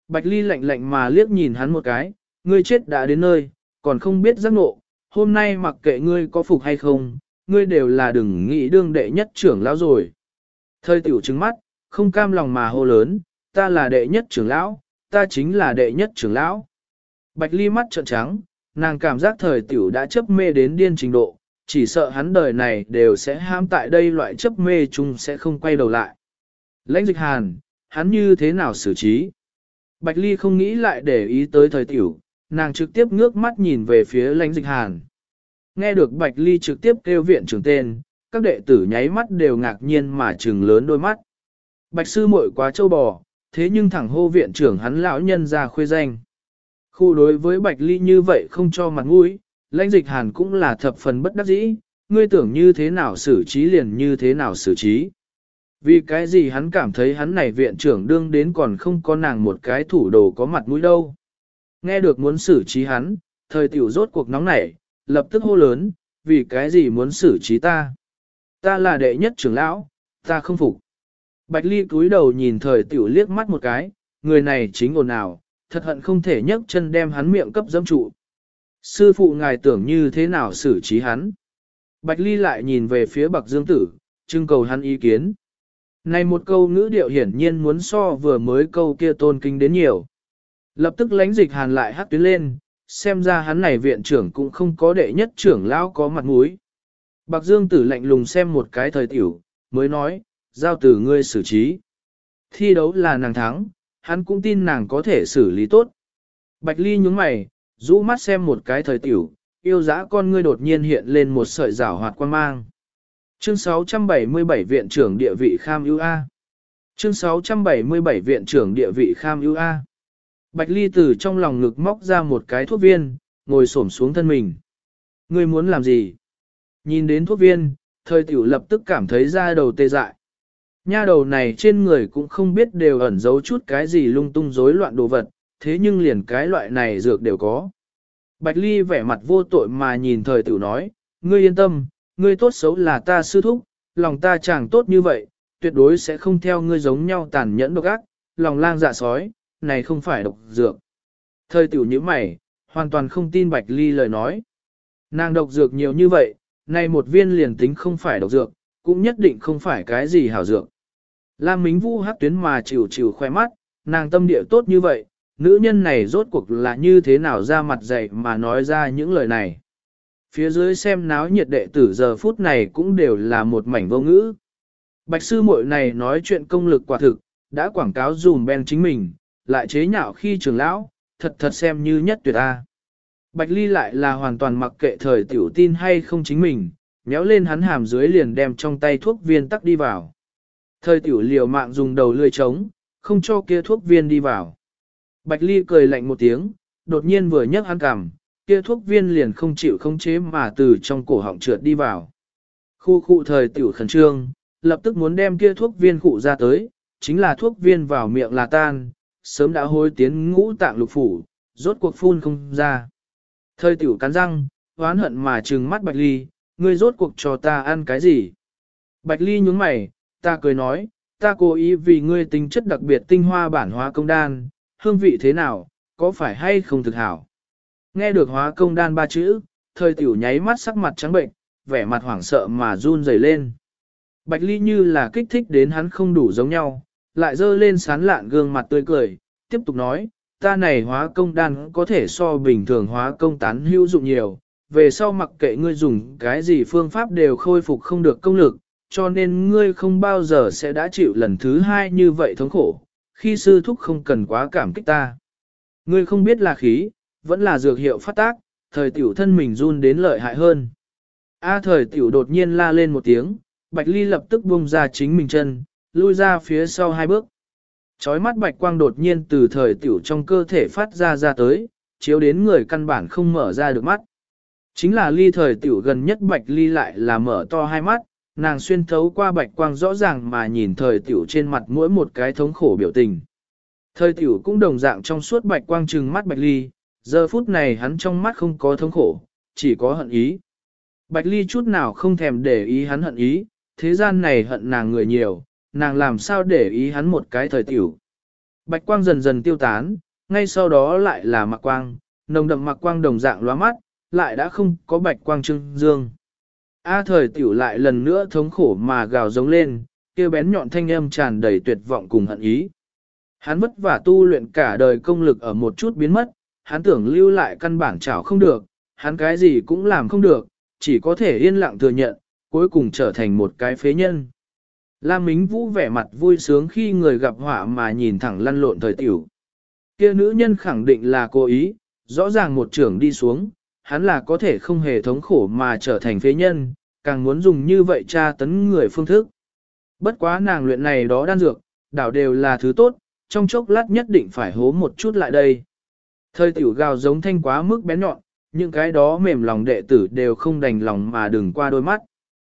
Bạch Ly lạnh lạnh mà liếc nhìn hắn một cái, ngươi chết đã đến nơi, còn không biết giác ngộ, hôm nay mặc kệ ngươi có phục hay không, ngươi đều là đừng nghĩ đương đệ nhất trưởng lão rồi. Thời tiểu trứng mắt, không cam lòng mà hô lớn, ta là đệ nhất trưởng lão, ta chính là đệ nhất trưởng lão. Bạch Ly mắt trợn trắng, nàng cảm giác thời tiểu đã chấp mê đến điên trình độ, chỉ sợ hắn đời này đều sẽ hãm tại đây loại chấp mê chung sẽ không quay đầu lại. Lãnh Dịch Hàn, hắn như thế nào xử trí? Bạch Ly không nghĩ lại để ý tới thời tiểu, nàng trực tiếp ngước mắt nhìn về phía Lãnh Dịch Hàn. Nghe được Bạch Ly trực tiếp kêu viện trưởng tên, các đệ tử nháy mắt đều ngạc nhiên mà trừng lớn đôi mắt. Bạch sư muội quá trâu bò, thế nhưng thẳng hô viện trưởng hắn lão nhân ra khuê danh. Khu đối với Bạch Ly như vậy không cho mặt mũi, Lãnh Dịch Hàn cũng là thập phần bất đắc dĩ, ngươi tưởng như thế nào xử trí liền như thế nào xử trí. Vì cái gì hắn cảm thấy hắn này viện trưởng đương đến còn không có nàng một cái thủ đồ có mặt mũi đâu. Nghe được muốn xử trí hắn, thời tiểu rốt cuộc nóng nảy, lập tức hô lớn, vì cái gì muốn xử trí ta. Ta là đệ nhất trưởng lão, ta không phục. Bạch Ly cúi đầu nhìn thời tiểu liếc mắt một cái, người này chính ồn ào, thật hận không thể nhấc chân đem hắn miệng cấp dẫm trụ. Sư phụ ngài tưởng như thế nào xử trí hắn. Bạch Ly lại nhìn về phía Bạc Dương Tử, trưng cầu hắn ý kiến. Này một câu ngữ điệu hiển nhiên muốn so vừa mới câu kia tôn kinh đến nhiều. Lập tức Lãnh Dịch Hàn lại hát tuyến lên, xem ra hắn này viện trưởng cũng không có đệ nhất trưởng lão có mặt mũi. Bạc Dương Tử lạnh lùng xem một cái thời tiểu, mới nói, giao từ ngươi xử trí. Thi đấu là nàng thắng, hắn cũng tin nàng có thể xử lý tốt. Bạch Ly nhướng mày, rũ mắt xem một cái thời tiểu, yêu dã con ngươi đột nhiên hiện lên một sợi rảo hoạt quan mang. Chương 677 Viện trưởng địa vị kham ưu A. Chương 677 Viện trưởng địa vị kham ưu A. Bạch Ly từ trong lòng ngực móc ra một cái thuốc viên, ngồi xổm xuống thân mình. Ngươi muốn làm gì? Nhìn đến thuốc viên, thời tiểu lập tức cảm thấy da đầu tê dại. Nha đầu này trên người cũng không biết đều ẩn giấu chút cái gì lung tung rối loạn đồ vật, thế nhưng liền cái loại này dược đều có. Bạch Ly vẻ mặt vô tội mà nhìn thời tiểu nói, ngươi yên tâm, ngươi tốt xấu là ta sư thúc, lòng ta chẳng tốt như vậy, tuyệt đối sẽ không theo ngươi giống nhau tàn nhẫn độc ác, lòng lang dạ sói, này không phải độc dược. Thời tiểu như mày, hoàn toàn không tin Bạch Ly lời nói. Nàng độc dược nhiều như vậy, này một viên liền tính không phải độc dược, cũng nhất định không phải cái gì hảo dược. Lam Mính Vũ hắc tuyến mà chịu chịu khoe mắt, nàng tâm địa tốt như vậy, nữ nhân này rốt cuộc là như thế nào ra mặt dày mà nói ra những lời này. Phía dưới xem náo nhiệt đệ tử giờ phút này cũng đều là một mảnh vô ngữ. Bạch sư muội này nói chuyện công lực quả thực, đã quảng cáo dùm ben chính mình, lại chế nhạo khi trưởng lão, thật xem như nhất tuyệt a. Bạch Ly lại là hoàn toàn mặc kệ thời tiểu tin hay không chính mình, méo lên hắn hàm dưới liền đem trong tay thuốc viên tắc đi vào. Thời tiểu liều mạng dùng đầu lươi trống, không cho kia thuốc viên đi vào. Bạch Ly cười lạnh một tiếng, đột nhiên vừa nhấc hắn cằm, kia thuốc viên liền không chịu khống chế mà từ trong cổ họng trượt đi vào. Khu thời tiểu khẩn trương, lập tức muốn đem kia thuốc viên cụ ra tới, chính là thuốc viên vào miệng là tan, sớm đã hối tiến ngũ tạng lục phủ, rốt cuộc phun không ra. Thời tiểu cắn răng, oán hận mà trừng mắt Bạch Ly, ngươi rốt cuộc cho ta ăn cái gì? Bạch Ly nhướng mày, ta cười nói, ta cố ý vì ngươi tính chất đặc biệt tinh hoa bản hóa công đan, hương vị thế nào, có phải hay không thực hảo? Nghe được hóa công đan ba chữ, thời tiểu nháy mắt sắc mặt trắng bệnh, vẻ mặt hoảng sợ mà run rẩy lên. Bạch Ly như là kích thích đến hắn không đủ giống nhau, lại dơ lên sán lạn gương mặt tươi cười, tiếp tục nói, ta này hóa công đan có thể so bình thường hóa công tán hữu dụng nhiều, về sau mặc kệ ngươi dùng cái gì phương pháp đều khôi phục không được công lực, cho nên ngươi không bao giờ sẽ đã chịu lần thứ hai như vậy thống khổ, khi sư thúc không cần quá cảm kích ta. Ngươi không biết là khí, vẫn là dược hiệu phát tác, thời tiểu thân mình run đến lợi hại hơn. Thời tiểu đột nhiên la lên một tiếng, Bạch Ly lập tức buông ra chính mình chân, lui ra phía sau hai bước. Chói mắt bạch quang đột nhiên từ thời tiểu trong cơ thể phát ra tới, chiếu đến người căn bản không mở ra được mắt. Chính là Ly thời tiểu gần nhất Bạch Ly lại là mở to hai mắt, nàng xuyên thấu qua bạch quang rõ ràng mà nhìn thời tiểu trên mặt mỗi một cái thống khổ biểu tình. Thời tiểu cũng đồng dạng trong suốt bạch quang trừng mắt Bạch Ly, giờ phút này hắn trong mắt không có thống khổ, chỉ có hận ý. Bạch Ly chút nào không thèm để ý hắn hận ý, thế gian này hận nàng người nhiều, nàng làm sao để ý hắn một cái thời tiểu. Bạch quang dần dần tiêu tán, ngay sau đó lại là mạc quang, nồng đậm mạc quang đồng dạng lóa mắt, lại đã không có bạch quang trưng dương. A thời tiểu lại lần nữa thống khổ mà gào giống lên, kêu bén nhọn thanh âm tràn đầy tuyệt vọng cùng hận ý. Hắn vất vả tu luyện cả đời công lực ở một chút biến mất, hắn tưởng lưu lại căn bản chảo không được, hắn cái gì cũng làm không được, chỉ có thể yên lặng thừa nhận, cuối cùng trở thành một cái phế nhân. Lam Mính Vũ vẻ mặt vui sướng khi người gặp họa mà nhìn thẳng lăn lộn thời tiểu. Kia nữ nhân khẳng định là cố ý, rõ ràng một trưởng đi xuống, hắn là có thể không hề thống khổ mà trở thành phế nhân, càng muốn dùng như vậy tra tấn người phương thức. Bất quá nàng luyện này đó đan dược, đảo đều là thứ tốt, trong chốc lát nhất định phải hố một chút lại đây. Thời tiểu gào giống thanh quá mức bén nhọn, những cái đó mềm lòng đệ tử đều không đành lòng mà đừng qua đôi mắt.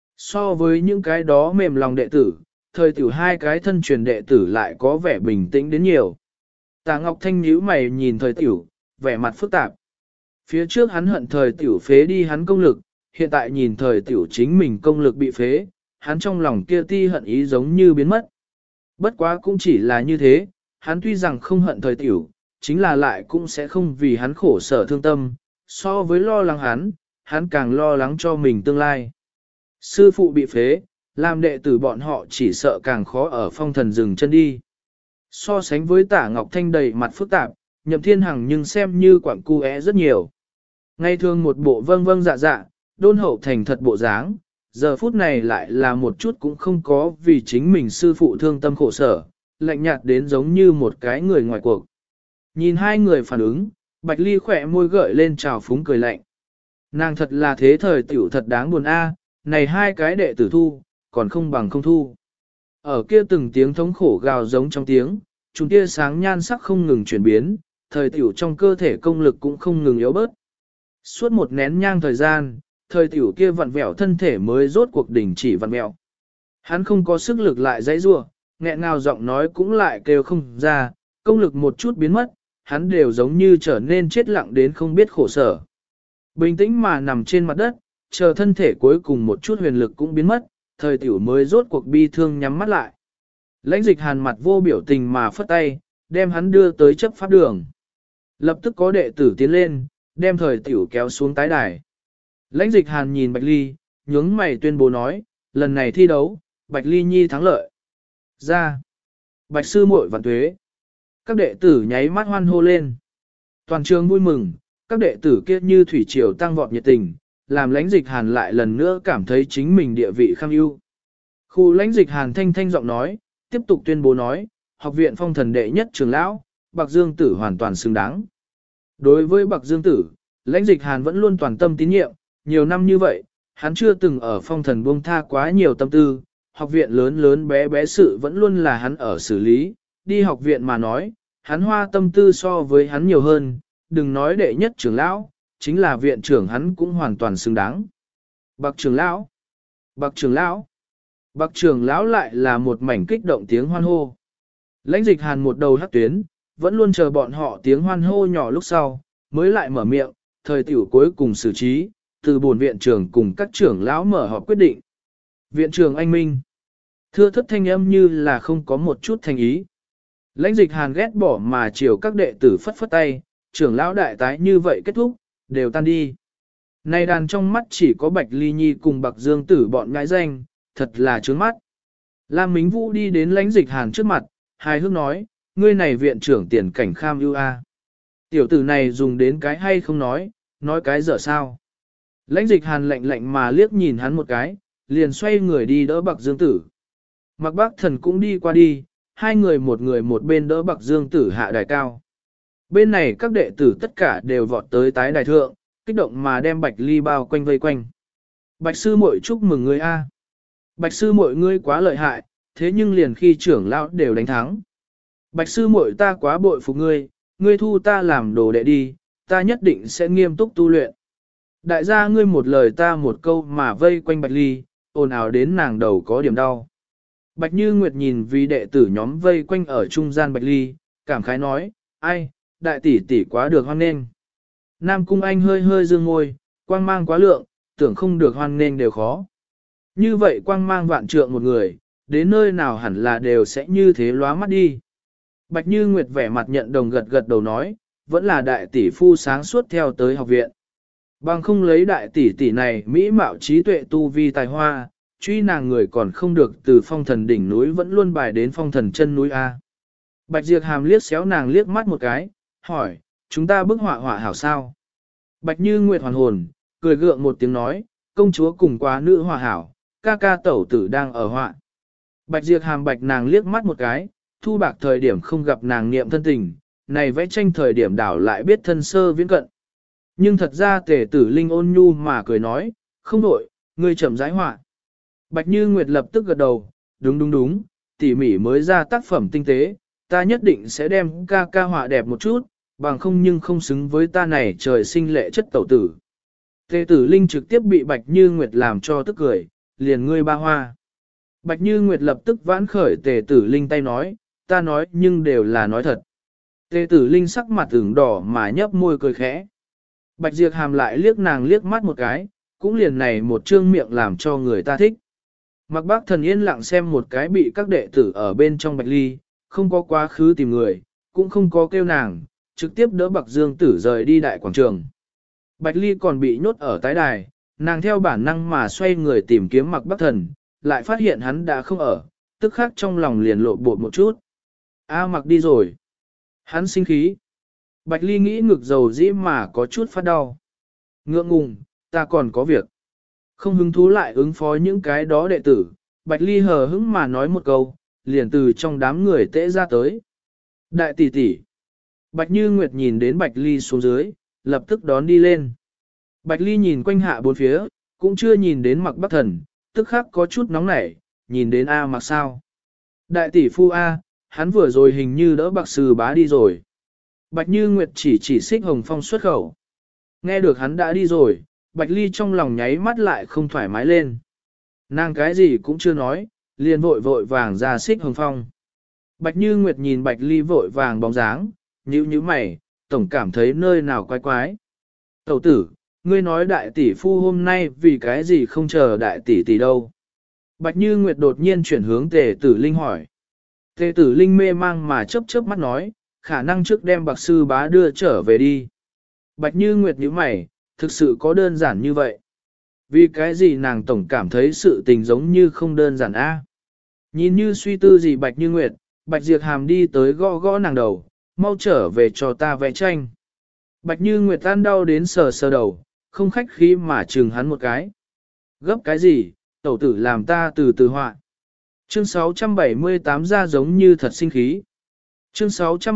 So với những cái đó mềm lòng đệ tử, thời tiểu hai cái thân truyền đệ tử lại có vẻ bình tĩnh đến nhiều. Tà Ngọc Thanh nhíu mày nhìn thời tiểu, vẻ mặt phức tạp. Phía trước hắn hận thời tiểu phế đi hắn công lực, hiện tại nhìn thời tiểu chính mình công lực bị phế, hắn trong lòng kia ti hận ý giống như biến mất. Bất quá cũng chỉ là như thế, hắn tuy rằng không hận thời tiểu, chính là lại cũng sẽ không vì hắn khổ sở thương tâm, so với lo lắng hắn càng lo lắng cho mình tương lai. Sư phụ bị phế, làm đệ tử bọn họ chỉ sợ càng khó ở phong thần dừng chân đi. So sánh với Tả Ngọc Thanh đầy mặt phức tạp, Nhậm Thiên Hằng nhưng xem như quặng cu é rất nhiều. Ngày thường một bộ vâng vâng dạ dạ, đôn hậu thành thật bộ dáng, giờ phút này lại là một chút cũng không có vì chính mình sư phụ thương tâm khổ sở, lạnh nhạt đến giống như một cái người ngoài cuộc. Nhìn hai người phản ứng, Bạch Ly khỏe môi gợi lên trào phúng cười lạnh. Nàng thật là thế thời tiểu thật đáng buồn a, này hai cái đệ tử thu, còn không bằng không thu. Ở kia từng tiếng thống khổ gào giống trong tiếng, chúng tia sáng nhan sắc không ngừng chuyển biến, thời tiểu trong cơ thể công lực cũng không ngừng yếu bớt. Suốt một nén nhang thời gian, thời tiểu kia vặn vẹo thân thể mới rốt cuộc đỉnh chỉ vặn vẹo. Hắn không có sức lực lại dãy rủa, nghẹn ngào giọng nói cũng lại kêu không ra, công lực một chút biến mất, hắn đều giống như trở nên chết lặng đến không biết khổ sở. Bình tĩnh mà nằm trên mặt đất, chờ thân thể cuối cùng một chút huyền lực cũng biến mất, thời tiểu mới rốt cuộc bi thương nhắm mắt lại. Lãnh Dịch Hàn mặt vô biểu tình mà phất tay, đem hắn đưa tới chấp pháp đường. Lập tức có đệ tử tiến lên, đem thời tiểu kéo xuống tái đài. Lãnh Dịch Hàn nhìn Bạch Ly, nhướng mày tuyên bố nói, lần này thi đấu, Bạch Ly Nhi thắng lợi. Ra. Bạch sư muội vạn tuế. Các đệ tử nháy mắt hoan hô lên. Toàn trường vui mừng, các đệ tử kia như thủy triều tăng vọt nhiệt tình, làm Lãnh Dịch Hàn lại lần nữa cảm thấy chính mình địa vị kham ưu. Khu Lãnh Dịch Hàn thanh thanh giọng nói, tiếp tục tuyên bố nói, học viện phong thần đệ nhất trưởng lão, Bạc Dương Tử hoàn toàn xứng đáng. Đối với Bạc Dương Tử, Lãnh Dịch Hàn vẫn luôn toàn tâm tín nhiệm, nhiều năm như vậy, hắn chưa từng ở phong thần buông tha quá nhiều tâm tư, học viện lớn lớn bé bé sự vẫn luôn là hắn ở xử lý, đi học viện mà nói, hắn hoa tâm tư so với hắn nhiều hơn, đừng nói đệ nhất trưởng lão, chính là viện trưởng hắn cũng hoàn toàn xứng đáng. Bạc trưởng lão, Bạc trưởng lão, Bạc trưởng lão lại là một mảnh kích động tiếng hoan hô. Lãnh Dịch Hàn một đầu hắc tuyến, vẫn luôn chờ bọn họ tiếng hoan hô nhỏ lúc sau, mới lại mở miệng, thời tiểu cuối cùng xử trí, từ bổn viện trưởng cùng các trưởng lão mở họp quyết định. Viện trưởng anh Minh, thưa thất thanh âm như là không có một chút thành ý. Lãnh Dịch Hàn ghét bỏ mà chiều các đệ tử phất phất tay, trưởng lão đại tái như vậy kết thúc, đều tan đi. Này đàn trong mắt chỉ có Bạch Ly Nhi cùng Bạc Dương Tử bọn ngãi danh, thật là trướng mắt. Lam Mính Vũ đi đến Lãnh Dịch Hàn trước mặt, hài hước nói, ngươi này viện trưởng tiền cảnh kham ưu a. Tiểu tử này dùng đến cái hay không nói cái dở sao. Lãnh Dịch Hàn lạnh lạnh mà liếc nhìn hắn một cái, liền xoay người đi đỡ Bạc Dương Tử. Mạc Bác Thần cũng đi qua đi, hai người một bên đỡ Bạc Dương Tử hạ đài cao. Bên này các đệ tử tất cả đều vọt tới tái đài thượng, kích động mà đem Bạch Ly bao quanh vây quanh. Bạch sư muội chúc mừng ngươi a. Bạch sư muội ngươi quá lợi hại, thế nhưng liền khi trưởng lão đều đánh thắng. Bạch sư muội ta quá bội phục ngươi, ngươi thu ta làm đồ đệ đi, ta nhất định sẽ nghiêm túc tu luyện. Đại gia ngươi một lời ta một câu mà vây quanh Bạch Ly, ồn ào đến nàng đầu có điểm đau. Bạch Như Nguyệt nhìn vì đệ tử nhóm vây quanh ở trung gian Bạch Ly, cảm khái nói, ai, đại tỷ tỷ quá được hoan nghênh. Nam Cung Anh hơi hơi dương ngôi, quang mang quá lượng, tưởng không được hoan nghênh đều khó. Như vậy quang mang vạn trượng một người, đến nơi nào hẳn là đều sẽ như thế lóa mắt đi. Bạch Như Nguyệt vẻ mặt nhận đồng gật gật đầu nói, vẫn là đại tỷ phu sáng suốt theo tới học viện. Bằng không lấy đại tỷ tỷ này mỹ mạo trí tuệ tu vi tài hoa, truy nàng người còn không được từ phong thần đỉnh núi vẫn luôn bài đến phong thần chân núi A. Bạch Diệp Hàm liếc xéo nàng liếc mắt một cái, hỏi, chúng ta bức họa họa hảo sao? Bạch Như Nguyệt hoàn hồn, cười gượng một tiếng nói, công chúa cùng quá nữ họa hảo, ca ca tẩu tử đang ở họa. Bạch Diệp Hàm bạch nàng liếc mắt một cái, thu bạc thời điểm không gặp nàng niệm thân tình, này vẽ tranh thời điểm đảo lại biết thân sơ viễn cận. Nhưng thật ra tề tử linh ôn nhu mà cười nói, không đổi, ngươi chậm rãi họa. Bạch Như Nguyệt lập tức gật đầu, đúng, tỉ mỉ mới ra tác phẩm tinh tế, ta nhất định sẽ đem ca ca họa đẹp một chút, bằng không nhưng không xứng với ta này trời sinh lệ chất tẩu tử. Tề tử linh trực tiếp bị Bạch Như Nguyệt làm cho tức cười, liền ngươi ba hoa. Bạch Như Nguyệt lập tức vãn khởi tề tử linh tay nói, ta nói nhưng đều là nói thật. Tề tử linh sắc mặt ửng đỏ mà nhấp môi cười khẽ. Bạch Diệp Hàm lại liếc nàng liếc mắt một cái, cũng liền này một trương miệng làm cho người ta thích. Mạc Bác Thần yên lặng xem một cái bị các đệ tử ở bên trong Bạch Ly, không có quá khứ tìm người, cũng không có kêu nàng, trực tiếp đỡ Bạc Dương Tử rời đi đại quảng trường. Bạch Ly còn bị nhốt ở tái đài, nàng theo bản năng mà xoay người tìm kiếm Mạc Bác Thần, lại phát hiện hắn đã không ở, tức khắc trong lòng liền lộ bột một chút. A Mặc đi rồi. Hắn sinh khí. Bạch Ly nghĩ ngực dầu dĩ mà có chút phát đau. Ngượng ngùng, ta còn có việc. Không hứng thú lại ứng phó những cái đó đệ tử, Bạch Ly hờ hững mà nói một câu, liền từ trong đám người tễ ra tới. Đại tỷ tỷ. Bạch Như Nguyệt nhìn đến Bạch Ly xuống dưới, lập tức đón đi lên. Bạch Ly nhìn quanh hạ bốn phía, cũng chưa nhìn đến Mạc Bắc Thần, tức khắc có chút nóng nảy, nhìn đến A Mặc sao. Đại tỷ phu A, hắn vừa rồi hình như đỡ Bạc Sư Bá đi rồi. Bạch Như Nguyệt chỉ xích Hồng Phong xuất khẩu. Nghe được hắn đã đi rồi, Bạch Ly trong lòng nháy mắt lại không thoải mái lên. Nàng cái gì cũng chưa nói, liền vội vàng ra xích Hồng Phong. Bạch Như Nguyệt nhìn Bạch Ly vội vàng bóng dáng, nhíu mày, tổng cảm thấy nơi nào quái quái. Tẩu tử, ngươi nói đại tỷ phu hôm nay vì cái gì không chờ đại tỷ tỷ đâu. Bạch Như Nguyệt đột nhiên chuyển hướng Tề Tử Linh hỏi. Tề Tử Linh mê mang mà chớp mắt nói, khả năng trước đem Bạc Sư Bá đưa trở về đi. Bạch Như Nguyệt nhíu mày, thực sự có đơn giản như vậy. Vì cái gì nàng tổng cảm thấy sự tình giống như không đơn giản a? Nhìn như suy tư gì Bạch Như Nguyệt, Bạch Diệp Hàm đi tới gõ nàng đầu, mau trở về cho ta vẽ tranh. Bạch Như Nguyệt tan đau đến sờ đầu, không khách khí mà chừng hắn một cái. Gấp cái gì, tẩu tử làm ta từ từ họa. Chương 678 ra giống như thật sinh khí. Chương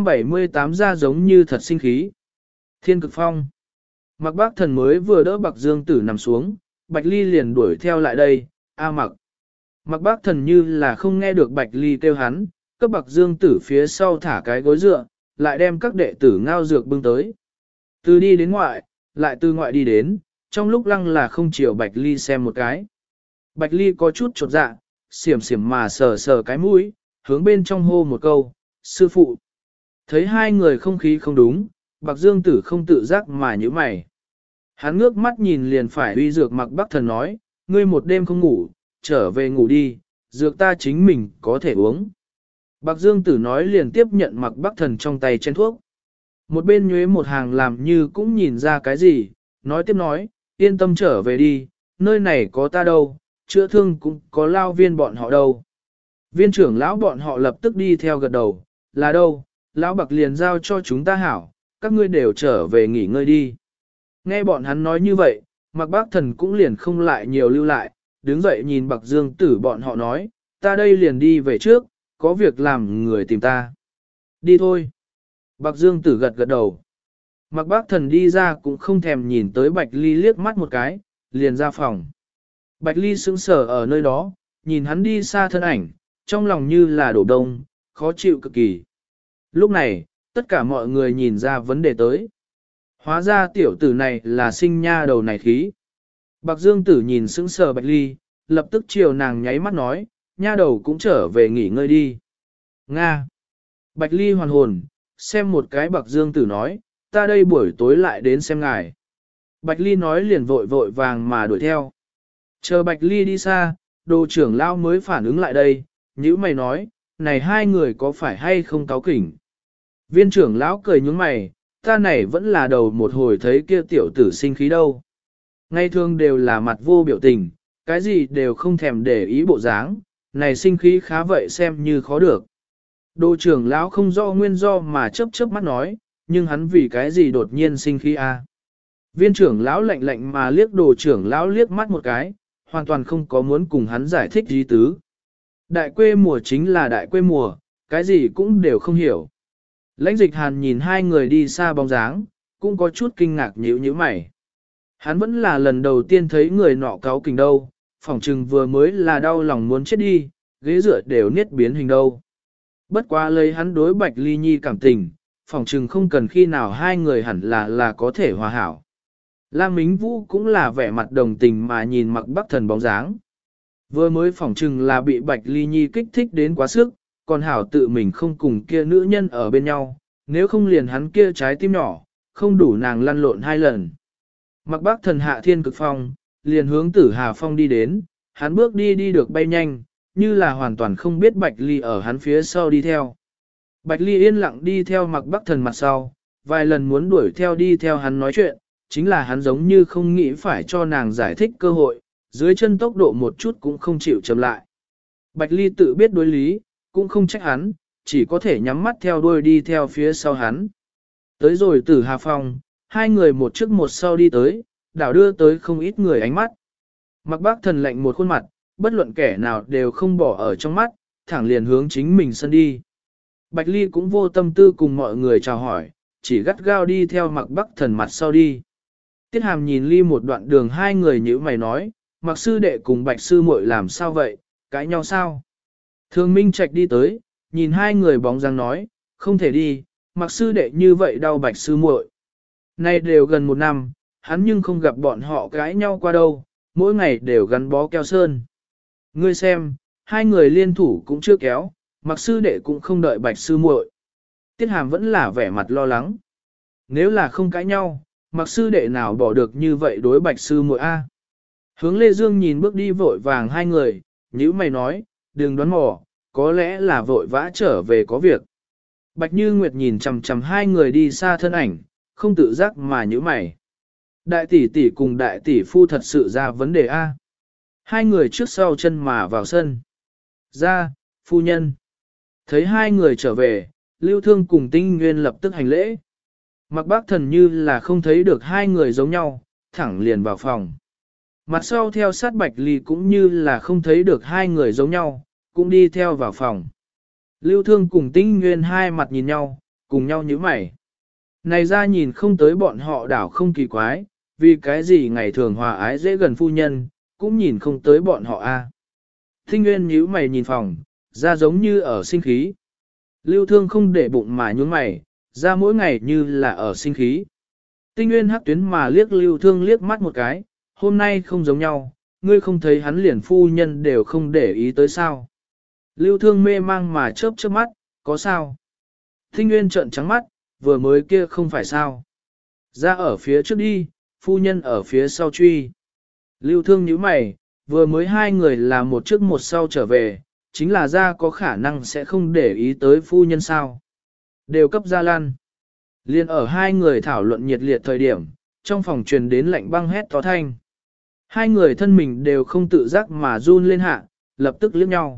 678 ra giống như thật sinh khí. Thiên cực phong. Mạc Bác Thần mới vừa đỡ Bạc Dương Tử nằm xuống, Bạch Ly liền đuổi theo lại đây, A Mặc. Mạc Bác Thần như là không nghe được Bạch Ly kêu hắn, cấp Bạc Dương Tử phía sau thả cái gối dựa, lại đem các đệ tử ngao dược bưng tới. Từ đi đến ngoại, lại từ ngoại đi đến, trong lúc lăng là không chiều Bạch Ly xem một cái. Bạch Ly có chút chột dạ, xiểm mà sờ cái mũi, hướng bên trong hô một câu, sư phụ. Thấy hai người không khí không đúng, Bạc Dương Tử không tự giác mà nhíu mày. Hắn ngước mắt nhìn liền phải uy dược Mạc Bắc Thần nói, ngươi một đêm không ngủ, trở về ngủ đi, dược ta chính mình có thể uống. Bạc Dương Tử nói liền tiếp nhận Mạc Bắc Thần trong tay chén thuốc. Một bên nhuế một hàng làm như cũng nhìn ra cái gì, nói tiếp nói, yên tâm trở về đi, nơi này có ta đâu, chữa thương cũng có lao viên bọn họ đâu. Viên trưởng lão bọn họ lập tức đi theo gật đầu, là đâu, lão Bạc liền giao cho chúng ta hảo, các ngươi đều trở về nghỉ ngơi đi. Nghe bọn hắn nói như vậy, Mạc Bác Thần cũng liền không lại nhiều lưu lại, đứng dậy nhìn Bạc Dương Tử bọn họ nói, ta đây liền đi về trước, có việc làm người tìm ta. Đi thôi. Bạc Dương Tử gật đầu. Mạc Bác Thần đi ra cũng không thèm nhìn tới Bạch Ly liếc mắt một cái, liền ra phòng. Bạch Ly sững sờ ở nơi đó, nhìn hắn đi xa thân ảnh, trong lòng như là đổ đông, khó chịu cực kỳ. Lúc này, tất cả mọi người nhìn ra vấn đề tới. Hóa ra tiểu tử này là sinh nha đầu này khí. Bạc Dương Tử nhìn sững sờ Bạch Ly, lập tức chiều nàng nháy mắt nói, nha đầu cũng trở về nghỉ ngơi đi. Nga. Bạch Ly hoàn hồn, xem một cái Bạc Dương Tử nói, ta đây buổi tối lại đến xem ngài. Bạch Ly nói liền vội vàng mà đuổi theo. Chờ Bạch Ly đi xa, đồ trưởng lao mới phản ứng lại đây, nhữ mày nói, này hai người có phải hay không cáo kỉnh. Viên trưởng lão cười nhướng mày, ta này vẫn là đầu một hồi thấy kia tiểu tử sinh khí đâu. Ngay thường đều là mặt vô biểu tình, cái gì đều không thèm để ý bộ dáng, này sinh khí khá vậy xem như khó được. Đô trưởng lão không rõ nguyên do mà chớp chớp mắt nói, nhưng hắn vì cái gì đột nhiên sinh khí a? Viên trưởng lão lạnh lạnh mà liếc đồ trưởng lão liếc mắt một cái, hoàn toàn không có muốn cùng hắn giải thích ý tứ. Đại quê mùa chính là đại quê mùa, cái gì cũng đều không hiểu. Lãnh dịch hàn nhìn hai người đi xa bóng dáng, cũng có chút kinh ngạc nhíu nhíu mày. Hắn vẫn là lần đầu tiên thấy người nọ cáo kình đâu, phỏng chừng vừa mới là đau lòng muốn chết đi, ghế dựa đều niết biến hình đâu. Bất quá lấy hắn đối Bạch Ly Nhi cảm tình, phỏng chừng không cần khi nào hai người hẳn là có thể hòa hảo. Lam Mính Vũ cũng là vẻ mặt đồng tình mà nhìn Mặc Bắc Thần bóng dáng. Vừa mới phỏng chừng là bị Bạch Ly Nhi kích thích đến quá sức, còn hảo tự mình không cùng kia nữ nhân ở bên nhau, nếu không liền hắn kia trái tim nhỏ, không đủ nàng lăn lộn hai lần. Mặc Bắc Thần hạ thiên cực phong, liền hướng Tử Hà Phong đi đến, hắn bước đi được bay nhanh, như là hoàn toàn không biết Bạch Ly ở hắn phía sau đi theo. Bạch Ly yên lặng đi theo Mặc Bắc Thần mặt sau, vài lần muốn đuổi theo đi theo hắn nói chuyện, chính là hắn giống như không nghĩ phải cho nàng giải thích cơ hội, dưới chân tốc độ một chút cũng không chịu chậm lại. Bạch Ly tự biết đối lý, cũng không trách hắn, chỉ có thể nhắm mắt theo đuôi đi theo phía sau hắn. Tới rồi Tử Hà Phong, hai người một trước một sau đi tới, đảo đưa tới không ít người ánh mắt. Mặc Bác Thần lạnh một khuôn mặt, bất luận kẻ nào đều không bỏ ở trong mắt, thẳng liền hướng chính mình sân đi. Bạch Ly cũng vô tâm tư cùng mọi người chào hỏi, chỉ gắt gao đi theo Mặc Bắc Thần mặt sau đi. Tiết Hàm nhìn Ly một đoạn đường hai người nhíu mày nói, Mặc sư đệ cùng Bạch sư muội làm sao vậy, cãi nhau sao? Thường Minh Trạch đi tới, nhìn hai người bóng dáng nói, không thể đi, Mặc sư đệ như vậy đau Bạch sư muội. Nay đều gần một năm, hắn nhưng không gặp bọn họ cãi nhau qua đâu, mỗi ngày đều gắn bó keo sơn. Ngươi xem, hai người liên thủ cũng chưa kéo, Mặc sư đệ cũng không đợi Bạch sư muội. Tiết Hàm vẫn là vẻ mặt lo lắng. Nếu là không cãi nhau, Mặc sư đệ nào bỏ được như vậy đối Bạch sư muội a? Hướng Lê Dương nhìn bước đi vội vàng hai người, nhíu mày nói, đừng đoán mò, có lẽ là vội vã trở về có việc. Bạch Như Nguyệt nhìn chằm chằm hai người đi xa thân ảnh, không tự giác mà nhíu mày. Đại tỷ tỷ cùng đại tỷ phu thật sự ra vấn đề a. Hai người trước sau chân mà vào sân. Ra, phu nhân. Thấy hai người trở về, Lưu Thương cùng Tinh Nguyên lập tức hành lễ. Mặc Bác Thần như là không thấy được hai người giống nhau, thẳng liền vào phòng. Mặt sau theo sát Bạch Ly cũng như là không thấy được hai người giống nhau, cũng đi theo vào phòng. Lưu Thương cùng Tinh Nguyên hai mặt nhìn nhau, cùng nhau nhíu mày. Này ra nhìn không tới bọn họ đảo không kỳ quái, vì cái gì ngày thường hòa ái dễ gần phu nhân, cũng nhìn không tới bọn họ a. Tinh Nguyên nhíu mày nhìn phòng, ra giống như ở sinh khí. Lưu Thương không để bụng mà nhún mày, ra mỗi ngày như là ở sinh khí. Tinh Nguyên hắc tuyến mà liếc Lưu Thương liếc mắt một cái, hôm nay không giống nhau, ngươi không thấy hắn liền phu nhân đều không để ý tới sao. Lưu Thương mê mang mà chớp chớp mắt, có sao? Tinh Nguyên trợn trắng mắt, vừa mới kia không phải sao. Ra ở phía trước đi, phu nhân ở phía sau truy. Lưu Thương nhíu mày, vừa mới hai người là một trước một sau trở về, chính là ra có khả năng sẽ không để ý tới phu nhân sao. Đều cấp ra lan. Liên ở hai người thảo luận nhiệt liệt thời điểm, trong phòng truyền đến lạnh băng hét to thanh. Hai người thân mình đều không tự giác mà run lên hạ, lập tức liếc nhau.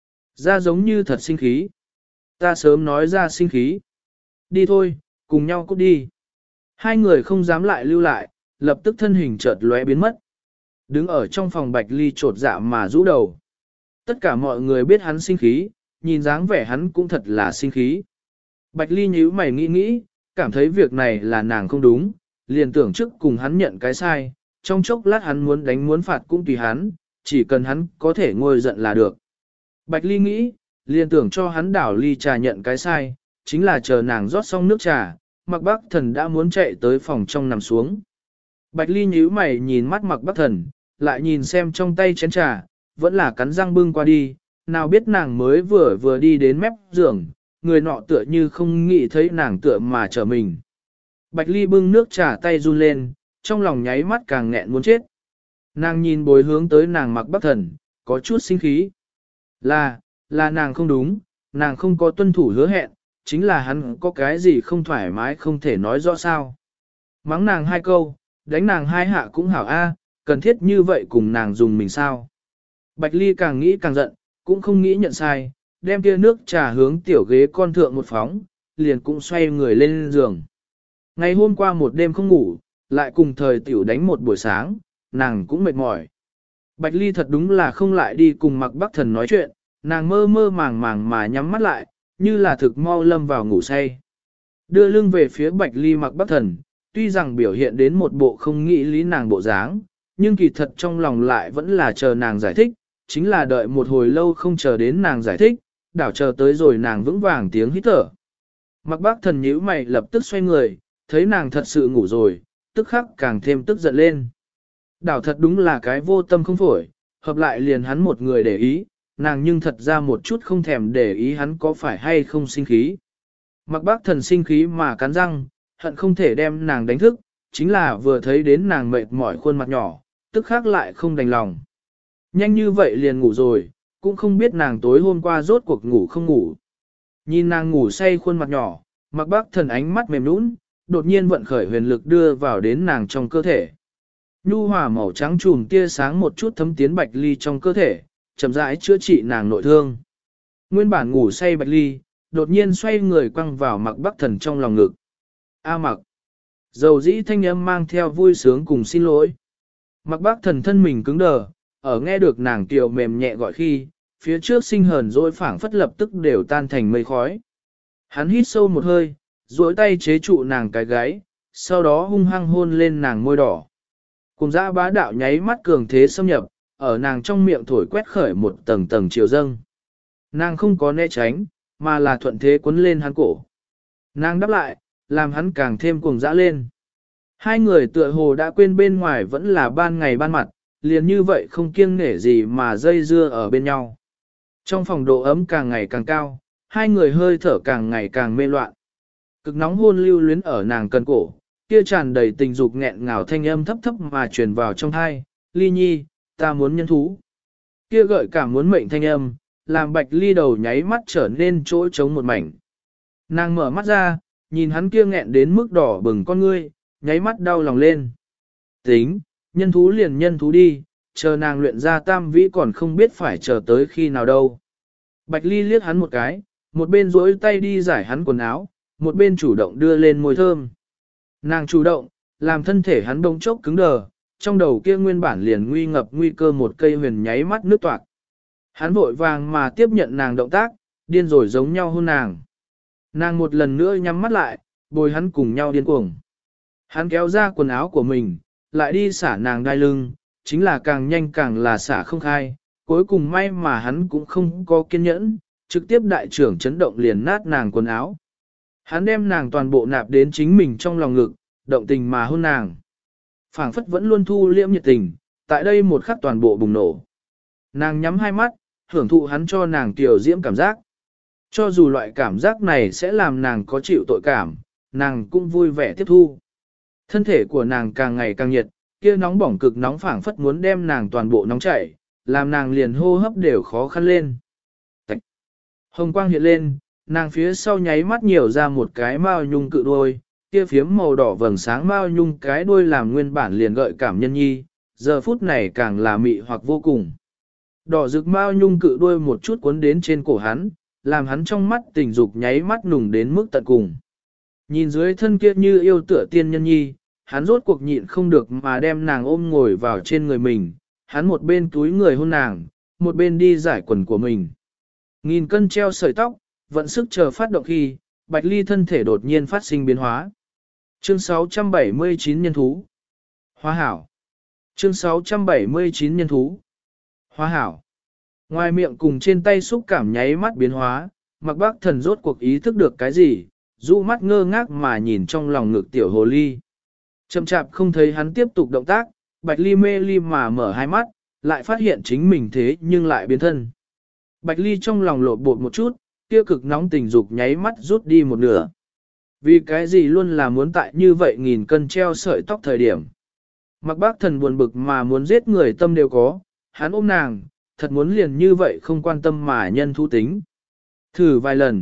Ra giống như thật sinh khí. Ta sớm nói ra sinh khí. Đi thôi, cùng nhau cút đi. Hai người không dám lại lưu lại, lập tức thân hình chợt lóe biến mất. Đứng ở trong phòng Bạch Ly trột dạ mà rũ đầu. Tất cả mọi người biết hắn sinh khí, nhìn dáng vẻ hắn cũng thật là sinh khí. Bạch Ly nhíu mày nghĩ nghĩ, cảm thấy việc này là nàng không đúng, liền tưởng trước cùng hắn nhận cái sai, trong chốc lát hắn muốn đánh muốn phạt cũng tùy hắn, chỉ cần hắn có thể ngồi giận là được. Bạch Ly nghĩ, liền tưởng cho hắn đảo ly trà nhận cái sai, chính là chờ nàng rót xong nước trà, Mặc Bắc Thần đã muốn chạy tới phòng trong nằm xuống. Bạch Ly nhíu mày nhìn mắt Mặc Bắc Thần, lại nhìn xem trong tay chén trà, vẫn là cắn răng bưng qua đi, nào biết nàng mới vừa đi đến mép giường, người nọ tựa như không nghĩ thấy nàng tựa mà trở mình. Bạch Ly bưng nước trà tay run lên, trong lòng nháy mắt càng nghẹn muốn chết. Nàng nhìn bối hướng tới nàng Mặc Bắc Thần, có chút sinh khí. Là nàng không đúng, nàng không có tuân thủ hứa hẹn, chính là hắn có cái gì không thoải mái không thể nói rõ sao. Mắng nàng 2 câu, đánh nàng 2 hạ cũng hảo a, cần thiết như vậy cùng nàng dùng mình sao. Bạch Ly càng nghĩ càng giận, cũng không nghĩ nhận sai, đem kia nước trà hướng tiểu ghế con thượng một phóng, liền cũng xoay người lên giường. Ngày hôm qua một đêm không ngủ, lại cùng thời tiểu đánh một buổi sáng, nàng cũng mệt mỏi. Bạch Ly thật đúng là không lại đi cùng Mạc Bắc Thần nói chuyện, nàng mơ mơ màng màng mà nhắm mắt lại, như là thực mau lâm vào ngủ say. Đưa lưng về phía Bạch Ly Mạc Bắc Thần, tuy rằng biểu hiện đến một bộ không nghĩ lý nàng bộ dáng, nhưng kỳ thật trong lòng lại vẫn là chờ nàng giải thích, chính là đợi một hồi lâu không chờ đến nàng giải thích, đảo chờ tới rồi nàng vững vàng tiếng hít thở. Mạc Bắc Thần nhíu mày lập tức xoay người, thấy nàng thật sự ngủ rồi, tức khắc càng thêm tức giận lên. Đảo thật đúng là cái vô tâm không phổi, hợp lại liền hắn một người để ý, nàng nhưng thật ra một chút không thèm để ý hắn có phải hay không sinh khí. Mạc Bắc Thần sinh khí mà cắn răng, hận không thể đem nàng đánh thức, chính là vừa thấy đến nàng mệt mỏi khuôn mặt nhỏ, tức khắc lại không đành lòng. Nhanh như vậy liền ngủ rồi, cũng không biết nàng tối hôm qua rốt cuộc ngủ không ngủ. Nhìn nàng ngủ say khuôn mặt nhỏ, Mạc Bắc Thần ánh mắt mềm nũng, đột nhiên vận khởi huyền lực đưa vào đến nàng trong cơ thể. Nhu hòa màu trắng chùm tia sáng một chút thấm tiến Bạch Ly trong cơ thể, chậm rãi chữa trị nàng nội thương. Nguyên bản ngủ say Bạch Ly, đột nhiên xoay người quăng vào Mạc Bắc Thần trong lòng ngực. A Mạc. Dầu dĩ thanh âm mang theo vui sướng cùng xin lỗi. Mạc Bắc Thần thân mình cứng đờ, ở nghe được nàng tiểu mềm nhẹ gọi khi, phía trước sinh hờn dỗi phảng phất lập tức đều tan thành mây khói. Hắn hít sâu một hơi, duỗi tay chế trụ nàng cái gáy, sau đó hung hăng hôn lên nàng môi đỏ. Cùng dã bá đạo nháy mắt cường thế xâm nhập, ở nàng trong miệng thổi quét khởi một tầng tầng chiều dâng. Nàng không có né tránh, mà là thuận thế quấn lên hắn cổ. Nàng đáp lại, làm hắn càng thêm cuồng dã lên. Hai người tựa hồ đã quên bên ngoài vẫn là ban ngày ban mặt, liền như vậy không kiêng nể gì mà dây dưa ở bên nhau. Trong phòng độ ấm càng ngày càng cao, hai người hơi thở càng ngày càng mê loạn. Cực nóng hôn lưu luyến ở nàng cần cổ, kia tràn đầy tình dục nghẹn ngào thanh âm thấp thấp mà truyền vào trong thai, Ly Nhi, ta muốn nhân thú. Kia gợi cảm muốn mệnh thanh âm, làm Bạch Ly đầu nháy mắt trở nên chỗ trống một mảnh. Nàng mở mắt ra, nhìn hắn kia nghẹn đến mức đỏ bừng con ngươi, nháy mắt đau lòng lên. Tính, nhân thú liền nhân thú đi, chờ nàng luyện ra tam vĩ còn không biết phải chờ tới khi nào đâu. Bạch Ly liếc hắn một cái, một bên duỗi tay đi giải hắn quần áo, một bên chủ động đưa lên môi thơm. Nàng chủ động, làm thân thể hắn đông chốc cứng đờ, trong đầu kia nguyên bản liền nguy ngập nguy cơ một cây huyền nháy mắt nước toạc. Hắn vội vàng mà tiếp nhận nàng động tác, điên rồi giống nhau hôn nàng. Nàng một lần nữa nhắm mắt lại, bồi hắn cùng nhau điên cuồng. Hắn kéo ra quần áo của mình, lại đi xả nàng đai lưng, chính là càng nhanh càng là xả không khai. Cuối cùng may mà hắn cũng không có kiên nhẫn, trực tiếp đại trưởng chấn động liền nát nàng quần áo. Hắn đem nàng toàn bộ nạp đến chính mình trong lòng ngực, động tình mà hôn nàng. Phảng phất vẫn luôn thu liễm nhiệt tình, tại đây một khắc toàn bộ bùng nổ. Nàng nhắm hai mắt, hưởng thụ hắn cho nàng tiểu diễm cảm giác. Cho dù loại cảm giác này sẽ làm nàng có chịu tội cảm, nàng cũng vui vẻ tiếp thu. Thân thể của nàng càng ngày càng nhiệt, kia nóng bỏng cực nóng phảng phất muốn đem nàng toàn bộ nóng chảy, làm nàng liền hô hấp đều khó khăn lên. Tạch. Hồng quang hiện lên, nàng phía sau nháy mắt nhiều ra một cái mao nhung cự đuôi, kia phiếm màu đỏ vầng sáng mao nhung cái đuôi làm nguyên bản liền gợi cảm nhân nhi, giờ phút này càng là mị hoặc vô cùng. Đỏ rực mao nhung cự đuôi một chút cuốn đến trên cổ hắn, làm hắn trong mắt tình dục nháy mắt nùng đến mức tận cùng. Nhìn dưới thân kia như yêu tựa tiên nhân nhi, hắn rốt cuộc nhịn không được mà đem nàng ôm ngồi vào trên người mình, hắn một bên túi người hôn nàng, một bên đi giải quần của mình. Nghìn cân treo sợi tóc, vận sức chờ phát động khi, Bạch Ly thân thể đột nhiên phát sinh biến hóa. Chương 679 nhân thú. Hóa hảo. Chương 679 nhân thú. Hóa hảo. Ngoài miệng cùng trên tay xúc cảm nháy mắt biến hóa, Mạc Bắc Thần rốt cuộc ý thức được cái gì, dụ mắt ngơ ngác mà nhìn trong lòng ngực tiểu hồ ly. Chậm chạp không thấy hắn tiếp tục động tác, Bạch Ly mê ly mà mở hai mắt, lại phát hiện chính mình thế nhưng lại biến thân. Bạch Ly trong lòng lột bột một chút, kia cực nóng tình dục nháy mắt rút đi một nửa. Vì cái gì luôn là muốn tại như vậy nghìn cân treo sợi tóc thời điểm. Mạc Bắc Thần buồn bực mà muốn giết người tâm đều có, hắn ôm nàng, thật muốn liền như vậy không quan tâm mà nhân thu tính. Thử vài lần,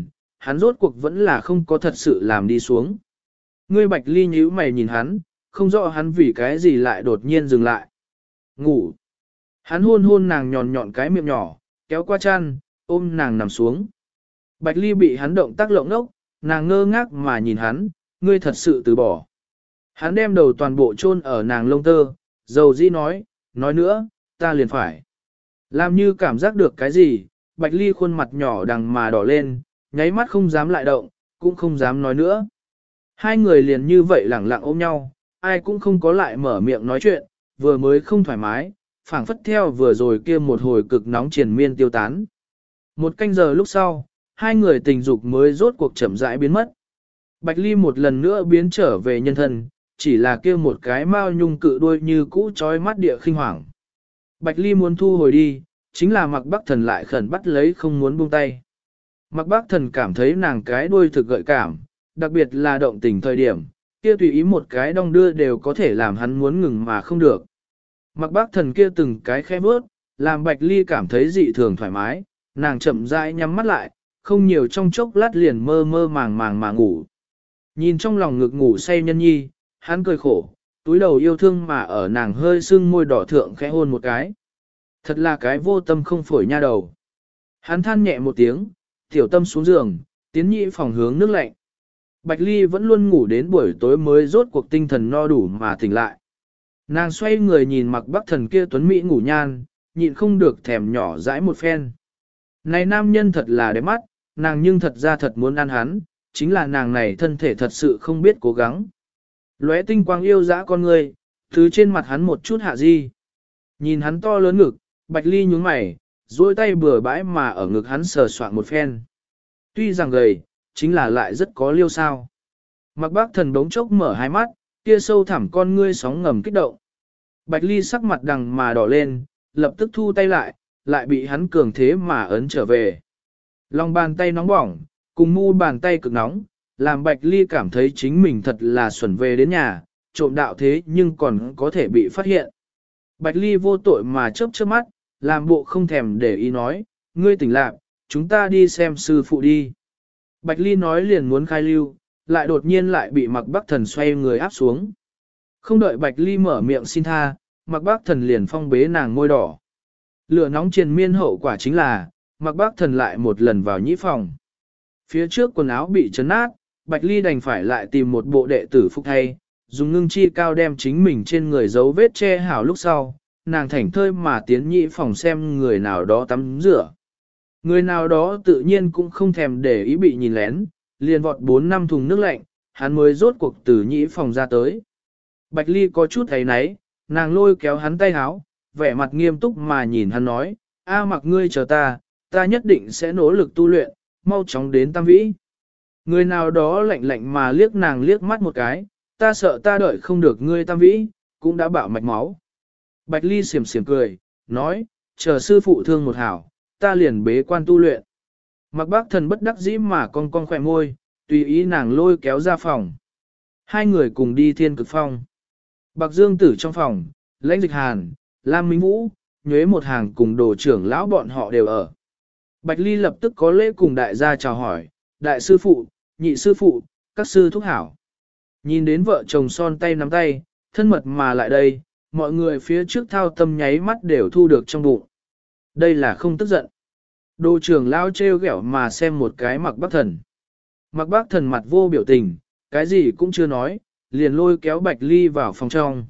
hắn rốt cuộc vẫn là không có thật sự làm đi xuống. Ngươi Bạch Ly nhíu mày nhìn hắn, không rõ hắn vì cái gì lại đột nhiên dừng lại. Ngủ. Hắn hôn hôn nàng nhọn nhọn cái miệng nhỏ, kéo qua chăn, ôm nàng nằm xuống. Bạch Ly bị hắn động tác lộng ngốc, nàng ngơ ngác mà nhìn hắn, ngươi thật sự từ bỏ. Hắn đem đầu toàn bộ chôn ở nàng lông tơ, dầu dĩ nói nữa, ta liền phải. Làm như cảm giác được cái gì, Bạch Ly khuôn mặt nhỏ đằng mà đỏ lên, nháy mắt không dám lại động, cũng không dám nói nữa. Hai người liền như vậy lẳng lặng ôm nhau, ai cũng không có lại mở miệng nói chuyện, vừa mới không thoải mái, phảng phất theo vừa rồi kia một hồi cực nóng triền miên tiêu tán. Một canh giờ lúc sau, hai người tình dục mới rốt cuộc chậm rãi biến mất. Bạch Ly một lần nữa biến trở về nhân thân, chỉ là kia một cái mao nhung cự đuôi như cũ trói mắt địa khinh hoàng. Bạch Ly muốn thu hồi đi, chính là Mạc Bắc Thần lại khẩn bắt lấy không muốn buông tay. Mạc Bắc Thần cảm thấy nàng cái đuôi thực gợi cảm, đặc biệt là động tình thời điểm, kia tùy ý một cái đong đưa đều có thể làm hắn muốn ngừng mà không được. Mạc Bắc Thần kia từng cái khẽ bước, làm Bạch Ly cảm thấy dị thường thoải mái, nàng chậm rãi nhắm mắt lại, không nhiều trong chốc lát liền mơ mơ màng màng mà ngủ. Nhìn trong lòng ngực ngủ say nhân nhi, hắn cười khổ, túi đầu yêu thương mà ở nàng hơi sưng môi đỏ thượng khẽ hôn một cái. Thật là cái vô tâm không phổi nha đầu. Hắn than nhẹ một tiếng, tiểu tâm xuống giường, tiến nhị phòng hướng nước lạnh. Bạch Ly vẫn luôn ngủ đến buổi tối mới rốt cuộc tinh thần no đủ mà tỉnh lại. Nàng xoay người nhìn Mạc Bắc Thần kia tuấn mỹ ngủ nhan, nhịn không được thèm nhỏ dãi một phen. Này nam nhân thật là đẹp mắt, nàng nhưng thật ra thật muốn ăn hắn, chính là nàng này thân thể thật sự không biết cố gắng. Lóe tinh quang yêu dã con người, thứ trên mặt hắn một chút hạ di. Nhìn hắn to lớn ngực, Bạch Ly nhướng mày, duỗi tay bừa bãi mà ở ngực hắn sờ soạn một phen. Tuy rằng gầy, chính là lại rất có liêu sao. Mạc Bắc Thần đống chốc mở hai mắt, kia sâu thẳm con ngươi sóng ngầm kích động. Bạch Ly sắc mặt đằng mà đỏ lên, lập tức thu tay lại bị hắn cường thế mà ấn trở về. Lòng bàn tay nóng bỏng, cùng mu bàn tay cực nóng, làm Bạch Ly cảm thấy chính mình thật là xuẩn về đến nhà, trộm đạo thế nhưng còn có thể bị phát hiện. Bạch Ly vô tội mà chớp chớp mắt, làm bộ không thèm để ý nói, ngươi tỉnh lạc, chúng ta đi xem sư phụ đi. Bạch Ly nói liền muốn khai lưu, lại đột nhiên lại bị Mạc Bắc Thần xoay người áp xuống. Không đợi Bạch Ly mở miệng xin tha, Mạc Bắc Thần liền phong bế nàng môi đỏ. Lửa nóng triền miên hậu quả chính là, Mạc Bắc Thần lại một lần vào nhĩ phòng. Phía trước quần áo bị chấn nát, Bạch Ly đành phải lại tìm một bộ đệ tử phục thay, dùng ngưng chi cao đem chính mình trên người giấu vết che hảo lúc sau, nàng thảnh thơi mà tiến nhĩ phòng xem người nào đó tắm rửa. Người nào đó tự nhiên cũng không thèm để ý bị nhìn lén, liền vọt 4-5 thùng nước lạnh, hắn mới rốt cuộc từ nhĩ phòng ra tới. Bạch Ly có chút thấy náy, nàng lôi kéo hắn tay háo, vẻ mặt nghiêm túc mà nhìn hắn nói, A Mặc ngươi chờ ta nhất định sẽ nỗ lực tu luyện, mau chóng đến Tam Vĩ. Người nào đó lạnh lạnh mà liếc nàng liếc mắt một cái, ta sợ ta đợi không được ngươi Tam Vĩ, cũng đã bạo mạch máu. Bạch Ly xiểm xiểm cười, nói, chờ sư phụ thương một hảo, ta liền bế quan tu luyện. Mạc Bắc Thần bất đắc dĩ mà con khỏe môi, tùy ý nàng lôi kéo ra phòng. Hai người cùng đi Thiên Cực Phong. Bạc Dương Tử trong phòng, Lãnh Dịch Hàn, Lam Minh Vũ, Nhuế một hàng cùng đồ trưởng lão bọn họ đều ở. Bạch Ly lập tức có lễ cùng đại gia chào hỏi, đại sư phụ, nhị sư phụ, các sư thúc hảo. Nhìn đến vợ chồng son tay nắm tay, thân mật mà lại đây, mọi người phía trước thao tâm nháy mắt đều thu được trong bụng. Đây là không tức giận. Đồ trưởng lão trêu ghẹo mà xem một cái Mạc Bắc Thần. Mạc Bắc Thần mặt vô biểu tình, cái gì cũng chưa nói, liền lôi kéo Bạch Ly vào phòng trong.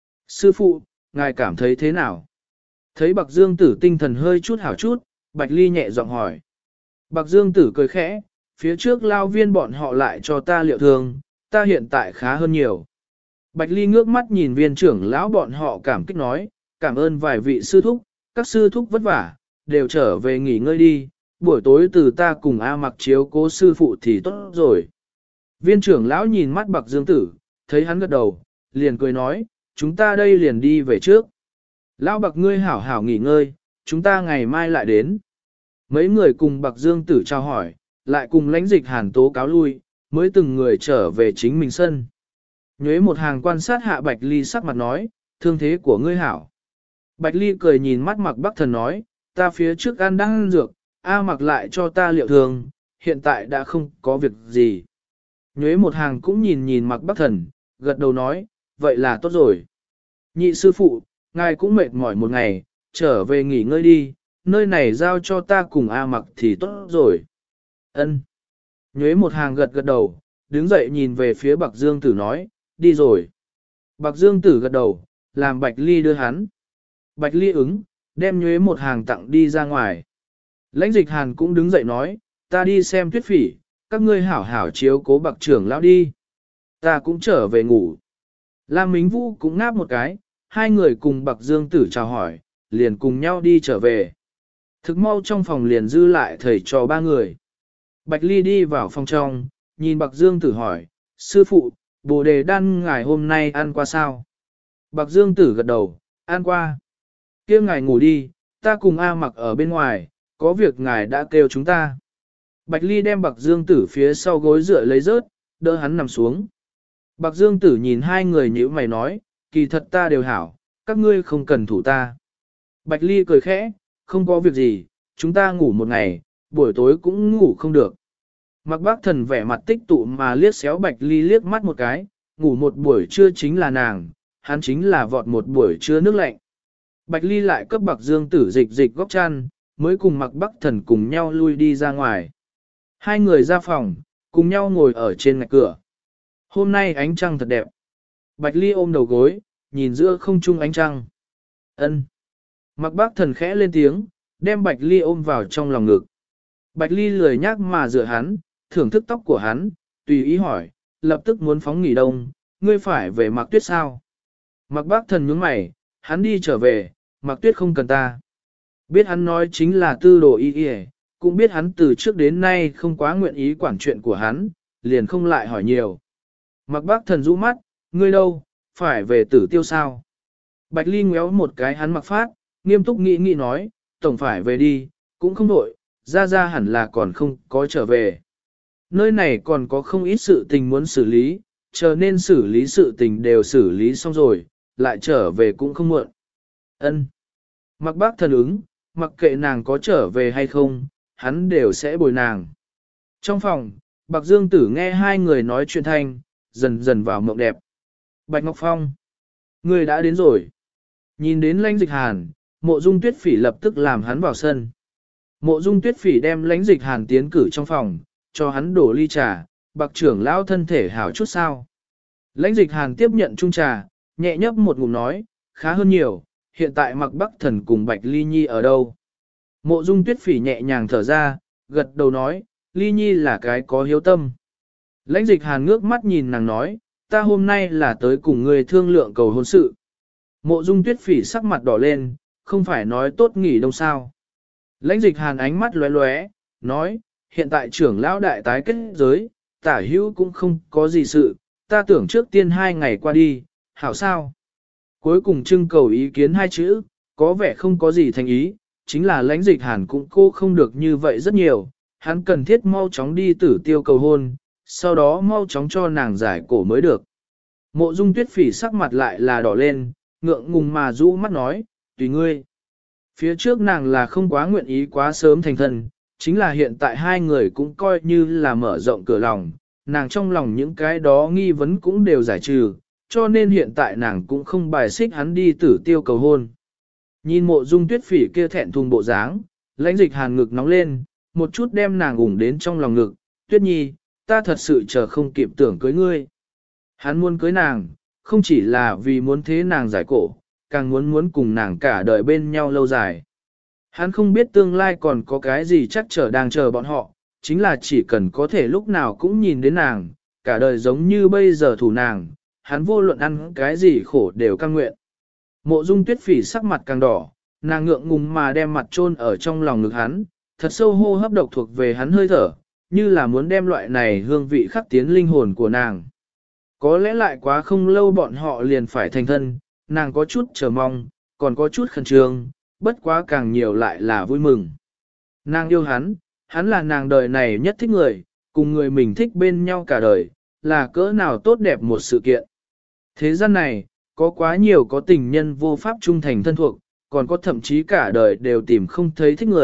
Sư phụ, ngài cảm thấy thế nào? Thấy Bạc Dương Tử tinh thần hơi chút hảo chút, Bạch Ly nhẹ giọng hỏi. Bạc Dương Tử cười khẽ, phía trước lao viên bọn họ lại cho ta liệu thương, ta hiện tại khá hơn nhiều. Bạch Ly ngước mắt nhìn viên trưởng lão bọn họ cảm kích nói, cảm ơn vài vị sư thúc, các sư thúc vất vả, đều trở về nghỉ ngơi đi, buổi tối từ ta cùng A Mặc chiếu cố sư phụ thì tốt rồi. Viên trưởng lão nhìn mắt Bạc Dương Tử, thấy hắn gật đầu, liền cười nói, chúng ta đây liền đi về trước. Lão Bạc ngươi hảo hảo nghỉ ngơi, chúng ta ngày mai lại đến. Mấy người cùng Bạc Dương Tử chào hỏi, lại cùng Lãnh Dịch Hàn tố cáo lui, mới từng người trở về chính mình sân. Nhuế một hàng quan sát hạ Bạch Ly sắc mặt nói, thương thế của ngươi hảo. Bạch Ly cười nhìn mắt Mạc Bắc Thần nói, ta phía trước ăn đang ăn dược, A Mặc lại cho ta liệu thương, hiện tại đã không có việc gì. Nhuế một hàng cũng nhìn nhìn Mạc Bắc Thần, gật đầu nói, vậy là tốt rồi. Nhị sư phụ, ngài cũng mệt mỏi một ngày, trở về nghỉ ngơi đi, nơi này giao cho ta cùng A Mặc thì tốt rồi. Ân. Nhuế một hàng gật gật đầu, đứng dậy nhìn về phía Bạc Dương Tử nói, đi rồi. Bạc Dương Tử gật đầu, làm Bạch Ly đưa hắn. Bạch Ly ứng, đem Nhuế một hàng tặng đi ra ngoài. Lãnh Dịch Hàn cũng đứng dậy nói, ta đi xem Tuyết Phỉ, các ngươi hảo hảo chiếu cố Bạc trưởng lão đi. Ta cũng trở về ngủ. Lam Mính Vũ cũng ngáp một cái, hai người cùng Bạc Dương Tử chào hỏi, liền cùng nhau đi trở về. Thực mau trong phòng liền dư lại thầy trò ba người. Bạch Ly đi vào phòng trong, nhìn Bạc Dương Tử hỏi, sư phụ, Bồ Đề Đan ngài hôm nay ăn qua sao? Bạc Dương Tử gật đầu, ăn qua. Kia ngài ngủ đi, ta cùng A Mặc ở bên ngoài, có việc ngài đã kêu chúng ta. Bạch Ly đem Bạc Dương Tử phía sau gối dựa lấy rớt, đỡ hắn nằm xuống. Bạc Dương Tử nhìn hai người nhíu mày nói, kỳ thật ta đều hảo, các ngươi không cần thủ ta. Bạch Ly cười khẽ, không có việc gì, chúng ta ngủ một ngày, buổi tối cũng ngủ không được. Mạc Bác Thần vẻ mặt tích tụ mà liếc xéo Bạch Ly liếc mắt một cái, ngủ một buổi trưa chính là nàng, hắn chính là vọt một buổi trưa nước lạnh. Bạch Ly lại cấp Bạc Dương Tử dịch dịch góc chăn, mới cùng Mạc Bác Thần cùng nhau lui đi ra ngoài. Hai người ra phòng, cùng nhau ngồi ở trên ngạch cửa. Hôm nay ánh trăng thật đẹp. Bạch Ly ôm đầu gối, nhìn giữa không trung ánh trăng. Ân. Mạc Bác Thần khẽ lên tiếng, đem Bạch Ly ôm vào trong lòng ngực. Bạch Ly lười nhác mà dựa hắn, thưởng thức tóc của hắn, tùy ý hỏi, lập tức muốn phóng nghỉ đông, ngươi phải về Mạc Tuyết sao? Mạc Bác Thần nhướng mày, hắn đi trở về, Mạc Tuyết không cần ta. Biết hắn nói chính là tư đồ y y, cũng biết hắn từ trước đến nay không quá nguyện ý quản chuyện của hắn, liền không lại hỏi nhiều. Mạc Bác Thần rũ mắt, ngươi đâu, phải về Tử Tiêu sao? Bạch Ly ngéo một cái hắn Mặc Phát, nghiêm túc nghĩ nói, tổng phải về đi, cũng không đổi, ra hẳn là còn không có trở về. Nơi này còn có không ít sự tình muốn xử lý, chờ nên xử lý sự tình đều xử lý xong rồi, lại trở về cũng không muộn. Ân. Mặc Bác Thần ứng, mặc kệ nàng có trở về hay không, hắn đều sẽ bồi nàng. Trong phòng, Bạc Dương Tử nghe hai người nói chuyện thanh, dần dần vào mộng đẹp. Bạch Ngọc Phong, người đã đến rồi. Nhìn đến Lãnh Dịch Hàn, Mộ Dung Tuyết Phỉ lập tức làm hắn vào sân. Mộ Dung Tuyết Phỉ đem Lãnh Dịch Hàn tiến cử trong phòng, cho hắn đổ ly trà, Bạc trưởng lão thân thể hảo chút sao. Lãnh Dịch Hàn tiếp nhận chung trà, nhẹ nhấp một ngụm nói, khá hơn nhiều, hiện tại Mạc Bắc Thần cùng Bạch Ly Nhi ở đâu. Mộ Dung Tuyết Phỉ nhẹ nhàng thở ra, gật đầu nói, Ly Nhi là cái có hiếu tâm. Lãnh Dịch Hàn ngước mắt nhìn nàng nói, ta hôm nay là tới cùng người thương lượng cầu hôn sự. Mộ Dung Tuyết Phỉ sắc mặt đỏ lên, không phải nói tốt nghỉ đông sao. Lãnh Dịch Hàn ánh mắt lóe lóe, nói, hiện tại trưởng lão đại tái kết giới, tả hữu cũng không có gì sự, ta tưởng trước tiên 2 ngày qua đi, hảo sao. Cuối cùng trưng cầu ý kiến 2 chữ, có vẻ không có gì thành ý, chính là Lãnh Dịch Hàn cũng cô không được như vậy rất nhiều, hắn cần thiết mau chóng đi Tử Tiêu cầu hôn, sau đó mau chóng cho nàng giải cổ mới được. Mộ Dung Tuyết Phỉ sắc mặt lại là đỏ lên, ngượng ngùng mà rũ mắt nói, tùy ngươi. Phía trước nàng là không quá nguyện ý quá sớm thành thân, chính là hiện tại hai người cũng coi như là mở rộng cửa lòng, nàng trong lòng những cái đó nghi vấn cũng đều giải trừ, cho nên hiện tại nàng cũng không bài xích hắn đi Tử Tiêu cầu hôn. Nhìn Mộ Dung Tuyết Phỉ kia thẹn thùng bộ dáng, Lãnh Dịch Hàn ngực nóng lên, một chút đem nàng ủng đến trong lòng ngực, Tuyết Nhi, ta thật sự chờ không kịp tưởng cưới ngươi. Hắn muốn cưới nàng, không chỉ là vì muốn thế nàng giải cổ, càng muốn cùng nàng cả đời bên nhau lâu dài. Hắn không biết tương lai còn có cái gì chắc chờ đang chờ bọn họ, chính là chỉ cần có thể lúc nào cũng nhìn đến nàng, cả đời giống như bây giờ thủ nàng, hắn vô luận ăn cái gì khổ đều cam nguyện. Mộ Dung Tuyết Phỉ sắc mặt càng đỏ, nàng ngượng ngùng mà đem mặt chôn ở trong lòng ngực hắn, thật sâu hô hấp độc thuộc về hắn hơi thở, như là muốn đem loại này hương vị khắc tiến linh hồn của nàng. Có lẽ lại quá không lâu bọn họ liền phải thành thân, nàng có chút chờ mong, còn có chút khẩn trương, bất quá càng nhiều lại là vui mừng. Nàng yêu hắn, hắn là nàng đời này nhất thích người, cùng người mình thích bên nhau cả đời, là cỡ nào tốt đẹp một sự kiện. Thế gian này, có quá nhiều có tình nhân vô pháp trung thành thân thuộc, còn có thậm chí cả đời đều tìm không thấy thích người,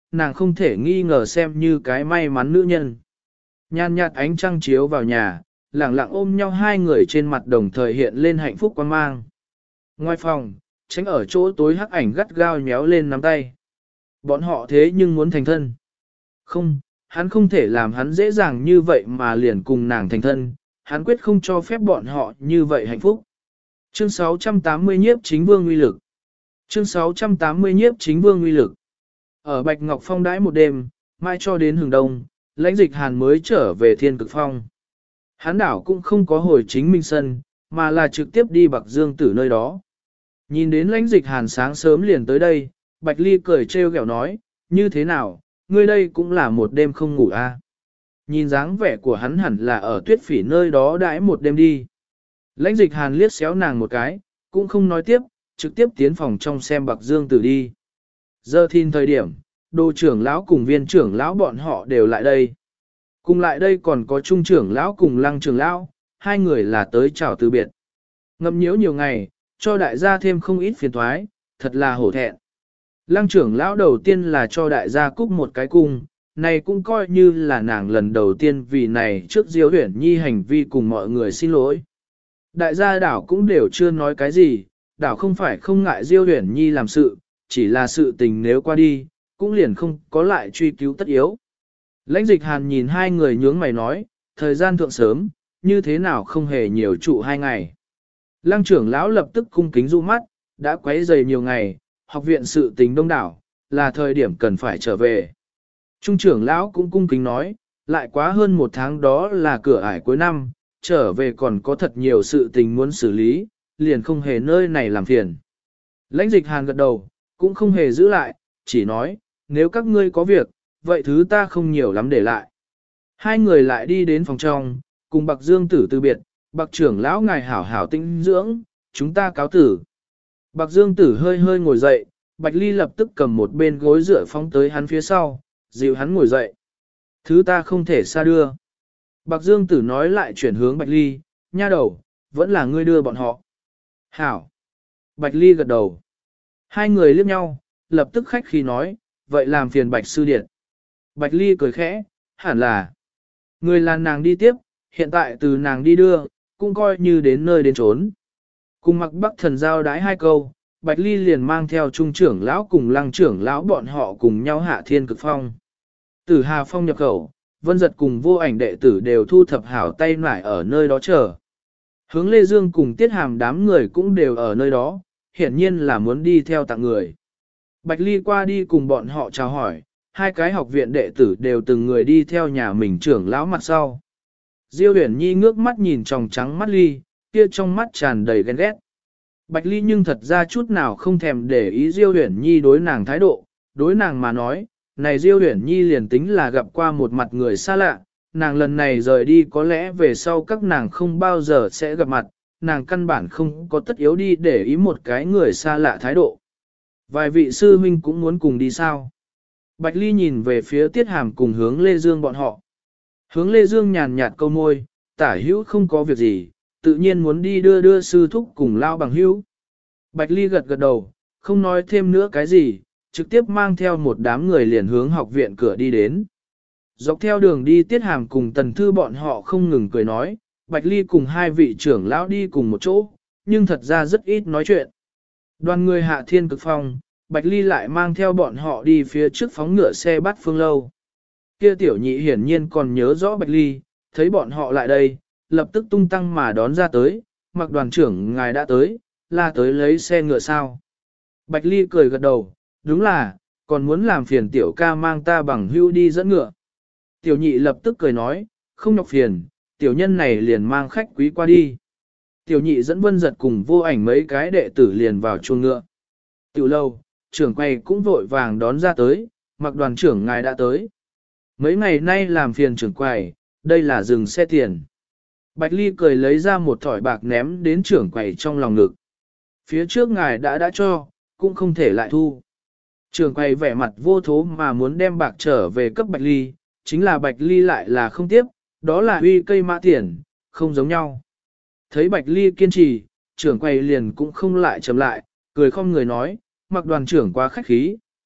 nàng không thể nghi ngờ xem như cái may mắn nữ nhân. Nhan nhạt ánh trăng chiếu vào nhà, lặng lặng ôm nhau hai người trên mặt đồng thời hiện lên hạnh phúc quan mang. Ngoài phòng, tránh ở chỗ tối hắc ảnh gắt gao nhéo lên nắm tay. Bọn họ thế nhưng muốn thành thân. Không, hắn không thể làm hắn dễ dàng như vậy mà liền cùng nàng thành thân, hắn quyết không cho phép bọn họ như vậy hạnh phúc. Chương 680 nhiếp chính vương uy lực. Chương 680 nhiếp chính vương uy lực. Ở Bạch Ngọc Phong đãi một đêm, mai cho đến hừng đông, Lãnh Dịch Hàn mới trở về Thiên Cực Phong. Hắn đảo cũng không có hồi chính minh sân, mà là trực tiếp đi Bạc Dương Tử nơi đó. Nhìn đến Lãnh Dịch Hàn sáng sớm liền tới đây, Bạch Ly cười trêu ghẹo nói, như thế nào, ngươi đây cũng là một đêm không ngủ à. Nhìn dáng vẻ của hắn hẳn là ở Tuyết Phỉ nơi đó đãi một đêm đi. Lãnh Dịch Hàn liếc xéo nàng một cái, cũng không nói tiếp, trực tiếp tiến phòng trong xem Bạc Dương Tử đi. Giờ thìn thời điểm, Đô trưởng lão cùng Viên trưởng lão bọn họ đều lại đây. Cùng lại đây còn có Trung trưởng lão cùng Lăng trưởng lão, hai người là tới chào từ biệt. Ngậm nhiễu nhiều ngày, cho đại gia thêm không ít phiền toái, thật là hổ thẹn. Lăng trưởng lão đầu tiên là cho đại gia cúc một cái cung, này cũng coi như là nàng lần đầu tiên vì này trước Diêu Huyển Nhi hành vi cùng mọi người xin lỗi. Đại gia đảo cũng đều chưa nói cái gì, đảo không phải không ngại Diêu Huyển Nhi làm sự, chỉ là sự tình nếu qua đi, cũng liền không có lại truy cứu tất yếu. Lãnh Dịch Hàn nhìn hai người nhướng mày nói, thời gian thượng sớm, như thế nào không hề nhiều trụ 2 ngày. Lăng trưởng lão lập tức cung kính du mắt, đã quấy rầy nhiều ngày, học viện sự tình đông đảo, là thời điểm cần phải trở về. Trung trưởng lão cũng cung kính nói, lại quá hơn 1 tháng đó là cửa ải cuối năm, trở về còn có thật nhiều sự tình muốn xử lý, liền không hề nơi này làm phiền. Lãnh Dịch Hàn gật đầu, cũng không hề giữ lại, chỉ nói, nếu các ngươi có việc, vậy thứ ta không nhiều lắm để lại. Hai người lại đi đến phòng trong, cùng Bạc Dương Tử từ biệt, Bạc trưởng lão ngài hảo hảo tinh dưỡng, chúng ta cáo tử. Bạc Dương Tử hơi hơi ngồi dậy, Bạch Ly lập tức cầm một bên gối dựa phóng tới hắn phía sau, dịu hắn ngồi dậy. Thứ ta không thể xa đưa. Bạc Dương Tử nói lại chuyển hướng Bạch Ly, nha đầu, vẫn là ngươi đưa bọn họ. Hảo. Bạch Ly gật đầu. Hai người liếc nhau, lập tức khách khí nói, vậy làm phiền Bạch Sư Điệt. Bạch Ly cười khẽ, hẳn là. Người là nàng đi tiếp, hiện tại từ nàng đi đưa, cũng coi như đến nơi đến trốn. Cùng Mặc Bắc Thần giao đái 2 câu, Bạch Ly liền mang theo Trung trưởng lão cùng Lăng trưởng lão bọn họ cùng nhau hạ Thiên Cực Phong. Tử Hà Phong nhập khẩu, Vân Giật cùng Vô Ảnh đệ tử đều thu thập hảo tay nải ở nơi đó chờ. Hướng Lê Dương cùng Tiết Hàm đám người cũng đều ở nơi đó, hiển nhiên là muốn đi theo tặng người. Bạch Ly qua đi cùng bọn họ chào hỏi, 2 cái học viện đệ tử đều từng người đi theo nhà mình trưởng lão mặt sau. Diêu Huyển Nhi ngước mắt nhìn tròng trắng mắt Ly, kia trong mắt tràn đầy ghen ghét. Bạch Ly nhưng thật ra chút nào không thèm để ý Diêu Huyển Nhi đối nàng thái độ, đối nàng mà nói, này Diêu Huyển Nhi liền tính là gặp qua một mặt người xa lạ, nàng lần này rời đi có lẽ về sau các nàng không bao giờ sẽ gặp mặt, nàng căn bản không có tất yếu đi để ý một cái người xa lạ thái độ. Vài vị sư huynh cũng muốn cùng đi sao? Bạch Ly nhìn về phía Tiết Hàm cùng Hướng Lê Dương bọn họ. Hướng Lê Dương nhàn nhạt câu môi, tả hữu không có việc gì, tự nhiên muốn đi đưa sư thúc cùng lao bằng hữu. Bạch Ly gật gật đầu, không nói thêm nữa cái gì, trực tiếp mang theo một đám người liền hướng học viện cửa đi đến. Dọc theo đường đi Tiết Hàm cùng Tần Thư bọn họ không ngừng cười nói, Bạch Ly cùng 2 vị trưởng lão đi cùng một chỗ, nhưng thật ra rất ít nói chuyện. Đoàn người hạ Thiên Cực Phong, Bạch Ly lại mang theo bọn họ đi phía trước phóng ngựa xe bắt phương lâu. Kia tiểu nhị hiển nhiên còn nhớ rõ Bạch Ly, thấy bọn họ lại đây, lập tức tung tăng mà đón ra tới, Mặc đoàn trưởng ngài đã tới, là tới lấy xe ngựa sao. Bạch Ly cười gật đầu, đúng là, còn muốn làm phiền tiểu ca mang ta bằng hưu đi dẫn ngựa. Tiểu nhị lập tức cười nói, không nhọc phiền, tiểu nhân này liền mang khách quý qua đi. Tiểu nhị dẫn Vân Giật cùng Vô Ảnh mấy cái đệ tử liền vào chuồng ngựa. Tiểu lâu, trưởng quầy cũng vội vàng đón ra tới, Mặc đoàn trưởng ngài đã tới. Mấy ngày nay làm phiền trưởng quầy, đây là dừng xe tiền. Bạch Ly cười lấy ra một thỏi bạc ném đến trưởng quầy trong lòng ngực. Phía trước ngài đã cho, cũng không thể lại thu. Trưởng quầy vẻ mặt vô thố mà muốn đem bạc trở về cấp Bạch Ly, chính là Bạch Ly lại là không tiếp, đó là uy cây mã tiền, không giống nhau. Thấy Bạch Ly kiên trì, trưởng quầy liền cũng không lại chậm lại, cười không người nói, Mặc đoàn trưởng quá khách khí,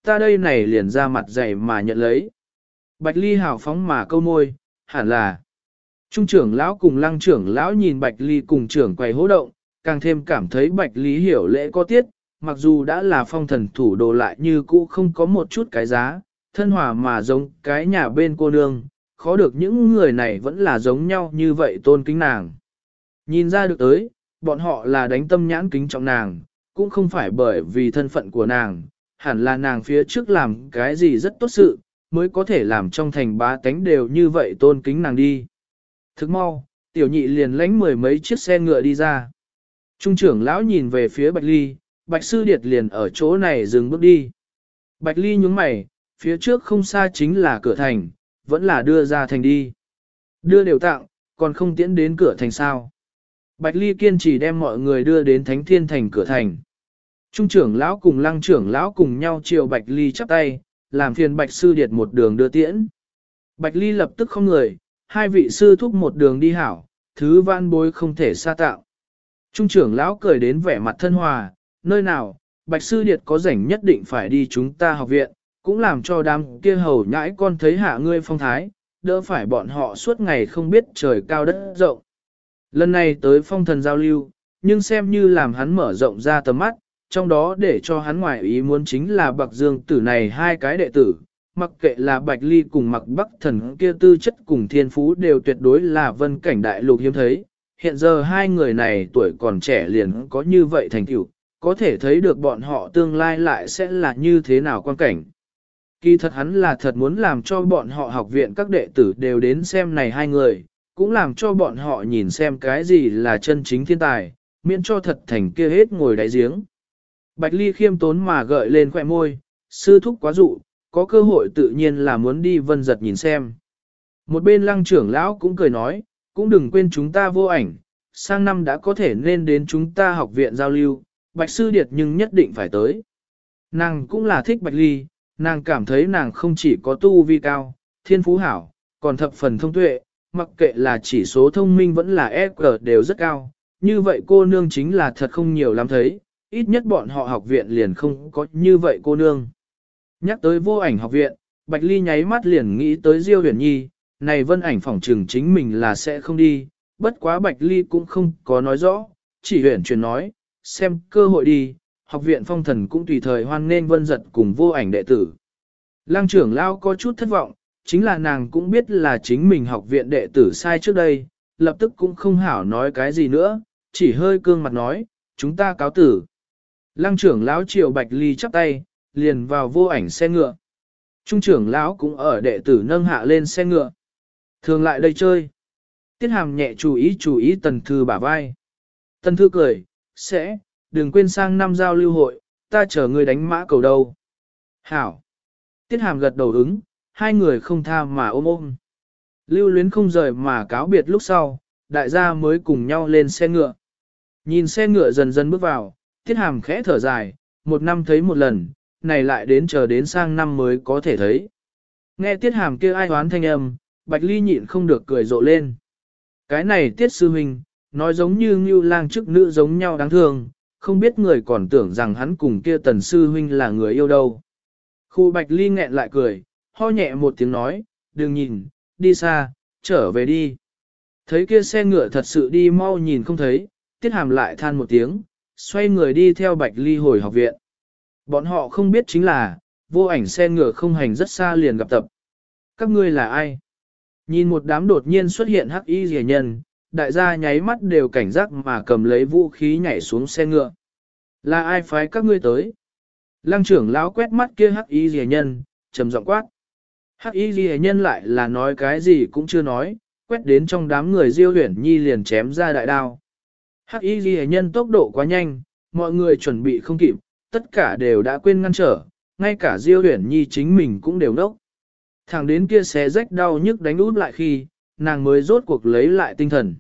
ta đây này liền ra mặt dày mà nhận lấy. Bạch Ly hào phóng mà câu môi, hẳn là. Trung trưởng lão cùng Lăng trưởng lão nhìn Bạch Ly cùng trưởng quầy hô động, càng thêm cảm thấy Bạch Ly hiểu lễ có tiết, mặc dù đã là phong thần thủ đồ lại như cũ không có một chút cái giá, thân hòa mà giống cái nhà bên cô nương, khó được những người này vẫn là giống nhau như vậy tôn kính nàng. Nhìn ra được tới, bọn họ là đánh tâm nhãn kính trọng nàng, cũng không phải bởi vì thân phận của nàng, hẳn là nàng phía trước làm cái gì rất tốt sự, mới có thể làm trong thành bá tánh đều như vậy tôn kính nàng đi. Thức mau, tiểu nhị liền lánh mười mấy chiếc xe ngựa đi ra. Trung trưởng lão nhìn về phía Bạch Ly, Bạch Sư Điệt liền ở chỗ này dừng bước đi. Bạch Ly nhướng mày, phía trước không xa chính là cửa thành, vẫn là đưa ra thành đi. Đưa đều tặng, còn không tiễn đến cửa thành sao. Bạch Ly kiên trì đem mọi người đưa đến Thánh Thiên Thành cửa thành. Trung trưởng lão cùng Lăng trưởng lão cùng nhau chiều Bạch Ly chắp tay, làm phiền Bạch Sư Điệt một đường đưa tiễn. Bạch Ly lập tức không người, hai vị sư thúc một đường đi hảo, thứ van bối không thể xa tạo. Trung trưởng lão cười đến vẻ mặt thân hòa, nơi nào, Bạch Sư Điệt có rảnh nhất định phải đi chúng ta học viện, cũng làm cho đám kia hầu nhãi con thấy hạ ngươi phong thái, đỡ phải bọn họ suốt ngày không biết trời cao đất rộng. Lần này tới phong thần giao lưu, nhưng xem như làm hắn mở rộng ra tầm mắt, trong đó để cho hắn ngoại ý muốn chính là Bạc Dương Tử này hai cái đệ tử, mặc kệ là Bạch Ly cùng Mặc Bắc Thần kia tư chất cùng thiên phú đều tuyệt đối là vân cảnh đại lục hiếm thấy. Hiện giờ hai người này tuổi còn trẻ liền có như vậy thành tựu, có thể thấy được bọn họ tương lai lại sẽ là như thế nào quan cảnh. Kỳ thật hắn là thật muốn làm cho bọn họ học viện các đệ tử đều đến xem này hai người, cũng làm cho bọn họ nhìn xem cái gì là chân chính thiên tài, miễn cho thật thành kia hết ngồi đáy giếng. Bạch Ly khiêm tốn mà gợi lên khỏe môi, sư thúc quá dụ, có cơ hội tự nhiên là muốn đi vân giật nhìn xem. Một bên Lăng trưởng lão cũng cười nói, cũng đừng quên chúng ta vô ảnh, sang năm đã có thể nên đến chúng ta học viện giao lưu, Bạch Sư Điệt nhưng nhất định phải tới. Nàng cũng là thích Bạch Ly, nàng cảm thấy nàng không chỉ có tu vi cao, thiên phú hảo, còn thập phần thông tuệ, mặc kệ là chỉ số thông minh vẫn là EQ đều rất cao, như vậy cô nương chính là thật không nhiều lắm thấy, ít nhất bọn họ học viện liền không có như vậy cô nương. Nhắc tới vô ảnh học viện, Bạch Ly nháy mắt liền nghĩ tới Diêu Huyền Nhi, này vân ảnh phỏng trừng chính mình là sẽ không đi, bất quá Bạch Ly cũng không có nói rõ, chỉ huyền truyền nói, xem cơ hội đi, học viện phong thần cũng tùy thời hoan nên vân giật cùng vô ảnh đệ tử. Lăng trưởng lao có chút thất vọng, chính là nàng cũng biết là chính mình học viện đệ tử sai trước đây, lập tức cũng không hảo nói cái gì nữa, chỉ hơi cương mặt nói, chúng ta cáo tử. Lăng trưởng lão triều Bạch Ly chắp tay, liền vào vô ảnh xe ngựa. Trung trưởng lão cũng ở đệ tử nâng hạ lên xe ngựa. Thường lại đây chơi. Tiết Hàm nhẹ chú ý Tần Thư bả vai. Tần Thư cười, sẽ, đừng quên sang năm giao lưu hội, ta chờ người đánh mã cầu đâu. Hảo. Tiết Hàm gật đầu ứng, hai người không tha mà ôm ôm. Lưu Luyến không rời mà cáo biệt lúc sau, đại gia mới cùng nhau lên xe ngựa. Nhìn xe ngựa dần dần bước vào, Tiết Hàm khẽ thở dài, một năm thấy một lần, này lại đến chờ đến sang năm mới có thể thấy. Nghe Tiết Hàm kia ai hoán thanh âm, Bạch Ly nhịn không được cười rộ lên. Cái này Tiết sư huynh, nói giống như Ngưu Lang chức nữ giống nhau đáng thương, không biết người còn tưởng rằng hắn cùng kia Tần sư huynh là người yêu đâu. Khu Bạch Ly nghẹn lại cười, ho nhẹ một tiếng nói, đừng nhìn, đi xa, trở về đi. Thấy kia xe ngựa thật sự đi mau nhìn không thấy, Tiết Hàm lại than một tiếng, xoay người đi theo Bạch Ly hồi học viện. Bọn họ không biết chính là, vô ảnh xe ngựa không hành rất xa liền gặp tập. Các ngươi là ai? Nhìn một đám đột nhiên xuất hiện hắc y rẻ nhân, đại gia nháy mắt đều cảnh giác mà cầm lấy vũ khí nhảy xuống xe ngựa. Là ai phái các ngươi tới? Lăng trưởng lão quét mắt kia hắc y rẻ nhân, trầm giọng quát. Hắc y rẻ nhân lại là nói cái gì cũng chưa nói, quét đến trong đám người Diêu Huyền Nhi liền chém ra đại đao. Hắc y rẻ nhân tốc độ quá nhanh, mọi người chuẩn bị không kịp, tất cả đều đã quên ngăn trở, ngay cả Diêu Huyền Nhi chính mình cũng đều đốc. Thẳng đến kia xé rách đau nhức đánh út lại khi, nàng mới rốt cuộc lấy lại tinh thần.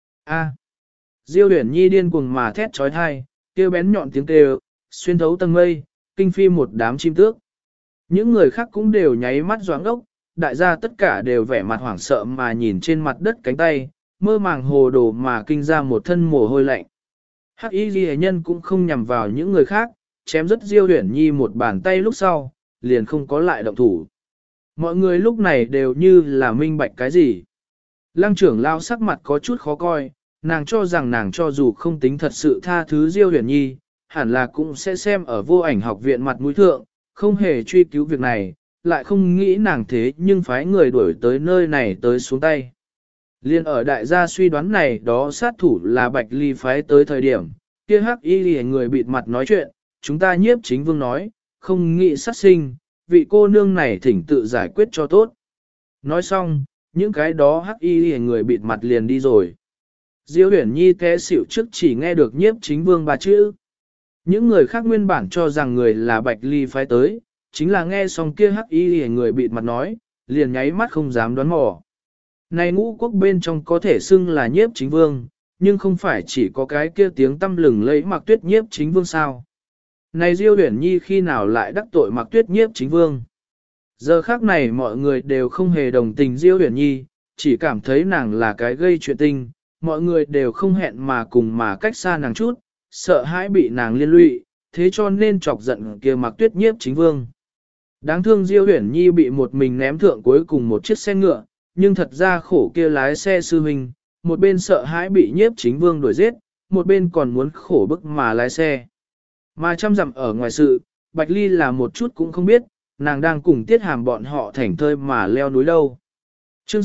A. Diêu Huyền Nhi điên cuồng mà thét trói thai, kêu bén nhọn tiếng kêu, xuyên thấu tầng mây, kinh phi một đám chim tước. Những người khác cũng đều nháy mắt doáng ốc, đại gia tất cả đều vẻ mặt hoảng sợ mà nhìn trên mặt đất cánh tay, mơ màng hồ đồ mà kinh ra một thân mồ hôi lạnh. Hắc Y Ghi nhân cũng không nhằm vào những người khác, chém rất Diêu Huyền Nhi một bàn tay lúc sau, liền không có lại động thủ. Mọi người lúc này đều như là minh bạch cái gì. Lăng trưởng lao sắc mặt có chút khó coi, nàng cho rằng nàng cho dù không tính thật sự tha thứ Diêu Huyền Nhi, hẳn là cũng sẽ xem ở vô ảnh học viện mặt mũi thượng, không hề truy cứu việc này, lại không nghĩ nàng thế nhưng phái người đuổi tới nơi này tới xuống tay. Liên ở đại gia suy đoán này đó sát thủ là Bạch Ly phái tới thời điểm, kia hắc y lìa người bịt mặt nói chuyện, chúng ta nhiếp chính vương nói, không nghĩ sát sinh, vị cô nương này thỉnh tự giải quyết cho tốt. Nói xong, những cái đó hắc y lìa người bịt mặt liền đi rồi. Diêu Huyền Nhi té xỉu trước chỉ nghe được nhiếp chính vương ba chữ. Những người khác nguyên bản cho rằng người là Bạch Ly phái tới, chính là nghe xong kia hắc y lìa người bịt mặt nói, liền nháy mắt không dám đoán mò. Này ngũ quốc bên trong có thể xưng là nhiếp chính vương, nhưng không phải chỉ có cái kia tiếng tâm lừng lẫy Mạc Tuyết nhiếp chính vương sao. Này Diêu Huyền Nhi khi nào lại đắc tội Mạc Tuyết nhiếp chính vương. Giờ khác này mọi người đều không hề đồng tình Diêu Huyền Nhi, chỉ cảm thấy nàng là cái gây chuyện tình, mọi người đều không hẹn mà cùng mà cách xa nàng chút, sợ hãi bị nàng liên lụy, thế cho nên chọc giận kia Mạc Tuyết nhiếp chính vương. Đáng thương Diêu Huyền Nhi bị một mình ném thượng cuối cùng một chiếc xe ngựa, nhưng thật ra khổ kia lái xe sư huynh, một bên sợ hãi bị nhiếp chính vương đuổi giết, một bên còn muốn khổ bức mà lái xe. Mà trăm dặm ở ngoài sự, Bạch Ly là một chút cũng không biết, nàng đang cùng Tiết Hàm bọn họ thảnh thơi mà leo núi đâu. Chương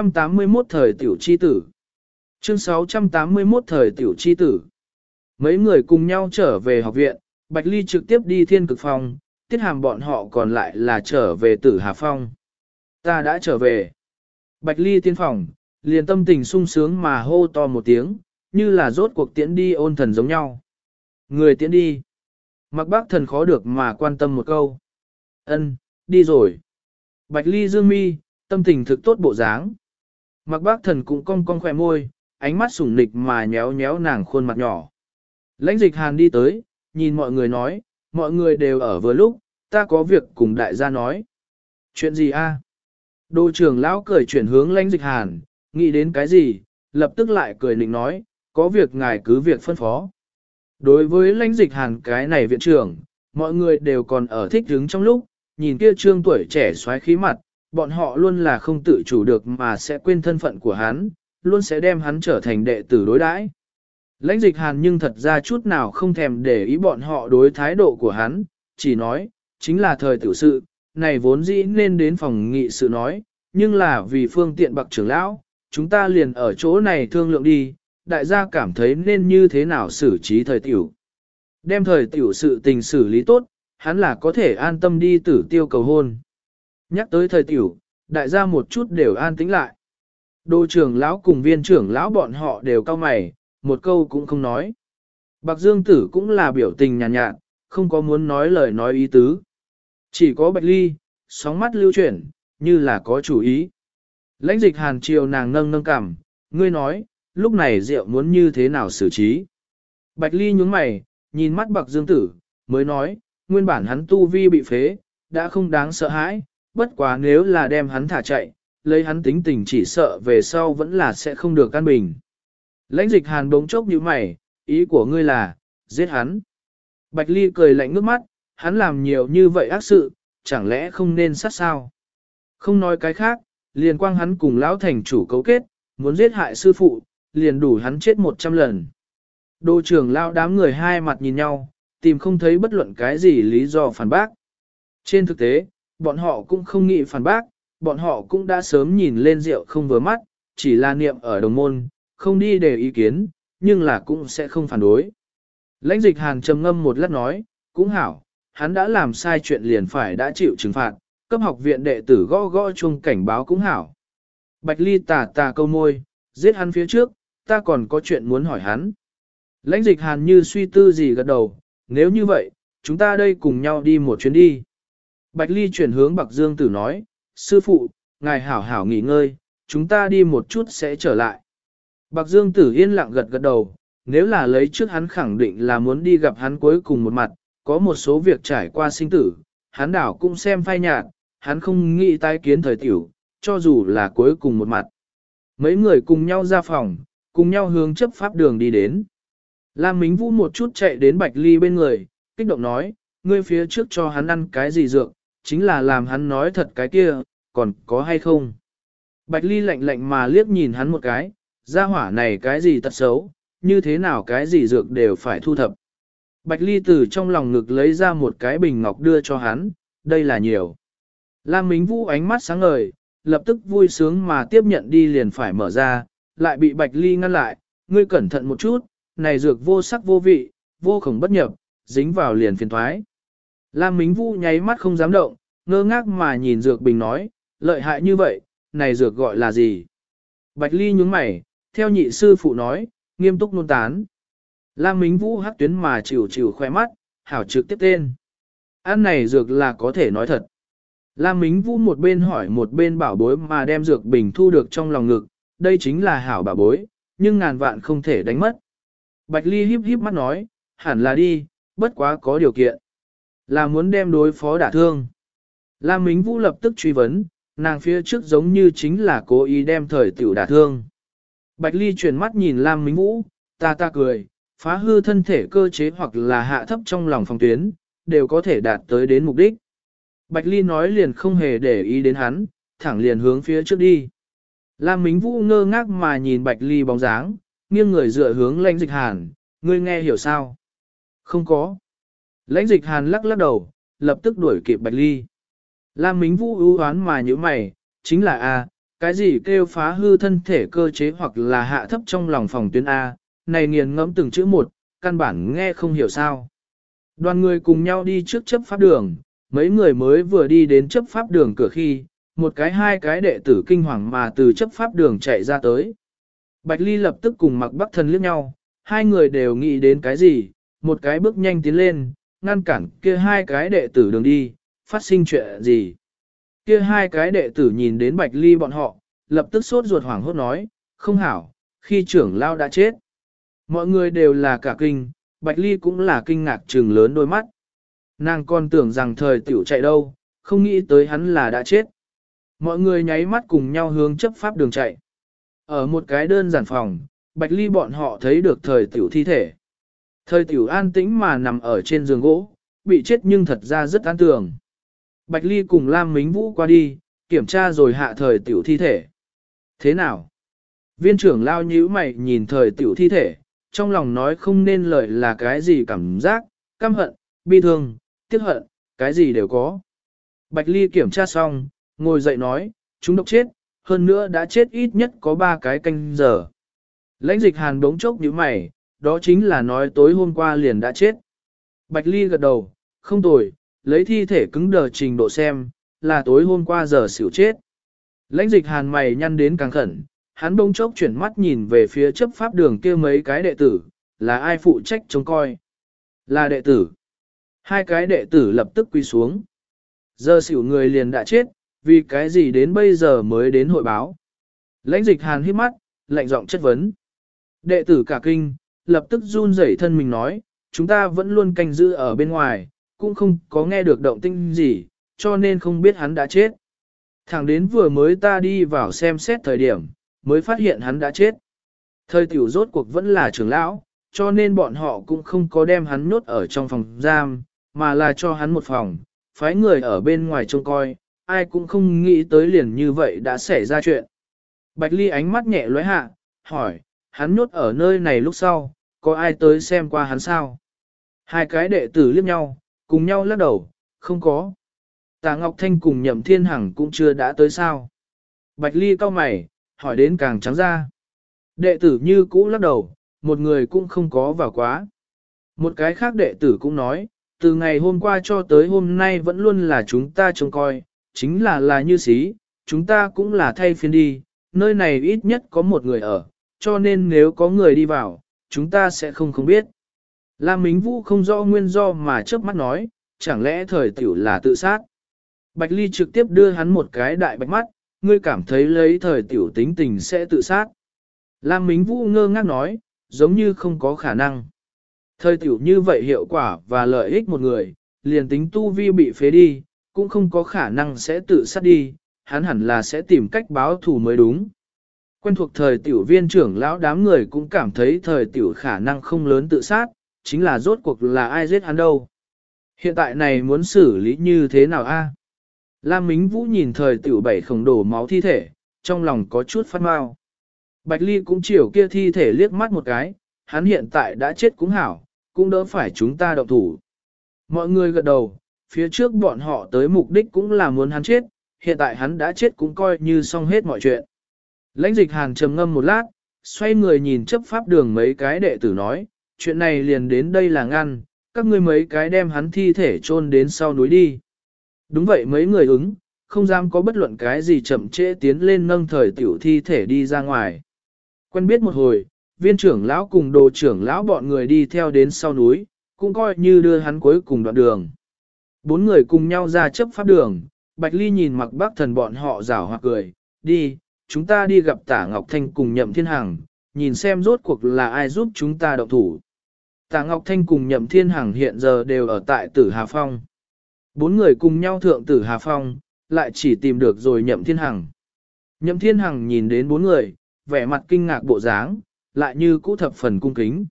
681 thời tiểu chi tử. Chương 681 thời tiểu chi tử. Mấy người cùng nhau trở về học viện, Bạch Ly trực tiếp đi Thiên Cực Phong, Tiết Hàm bọn họ còn lại là trở về Tử Hà Phong. Ta đã trở về. Bạch Ly tiến phòng, liền tâm tình sung sướng mà hô to một tiếng, như là rốt cuộc tiễn đi ôn thần giống nhau. Người tiễn đi. Mặc Bác Thần khó được mà quan tâm một câu. Ân, đi rồi. Bạch Ly dương mi, tâm tình thực tốt bộ dáng. Mặc Bác Thần cũng cong cong khỏe môi, ánh mắt sủng nịch mà nhéo nhéo nàng khuôn mặt nhỏ. Lãnh Dịch Hàn đi tới, nhìn mọi người nói, mọi người đều ở vừa lúc, ta có việc cùng đại gia nói. Chuyện gì a? Đô trưởng lão cười chuyển hướng Lãnh Dịch Hàn, nghĩ đến cái gì, lập tức lại cười nịnh nói, có việc ngài cứ việc phân phó. Đối với Lãnh Dịch Hàn cái này viện trưởng, mọi người đều còn ở thích hứng trong lúc, nhìn kia trương tuổi trẻ xoáy khí mặt, bọn họ luôn là không tự chủ được mà sẽ quên thân phận của hắn, luôn sẽ đem hắn trở thành đệ tử đối đãi. Lãnh Dịch Hàn nhưng thật ra chút nào không thèm để ý bọn họ đối thái độ của hắn, chỉ nói, chính là thời tiểu sự, này vốn dĩ nên đến phòng nghị sự nói, nhưng là vì phương tiện bậc trưởng lão, chúng ta liền ở chỗ này thương lượng đi, đại gia cảm thấy nên như thế nào xử trí thời tiểu. Đem thời tiểu sự tình xử lý tốt, hắn là có thể an tâm đi tử tiêu cầu hôn. Nhắc tới thời tiểu, đại gia một chút đều an tĩnh lại. Đô trưởng lão cùng viên trưởng lão bọn họ đều cau mày, một câu cũng không nói. Bạc Dương Tử cũng là biểu tình nhàn nhạt, không có muốn nói lời nói ý tứ. Chỉ có Bạch Ly, sóng mắt lưu chuyển, như là có chủ ý. Lãnh Dịch Hàn chiều nàng nâng nâng cằm, ngươi nói, lúc này rượu muốn như thế nào xử trí. Bạch Ly nhướng mày, nhìn mắt Bạc Dương Tử, mới nói, nguyên bản hắn tu vi bị phế, đã không đáng sợ hãi, bất quá nếu là đem hắn thả chạy, lấy hắn tính tình chỉ sợ về sau vẫn là sẽ không được căn bình. Lãnh Dịch Hàn bỗng chốc như mày, ý của ngươi là, giết hắn. Bạch Ly cười lạnh nước mắt, hắn làm nhiều như vậy ác sự, chẳng lẽ không nên sát sao? Không nói cái khác, liền quang hắn cùng lão thành chủ cấu kết, muốn giết hại sư phụ, liền đủ hắn chết 100 lần. Đô trưởng lão đám người hai mặt nhìn nhau, tìm không thấy bất luận cái gì lý do phản bác. Trên thực tế, bọn họ cũng không nghĩ phản bác, bọn họ cũng đã sớm nhìn lên rượu không vừa mắt, chỉ là niệm ở đồng môn, không đi để ý kiến, nhưng là cũng sẽ không phản đối. Lãnh Dịch Hàn trầm ngâm một lát nói, cũng hảo, hắn đã làm sai chuyện liền phải đã chịu trừng phạt, cấp học viện đệ tử gõ gõ chuông cảnh báo cũng hảo. Bạch Ly tà tà câu môi, giết hắn phía trước, ta còn có chuyện muốn hỏi hắn. Lãnh Dịch Hàn như suy tư gì gật đầu, nếu như vậy, chúng ta đây cùng nhau đi một chuyến đi. Bạch Ly chuyển hướng Bạc Dương Tử nói, sư phụ, ngài hảo hảo nghỉ ngơi, chúng ta đi một chút sẽ trở lại. Bạc Dương Tử yên lặng gật gật đầu, nếu là lấy trước hắn khẳng định là muốn đi gặp hắn cuối cùng một mặt, có một số việc trải qua sinh tử, hắn đảo cũng xem phai nhạt, hắn không nghĩ tái kiến thời tiểu, cho dù là cuối cùng một mặt. Mấy người cùng nhau ra phòng, cùng nhau hướng chấp pháp đường đi đến. Lam Mính Vũ một chút chạy đến Bạch Ly bên người, kích động nói, ngươi phía trước cho hắn ăn cái gì dược, chính là làm hắn nói thật cái kia, còn có hay không. Bạch Ly lạnh lạnh mà liếc nhìn hắn một cái, gia hỏa này cái gì tật xấu, như thế nào cái gì dược đều phải thu thập. Bạch Ly từ trong lòng ngực lấy ra một cái bình ngọc đưa cho hắn, đây là nhiều. Lam Mính Vũ ánh mắt sáng ngời, lập tức vui sướng mà tiếp nhận đi liền phải mở ra, lại bị Bạch Ly ngăn lại, ngươi cẩn thận một chút, này dược vô sắc vô vị, vô khổng bất nhập, dính vào liền phiền thoái. Lam Mính Vũ nháy mắt không dám động, ngơ ngác mà nhìn dược bình nói, lợi hại như vậy, này dược gọi là gì? Bạch Ly nhướng mày, theo nhị sư phụ nói, nghiêm túc nôn tán. Lam Mính Vũ hắc tuyến mà chịu chịu khoe mắt, hảo trực tiếp tên. Ăn này dược là có thể nói thật. Lam Mính Vũ một bên hỏi một bên bảo bối mà đem dược bình thu được trong lòng ngực, đây chính là hảo bảo bối, nhưng ngàn vạn không thể đánh mất. Bạch Ly híp híp mắt nói, hẳn là đi, bất quá có điều kiện. Là muốn đem đối phó đả thương. Lam Mính Vũ lập tức truy vấn, nàng phía trước giống như chính là cố ý đem thời tiểu đả thương. Bạch Ly chuyển mắt nhìn Lam Mính Vũ, ta cười, phá hư thân thể cơ chế hoặc là hạ thấp trong lòng phòng tuyến, đều có thể đạt tới đến mục đích. Bạch Ly nói liền không hề để ý đến hắn, thẳng liền hướng phía trước đi. Lam Mính Vũ ngơ ngác mà nhìn Bạch Ly bóng dáng, nghiêng người dựa hướng Lãnh Dịch Hàn, ngươi nghe hiểu sao? Không có. Lãnh Dịch Hàn lắc lắc đầu, lập tức đuổi kịp Bạch Ly. Lam Mính Vũ ưu hoán mà như mày, chính là A, cái gì kêu phá hư thân thể cơ chế hoặc là hạ thấp trong lòng phòng tuyến A, này nghiền ngẫm từng chữ một, căn bản nghe không hiểu sao. Đoàn người cùng nhau đi trước chấp pháp đường, mấy người mới vừa đi đến chấp pháp đường cửa khi, hai cái đệ tử kinh hoàng mà từ chấp pháp đường chạy ra tới. Bạch Ly lập tức cùng Mạc Bắc Thần liếc nhau, hai người đều nghĩ đến cái gì, một cái bước nhanh tiến lên, ngăn cản kia hai cái đệ tử đường đi, phát sinh chuyện gì. Kia hai cái đệ tử nhìn đến Bạch Ly bọn họ, lập tức sốt ruột hoảng hốt nói, không hảo, khi trưởng lao đã chết. Mọi người đều là cả kinh, Bạch Ly cũng là kinh ngạc trừng lớn đôi mắt. Nàng còn tưởng rằng thời tiểu chạy đâu, không nghĩ tới hắn là đã chết. Mọi người nháy mắt cùng nhau hướng chấp pháp đường chạy. Ở một cái đơn giản phòng, Bạch Ly bọn họ thấy được thời tiểu thi thể. Thời tiểu an tĩnh mà nằm ở trên giường gỗ, bị chết nhưng thật ra rất an tường. Bạch Ly cùng Lam Mính Vũ qua đi, kiểm tra rồi hạ thời tiểu thi thể. Thế nào? Viên trưởng lao nhíu mày nhìn thời tiểu thi thể, trong lòng nói không nên lời là cái gì cảm giác, căm hận, bi thương, tiếc hận, cái gì đều có. Bạch Ly kiểm tra xong, ngồi dậy nói, chúng độc chết, hơn nữa đã chết ít nhất có 3 cái canh giờ. Lãnh Dịch Hàn đống chốc nhíu mày, đó chính là nói tối hôm qua liền đã chết. Bạch Ly gật đầu, không tồi, lấy thi thể cứng đờ trình độ xem, là tối hôm qua giờ xỉu chết. Lãnh Dịch Hàn mày nhăn đến càng khẩn, hắn bỗng chốc chuyển mắt nhìn về phía chấp pháp đường kia mấy cái đệ tử, là ai phụ trách trông coi? Là đệ tử. Hai cái đệ tử lập tức quỳ xuống. Giờ xỉu người liền đã chết, vì cái gì đến bây giờ mới đến hội báo? Lãnh Dịch Hàn hít mắt, lạnh giọng chất vấn. Đệ tử cả kinh, lập tức run rẩy thân mình nói, chúng ta vẫn luôn canh giữ ở bên ngoài, cũng không có nghe được động tĩnh gì, cho nên không biết hắn đã chết. Thẳng đến vừa mới ta đi vào xem xét thời điểm, mới phát hiện hắn đã chết. Thời tiểu rốt cuộc vẫn là trưởng lão, cho nên bọn họ cũng không có đem hắn nhốt ở trong phòng giam, mà là cho hắn một phòng, phái người ở bên ngoài trông coi, ai cũng không nghĩ tới liền như vậy đã xảy ra chuyện. Bạch Ly ánh mắt nhẹ lóe hạ, hỏi, hắn nhốt ở nơi này lúc sau, có ai tới xem qua hắn sao? Hai cái đệ tử liếc nhau, cùng nhau lắc đầu, không có. Tà Ngọc Thanh cùng Nhậm Thiên Hằng cũng chưa đã tới sao? Bạch Ly cau mày, hỏi đến càng trắng ra. Đệ tử như cũ lắc đầu, một người cũng không có vào quá. Một cái khác đệ tử cũng nói, từ ngày hôm qua cho tới hôm nay vẫn luôn là chúng ta trông coi, chính là như xí, chúng ta cũng là thay phiên đi, nơi này ít nhất có một người ở, cho nên nếu có người đi vào, chúng ta sẽ không biết. Lam Mính Vũ không rõ nguyên do mà chớp mắt nói, chẳng lẽ thời tiểu là tự sát. Bạch Ly trực tiếp đưa hắn một cái đại bạch mắt, ngươi cảm thấy lấy thời tiểu tính tình sẽ tự sát. Lam Mính Vũ ngơ ngác nói, giống như không có khả năng. Thời tiểu như vậy hiệu quả và lợi ích một người, liền tính tu vi bị phế đi, cũng không có khả năng sẽ tự sát đi, hắn hẳn là sẽ tìm cách báo thù mới đúng. Quen thuộc thời tiểu viên trưởng lão đám người cũng cảm thấy thời tiểu khả năng không lớn tự sát, chính là rốt cuộc là ai giết hắn đâu. Hiện tại này muốn xử lý như thế nào a? Lam Mính Vũ nhìn thời tiểu bảy khổng đổ máu thi thể, trong lòng có chút phát mau. Bạch Ly cũng chiều kia thi thể liếc mắt một cái, hắn hiện tại đã chết cũng hảo, cũng đỡ phải chúng ta động thủ. Mọi người gật đầu, phía trước bọn họ tới mục đích cũng là muốn hắn chết, hiện tại hắn đã chết cũng coi như xong hết mọi chuyện. Lãnh Dịch Hàn trầm ngâm một lát, xoay người nhìn chấp pháp đường mấy cái đệ tử nói, chuyện này liền đến đây là ngăn, các ngươi mấy cái đem hắn thi thể chôn đến sau núi đi. Đúng vậy, mấy người ứng, không dám có bất luận cái gì chậm trễ tiến lên nâng thời tiểu thi thể đi ra ngoài. Quen biết một hồi, viên trưởng lão cùng đồ trưởng lão bọn người đi theo đến sau núi, cũng coi như đưa hắn cuối cùng đoạn đường. Bốn người cùng nhau ra chấp pháp đường, Bạch Ly nhìn Mặc Bắc Thần bọn họ rảo hoặc cười, đi, chúng ta đi gặp Tả Ngọc Thanh cùng Nhậm Thiên Hằng, nhìn xem rốt cuộc là ai giúp chúng ta động thủ. Tả Ngọc Thanh cùng Nhậm Thiên Hằng hiện giờ đều ở tại Tử Hà Phong. Bốn người cùng nhau thượng Tử Hà Phong, lại chỉ tìm được rồi Nhậm Thiên Hằng. Nhậm Thiên Hằng nhìn đến bốn người, vẻ mặt kinh ngạc bộ dáng, lại như cũ thập phần cung kính.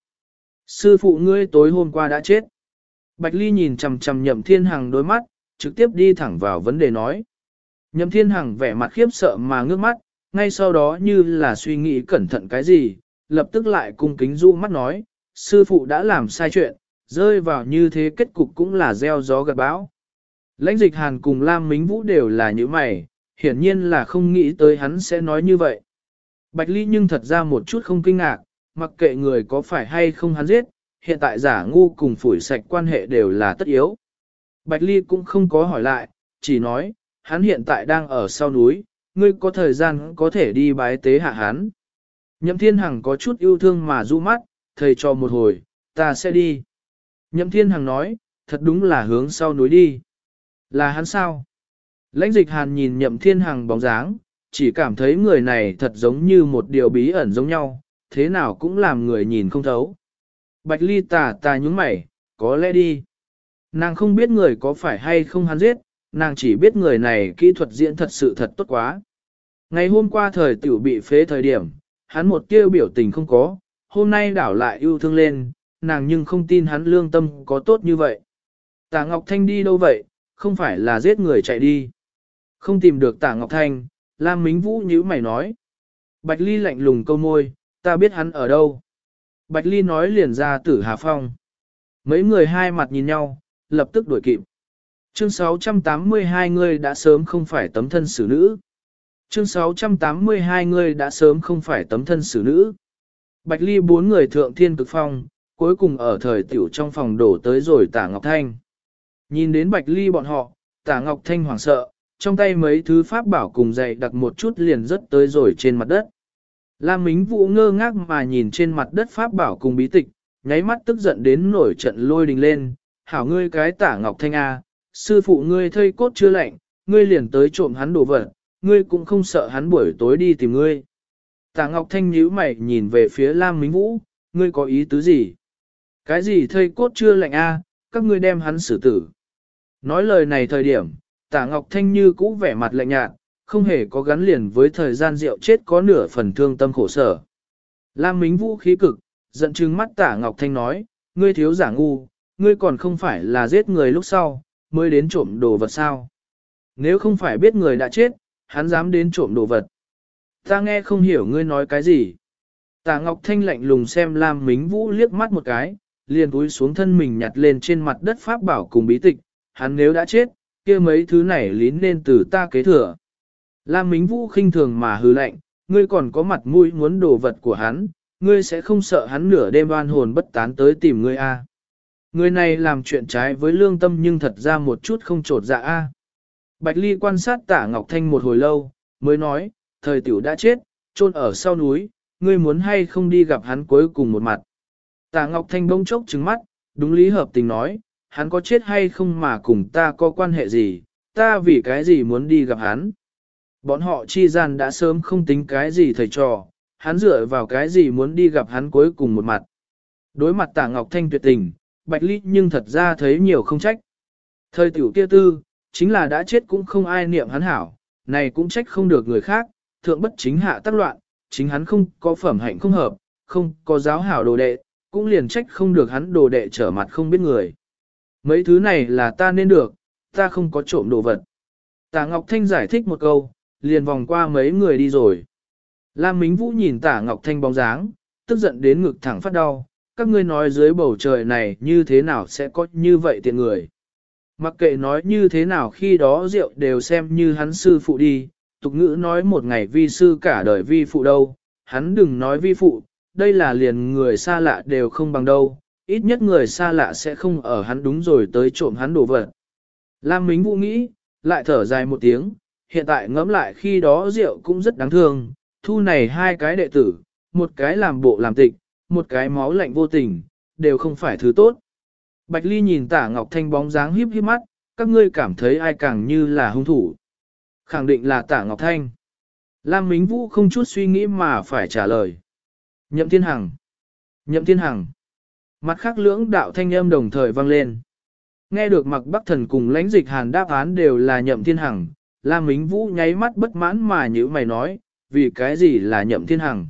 Sư phụ ngươi tối hôm qua đã chết. Bạch Ly nhìn chằm chằm Nhậm Thiên Hằng đôi mắt, trực tiếp đi thẳng vào vấn đề nói. Nhậm Thiên Hằng vẻ mặt khiếp sợ mà ngước mắt, ngay sau đó như là suy nghĩ cẩn thận cái gì, lập tức lại cung kính du mắt nói, sư phụ đã làm sai chuyện, rơi vào như thế kết cục cũng là gieo gió gặt bão. Lãnh Dịch Hàn cùng Lam Mính Vũ đều là như mày, hiển nhiên là không nghĩ tới hắn sẽ nói như vậy. Bạch Ly nhưng thật ra một chút không kinh ngạc, mặc kệ người có phải hay không hắn giết, hiện tại giả ngu cùng phủi sạch quan hệ đều là tất yếu. Bạch Ly cũng không có hỏi lại, chỉ nói, hắn hiện tại đang ở sau núi, ngươi có thời gian có thể đi bái tế hạ hắn. Nhậm Thiên Hằng có chút yêu thương mà du mắt, thầy cho một hồi, ta sẽ đi. Nhậm Thiên Hằng nói, thật đúng là hướng sau núi đi. Là hắn sao? Lãnh Dịch Hàn nhìn Nhậm Thiên Hằng bóng dáng, chỉ cảm thấy người này thật giống như một điều bí ẩn giống nhau, thế nào cũng làm người nhìn không thấu. Bạch Ly tà nhúng mày, có lẽ đi. Nàng không biết người có phải hay không hắn giết, nàng chỉ biết người này kỹ thuật diễn thật sự thật tốt quá. Ngày hôm qua thời tiểu bị phế thời điểm, hắn một tia biểu tình không có, hôm nay đảo lại yêu thương lên, nàng nhưng không tin hắn lương tâm có tốt như vậy. Tả Ngọc Thanh đi đâu vậy, không phải là giết người chạy đi. Không tìm được Tả Ngọc Thanh, Lam Mính Vũ nhíu mày nói. Bạch Ly lạnh lùng câu môi, ta biết hắn ở đâu. Bạch Ly nói liền ra Tử Hà Phong. Mấy người hai mặt nhìn nhau, lập tức đuổi kịp. Chương 682 ngươi đã sớm không phải tấm thân xử nữ. Chương 682 ngươi đã sớm không phải tấm thân xử nữ. Bạch Ly bốn người thượng thiên cực phong, cuối cùng ở thời tiểu trong phòng đổ tới rồi Tả Ngọc Thanh. Nhìn đến Bạch Ly bọn họ, Tả Ngọc Thanh hoảng sợ, trong tay mấy thứ pháp bảo cùng dày đặt một chút liền rớt tới rồi trên mặt đất. Lam Mính Vũ ngơ ngác mà nhìn trên mặt đất pháp bảo cùng bí tịch, nháy mắt tức giận đến nổi trận lôi đình lên, hảo ngươi cái Tả Ngọc Thanh A, sư phụ ngươi thây cốt chưa lạnh, ngươi liền tới trộm hắn đồ vật, ngươi cũng không sợ hắn buổi tối đi tìm ngươi. Tả Ngọc Thanh nhíu mày nhìn về phía Lam Mính Vũ, ngươi có ý tứ gì? Cái gì thây cốt chưa lạnh A, các ngươi đem hắn xử tử. Nói lời này thời điểm, Tả Ngọc Thanh như cũ vẻ mặt lạnh nhạt, không hề có gắn liền với thời gian rượu chết có nửa phần thương tâm khổ sở. Lam Mính Vũ khí cực, giận trừng mắt Tả Ngọc Thanh nói, ngươi thiếu giả ngu, ngươi còn không phải là giết người lúc sau, mới đến trộm đồ vật sao. Nếu không phải biết người đã chết, hắn dám đến trộm đồ vật. Ta nghe không hiểu ngươi nói cái gì. Tả Ngọc Thanh lạnh lùng xem Lam Mính Vũ liếc mắt một cái, liền cúi xuống thân mình nhặt lên trên mặt đất pháp bảo cùng bí tịch, hắn nếu đã chết, kia mấy thứ này lín nên từ ta kế thừa. Lam Mính Vũ khinh thường mà hừ lạnh, ngươi còn có mặt mũi muốn đồ vật của hắn, ngươi sẽ không sợ hắn nửa đêm oan hồn bất tán tới tìm ngươi a? Người này làm chuyện trái với lương tâm nhưng thật ra một chút không trột dạ a. Bạch Ly quan sát Tả Ngọc Thanh một hồi lâu, mới nói, thời tiểu đã chết, chôn ở sau núi, ngươi muốn hay không đi gặp hắn cuối cùng một mặt. Tả Ngọc Thanh bỗng chốc trừng mắt, đúng lý hợp tình nói, hắn có chết hay không mà cùng ta có quan hệ gì, ta vì cái gì muốn đi gặp hắn. Bọn họ chi gian đã sớm không tính cái gì thầy trò, hắn dựa vào cái gì muốn đi gặp hắn cuối cùng một mặt. Đối mặt Tả Ngọc Thanh tuyệt tình, Bạch Ly nhưng thật ra thấy nhiều không trách. Thời tiểu kia tư, chính là đã chết cũng không ai niệm hắn hảo, này cũng trách không được người khác, thượng bất chính hạ tác loạn, chính hắn không có phẩm hạnh không hợp, không có giáo hảo đồ đệ, cũng liền trách không được hắn đồ đệ trở mặt không biết người. Mấy thứ này là ta nên được, ta không có trộm đồ vật. Tả Ngọc Thanh giải thích một câu, liền vòng qua mấy người đi rồi. Lam Mính Vũ nhìn Tả Ngọc Thanh bóng dáng, tức giận đến ngực thẳng phát đau, các ngươi nói dưới bầu trời này như thế nào sẽ có như vậy tiện người. Mặc kệ nói như thế nào khi đó rượu đều xem như hắn sư phụ đi, tục ngữ nói một ngày vi sư cả đời vi phụ đâu, hắn đừng nói vi phụ, đây là liền người xa lạ đều không bằng đâu, ít nhất người xa lạ sẽ không ở hắn đúng rồi tới trộm hắn đồ vật. Lam Mính Vũ nghĩ, lại thở dài một tiếng, hiện tại ngẫm lại khi đó rượu cũng rất đáng thương, thu này hai cái đệ tử, một cái làm bộ làm tịch, một cái máu lạnh vô tình, đều không phải thứ tốt. Bạch Ly nhìn Tả Ngọc Thanh bóng dáng híp híp mắt, các ngươi cảm thấy ai càng như là hung thủ. Khẳng định là Tả Ngọc Thanh. Lam Mính Vũ không chút suy nghĩ mà phải trả lời. Nhậm Thiên Hằng. Nhậm Thiên Hằng. Mặt khác lưỡng đạo thanh âm đồng thời vang lên. Nghe được Mặc Bắc Thần cùng Lãnh Dịch Hàn đáp án đều là Nhậm Thiên Hằng, Lam Mính Vũ nháy mắt bất mãn mà như mày nói, vì cái gì là Nhậm Thiên Hằng.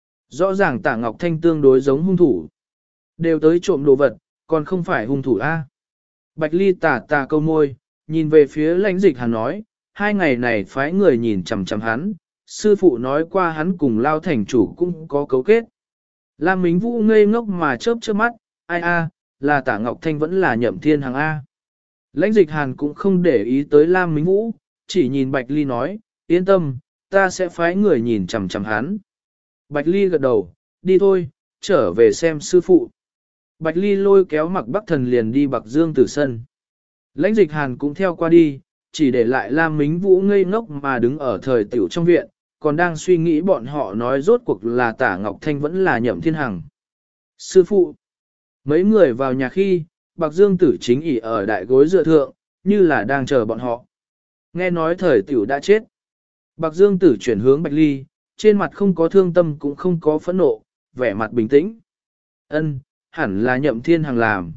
Rõ ràng Tả Ngọc Thanh tương đối giống hung thủ. Đều tới trộm đồ vật, còn không phải hung thủ A. Bạch Ly tà câu môi, nhìn về phía Lãnh Dịch Hàn nói, hai ngày này phái người nhìn chằm chằm hắn, sư phụ nói qua hắn cùng Lao thành chủ cũng có cấu kết. Lam Mính Vũ ngây ngốc mà chớp chớp mắt, ai a, là Tả Ngọc Thanh vẫn là Nhậm Thiên Hằng A. Lãnh Dịch Hàn cũng không để ý tới Lam Mính Vũ, chỉ nhìn Bạch Ly nói, yên tâm, ta sẽ phái người nhìn chằm chằm hắn. Bạch Ly gật đầu, đi thôi, trở về xem sư phụ. Bạch Ly lôi kéo Mặc Bắc Thần liền đi Bạc Dương Tử sân. Lãnh Dịch Hàn cũng theo qua đi, chỉ để lại Lam Mính Vũ ngây ngốc mà đứng ở thời tiểu trong viện, còn đang suy nghĩ bọn họ nói rốt cuộc là Tả Ngọc Thanh vẫn là Nhậm Thiên Hằng. Sư phụ, mấy người vào nhà khi, Bạc Dương Tử chính ỉ ở đại gối dựa thượng, như là đang chờ bọn họ. Nghe nói thời tiểu đã chết. Bạc Dương Tử chuyển hướng Bạch Ly, trên mặt không có thương tâm cũng không có phẫn nộ, vẻ mặt bình tĩnh. Ân, hẳn là Nhậm Thiên Hằng làm.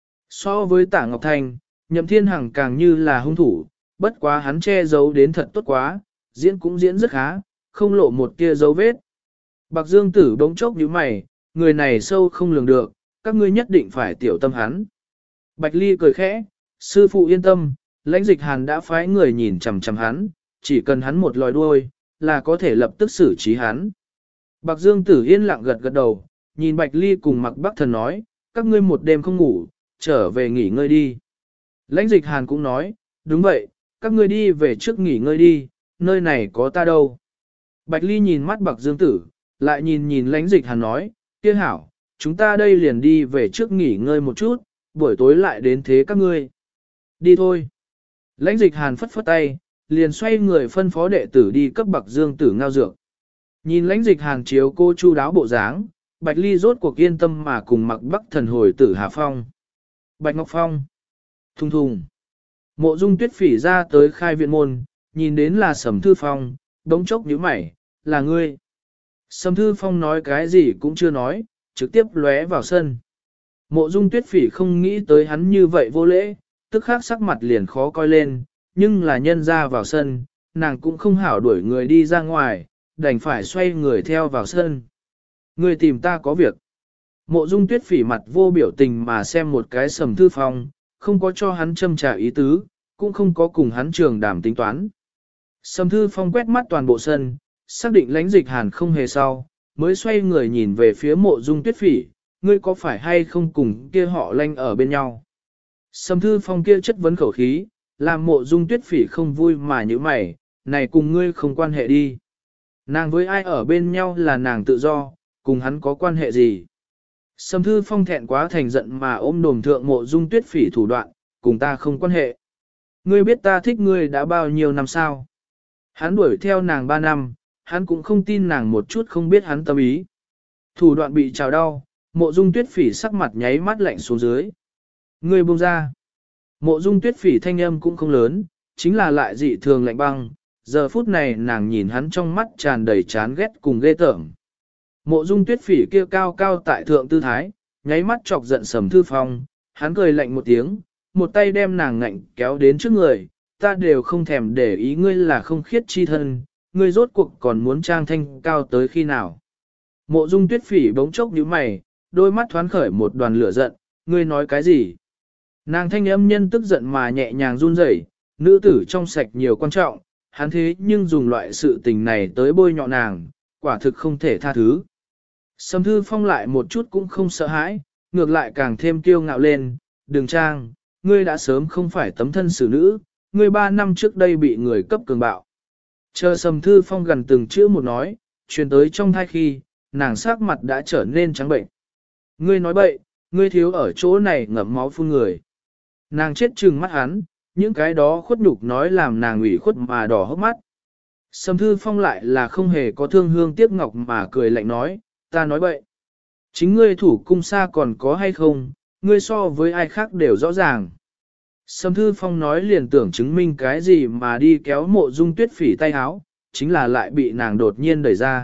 So với Tả Ngọc Thanh, Nhậm Thiên Hằng càng như là hung thủ, bất quá hắn che giấu đến thật tốt quá, diễn cũng diễn rất khá, không lộ một tia dấu vết. Bạc Dương Tử bỗng chốc nhíu mày, người này sâu không lường được, các ngươi nhất định phải tiểu tâm hắn. Bạch Ly cười khẽ, sư phụ yên tâm, Lãnh Dịch Hàn đã phái người nhìn chằm chằm hắn, chỉ cần hắn một lòi đuôi, là có thể lập tức xử trí hắn. Bạc Dương Tử yên lặng gật gật đầu, nhìn Bạch Ly cùng Mặc Bắc Thần nói, các ngươi một đêm không ngủ, trở về nghỉ ngơi đi. Lãnh Dịch Hàn cũng nói, đúng vậy, các ngươi đi về trước nghỉ ngơi đi, nơi này có ta đâu. Bạch Ly nhìn mắt Bạc Dương Tử, lại nhìn Lãnh Dịch Hàn nói, kia hảo, chúng ta đây liền đi về trước nghỉ ngơi một chút, buổi tối lại đến thế các ngươi. Đi thôi. Lãnh Dịch Hàn phất phất tay, liền xoay người phân phó đệ tử đi cấp Bạc Dương Tử ngao dược. Nhìn Lãnh Dịch Hàn chiếu cô chu đáo bộ dáng, Bạch Ly rốt cuộc yên tâm mà cùng Mặc Bắc Thần hồi Tử Hà Phong. Bạch Ngọc Phong. Thùng thùng. Mộ Dung Tuyết Phỉ ra tới khai viện môn, nhìn đến là Sầm Thư Phong, đống chốc nhíu mày, là ngươi. Sầm Thư Phong nói cái gì cũng chưa nói, trực tiếp lóe vào sân. Mộ Dung Tuyết Phỉ không nghĩ tới hắn như vậy vô lễ, tức khắc sắc mặt liền khó coi lên, nhưng là nhân ra vào sân, nàng cũng không hảo đuổi người đi ra ngoài, đành phải xoay người theo vào sân. Người tìm ta có việc. Mộ Dung Tuyết Phỉ mặt vô biểu tình mà xem một cái Sầm Thư Phong, không có cho hắn châm trà ý tứ, cũng không có cùng hắn trường đàm tính toán. Sầm Thư Phong quét mắt toàn bộ sân, xác định Lãnh Dịch Hàn không hề sau, mới xoay người nhìn về phía Mộ Dung Tuyết Phỉ, ngươi có phải hay không cùng kia họ Lãnh ở bên nhau. Sầm Thư Phong kia chất vấn khẩu khí, làm Mộ Dung Tuyết Phỉ không vui mà như mày, này cùng ngươi không quan hệ đi. Nàng với ai ở bên nhau là nàng tự do, cùng hắn có quan hệ gì. Sầm Thư Phong thẹn quá thành giận mà ôm đồm thượng Mộ Dung Tuyết Phỉ thủ đoạn, cùng ta không quan hệ. Ngươi biết ta thích ngươi đã bao nhiêu năm sao? Hắn đuổi theo nàng 3 năm, hắn cũng không tin nàng một chút không biết hắn tâm ý. Thủ đoạn bị trào đau, Mộ Dung Tuyết Phỉ sắc mặt nháy mắt lạnh xuống dưới. Ngươi buông ra. Mộ Dung Tuyết Phỉ thanh âm cũng không lớn, chính là lại dị thường lạnh băng. Giờ phút này nàng nhìn hắn trong mắt tràn đầy chán ghét cùng ghê tởm. Mộ Dung Tuyết Phỉ kia cao cao tại thượng tư thái, nháy mắt chọc giận Sầm Thư Phong, hắn cười lạnh một tiếng, một tay đem nàng ngạnh kéo đến trước người, ta đều không thèm để ý ngươi là không khiết chi thân, ngươi rốt cuộc còn muốn trang thanh cao tới khi nào. Mộ Dung Tuyết Phỉ bỗng chốc nhíu mày, đôi mắt thoáng khởi một đoàn lửa giận, ngươi nói cái gì? Nàng thanh âm nhân tức giận mà nhẹ nhàng run rẩy, nữ tử trong sạch nhiều quan trọng, hắn thế nhưng dùng loại sự tình này tới bôi nhọ nàng, quả thực không thể tha thứ. Sầm Thư Phong lại một chút cũng không sợ hãi, ngược lại càng thêm kiêu ngạo lên, Đường Trang, ngươi đã sớm không phải tấm thân xử nữ, ngươi 3 năm trước đây bị người cấp cường bạo. Chờ Sầm Thư Phong gần từng chữ một nói, truyền tới trong thai khi, nàng sắc mặt đã trở nên trắng bệnh. Ngươi nói bậy, ngươi thiếu ở chỗ này ngậm máu phun người. Nàng chết trừng mắt hắn, những cái đó khuất nhục nói làm nàng ủy khuất mà đỏ hốc mắt. Sầm Thư Phong lại là không hề có thương hương tiếc ngọc mà cười lạnh nói, ta nói bậy. Chính ngươi thủ cung xa còn có hay không, ngươi so với ai khác đều rõ ràng. Sầm Thư Phong nói liền tưởng chứng minh cái gì mà đi kéo Mộ Dung Tuyết Phỉ tay háo, chính là lại bị nàng đột nhiên đẩy ra.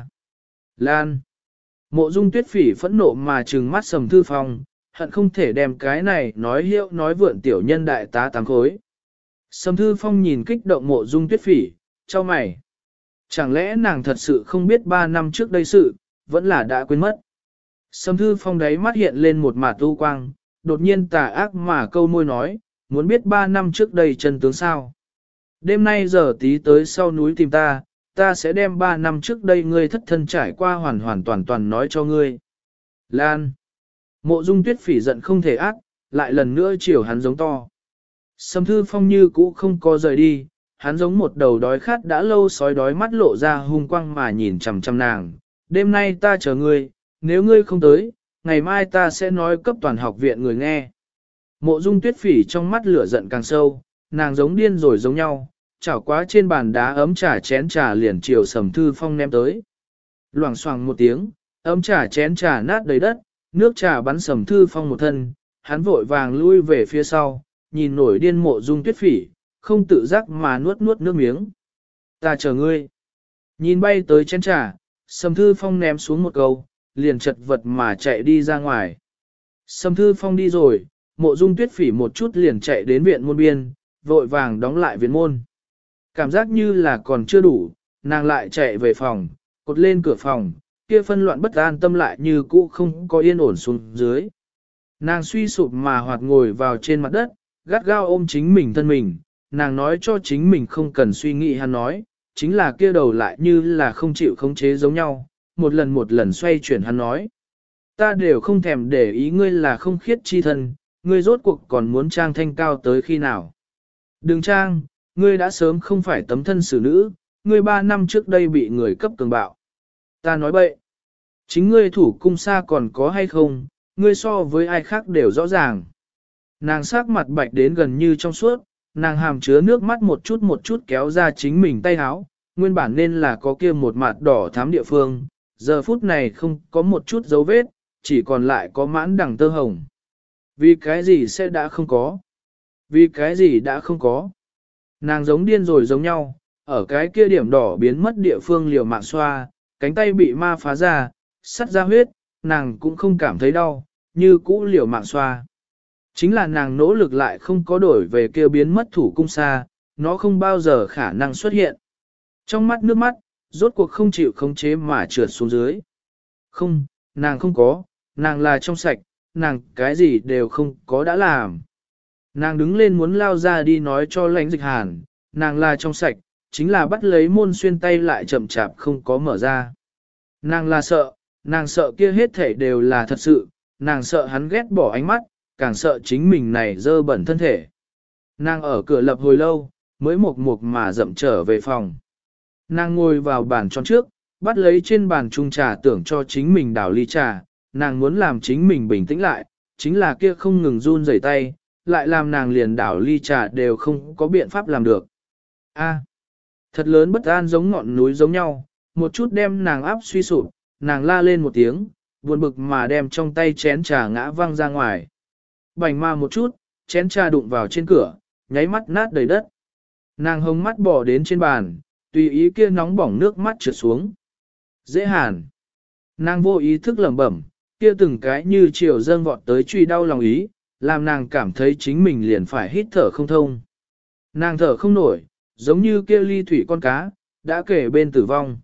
Lan! Mộ Dung Tuyết Phỉ phẫn nộ mà trừng mắt Sầm Thư Phong, hận không thể đem cái này nói hiệu nói vượn tiểu nhân đại tá tám khối. Sầm Thư Phong nhìn kích động Mộ Dung Tuyết Phỉ, cho mày. Chẳng lẽ nàng thật sự không biết 3 năm trước đây sự, vẫn là đã quên mất. Sầm Thư Phong đáy mắt hiện lên một mạt u quang, đột nhiên tà ác mà câu môi nói, muốn biết 3 năm trước đây chân tướng sao. Đêm nay giờ tí tới sau núi tìm ta, ta sẽ đem 3 năm trước đây ngươi thất thân trải qua hoàn hoàn toàn toàn nói cho ngươi. Lan. Mộ Dung Tuyết Phỉ giận không thể ác, lại lần nữa chiều hắn giống to. Sầm Thư Phong như cũ không có rời đi, hắn giống một đầu đói khát đã lâu sói đói mắt lộ ra hung quang mà nhìn chằm chằm nàng. Đêm nay ta chờ ngươi, nếu ngươi không tới, ngày mai ta sẽ nói cấp toàn học viện người nghe. Mộ Dung Tuyết Phỉ trong mắt lửa giận càng sâu, nàng giống điên rồi giống nhau, chảo quá trên bàn đá ấm trà chén trà liền chiều Sầm Thư Phong ném tới. Loảng xoảng một tiếng, ấm trà chén trà nát đầy đất, nước trà bắn Sầm Thư Phong một thân, hắn vội vàng lui về phía sau, nhìn nổi điên Mộ Dung Tuyết Phỉ, không tự giác mà nuốt nuốt nước miếng. Ta chờ ngươi. Nhìn bay tới chén trà, Sầm Thư Phong ném xuống một câu, liền chật vật mà chạy đi ra ngoài. Sầm Thư Phong đi rồi, Mộ Dung Tuyết Phỉ một chút liền chạy đến viện môn biên, vội vàng đóng lại viện môn. Cảm giác như là còn chưa đủ, nàng lại chạy về phòng, cột lên cửa phòng, kia phân loạn bất an tâm lại như cũ không có yên ổn xuống dưới. Nàng suy sụp mà hoạt ngồi vào trên mặt đất, gắt gao ôm chính mình thân mình, nàng nói cho chính mình không cần suy nghĩ hắn nói, chính là kia đầu lại như là không chịu khống chế giống nhau, một lần xoay chuyển hắn nói. Ta đều không thèm để ý ngươi là không khiết chi thân, ngươi rốt cuộc còn muốn trang thanh cao tới khi nào. Đừng trang, ngươi đã sớm không phải tấm thân xử nữ, ngươi 3 năm trước đây bị người cấp cường bạo. Ta nói bậy. Chính ngươi thủ cung xa còn có hay không, ngươi so với ai khác đều rõ ràng. Nàng sắc mặt bạch đến gần như trong suốt, nàng hàm chứa nước mắt một chút kéo ra chính mình tay áo, nguyên bản nên là có kia một mặt đỏ thám địa phương, giờ phút này không có một chút dấu vết, chỉ còn lại có mãn đằng tơ hồng. Vì cái gì sẽ đã không có? Vì cái gì đã không có? Nàng giống điên rồi giống nhau, ở cái kia điểm đỏ biến mất địa phương liều mạng xoa, cánh tay bị ma phá ra, sắt ra huyết, nàng cũng không cảm thấy đau, như cũ liều mạng xoa. Chính là nàng nỗ lực lại không có đổi về kia biến mất thủ cung xa, nó không bao giờ khả năng xuất hiện. Trong mắt nước mắt, rốt cuộc không chịu khống chế mà trượt xuống dưới. Không, nàng không có, nàng là trong sạch, nàng cái gì đều không có đã làm. Nàng đứng lên muốn lao ra đi nói cho Lãnh Dịch Hàn, nàng là trong sạch, chính là bắt lấy môn xuyên tay lại chậm chạp không có mở ra. Nàng là sợ, nàng sợ kia hết thể đều là thật sự, nàng sợ hắn ghét bỏ ánh mắt, càng sợ chính mình này dơ bẩn thân thể. Nàng ở cửa lập hồi lâu, mới một mà dậm trở về phòng. Nàng ngồi vào bàn tròn trước, bắt lấy trên bàn chung trà tưởng cho chính mình đảo ly trà, nàng muốn làm chính mình bình tĩnh lại, chính là kia không ngừng run rẩy tay, lại làm nàng liền đảo ly trà đều không có biện pháp làm được. A, thật lớn bất an giống ngọn núi giống nhau, một chút đem nàng áp suy sụp, nàng la lên một tiếng, buồn bực mà đem trong tay chén trà ngã văng ra ngoài. Bành ma một chút, chén trà đụng vào trên cửa, nháy mắt nát đầy đất. Nàng hông mắt bỏ đến trên bàn, tùy ý kia nóng bỏng nước mắt trượt xuống. Dễ hàn. Nàng vô ý thức lẩm bẩm, kia từng cái như chiều dâng vọt tới truy đau lòng ý, làm nàng cảm thấy chính mình liền phải hít thở không thông. Nàng thở không nổi, giống như kia ly thủy con cá, đã kể bên tử vong.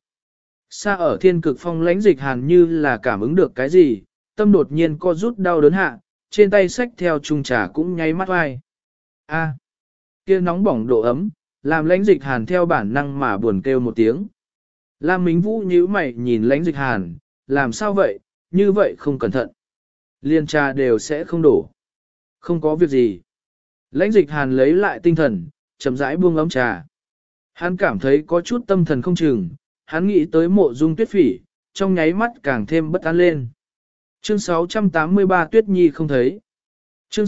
Xa ở thiên cực phong Lãnh Dịch Hàn như là cảm ứng được cái gì, tâm đột nhiên co rút đau đớn hạ, trên tay xách theo chung trà cũng nháy mắt vai. A. Kia nóng bỏng độ ấm, làm lãnh dịch hàn theo bản năng mà buồn kêu một tiếng. Lam Mính Vũ nhíu mày nhìn lãnh dịch hàn, làm sao vậy, như vậy không cẩn thận. Liên trà đều sẽ không đổ. Không có việc gì. Lãnh dịch hàn lấy lại tinh thần, chậm rãi buông ấm trà. Hắn cảm thấy có chút tâm thần không chừng, hắn nghĩ tới Mộ Dung Tuyết Phỉ, trong nháy mắt càng thêm bất an lên. Chương 683 Tuyết Nhi không thấy. Chương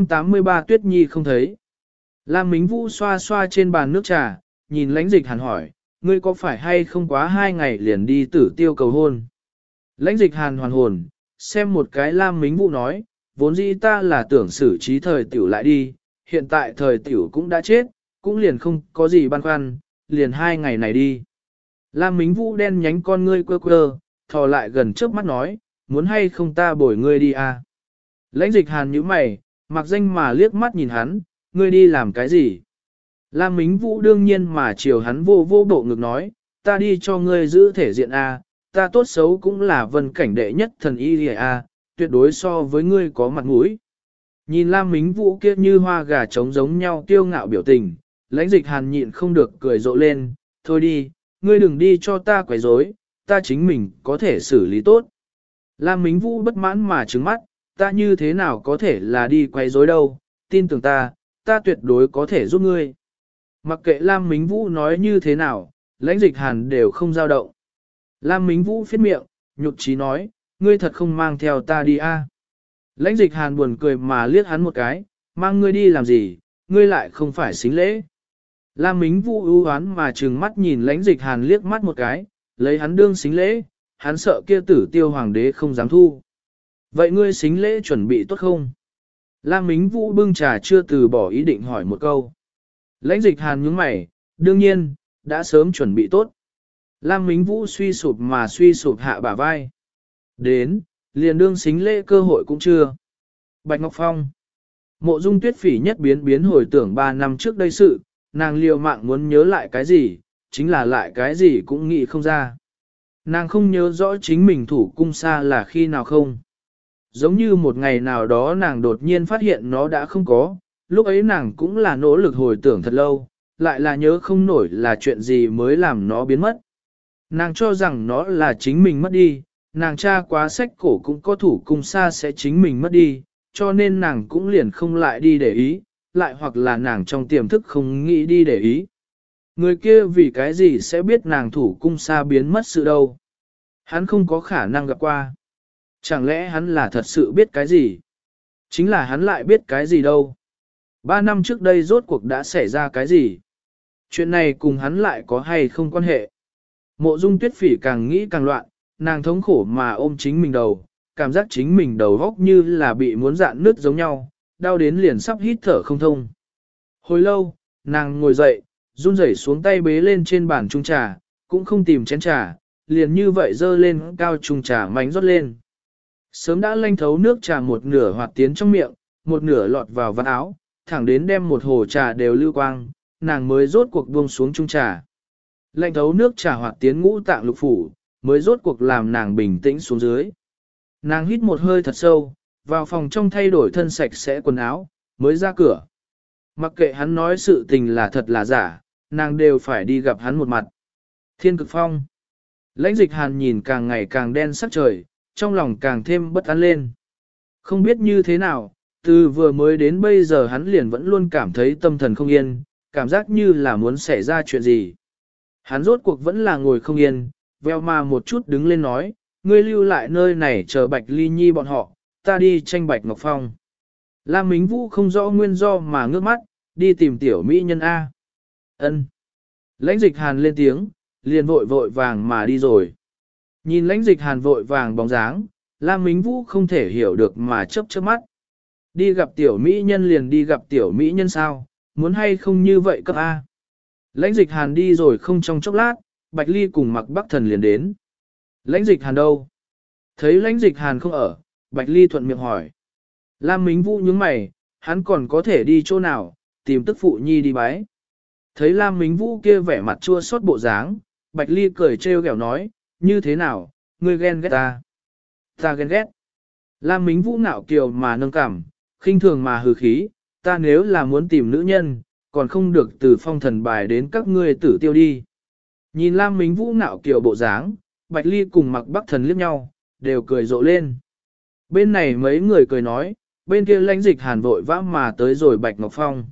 683 Tuyết Nhi không thấy. Lam Mính Vũ xoa xoa trên bàn nước trà, nhìn lãnh dịch hàn hỏi, ngươi có phải hay không quá 2 ngày liền đi Tử Tiêu cầu hôn. Lãnh dịch hàn hoàn hồn, xem một cái Lam Mính Vũ nói, vốn dĩ ta là tưởng xử trí thời tiểu lại đi, hiện tại thời tiểu cũng đã chết, cũng liền không có gì băn khoăn, liền 2 ngày này đi. Lam Mính Vũ đen nhánh con ngươi quơ quơ, thò lại gần trước mắt nói, muốn hay không ta bồi ngươi đi à. Lãnh dịch hàn nhíu mày, mặc danh mà liếc mắt nhìn hắn, ngươi đi làm cái gì? Lam Mính Vũ đương nhiên mà chiều hắn vô vô bộ ngực nói, ta đi cho ngươi giữ thể diện a, ta tốt xấu cũng là vân cảnh đệ nhất thần y a, tuyệt đối so với ngươi có mặt mũi. Nhìn Lam Mính Vũ kia như hoa gà trống giống nhau kiêu ngạo biểu tình, lãnh dịch hàn nhịn không được cười rộ lên, thôi đi, ngươi đừng đi cho ta quấy rối, ta chính mình có thể xử lý tốt. Lam Mính Vũ bất mãn mà trừng mắt, ta như thế nào có thể là đi quấy rối đâu, tin tưởng ta, ta tuyệt đối có thể giúp ngươi. Mặc kệ Lam Mính Vũ nói như thế nào, lãnh dịch hàn đều không dao động. Lam Mính Vũ phiết miệng, nhục trí nói, ngươi thật không mang theo ta đi a? Lãnh dịch hàn buồn cười mà liếc hắn một cái, mang ngươi đi làm gì, ngươi lại không phải xính lễ. Lam Mính Vũ ưu hoán mà trừng mắt nhìn lãnh dịch hàn liếc mắt một cái, lấy hắn đương xính lễ, hắn sợ kia Tử Tiêu hoàng đế không dám thu. Vậy ngươi xính lễ chuẩn bị tốt không? Lam Mính Vũ bưng trà chưa từ bỏ ý định hỏi một câu. Lãnh dịch hàn nhướng mày, đương nhiên, đã sớm chuẩn bị tốt. Lam Mính Vũ suy sụp hạ bả vai. Đến, liền đương xính lễ cơ hội cũng chưa. Bạch Ngọc Phong. Mộ Dung Tuyết Phỉ nhất biến hồi tưởng 3 năm trước đây sự, nàng liều mạng muốn nhớ lại cái gì, chính là lại cái gì cũng nghĩ không ra. Nàng không nhớ rõ chính mình thủ cung xa là khi nào không. Giống như một ngày nào đó nàng đột nhiên phát hiện nó đã không có, lúc ấy nàng cũng là nỗ lực hồi tưởng thật lâu, lại là nhớ không nổi là chuyện gì mới làm nó biến mất. Nàng cho rằng nó là chính mình mất đi, nàng tra quá sách cổ cũng có thủ cung xa sẽ chính mình mất đi, cho nên nàng cũng liền không lại đi để ý, lại hoặc là nàng trong tiềm thức không nghĩ đi để ý. Người kia vì cái gì sẽ biết nàng thủ cung xa biến mất sự đâu. Hắn không có khả năng gặp qua. Chẳng lẽ hắn là thật sự biết cái gì? Chính là hắn lại biết cái gì đâu. 3 năm trước đây rốt cuộc đã xảy ra cái gì? Chuyện này cùng hắn lại có hay không quan hệ? Mộ Dung Tuyết Phỉ càng nghĩ càng loạn, nàng thống khổ mà ôm chính mình đầu, cảm giác chính mình đầu góc như là bị muốn dạn nứt giống nhau, đau đến liền sắp hít thở không thông. Hồi lâu, nàng ngồi dậy, run rẩy xuống tay bế lên trên bàn chung trà, cũng không tìm chén trà, liền như vậy dơ lên cao chung trà mánh rót lên. Sớm đã lanh thấu nước trà một nửa hoạt tiến trong miệng, một nửa lọt vào vạt áo, thẳng đến đem một hồ trà đều lưu quang, nàng mới rốt cuộc buông xuống chung trà. Lanh thấu nước trà hoạt tiến ngũ tạng lục phủ, mới rốt cuộc làm nàng bình tĩnh xuống dưới. Nàng hít một hơi thật sâu, vào phòng trong thay đổi thân sạch sẽ quần áo, mới ra cửa. Mặc kệ hắn nói sự tình là thật là giả, nàng đều phải đi gặp hắn một mặt. Thiên Cực Phong. Lãnh dịch hàn nhìn càng ngày càng đen sắc trời, trong lòng càng thêm bất an lên. Không biết như thế nào, từ vừa mới đến bây giờ hắn liền vẫn luôn cảm thấy tâm thần không yên, cảm giác như là muốn xảy ra chuyện gì. Hắn rốt cuộc vẫn là ngồi không yên, veo mà một chút đứng lên nói, ngươi lưu lại nơi này chờ Bạch Ly Nhi bọn họ, ta đi tranh Bạch Ngọc Phong. Lam Mính Vũ không rõ nguyên do mà ngước mắt, đi tìm tiểu mỹ nhân A. Ân. Lãnh dịch hàn lên tiếng, liền vội vội vàng mà đi rồi. Nhìn lãnh dịch hàn vội vàng bóng dáng, Lam Mính Vũ không thể hiểu được mà chớp chớp mắt. Đi gặp tiểu mỹ nhân liền đi gặp tiểu mỹ nhân sao, muốn hay không như vậy cấp A. Lãnh dịch hàn đi rồi không trong chốc lát, Bạch Ly cùng Mặc Bắc Thần liền đến. Lãnh dịch hàn đâu? Thấy lãnh dịch hàn không ở, Bạch Ly thuận miệng hỏi. Lam Mính Vũ nhướng mày, hắn còn có thể đi chỗ nào, tìm tức phụ nhi đi bái. Thấy Lam Mính Vũ kia vẻ mặt chua xót bộ dáng, Bạch Ly cười trêu ghẹo nói, như thế nào, ngươi ghen ghét ta? Ta ghen ghét. Lam Mính Vũ ngạo kiều mà nâng cằm, khinh thường mà hừ khí, ta nếu là muốn tìm nữ nhân, còn không được từ phong thần bài đến các ngươi tử tiêu đi. Nhìn Lam Mính Vũ ngạo kiều bộ dáng, Bạch Ly cùng Mặc Bắc Thần liếc nhau, đều cười rộ lên. Bên này mấy người cười nói, bên kia Lãnh Dịch Hàn vội vã mà tới rồi Bạch Ngọc Phong.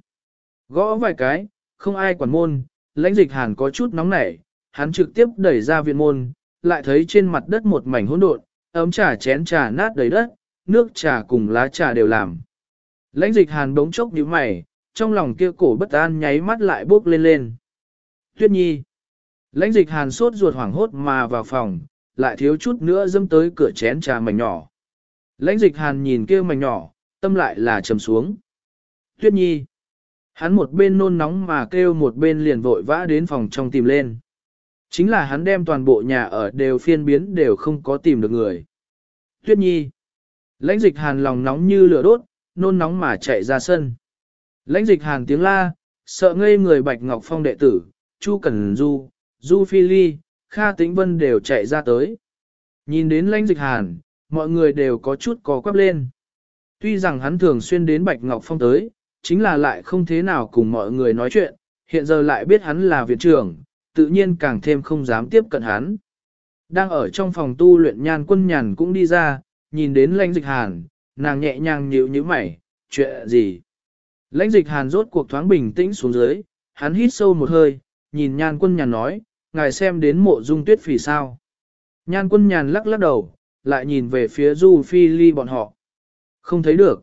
Gõ vài cái, không ai quản môn, Lãnh Dịch Hàn có chút nóng nảy, hắn trực tiếp đẩy ra viện môn, lại thấy trên mặt đất một mảnh hỗn độn, ấm trà chén trà nát đầy đất, nước trà cùng lá trà đều làm. Lãnh Dịch Hàn bỗng chốc nhíu mày, trong lòng kia cổ bất an nháy mắt lại bốc lên lên. Tuyết Nhi. Lãnh Dịch Hàn sốt ruột hoảng hốt mà vào phòng, lại thiếu chút nữa dâm tới cửa chén trà mảnh nhỏ. Lãnh Dịch Hàn nhìn kia mảnh nhỏ, tâm lại là trầm xuống. Tuyết Nhi. Hắn một bên nôn nóng mà kêu một bên liền vội vã đến phòng trong tìm lên. Chính là hắn đem toàn bộ nhà ở đều phiên biến đều không có tìm được người. Tuyết Nhi. Lãnh Dịch Hàn lòng nóng như lửa đốt, nôn nóng mà chạy ra sân. Lãnh Dịch Hàn tiếng la, sợ ngây người Bạch Ngọc Phong đệ tử, Chu Cẩn Du, Du Phi Ly, Kha Tĩnh Vân đều chạy ra tới. Nhìn đến Lãnh Dịch Hàn, mọi người đều có chút có quắp lên. Tuy rằng hắn thường xuyên đến Bạch Ngọc Phong tới, chính là lại không thế nào cùng mọi người nói chuyện, hiện giờ lại biết hắn là viện trưởng, tự nhiên càng thêm không dám tiếp cận hắn. Đang ở trong phòng tu luyện Nhan Quân Nhàn cũng đi ra, nhìn đến Lãnh Dịch Hàn, nàng nhẹ nhàng nhíu nhíu mày, chuyện gì? Lãnh Dịch Hàn rốt cuộc thoáng bình tĩnh xuống dưới, hắn hít sâu một hơi, nhìn Nhan Quân Nhàn nói, ngài xem đến Mộ Dung Tuyết Phỉ sao? Nhan Quân Nhàn lắc lắc đầu, lại nhìn về phía Du Phi Ly bọn họ. Không thấy được.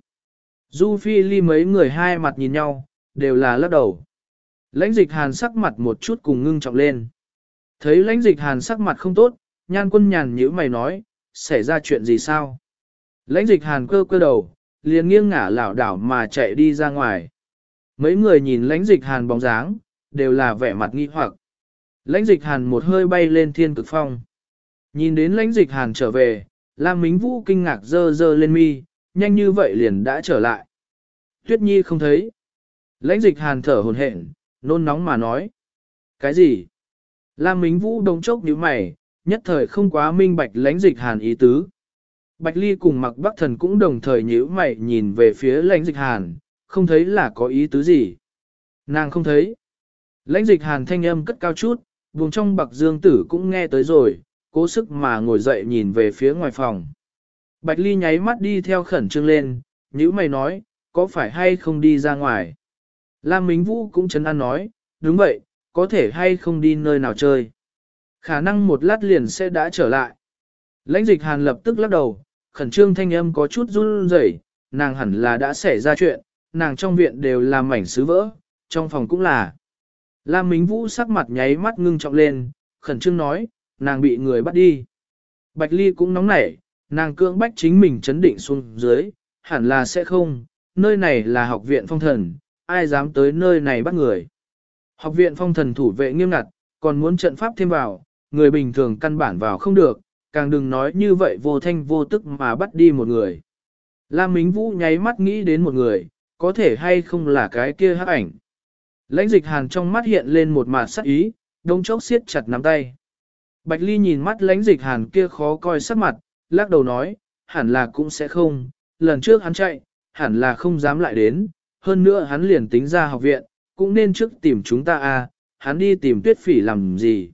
Du Phi Ly mấy người hai mặt nhìn nhau, đều là lắc đầu. Lãnh Dịch Hàn sắc mặt một chút cùng ngưng trọng lên. Thấy Lãnh Dịch Hàn sắc mặt không tốt, Nhan Quân Nhàn nhíu mày nói, xảy ra chuyện gì sao? Lãnh Dịch Hàn cơ cơ đầu, liền nghiêng ngả lảo đảo mà chạy đi ra ngoài. Mấy người nhìn Lãnh Dịch Hàn bóng dáng, đều là vẻ mặt nghi hoặc. Lãnh Dịch Hàn một hơi bay lên thiên cực phong. Nhìn đến Lãnh Dịch Hàn trở về, Lam Mính Vũ kinh ngạc dơ dơ lên mi, nhanh như vậy liền đã trở lại. Tuyết Nhi không thấy. Lãnh Dịch Hàn thở hổn hển, nôn nóng mà nói. Cái gì? Lam Mính Vũ đông chốc nhíu mày, nhất thời không quá minh bạch Lãnh Dịch Hàn ý tứ. Bạch Ly cùng Mặc Bắc Thần cũng đồng thời nhíu mày nhìn về phía Lãnh Dịch Hàn, không thấy là có ý tứ gì. Nàng không thấy. Lãnh Dịch Hàn thanh âm cất cao chút, vùng trong Bạc Dương Tử cũng nghe tới rồi, cố sức mà ngồi dậy nhìn về phía ngoài phòng. Bạch Ly nháy mắt đi theo khẩn trương lên, nhíu mày nói, có phải hay không đi ra ngoài? Lam Mính Vũ cũng chấn an nói, đúng vậy, có thể hay không đi nơi nào chơi? Khả năng một lát liền sẽ đã trở lại. Lãnh Dịch Hàn lập tức lắc đầu, khẩn trương thanh âm có chút run rẩy, nàng hẳn là đã xảy ra chuyện, nàng trong viện đều là mảnh sứ vỡ, trong phòng cũng là. Lam Mính Vũ sắc mặt nháy mắt ngưng trọng lên, khẩn trương nói, nàng bị người bắt đi. Bạch Ly cũng nóng nảy, nàng cưỡng bách chính mình chấn định xuống dưới, hẳn là sẽ không, nơi này là học viện phong thần, ai dám tới nơi này bắt người. Học viện phong thần thủ vệ nghiêm ngặt, còn muốn trận pháp thêm vào, người bình thường căn bản vào không được, càng đừng nói như vậy vô thanh vô tức mà bắt đi một người. Lam Mính Vũ nháy mắt nghĩ đến một người, có thể hay không là cái kia hắc ảnh. Lãnh Dịch Hàn trong mắt hiện lên một mạt sắc ý, đông chốc siết chặt nắm tay. Bạch Ly nhìn mắt Lãnh Dịch Hàn kia khó coi sắc mặt, lắc đầu nói, hẳn là cũng sẽ không, lần trước hắn chạy, hẳn là không dám lại đến, hơn nữa hắn liền tính ra học viện, cũng nên trước tìm chúng ta à, hắn đi tìm Tuyết Phỉ làm gì.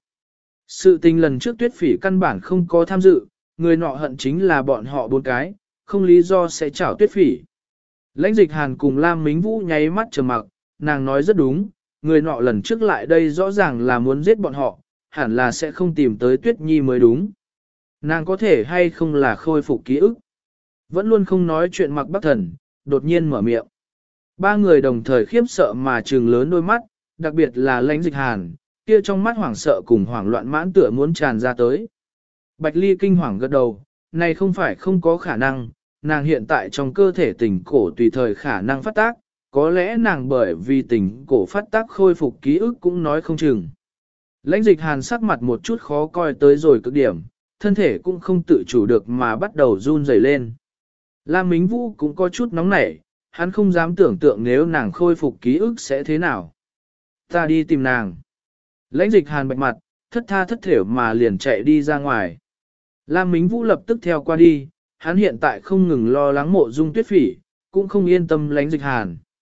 Sự tình lần trước Tuyết Phỉ căn bản không có tham dự, người nọ hận chính là bọn họ bốn cái, không lý do sẽ chảo Tuyết Phỉ. Lãnh Dịch Hàn cùng Lam Mính Vũ nháy mắt trầm mặc, nàng nói rất đúng, người nọ lần trước lại đây rõ ràng là muốn giết bọn họ, hẳn là sẽ không tìm tới Tuyết Nhi mới đúng. Nàng có thể hay không là khôi phục ký ức. Vẫn luôn không nói chuyện Mặc Bắc Thần, đột nhiên mở miệng. Ba người đồng thời khiếp sợ mà trừng lớn đôi mắt, đặc biệt là Lãnh Dịch Hàn, kia trong mắt hoảng sợ cùng hoảng loạn mãn tựa muốn tràn ra tới. Bạch Ly kinh hoàng gật đầu, này không phải không có khả năng, nàng hiện tại trong cơ thể tình cổ tùy thời khả năng phát tác, có lẽ nàng bởi vì tình cổ phát tác khôi phục ký ức cũng nói không chừng. Lãnh Dịch Hàn sắc mặt một chút khó coi tới rồi cực điểm, thân thể cũng không tự chủ được mà bắt đầu run rẩy lên. Lam Mính Vũ cũng có chút nóng nảy, hắn không dám tưởng tượng nếu nàng khôi phục ký ức sẽ thế nào. Ta đi tìm nàng. Lãnh Dịch Hàn bạch mặt, thất tha thất thểu mà liền chạy đi ra ngoài. Lam Mính Vũ lập tức theo qua đi, hắn hiện tại không ngừng lo lắng Mộ Dung Tuyết Phỉ, cũng không yên tâm Lãnh Dịch Hàn.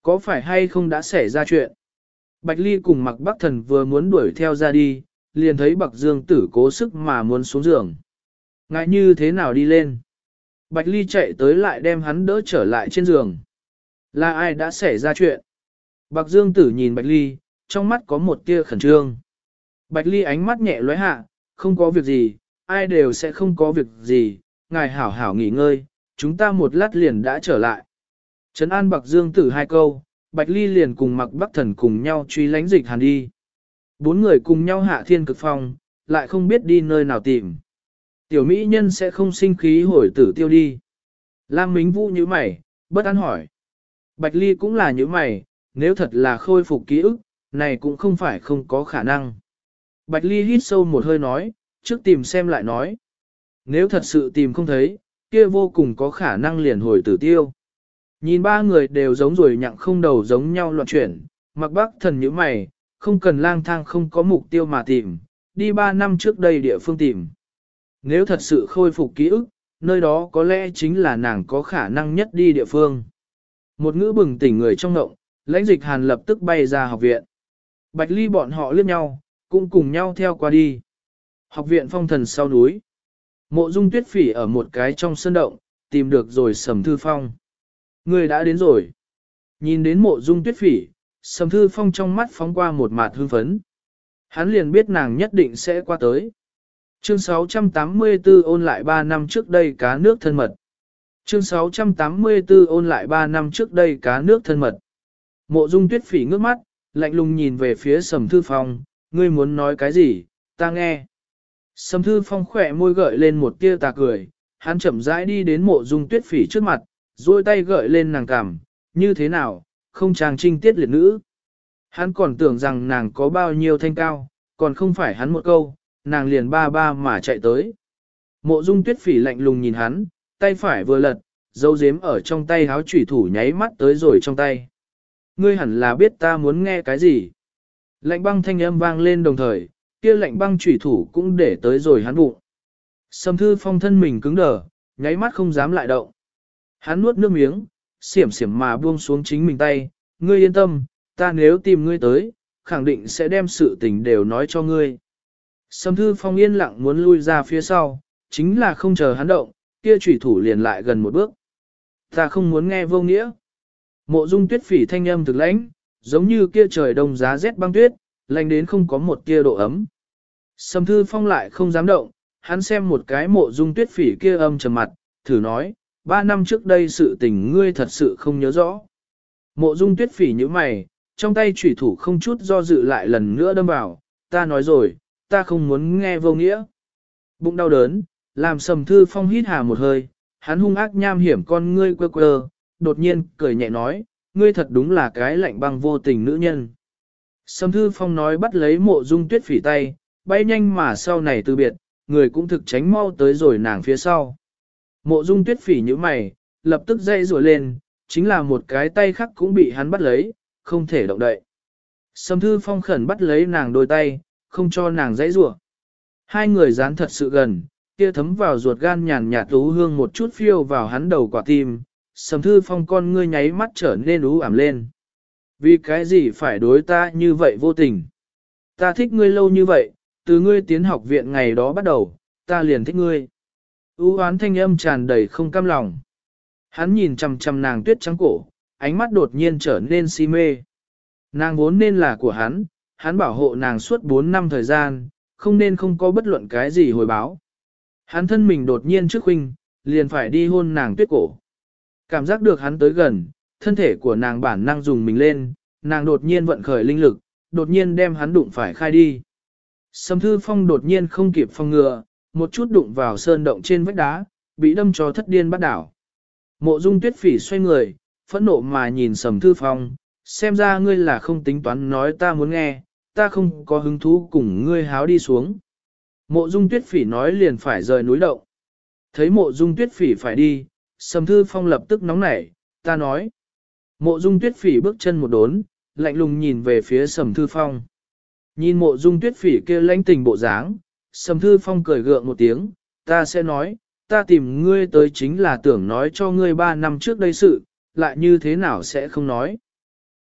Có phải hay không đã xảy ra chuyện? Bạch Ly cùng Mạc Bắc Thần vừa muốn đuổi theo ra đi, liền thấy Bạc Dương Tử cố sức mà muốn xuống giường. Ngại như thế nào đi lên? Bạch Ly chạy tới lại đem hắn đỡ trở lại trên giường. Là ai đã xảy ra chuyện? Bạc Dương Tử nhìn Bạch Ly, trong mắt có một tia khẩn trương. Bạch Ly ánh mắt nhẹ lóe hạ, không có việc gì, ai đều sẽ không có việc gì, ngài hảo hảo nghỉ ngơi, chúng ta một lát liền đã trở lại. Trấn an Bạc Dương Tử hai câu, Bạch Ly liền cùng Mạc Bắc Thần cùng nhau truy lánh Dịch Hàn đi. Bốn người cùng nhau hạ thiên cực phong, lại không biết đi nơi nào tìm. Tiểu mỹ nhân sẽ không sinh khí hồi tử tiêu đi. Lam Mính Vũ như mày, bất an hỏi. Bạch Ly cũng là như mày, nếu thật là khôi phục ký ức, này cũng không phải không có khả năng. Bạch Ly hít sâu một hơi nói, trước tìm xem lại nói. Nếu thật sự tìm không thấy, kia vô cùng có khả năng liền hồi tử tiêu. Nhìn ba người đều giống rồi nhặng không đầu giống nhau loạn chuyển, Mạc Bắc Thần như mày, không cần lang thang không có mục tiêu mà tìm, đi 3 năm trước đây địa phương tìm. Nếu thật sự khôi phục ký ức, nơi đó có lẽ chính là nàng có khả năng nhất đi địa phương. Một ngữ bừng tỉnh người trong ngộng, Lãnh Dịch Hàn lập tức bay ra học viện. Bạch Ly bọn họ liếc nhau, cũng cùng nhau theo qua đi. Học viện Phong Thần sau núi. Mộ Dung Tuyết Phỉ ở một cái trong sân động, tìm được rồi Sầm Thư Phong. Người đã đến rồi. Nhìn đến Mộ Dung Tuyết Phỉ, Sầm Thư Phong trong mắt phóng qua một mạt hương phấn. Hắn liền biết nàng nhất định sẽ qua tới. Chương 684 ôn lại 3 năm trước đây cá nước thân mật. Chương 684 ôn lại 3 năm trước đây cá nước thân mật. Mộ Dung Tuyết Phỉ ngước mắt, lạnh lùng nhìn về phía Sầm Thư Phong, ngươi muốn nói cái gì, ta nghe. Sầm Thư Phong khỏe môi gợi lên một tia tà cười, hắn chậm rãi đi đến Mộ Dung Tuyết Phỉ trước mặt, duỗi tay gợi lên nàng cằm, như thế nào, không chàng trinh tiết liệt nữ. Hắn còn tưởng rằng nàng có bao nhiêu thanh cao, còn không phải hắn một câu, nàng liền ba ba mà chạy tới. Mộ Dung Tuyết Phỉ lạnh lùng nhìn hắn, tay phải vừa lật, dấu dếm ở trong tay háo chủy thủ nháy mắt tới rồi trong tay. Ngươi hẳn là biết ta muốn nghe cái gì. Lạnh băng thanh âm vang lên đồng thời, kia lạnh băng chủy thủ cũng để tới rồi hắn bụng. Sầm Thư Phong thân mình cứng đờ, nháy mắt không dám lại động. Hắn nuốt nước miếng, xiểm xiểm mà buông xuống chính mình tay, ngươi yên tâm, ta nếu tìm ngươi tới, khẳng định sẽ đem sự tình đều nói cho ngươi. Sầm Thư Phong yên lặng muốn lui ra phía sau, chính là không chờ hắn động, kia chủy thủ liền lại gần một bước. Ta không muốn nghe vô nghĩa. Mộ Dung Tuyết Phỉ thanh âm thực lãnh, giống như kia trời đông giá rét băng tuyết, lạnh đến không có một tia độ ấm. Sầm Thư Phong lại không dám động, hắn xem một cái Mộ Dung Tuyết Phỉ kia âm trầm mặt, thử nói, 3 năm trước đây sự tình ngươi thật sự không nhớ rõ. Mộ Dung Tuyết Phỉ như mày, trong tay chủy thủ không chút do dự lại lần nữa đâm vào, ta nói rồi, ta không muốn nghe vô nghĩa. Bụng đau đớn, làm Sầm Thư Phong hít hà một hơi, hắn hung ác nham hiểm con ngươi quơ quơ, đột nhiên cười nhẹ nói, ngươi thật đúng là cái lạnh băng vô tình nữ nhân. Sầm Thư Phong nói bắt lấy Mộ Dung Tuyết Phỉ tay, bay nhanh mà sau này từ biệt, người cũng thực tránh mau tới rồi nàng phía sau. Mộ Dung Tuyết Phỉ như mày, lập tức dây rùa lên, chính là một cái tay khác cũng bị hắn bắt lấy, không thể động đậy. Sầm Thư Phong khẩn bắt lấy nàng đôi tay, không cho nàng dãy rủa. Hai người dán thật sự gần, kia thấm vào ruột gan nhàn nhạt tú hương một chút phiêu vào hắn đầu quả tim. Sầm Thư Phong con ngươi nháy mắt trở nên u ảm lên. Vì cái gì phải đối ta như vậy vô tình? Ta thích ngươi lâu như vậy, từ ngươi tiến học viện ngày đó bắt đầu, ta liền thích ngươi. U oán thanh âm tràn đầy không cam lòng. Hắn nhìn chằm chằm nàng tuyết trắng cổ, ánh mắt đột nhiên trở nên si mê. Nàng vốn nên là của hắn bảo hộ nàng suốt 4 năm thời gian, không nên không có bất luận cái gì hồi báo. Hắn thân mình đột nhiên trước huynh, liền phải đi hôn nàng tuyết cổ. Cảm giác được hắn tới gần, thân thể của nàng bản năng dùng mình lên, nàng đột nhiên vận khởi linh lực, đột nhiên đem hắn đụng phải khai đi. Sầm Thư Phong đột nhiên không kịp phòng ngừa, một chút đụng vào sơn động trên vách đá, bị đâm cho thất điên bắt đảo. Mộ Dung Tuyết Phỉ xoay người, phẫn nộ mà nhìn Sầm Thư Phong, xem ra ngươi là không tính toán nói ta muốn nghe, ta không có hứng thú cùng ngươi háo đi xuống. Mộ Dung Tuyết Phỉ nói liền phải rời núi động. Thấy Mộ Dung Tuyết Phỉ phải đi, Sầm Thư Phong lập tức nóng nảy, ta nói. Mộ Dung Tuyết Phỉ bước chân một đốn, lạnh lùng nhìn về phía Sầm Thư Phong. Nhìn Mộ Dung Tuyết Phỉ kia lãnh tình bộ dáng, Sầm Thư Phong cười gượng một tiếng, ta sẽ nói, ta tìm ngươi tới chính là tưởng nói cho ngươi 3 năm trước đây sự, lại như thế nào sẽ không nói.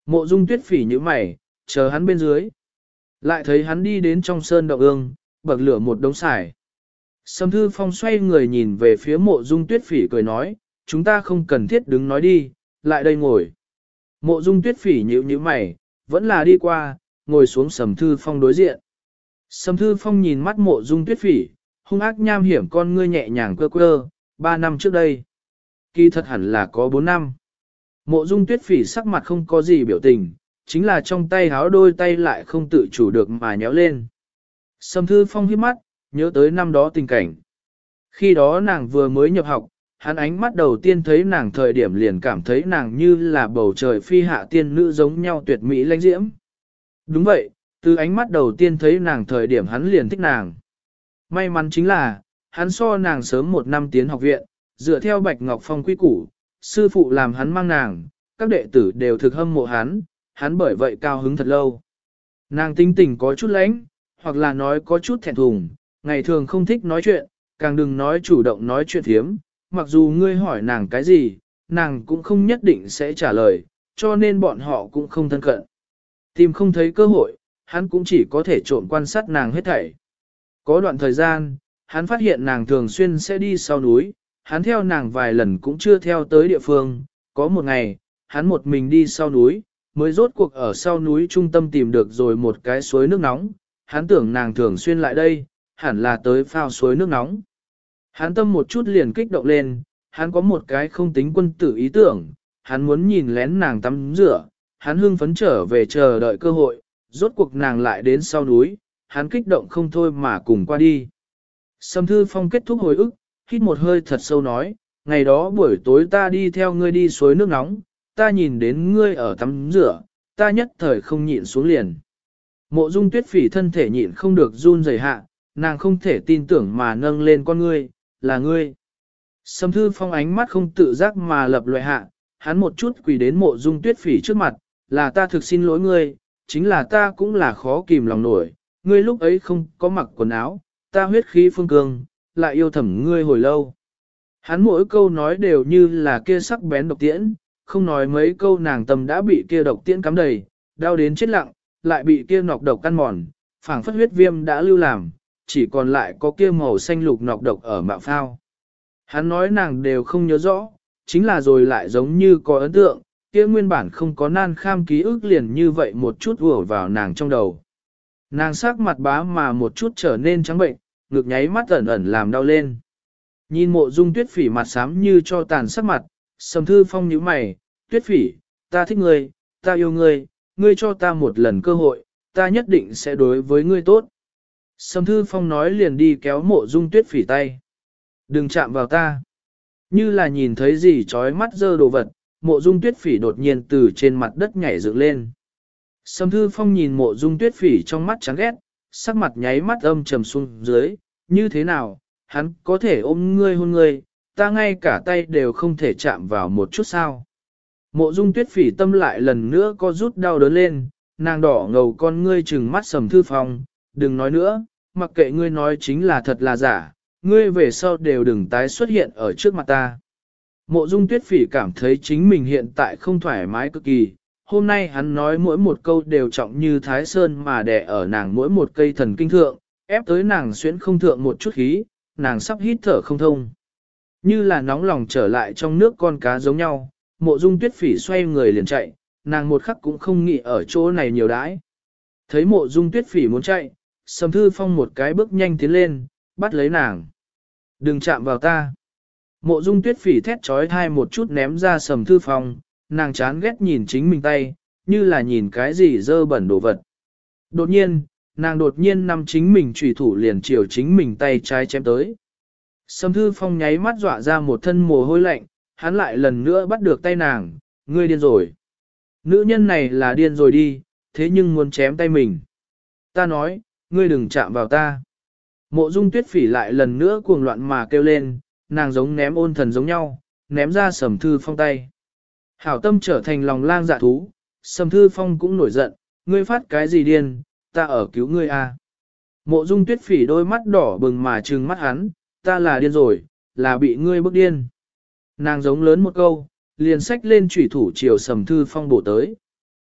Mộ Dung Tuyết Phỉ nhíu mày, chờ hắn bên dưới. Lại thấy hắn đi đến trong sơn động ương, bậc lửa một đống xài. Sầm Thư Phong xoay người nhìn về phía Mộ Dung Tuyết Phỉ cười nói, chúng ta không cần thiết đứng nói đi, lại đây ngồi. Mộ Dung Tuyết Phỉ nhíu mày, vẫn là đi qua, ngồi xuống Sầm Thư Phong đối diện. Sầm Thư Phong nhìn mắt Mộ Dung Tuyết Phỉ, hung ác nham hiểm con ngươi nhẹ nhàng quơ quơ, 3 năm trước đây. Kỳ thật hẳn là có 4 năm. Mộ Dung Tuyết Phỉ sắc mặt không có gì biểu tình, chính là trong tay háo đôi tay lại không tự chủ được mà nhéo lên. Sầm Thư Phong hít mắt, nhớ tới năm đó tình cảnh. Khi đó nàng vừa mới nhập học, hắn ánh mắt đầu tiên thấy nàng thời điểm liền cảm thấy nàng như là bầu trời phi hạ tiên nữ giống nhau tuyệt mỹ lãnh diễm. Đúng vậy, từ ánh mắt đầu tiên thấy nàng thời điểm hắn liền thích nàng. May mắn chính là, hắn so nàng sớm 1 năm tiến học viện, dựa theo Bạch Ngọc Phong quy củ, sư phụ làm hắn mang nàng, các đệ tử đều thực hâm mộ hắn bởi vậy cao hứng thật lâu. Nàng tính tình có chút lãnh, hoặc là nói có chút thẹn thùng, ngày thường không thích nói chuyện, càng đừng nói chủ động nói chuyện thiếm, mặc dù ngươi hỏi nàng cái gì, nàng cũng không nhất định sẽ trả lời, cho nên bọn họ cũng không thân cận. Tìm không thấy cơ hội, hắn cũng chỉ có thể trộm quan sát nàng hết thảy. Có đoạn thời gian, hắn phát hiện nàng thường xuyên sẽ đi sau núi, hắn theo nàng vài lần cũng chưa theo tới địa phương, có một ngày, hắn một mình đi sau núi, mới rốt cuộc ở sau núi trung tâm tìm được rồi một cái suối nước nóng, hắn tưởng nàng thường xuyên lại đây, hẳn là tới phao suối nước nóng. Hắn tâm một chút liền kích động lên, hắn có một cái không tính quân tử ý tưởng, hắn muốn nhìn lén nàng tắm rửa, hắn hưng phấn trở về chờ đợi cơ hội, rốt cuộc nàng lại đến sau núi, hắn kích động không thôi mà cùng qua đi. Sầm Thư Phong kết thúc hồi ức, hít một hơi thật sâu nói, ngày đó buổi tối ta đi theo ngươi đi suối nước nóng, ta nhìn đến ngươi ở tắm rửa, ta nhất thời không nhịn xuống liền. Mộ Dung Tuyết Phỉ thân thể nhịn không được run rẩy hạ, nàng không thể tin tưởng mà nâng lên con ngươi, là ngươi. Sầm Thư Phong ánh mắt không tự giác mà lập loại hạ, hắn một chút quỳ đến Mộ Dung Tuyết Phỉ trước mặt, là ta thực xin lỗi ngươi, chính là ta cũng là khó kìm lòng nổi, ngươi lúc ấy không có mặc quần áo, ta huyết khí phương cương, lại yêu thầm ngươi hồi lâu. Hắn mỗi câu nói đều như là kia sắc bén độc tiễn, không nói mấy câu nàng tâm đã bị kia độc tiễn cắm đầy, đau đến chết lặng, lại bị kia nọc độc căn mòn, phảng phất huyết viêm đã lưu làm, chỉ còn lại có kia màu xanh lục nọc độc ở mạo phao. Hắn nói nàng đều không nhớ rõ, chính là rồi lại giống như có ấn tượng, kia nguyên bản không có nan kham ký ức liền như vậy một chút ùa vào nàng trong đầu. Nàng sắc mặt bá mà một chút trở nên trắng bệnh, ngực nháy mắt ẩn ẩn làm đau lên. Nhìn Mộ Dung Tuyết Phỉ mặt xám như cho tàn sắc mặt, Sầm Thư Phong nhíu mày, Tuyết Phỉ, ta thích ngươi, ta yêu ngươi, ngươi cho ta một lần cơ hội, ta nhất định sẽ đối với ngươi tốt. Sầm Thư Phong nói liền đi kéo Mộ Dung Tuyết Phỉ tay. Đừng chạm vào ta. Như là nhìn thấy gì chói mắt dơ đồ vật, Mộ Dung Tuyết Phỉ đột nhiên từ trên mặt đất nhảy dựng lên. Sầm Thư Phong nhìn Mộ Dung Tuyết Phỉ trong mắt chán ghét, sắc mặt nháy mắt âm trầm xuống dưới, như thế nào, hắn có thể ôm ngươi hôn ngươi, ta ngay cả tay đều không thể chạm vào một chút sao. Mộ Dung Tuyết Phỉ tâm lại lần nữa có rút đau đớn lên, nàng đỏ ngầu con ngươi trừng mắt Sầm Thư Phong, đừng nói nữa, mặc kệ ngươi nói chính là thật là giả, ngươi về sau đều đừng tái xuất hiện ở trước mặt ta. Mộ Dung Tuyết Phỉ cảm thấy chính mình hiện tại không thoải mái cực kỳ, hôm nay hắn nói mỗi một câu đều trọng như thái sơn mà đè ở nàng mỗi một cây thần kinh thượng, ép tới nàng xuyến không thượng một chút khí, nàng sắp hít thở không thông. Như là nóng lòng trở lại trong nước con cá giống nhau, Mộ Dung Tuyết Phỉ xoay người liền chạy, nàng một khắc cũng không nghĩ ở chỗ này nhiều đãi. Thấy Mộ Dung Tuyết Phỉ muốn chạy, Sầm Thư Phong một cái bước nhanh tiến lên, bắt lấy nàng. Đừng chạm vào ta. Mộ Dung Tuyết Phỉ thét trói thai một chút ném ra Sầm Thư Phong, nàng chán ghét nhìn chính mình tay, như là nhìn cái gì dơ bẩn đồ vật. Đột nhiên, nàng đột nhiên nắm chính mình chủy thủ liền chiều chính mình tay trái chém tới. Sầm Thư Phong nháy mắt dọa ra một thân mồ hôi lạnh, hắn lại lần nữa bắt được tay nàng, ngươi điên rồi. Nữ nhân này là điên rồi đi, thế nhưng muốn chém tay mình. Ta nói, ngươi đừng chạm vào ta. Mộ Dung Tuyết Phỉ lại lần nữa cuồng loạn mà kêu lên, nàng giống ném ôn thần giống nhau, ném ra Sầm Thư Phong tay. Hảo tâm trở thành lòng lang dạ thú, Sầm Thư Phong cũng nổi giận, ngươi phát cái gì điên, ta ở cứu ngươi à. Mộ Dung Tuyết Phỉ đôi mắt đỏ bừng mà trừng mắt hắn, ta là điên rồi, là bị ngươi bức điên. Nàng giống lớn một câu, liền xách lên chủy thủ chiều Sầm Thư Phong bổ tới.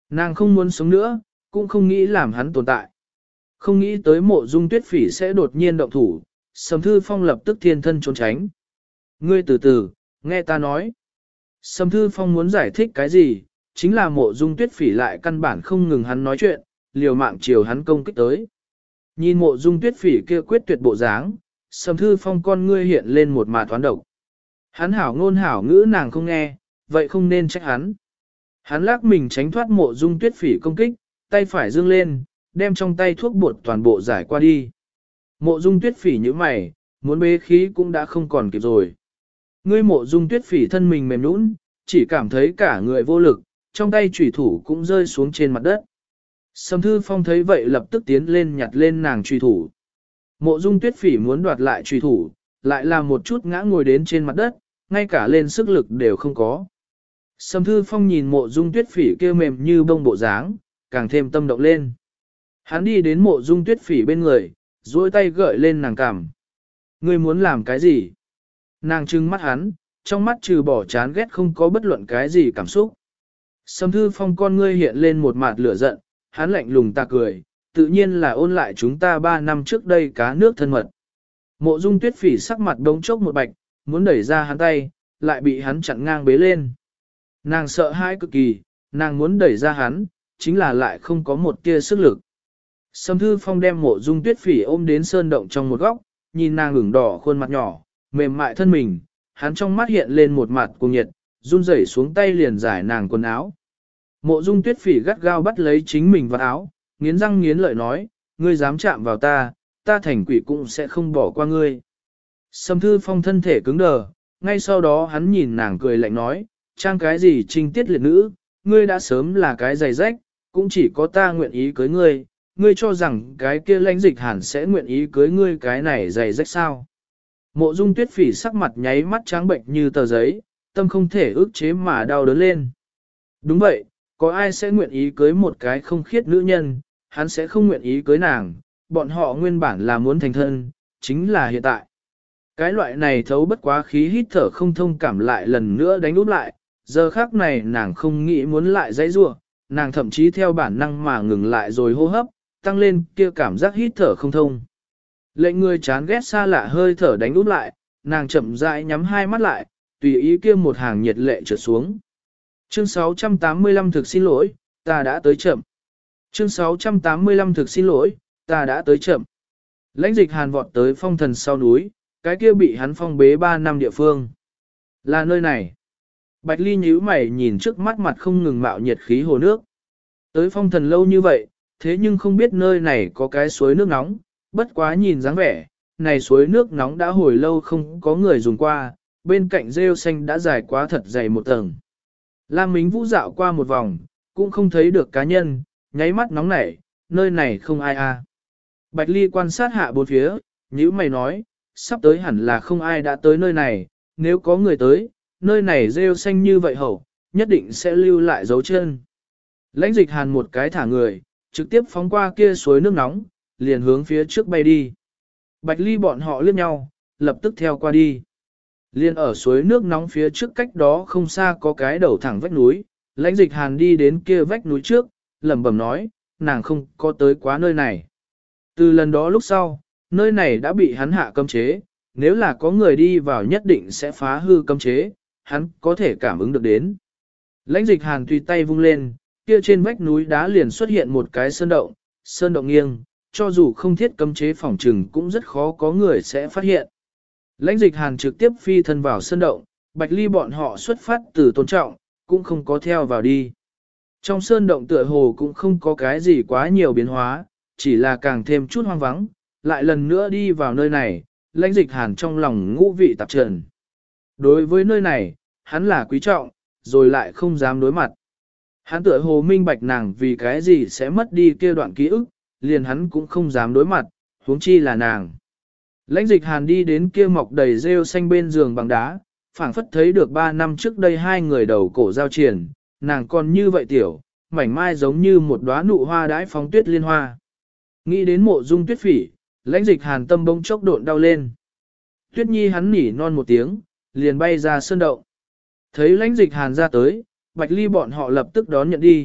Nàng không muốn sống nữa, cũng không nghĩ làm hắn tồn tại. Không nghĩ tới Mộ Dung Tuyết Phỉ sẽ đột nhiên động thủ, Sầm Thư Phong lập tức thiên thân trốn tránh. Ngươi từ từ, nghe ta nói. Sầm Thư Phong muốn giải thích cái gì, chính là Mộ Dung Tuyết Phỉ lại căn bản không ngừng hắn nói chuyện, liều mạng chiều hắn công kích tới. Nhìn Mộ Dung Tuyết Phỉ kia quyết tuyệt bộ dáng, Sầm Thư Phong con ngươi hiện lên một mạt toán độc. Hắn hảo ngôn hảo ngữ nàng không nghe, vậy không nên trách hắn. Hắn lắc mình tránh thoát Mộ Dung Tuyết Phỉ công kích, tay phải dương lên, đem trong tay thuốc bột toàn bộ giải qua đi. Mộ Dung Tuyết Phỉ như mày, muốn bế khí cũng đã không còn kịp rồi. Ngươi Mộ Dung Tuyết Phỉ thân mình mềm nhũn, chỉ cảm thấy cả người vô lực, trong tay chủy thủ cũng rơi xuống trên mặt đất. Sầm Thư Phong thấy vậy lập tức tiến lên nhặt lên nàng chủy thủ. Mộ Dung Tuyết Phỉ muốn đoạt lại chủy thủ, lại làm một chút ngã ngồi đến trên mặt đất, ngay cả lên sức lực đều không có. Sầm Thư Phong nhìn Mộ Dung Tuyết Phỉ kêu mềm như bông bộ dáng, càng thêm tâm động lên. Hắn đi đến Mộ Dung Tuyết Phỉ bên người, duỗi tay gợi lên nàng cằm. Ngươi muốn làm cái gì? Nàng trừng mắt hắn, trong mắt trừ bỏ chán ghét không có bất luận cái gì cảm xúc. Sầm Thư Phong con ngươi hiện lên một mạt lửa giận, hắn lạnh lùng ta cười, tự nhiên là ôn lại chúng ta 3 năm trước đây cá nước thân mật. Mộ Dung Tuyết Phỉ sắc mặt đống chốc một bạch, muốn đẩy ra hắn tay, lại bị hắn chặn ngang bế lên. Nàng sợ hãi cực kỳ, nàng muốn đẩy ra hắn, chính là lại không có một tia sức lực. Sầm Thư Phong đem Mộ Dung Tuyết Phỉ ôm đến sơn động trong một góc, nhìn nàng ửng đỏ khuôn mặt nhỏ, mềm mại thân mình, hắn trong mắt hiện lên một mặt cuồng nhiệt, run rẩy xuống tay liền giải nàng quần áo. Mộ Dung Tuyết Phỉ gắt gao bắt lấy chính mình vào áo, nghiến răng nghiến lợi nói, ngươi dám chạm vào ta, ta thành quỷ cũng sẽ không bỏ qua ngươi. Sầm Thư Phong thân thể cứng đờ, ngay sau đó hắn nhìn nàng cười lạnh nói, trang cái gì trinh tiết liệt nữ, ngươi đã sớm là cái giày rách, cũng chỉ có ta nguyện ý cưới ngươi, ngươi cho rằng cái kia Lãnh Dịch Hàn sẽ nguyện ý cưới ngươi cái này giày rách sao. Mộ Dung Tuyết Phỉ sắc mặt nháy mắt trắng bệnh như tờ giấy, tâm không thể ức chế mà đau đớn lên. Đúng vậy, có ai sẽ nguyện ý cưới một cái không khiết nữ nhân, hắn sẽ không nguyện ý cưới nàng, bọn họ nguyên bản là muốn thành thân, chính là hiện tại. Cái loại này thấu bất quá khí hít thở không thông cảm lại lần nữa đánh úp lại, giờ khác này nàng không nghĩ muốn lại dãy rua, nàng thậm chí theo bản năng mà ngừng lại rồi hô hấp, tăng lên kia cảm giác hít thở không thông. Lệnh người chán ghét xa lạ hơi thở đánh úp lại, nàng chậm rãi nhắm hai mắt lại, tùy ý kia một hàng nhiệt lệ trượt xuống. Chương 685 thực xin lỗi, ta đã tới chậm. Chương 685 thực xin lỗi, ta đã tới chậm. Lãnh Dịch Hàn vọt tới phong thần sau núi, cái kia bị hắn phong bế 3 năm địa phương. Là nơi này. Bạch Ly nhíu mày nhìn trước mắt mặt không ngừng mạo nhiệt khí hồ nước. Tới phong thần lâu như vậy, thế nhưng không biết nơi này có cái suối nước nóng, bất quá nhìn dáng vẻ, này suối nước nóng đã hồi lâu không có người dùng qua, bên cạnh rêu xanh đã dài quá thật dày một tầng. Lam Mính Vũ dạo qua một vòng, cũng không thấy được cá nhân, nháy mắt nóng nảy, nơi này không ai à. Bạch Ly quan sát hạ bốn phía, nhíu mày nói, sắp tới hẳn là không ai đã tới nơi này, nếu có người tới, nơi này rêu xanh như vậy hậu, nhất định sẽ lưu lại dấu chân. Lãnh Dịch Hàn một cái thả người, trực tiếp phóng qua kia suối nước nóng, liền hướng phía trước bay đi. Bạch Ly bọn họ liếc nhau, lập tức theo qua đi. Liên ở suối nước nóng phía trước cách đó không xa có cái đầu thẳng vách núi, Lãnh Dịch Hàn đi đến kia vách núi trước, lẩm bẩm nói, nàng không có tới quá nơi này. Từ lần đó lúc sau, nơi này đã bị hắn hạ cấm chế, nếu là có người đi vào nhất định sẽ phá hư cấm chế, hắn có thể cảm ứng được đến. Lãnh Dịch Hàn tùy tay vung lên, kia trên vách núi đá liền xuất hiện một cái sơn động nghiêng, cho dù không thiết cấm chế phòng trừng cũng rất khó có người sẽ phát hiện. Lãnh Dịch Hàn trực tiếp phi thân vào sơn động, Bạch Ly bọn họ xuất phát từ tôn trọng, cũng không có theo vào đi. Trong sơn động tựa hồ cũng không có cái gì quá nhiều biến hóa, chỉ là càng thêm chút hoang vắng, lại lần nữa đi vào nơi này, Lãnh Dịch Hàn trong lòng ngũ vị tạp trần. Đối với nơi này, hắn là quý trọng, rồi lại không dám đối mặt. Hắn tựa hồ minh bạch nàng vì cái gì sẽ mất đi kia đoạn ký ức, liền hắn cũng không dám đối mặt, huống chi là nàng. Lãnh Dịch Hàn đi đến kia mọc đầy rêu xanh bên giường bằng đá, phảng phất thấy được 3 năm trước đây hai người đầu cổ giao triển, nàng còn như vậy tiểu, mảnh mai giống như một đóa nụ hoa đãi phóng tuyết liên hoa. Nghĩ đến Mộ Dung Tuyết Phỉ, Lãnh Dịch Hàn tâm bỗng chốc độn đau lên. Tuyết Nhi hắn nỉ non một tiếng, liền bay ra sơn động. Thấy Lãnh Dịch Hàn ra tới, Bạch Ly bọn họ lập tức đón nhận đi,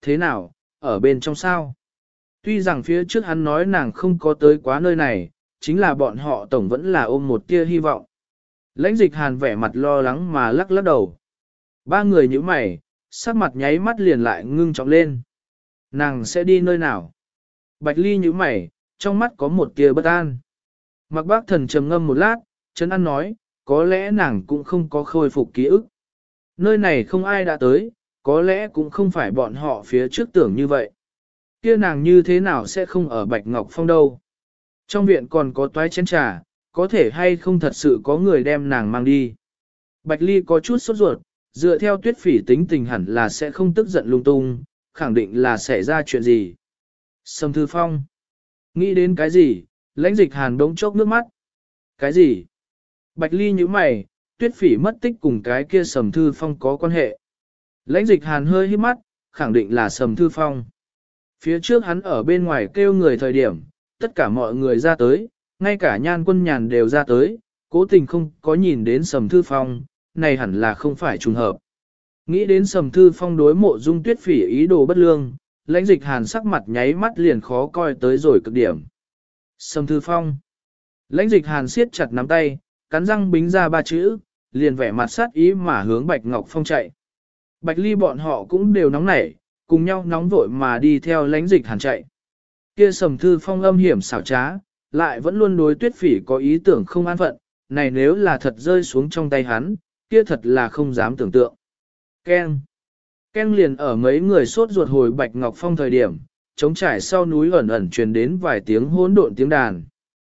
thế nào, ở bên trong sao? Tuy rằng phía trước hắn nói nàng không có tới quá nơi này, chính là bọn họ tổng vẫn là ôm một tia hy vọng. Lãnh dịch hàn vẻ mặt lo lắng mà lắc lắc đầu. Ba người như mày, sắc mặt nháy mắt liền lại ngưng trọng lên. Nàng sẽ đi nơi nào? Bạch Ly như mày, trong mắt có một tia bất an. Mặc bác thần trầm ngâm một lát, Trấn An nói, có lẽ nàng cũng không có khôi phục ký ức. Nơi này không ai đã tới, có lẽ cũng không phải bọn họ phía trước tưởng như vậy. Kia nàng như thế nào sẽ không ở Bạch Ngọc Phong đâu? Trong viện còn có toái chén trà, có thể hay không thật sự có người đem nàng mang đi. Bạch Ly có chút sốt ruột, dựa theo Tuyết Phỉ tính tình hẳn là sẽ không tức giận lung tung, khẳng định là xảy ra chuyện gì. Sầm Thư Phong. Nghĩ đến cái gì, Lãnh Dịch Hàn đống chốc nước mắt. Cái gì? Bạch Ly nhíu mày, Tuyết Phỉ mất tích cùng cái kia Sầm Thư Phong có quan hệ. Lãnh Dịch Hàn hơi híp mắt, khẳng định là Sầm Thư Phong. Phía trước hắn ở bên ngoài kêu người thời điểm, tất cả mọi người ra tới, ngay cả Nhan Quân Nhàn đều ra tới, cố tình không có nhìn đến Sầm Thư Phong, này hẳn là không phải trùng hợp. Nghĩ đến Sầm Thư Phong đối Mộ Dung Tuyết Phỉ ý đồ bất lương, Lãnh Dịch Hàn sắc mặt nháy mắt liền khó coi tới rồi cực điểm. Sầm Thư Phong. Lãnh Dịch Hàn siết chặt nắm tay, cắn răng bính ra ba chữ, liền vẻ mặt sát ý mà hướng Bạch Ngọc Phong chạy. Bạch Ly bọn họ cũng đều nóng nảy, cùng nhau nóng vội mà đi theo Lãnh Dịch Hàn chạy. Kia Sầm Thư Phong âm hiểm xảo trá, lại vẫn luôn đối Tuyết Phỉ có ý tưởng không an phận, này nếu là thật rơi xuống trong tay hắn, kia thật là không dám tưởng tượng. Keng. Keng liền ở mấy người sốt ruột hồi Bạch Ngọc Phong thời điểm, trống trải sau núi ẩn ẩn truyền đến vài tiếng hỗn độn tiếng đàn.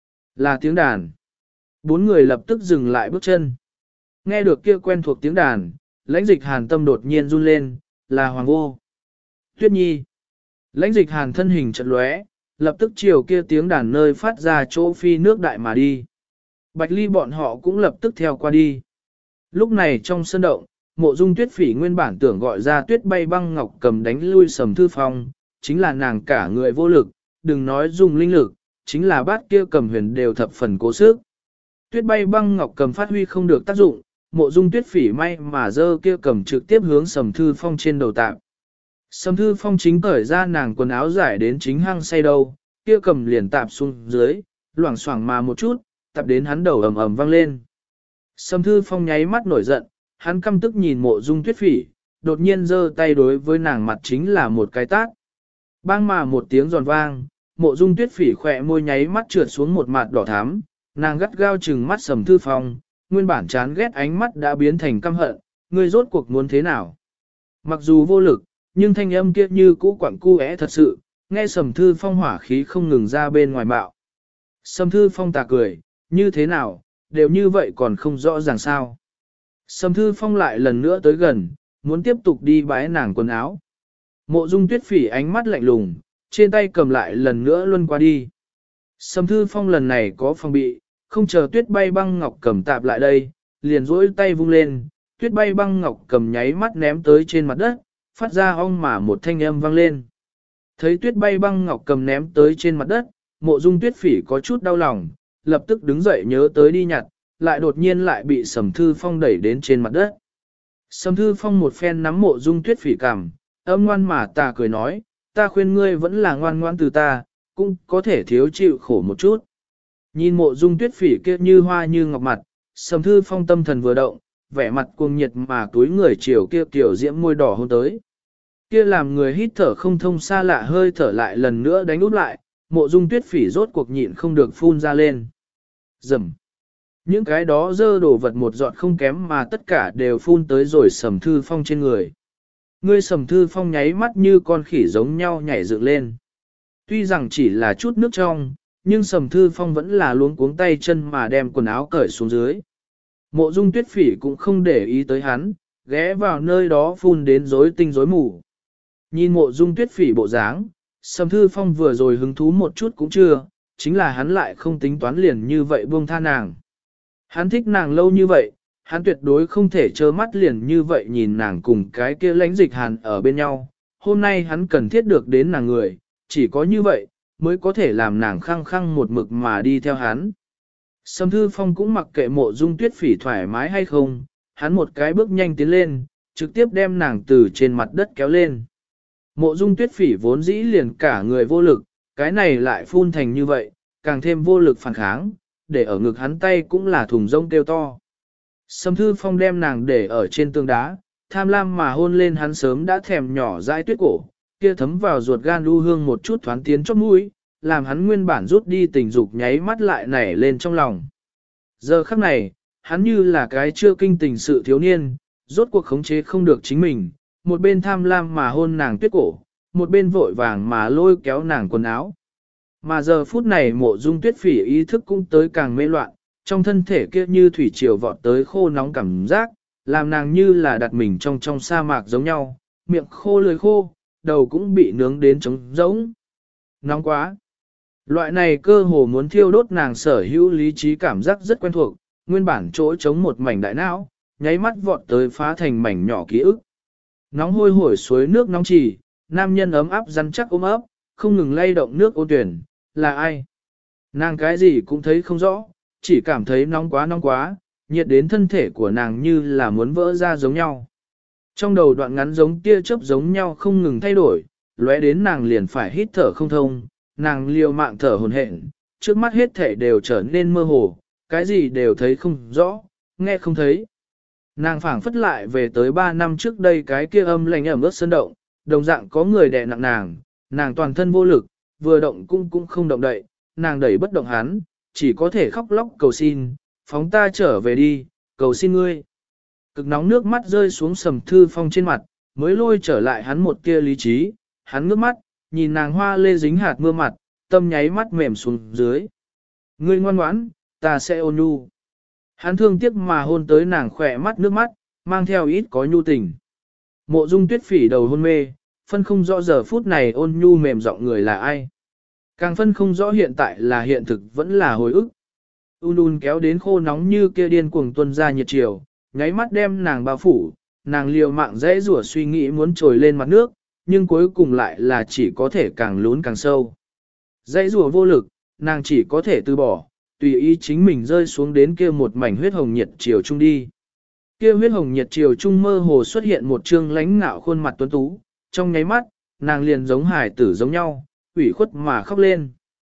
Là tiếng đàn. Bốn người lập tức dừng lại bước chân. Nghe được kia quen thuộc tiếng đàn, Lãnh Dịch Hàn tâm đột nhiên run lên, là Hoàng Vô. Tuyết Nhi. Lãnh Dịch Hàn thân hình chợt lóe, lập tức chiều kia tiếng đàn nơi phát ra chỗ phi nước đại mà đi. Bạch Ly bọn họ cũng lập tức theo qua đi. Lúc này trong sân động, Mộ Dung Tuyết Phỉ nguyên bản tưởng gọi ra Tuyết Bay Băng Ngọc Cầm đánh lui Sầm Thư Phong, chính là nàng cả người vô lực, đừng nói dùng linh lực, chính là bát kia cầm huyền đều thập phần cố sức. Tuyết Bay Băng Ngọc Cầm phát huy không được tác dụng, Mộ Dung Tuyết Phỉ may mà giơ kia cầm trực tiếp hướng Sầm Thư Phong trên đầu tạm. Sầm Thư Phong chính cởi ra nàng quần áo giải đến chính hăng say đầu, kia cầm liền tạp xuống dưới, loảng xoảng mà một chút, tạp đến hắn đầu ầm ầm vang lên. Sầm Thư Phong nháy mắt nổi giận, hắn căm tức nhìn Mộ Dung Tuyết Phỉ, đột nhiên giơ tay đối với nàng mặt chính là một cái tát. Bang mà một tiếng giòn vang, Mộ Dung Tuyết Phỉ khỏe môi nháy mắt trượt xuống một mặt đỏ thắm, nàng gắt gao trừng mắt Sầm Thư Phong, nguyên bản chán ghét ánh mắt đã biến thành căm hận, ngươi rốt cuộc muốn thế nào? Mặc dù vô lực, nhưng thanh âm kia như cũ quặng cu é thật sự, nghe Sầm Thư Phong hỏa khí không ngừng ra bên ngoài bạo. Sầm Thư Phong tà cười, như thế nào, đều như vậy còn không rõ ràng sao. Sầm Thư Phong lại lần nữa tới gần, muốn tiếp tục đi bái nàng quần áo. Mộ Dung Tuyết Phỉ ánh mắt lạnh lùng, trên tay cầm lại lần nữa luân qua đi. Sầm Thư Phong lần này có phòng bị, không chờ Tuyết Bay Băng Ngọc Cầm tạp lại đây, liền duỗi tay vung lên, Tuyết Bay Băng Ngọc Cầm nháy mắt ném tới trên mặt đất, phát ra ong mà một thanh âm vang lên. Thấy Tuyết Bay Băng Ngọc Cầm ném tới trên mặt đất, Mộ Dung Tuyết Phỉ có chút đau lòng, lập tức đứng dậy nhớ tới đi nhặt, lại đột nhiên lại bị Sầm Thư Phong đẩy đến trên mặt đất. Sầm Thư Phong một phen nắm Mộ Dung Tuyết Phỉ cằm, âm ngoan mà tà cười nói, ta khuyên ngươi vẫn là ngoan ngoan từ ta, cũng có thể thiếu chịu khổ một chút. Nhìn Mộ Dung Tuyết Phỉ kia như hoa như ngọc mặt, Sầm Thư Phong tâm thần vừa động, vẻ mặt cuồng nhiệt mà túi người chiều kia kiểu diễm môi đỏ hôn tới. Kia làm người hít thở không thông xa lạ hơi thở lại lần nữa đánh úp lại, Mộ Dung Tuyết Phỉ rốt cuộc nhịn không được phun ra lên. Rầm. Những cái đó dơ đổ vật một giọt không kém mà tất cả đều phun tới rồi Sầm Thư Phong trên người. Ngươi Sầm Thư Phong nháy mắt như con khỉ giống nhau nhảy dựng lên. Tuy rằng chỉ là chút nước trong, nhưng Sầm Thư Phong vẫn là luống cuống tay chân mà đem quần áo cởi xuống dưới. Mộ Dung Tuyết Phỉ cũng không để ý tới hắn, ghé vào nơi đó phun đến rối tinh rối mù. Nhìn Mộ Dung Tuyết Phỉ bộ dáng, Sầm Thư Phong vừa rồi hứng thú một chút cũng chưa, chính là hắn lại không tính toán liền như vậy buông tha nàng. Hắn thích nàng lâu như vậy, hắn tuyệt đối không thể trơ mắt liền như vậy nhìn nàng cùng cái kia Lãnh Dịch Hàn ở bên nhau. Hôm nay hắn cần thiết được đến nàng người, chỉ có như vậy, mới có thể làm nàng khăng khăng một mực mà đi theo hắn. Sầm Thư Phong cũng mặc kệ Mộ Dung Tuyết Phỉ thoải mái hay không, hắn một cái bước nhanh tiến lên, trực tiếp đem nàng từ trên mặt đất kéo lên. Mộ Dung Tuyết Phỉ vốn dĩ liền cả người vô lực, cái này lại phun thành như vậy, càng thêm vô lực phản kháng, để ở ngực hắn tay cũng là thùng rông kêu to. Sầm Thư Phong đem nàng để ở trên tường đá, tham lam mà hôn lên hắn sớm đã thèm nhỏ dãi tuyết cổ, kia thấm vào ruột gan lưu hương một chút thoáng tiến chóp mũi, làm hắn nguyên bản rút đi tình dục nháy mắt lại nảy lên trong lòng. Giờ khắc này, hắn như là cái chưa kinh tình sự thiếu niên, rốt cuộc khống chế không được chính mình, một bên tham lam mà hôn nàng tuyết cổ, một bên vội vàng mà lôi kéo nàng quần áo. Mà giờ phút này Mộ Dung Tuyết Phỉ ý thức cũng tới càng mê loạn, trong thân thể kia như thủy triều vọt tới khô nóng cảm giác, làm nàng như là đặt mình trong sa mạc giống nhau, miệng khô lưỡi khô, đầu cũng bị nướng đến trống rỗng. Nóng quá! Loại này cơ hồ muốn thiêu đốt nàng sở hữu lý trí cảm giác rất quen thuộc, nguyên bản chỗ trống một mảnh đại não, nháy mắt vọt tới phá thành mảnh nhỏ ký ức. Nóng hôi hổi suối nước nóng chỉ, nam nhân ấm áp rắn chắc ôm ấp, không ngừng lay động nước ôn tuyển, là ai? Nàng cái gì cũng thấy không rõ, chỉ cảm thấy nóng quá, nhiệt đến thân thể của nàng như là muốn vỡ ra giống nhau. Trong đầu đoạn ngắn giống tia chớp giống nhau không ngừng thay đổi, lóe đến nàng liền phải hít thở không thông, nàng liều mạng thở hổn hển, trước mắt hết thể đều trở nên mơ hồ, cái gì đều thấy không rõ, nghe không thấy. Nàng phảng phất lại về tới 3 năm trước đây cái kia âm lạnh ẩm ướt sơn động, đồng dạng có người đè nặng nàng toàn thân vô lực, vừa động cũng không động đậy, nàng đẩy bất động hắn, chỉ có thể khóc lóc cầu xin, phóng ta trở về đi, cầu xin ngươi. Cực nóng nước mắt rơi xuống Sầm Thư Phong trên mặt, mới lôi trở lại hắn một tia lý trí, hắn ngước mắt, nhìn nàng hoa lê dính hạt mưa mặt, tâm nháy mắt mềm xuống dưới. Ngươi ngoan ngoãn, ta sẽ ôn nhu. Hắn thương tiếc mà hôn tới nàng khỏe mắt nước mắt, mang theo ít có nhu tình. Mộ Dung Tuyết Phỉ đầu hôn mê, phân không rõ giờ phút này ôn nhu mềm giọng người là ai. Càng phân không rõ hiện tại là hiện thực vẫn là hồi ức. Un kéo đến khô nóng như kia điên cuồng tuôn ra nhiệt chiều, nháy mắt đem nàng bao phủ, nàng liều mạng dễ rủa suy nghĩ muốn trồi lên mặt nước, nhưng cuối cùng lại là chỉ có thể càng lún càng sâu. Dễ rủa vô lực, nàng chỉ có thể từ bỏ, tùy ý chính mình rơi xuống đến kia một mảnh huyết hồng nhiệt chiều chung đi. Kia huyết hồng nhiệt chiều trung mơ hồ xuất hiện một trương lãnh ngạo khuôn mặt tuấn tú, trong nháy mắt, nàng liền giống hải tử giống nhau, ủy khuất mà khóc lên.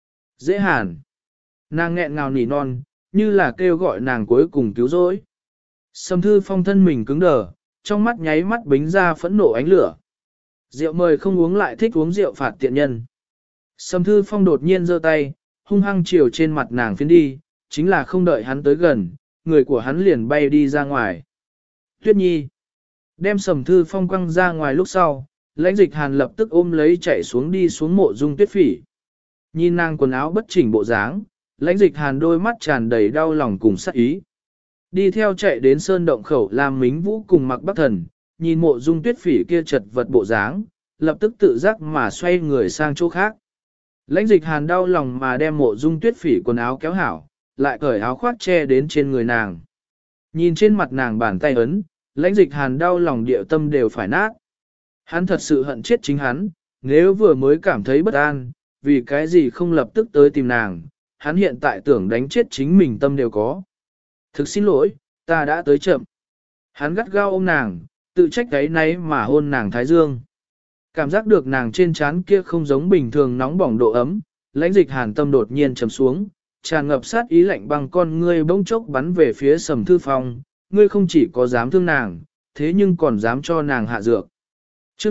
Dễ hàn. Nàng nghẹn ngào nỉ non, như là kêu gọi nàng cuối cùng cứu rỗi. Sầm Thư Phong thân mình cứng đờ, trong mắt nháy mắt bính ra phẫn nộ ánh lửa. Rượu mời không uống lại thích uống rượu phạt tiện nhân. Sầm Thư Phong đột nhiên giơ tay, hung hăng chiều trên mặt nàng phiến đi, chính là không đợi hắn tới gần, người của hắn liền bay đi ra ngoài. Tuyết Nhi đem Sầm Thư Phong quăng ra ngoài lúc sau, Lãnh Dịch Hàn lập tức ôm lấy chạy xuống đi xuống Mộ Dung Tuyết Phỉ. Nhìn nàng quần áo bất chỉnh bộ dáng, Lãnh Dịch Hàn đôi mắt tràn đầy đau lòng cùng sát ý. Đi theo chạy đến sơn động khẩu làm Mính Vũ cùng Mặc Bắc Thần, nhìn Mộ Dung Tuyết Phỉ kia chật vật bộ dáng, lập tức tự giác mà xoay người sang chỗ khác. Lãnh Dịch Hàn đau lòng mà đem Mộ Dung Tuyết Phỉ quần áo kéo hảo, lại cởi áo khoác che đến trên người nàng. Nhìn trên mặt nàng bàn tay ấn, Lãnh Dịch Hàn đau lòng địa tâm đều phải nát. Hắn thật sự hận chết chính hắn, nếu vừa mới cảm thấy bất an, vì cái gì không lập tức tới tìm nàng, hắn hiện tại tưởng đánh chết chính mình tâm đều có. Thực xin lỗi, ta đã tới chậm. Hắn gắt gao ôm nàng, tự trách cái náy mà hôn nàng thái dương. Cảm giác được nàng trên trán kia không giống bình thường nóng bỏng độ ấm, Lãnh Dịch Hàn tâm đột nhiên trầm xuống, tràn ngập sát ý lạnh bằng con ngươi bỗng chốc bắn về phía Sầm Thư Phong, ngươi không chỉ có dám thương nàng, thế nhưng còn dám cho nàng hạ dược. Chương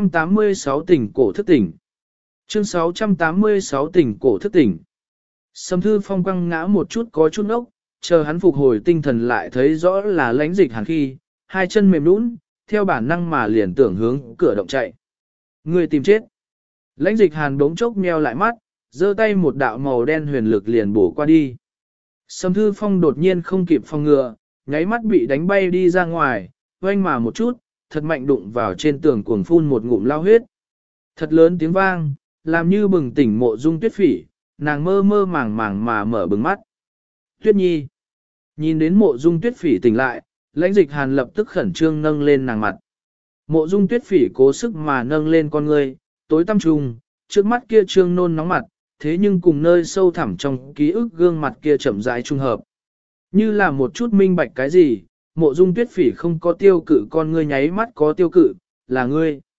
686 tỉnh cổ thức tỉnh. Chương 686 tỉnh cổ thức tỉnh. Sầm Thư Phong quăng ngã một chút có chút ốc, chờ hắn phục hồi tinh thần lại thấy rõ là Lãnh Dịch Hàn khi, hai chân mềm nhũn, theo bản năng mà liền tưởng hướng cửa động chạy. Người tìm chết. Lãnh Dịch Hàn đống chốc meo lại mắt, giơ tay một đạo màu đen huyền lực liền bổ qua đi. Sầm Thư Phong đột nhiên không kịp phòng ngừa, nháy mắt bị đánh bay đi ra ngoài, oanh mà một chút, thật mạnh đụng vào trên tường cuồng phun một ngụm lao huyết. Thật lớn tiếng vang, làm như bừng tỉnh Mộ Dung Tuyết Phỉ, nàng mơ mơ màng màng mà mở bừng mắt. Tuyết Nhi. Nhìn đến Mộ Dung Tuyết Phỉ tỉnh lại, Lãnh Dịch Hàn lập tức khẩn trương nâng lên nàng mặt. Mộ Dung Tuyết Phỉ cố sức mà nâng lên con ngươi, tối tăm trùng, trước mắt kia trương nôn nóng mặt, thế nhưng cùng nơi sâu thẳm trong ký ức gương mặt kia chậm rãi trung hợp. Như là một chút minh bạch cái gì, Mộ Dung Tuyết Phỉ không có tiêu cự con ngươi nháy mắt có tiêu cự, là ngươi.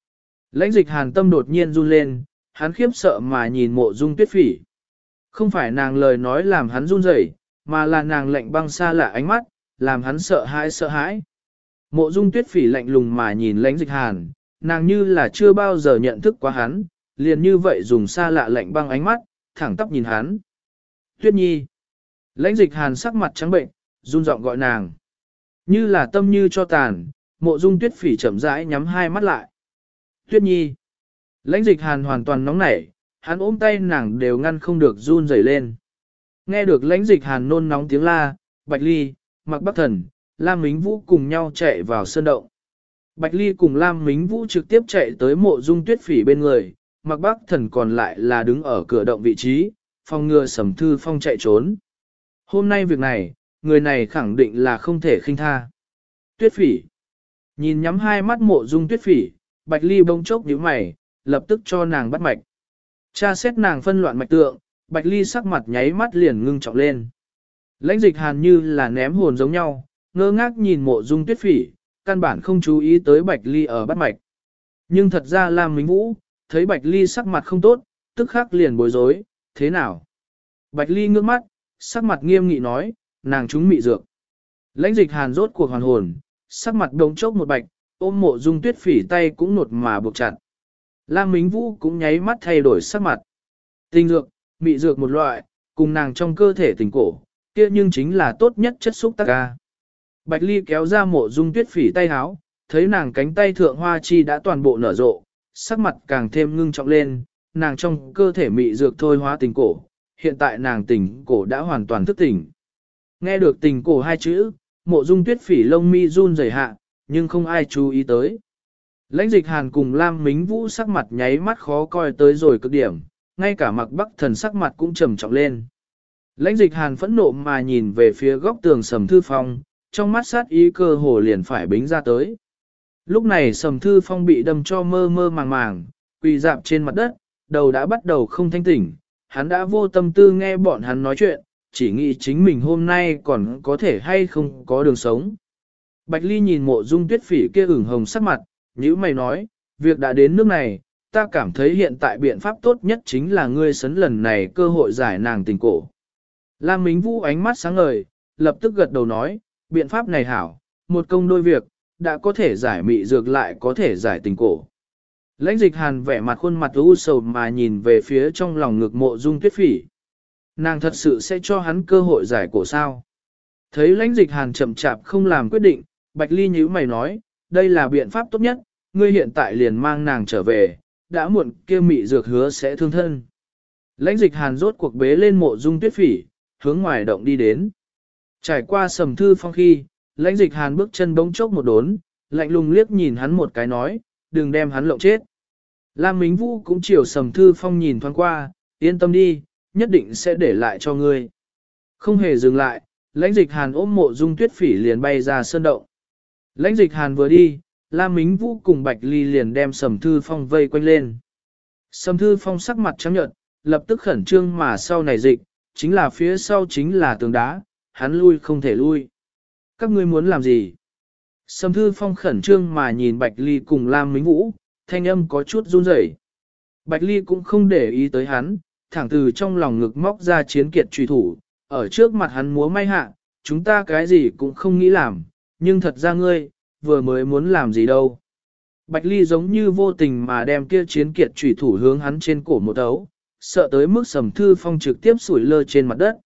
Lãnh dịch hàn tâm đột nhiên run lên, hắn khiếp sợ mà nhìn mộ dung tuyết phỉ. Không phải nàng lời nói làm hắn run rẩy, mà là nàng lạnh băng xa lạ ánh mắt, làm hắn sợ hãi sợ hãi. Mộ dung tuyết phỉ lạnh lùng mà nhìn lãnh dịch hàn, nàng như là chưa bao giờ nhận thức qua hắn, liền như vậy dùng xa lạ lạnh băng ánh mắt, thẳng tắp nhìn hắn. Tuyết nhi. Lãnh dịch hàn sắc mặt trắng bệnh, run giọng gọi nàng. Như là tâm như cho tàn, mộ dung tuyết phỉ chậm rãi nhắm hai mắt lại. Tuyết nhi. Lãnh dịch hàn hoàn toàn nóng nảy, hắn ôm tay nàng đều ngăn không được run rẩy lên. Nghe được lãnh dịch hàn nôn nóng tiếng la, Bạch Ly, Mạc Bắc Thần, Lam Mính Vũ cùng nhau chạy vào sơn động. Bạch Ly cùng Lam Mính Vũ trực tiếp chạy tới mộ dung tuyết phỉ bên người, Mạc Bắc Thần còn lại là đứng ở cửa động vị trí, phòng ngừa Sầm Thư Phong chạy trốn. Hôm nay việc này, người này khẳng định là không thể khinh tha. Tuyết phỉ. Nhìn nhắm hai mắt mộ dung tuyết phỉ, Bạch Ly bỗng chốc nhíu mày, lập tức cho nàng bắt mạch. Tra xét nàng phân loạn mạch tượng, Bạch Ly sắc mặt nháy mắt liền ngưng trọng lên. Lãnh dịch hàn như là ném hồn giống nhau, ngơ ngác nhìn mộ dung tuyết phỉ, căn bản không chú ý tới Bạch Ly ở bắt mạch. Nhưng thật ra Lam Mính Vũ, thấy Bạch Ly sắc mặt không tốt, tức khắc liền bối rối, thế nào? Bạch Ly ngước mắt, sắc mặt nghiêm nghị nói, nàng trúng mị dược. Lãnh dịch hàn rốt cuộc hoàn hồn, sắc mặt đống chốc một bạch, ôm mộ dung tuyết phỉ tay cũng nột mà buộc chặt. Lam Mính Vũ cũng nháy mắt thay đổi sắc mặt. Tình dược, mị dược một loại, cùng nàng trong cơ thể tình cổ, kia nhưng chính là tốt nhất chất xúc tác ca. Bạch Ly kéo ra mộ dung tuyết phỉ tay háo, thấy nàng cánh tay thượng hoa chi đã toàn bộ nở rộ, sắc mặt càng thêm ngưng trọng lên, nàng trong cơ thể mị dược thôi hóa tình cổ, hiện tại nàng tình cổ đã hoàn toàn thức tỉnh. Nghe được tình cổ hai chữ, mộ dung tuyết phỉ lông mi run rẩy hạ, nhưng không ai chú ý tới. Lãnh dịch hàn cùng Lam Mính Vũ sắc mặt nháy mắt khó coi tới rồi cực điểm, ngay cả Mạc Bắc Thần sắc mặt cũng trầm trọng lên. Lãnh dịch hàn phẫn nộ mà nhìn về phía góc tường Sầm Thư Phong, trong mắt sát ý cơ hồ liền phải bính ra tới. Lúc này Sầm Thư Phong bị đâm cho mơ mơ màng màng, quỳ dạp trên mặt đất, đầu đã bắt đầu không thanh tỉnh, hắn đã vô tâm tư nghe bọn hắn nói chuyện, chỉ nghĩ chính mình hôm nay còn có thể hay không có đường sống. Bạch Ly nhìn mộ dung tuyết phỉ kia ửng hồng sắc mặt, nhíu mày nói, việc đã đến nước này, ta cảm thấy hiện tại biện pháp tốt nhất chính là ngươi sấn lần này cơ hội giải nàng tình cổ. Lam Mính Vũ ánh mắt sáng ngời, lập tức gật đầu nói, biện pháp này hảo, một công đôi việc, đã có thể giải mị dược lại có thể giải tình cổ. Lãnh dịch hàn vẻ mặt khuôn mặt u sầu mà nhìn về phía trong lòng ngực mộ dung tuyết phỉ. Nàng thật sự sẽ cho hắn cơ hội giải cổ sao? Thấy lãnh dịch hàn chậm chạp không làm quyết định, Bạch Ly nhíu mày nói, đây là biện pháp tốt nhất, ngươi hiện tại liền mang nàng trở về, đã muộn kia mị dược hứa sẽ thương thân. Lãnh dịch hàn rốt cuộc bế lên mộ dung tuyết phỉ, hướng ngoài động đi đến. Trải qua Sầm Thư Phong khi, lãnh dịch hàn bước chân bỗng chốc một đốn, lạnh lùng liếc nhìn hắn một cái nói, đừng đem hắn lộng chết. Lam Mính Vũ cũng chiều Sầm Thư Phong nhìn thoáng qua, yên tâm đi, nhất định sẽ để lại cho ngươi. Không hề dừng lại, lãnh dịch hàn ôm mộ dung tuyết phỉ liền bay ra sơn động. Lãnh dịch hàn vừa đi, Lam Mính Vũ cùng Bạch Ly liền đem Sầm Thư Phong vây quanh lên. Sầm Thư Phong sắc mặt trắng nhợt, lập tức khẩn trương mà sau này dịch, chính là phía sau chính là tường đá, hắn lui không thể lui. Các ngươi muốn làm gì? Sầm Thư Phong khẩn trương mà nhìn Bạch Ly cùng Lam Mính Vũ, thanh âm có chút run rẩy. Bạch Ly cũng không để ý tới hắn, thẳng từ trong lòng ngực móc ra chiến kiệt truy thủ, ở trước mặt hắn múa may hạ, chúng ta cái gì cũng không nghĩ làm, nhưng thật ra ngươi, vừa mới muốn làm gì đâu. Bạch Ly giống như vô tình mà đem kia chiến kiệt truy thủ hướng hắn trên cổ một ấu, sợ tới mức Sầm Thư Phong trực tiếp sủi lơ trên mặt đất,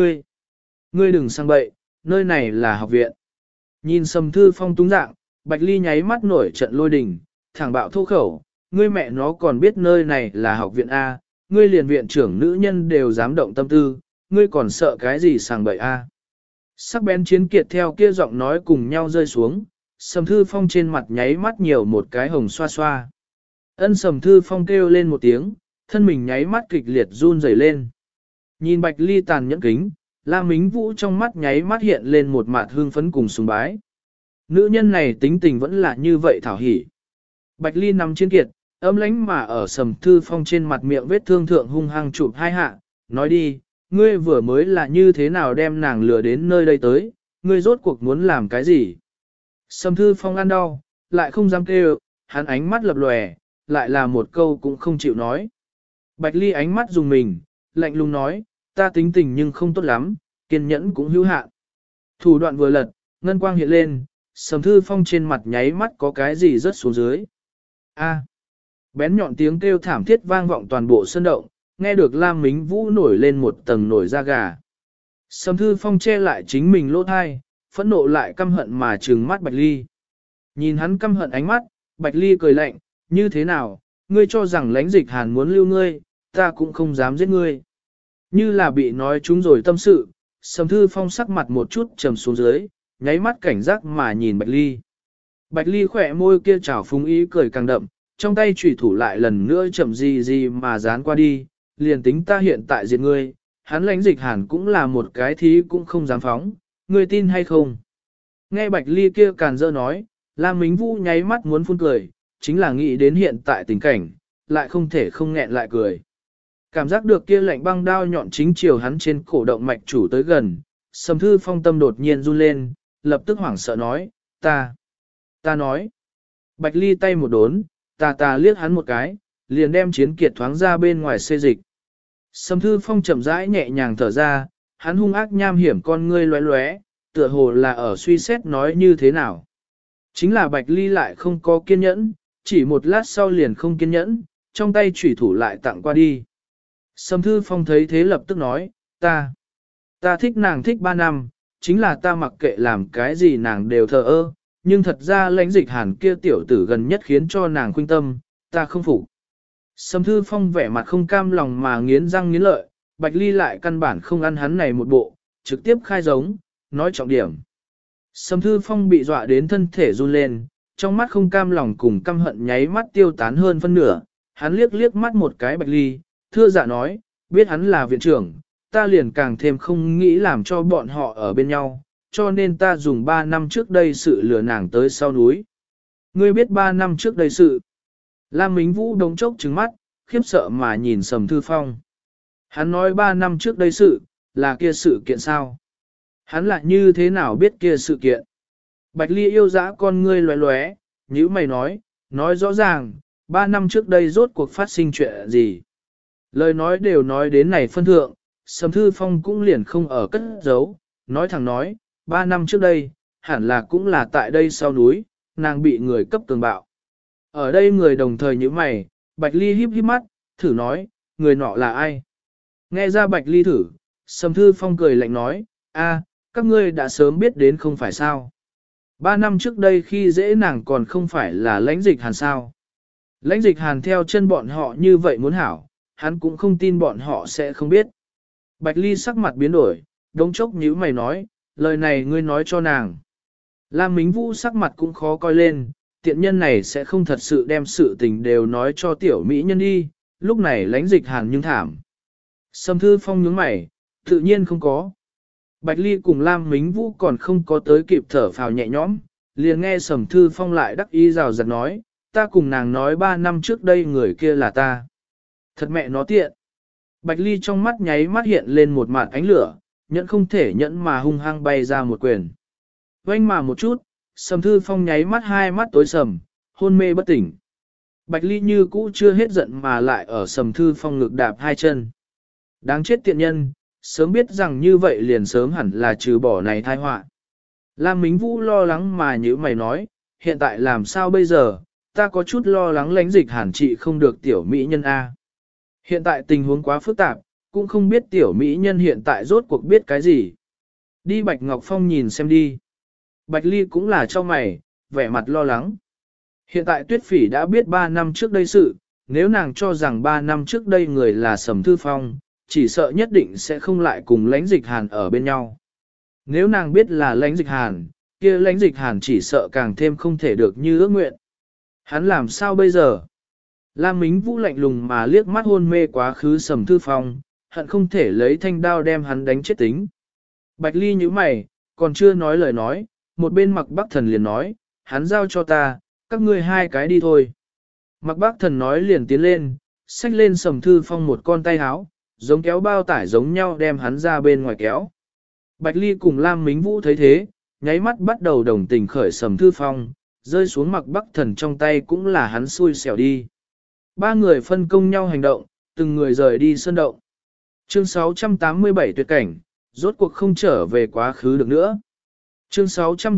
ngươi đừng sang bậy, nơi này là học viện. Nhìn Sầm Thư Phong túng dạng, Bạch Ly nháy mắt nổi trận lôi đình, thẳng bạo thô khẩu, ngươi mẹ nó còn biết nơi này là học viện A, ngươi liền viện trưởng nữ nhân đều dám động tâm tư, ngươi còn sợ cái gì sàng bậy A. Sắc bén chiến kiệt theo kia giọng nói cùng nhau rơi xuống, Sầm Thư Phong trên mặt nháy mắt nhiều một cái hồng xoa xoa. Ân Sầm Thư Phong kêu lên một tiếng, thân mình nháy mắt kịch liệt run rẩy lên. Nhìn Bạch Ly tàn nhẫn kính, Lam Mính Vũ trong mắt nháy mắt hiện lên một mặt hương phấn cùng sùng bái. Nữ nhân này tính tình vẫn là như vậy thảo hỉ. Bạch Ly nằm chiến kiệt, ấm lánh mà ở Sầm Thư Phong trên mặt miệng vết thương thượng hung hăng chụp hai hạ, nói đi, ngươi vừa mới là như thế nào đem nàng lừa đến nơi đây tới, ngươi rốt cuộc muốn làm cái gì? Sầm Thư Phong ăn đau, lại không dám kêu, hắn ánh mắt lập lòe, lại là một câu cũng không chịu nói. Bạch Ly ánh mắt dùng mình, lạnh lùng nói, ta tính tình nhưng không tốt lắm, kiên nhẫn cũng hữu hạn. Thủ đoạn vừa lật, ngân quang hiện lên, Sầm Thư Phong trên mặt nháy mắt có cái gì rớt xuống dưới. A. Bén nhọn tiếng kêu thảm thiết vang vọng toàn bộ sân động, nghe được Lam Mính Vũ nổi lên một tầng nổi da gà. Sầm Thư Phong che lại chính mình lỗ thai, phẫn nộ lại căm hận mà trừng mắt Bạch Ly. Nhìn hắn căm hận ánh mắt, Bạch Ly cười lạnh, như thế nào, ngươi cho rằng lãnh dịch hàn muốn lưu ngươi, ta cũng không dám giết ngươi. Như là bị nói trúng rồi tâm sự, Sầm Thư Phong sắc mặt một chút trầm xuống dưới, nháy mắt cảnh giác mà nhìn Bạch Ly. Bạch Ly khỏe môi kia trào phúng ý cười càng đậm, trong tay chủy thủ lại lần nữa chậm gì mà dán qua đi, liền tính ta hiện tại diệt ngươi, hắn lãnh dịch hàn cũng là một cái thí cũng không dám phóng, ngươi tin hay không? Nghe Bạch Ly kia càn dơ nói, Lam Mính Vũ nháy mắt muốn phun cười, chính là nghĩ đến hiện tại tình cảnh, lại không thể không nghẹn lại cười. Cảm giác được kia lạnh băng đao nhọn chính chiều hắn trên cổ động mạch chủ tới gần, Sầm Thư Phong tâm đột nhiên run lên, lập tức hoảng sợ nói, ta nói. Bạch Ly tay một đốn, tà liếc hắn một cái, liền đem chiến kiệt thoáng ra bên ngoài xê dịch. Sầm Thư Phong chậm rãi nhẹ nhàng thở ra, hắn hung ác nham hiểm con ngươi lóe lóe, tựa hồ là ở suy xét nói như thế nào. Chính là Bạch Ly lại không có kiên nhẫn, chỉ một lát sau liền không kiên nhẫn, trong tay chủy thủ lại tặng qua đi. Sầm Thư Phong thấy thế lập tức nói, ta thích nàng thích 3 năm, chính là ta mặc kệ làm cái gì nàng đều thờ ơ, nhưng thật ra lãnh dịch hàn kia tiểu tử gần nhất khiến cho nàng khuynh tâm, ta không phục. Sầm Thư Phong vẻ mặt không cam lòng mà nghiến răng nghiến lợi, Bạch Ly lại căn bản không ăn hắn này một bộ, trực tiếp khai giống, nói trọng điểm. Sầm Thư Phong bị dọa đến thân thể run lên, trong mắt không cam lòng cùng căm hận nháy mắt tiêu tán hơn phân nửa, hắn liếc mắt một cái Bạch Ly, thưa dạ nói, biết hắn là viện trưởng, ta liền càng thêm không nghĩ làm cho bọn họ ở bên nhau, cho nên ta dùng 3 năm trước đây sự lừa nàng tới sau núi. Ngươi biết 3 năm trước đây sự. Lam Mính Vũ đống chốc trừng mắt, khiếp sợ mà nhìn Sầm Thư Phong. Hắn nói 3 năm trước đây sự, là kia sự kiện sao? Hắn lại như thế nào biết kia sự kiện? Bạch Ly yêu dã con ngươi lóe lóe, nhíu mày nói rõ ràng, 3 năm trước đây rốt cuộc phát sinh chuyện gì? Lời nói đều nói đến này phân thượng, Sầm Thư Phong cũng liền không ở cất giấu, nói thẳng nói, 3 năm trước đây, hẳn là cũng là tại đây sau núi, nàng bị người cấp tường bạo. Ở đây người đồng thời như mày, Bạch Ly híp mắt, thử nói, người nọ là ai? Nghe ra Bạch Ly thử, Sầm Thư Phong cười lạnh nói, các ngươi đã sớm biết đến không phải sao? 3 năm trước đây khi dễ nàng còn không phải là lãnh dịch hàn sao? Lãnh dịch hàn theo chân bọn họ như vậy muốn hảo, hắn cũng không tin bọn họ sẽ không biết. Bạch Ly sắc mặt biến đổi, đống chốc nhíu mày nói, lời này ngươi nói cho nàng. Lam Mính Vũ sắc mặt cũng khó coi lên, tiện nhân này sẽ không thật sự đem sự tình đều nói cho tiểu mỹ nhân đi, lúc này lãnh dịch hàn nhưng thảm. Sầm Thư Phong nhướng mày, tự nhiên không có. Bạch Ly cùng Lam Mính Vũ còn không có tới kịp thở phào nhẹ nhõm, liền nghe Sầm Thư Phong lại đắc ý rào rạt nói, ta cùng nàng nói 3 năm trước đây người kia là ta. Thật mẹ nó tiện. Bạch Ly trong mắt nháy mắt hiện lên một mạt ánh lửa, nhẫn không thể nhẫn mà hung hăng bay ra một quyền. Vanh mà một chút, Sầm Thư Phong nháy mắt hai mắt tối sầm, hôn mê bất tỉnh. Bạch Ly như cũ chưa hết giận mà lại ở Sầm Thư Phong ngực đạp hai chân. Đáng chết tiện nhân, sớm biết rằng như vậy liền sớm hẳn là trừ bỏ này tai họa. Lam Mính Vũ lo lắng mà như mày nói, hiện tại làm sao bây giờ, ta có chút lo lắng lãnh dịch hàn trị không được tiểu mỹ nhân A. Hiện tại tình huống quá phức tạp, cũng không biết tiểu mỹ nhân hiện tại rốt cuộc biết cái gì. Đi Bạch Ngọc Phong nhìn xem đi. Bạch Ly cũng là cho mày, vẻ mặt lo lắng. Hiện tại Tuyết Phỉ đã biết 3 năm trước đây sự, nếu nàng cho rằng 3 năm trước đây người là Sầm Thư Phong, chỉ sợ nhất định sẽ không lại cùng lãnh dịch hàn ở bên nhau. Nếu nàng biết là lãnh dịch hàn, kia lãnh dịch hàn chỉ sợ càng thêm không thể được như ước nguyện. Hắn làm sao bây giờ? Lam Mính Vũ lạnh lùng mà liếc mắt hôn mê quá khứ Sầm Thư Phong, hận không thể lấy thanh đao đem hắn đánh chết tính. Bạch Ly nhíu mày, còn chưa nói lời nói, một bên Mặc Bắc Thần liền nói, hắn giao cho ta, các ngươi hai cái đi thôi. Mặc Bắc Thần nói liền tiến lên, xách lên Sầm Thư Phong một con tay háo, giống kéo bao tải giống nhau đem hắn ra bên ngoài kéo. Bạch Ly cùng Lam Mính Vũ thấy thế, nháy mắt bắt đầu đồng tình khởi Sầm Thư Phong, rơi xuống Mặc Bắc Thần trong tay cũng là hắn xui xẻo đi. Ba người phân công nhau hành động, từng người rời đi sơn động. Chương 687 tuyệt cảnh, rốt cuộc không trở về quá khứ được nữa. Chương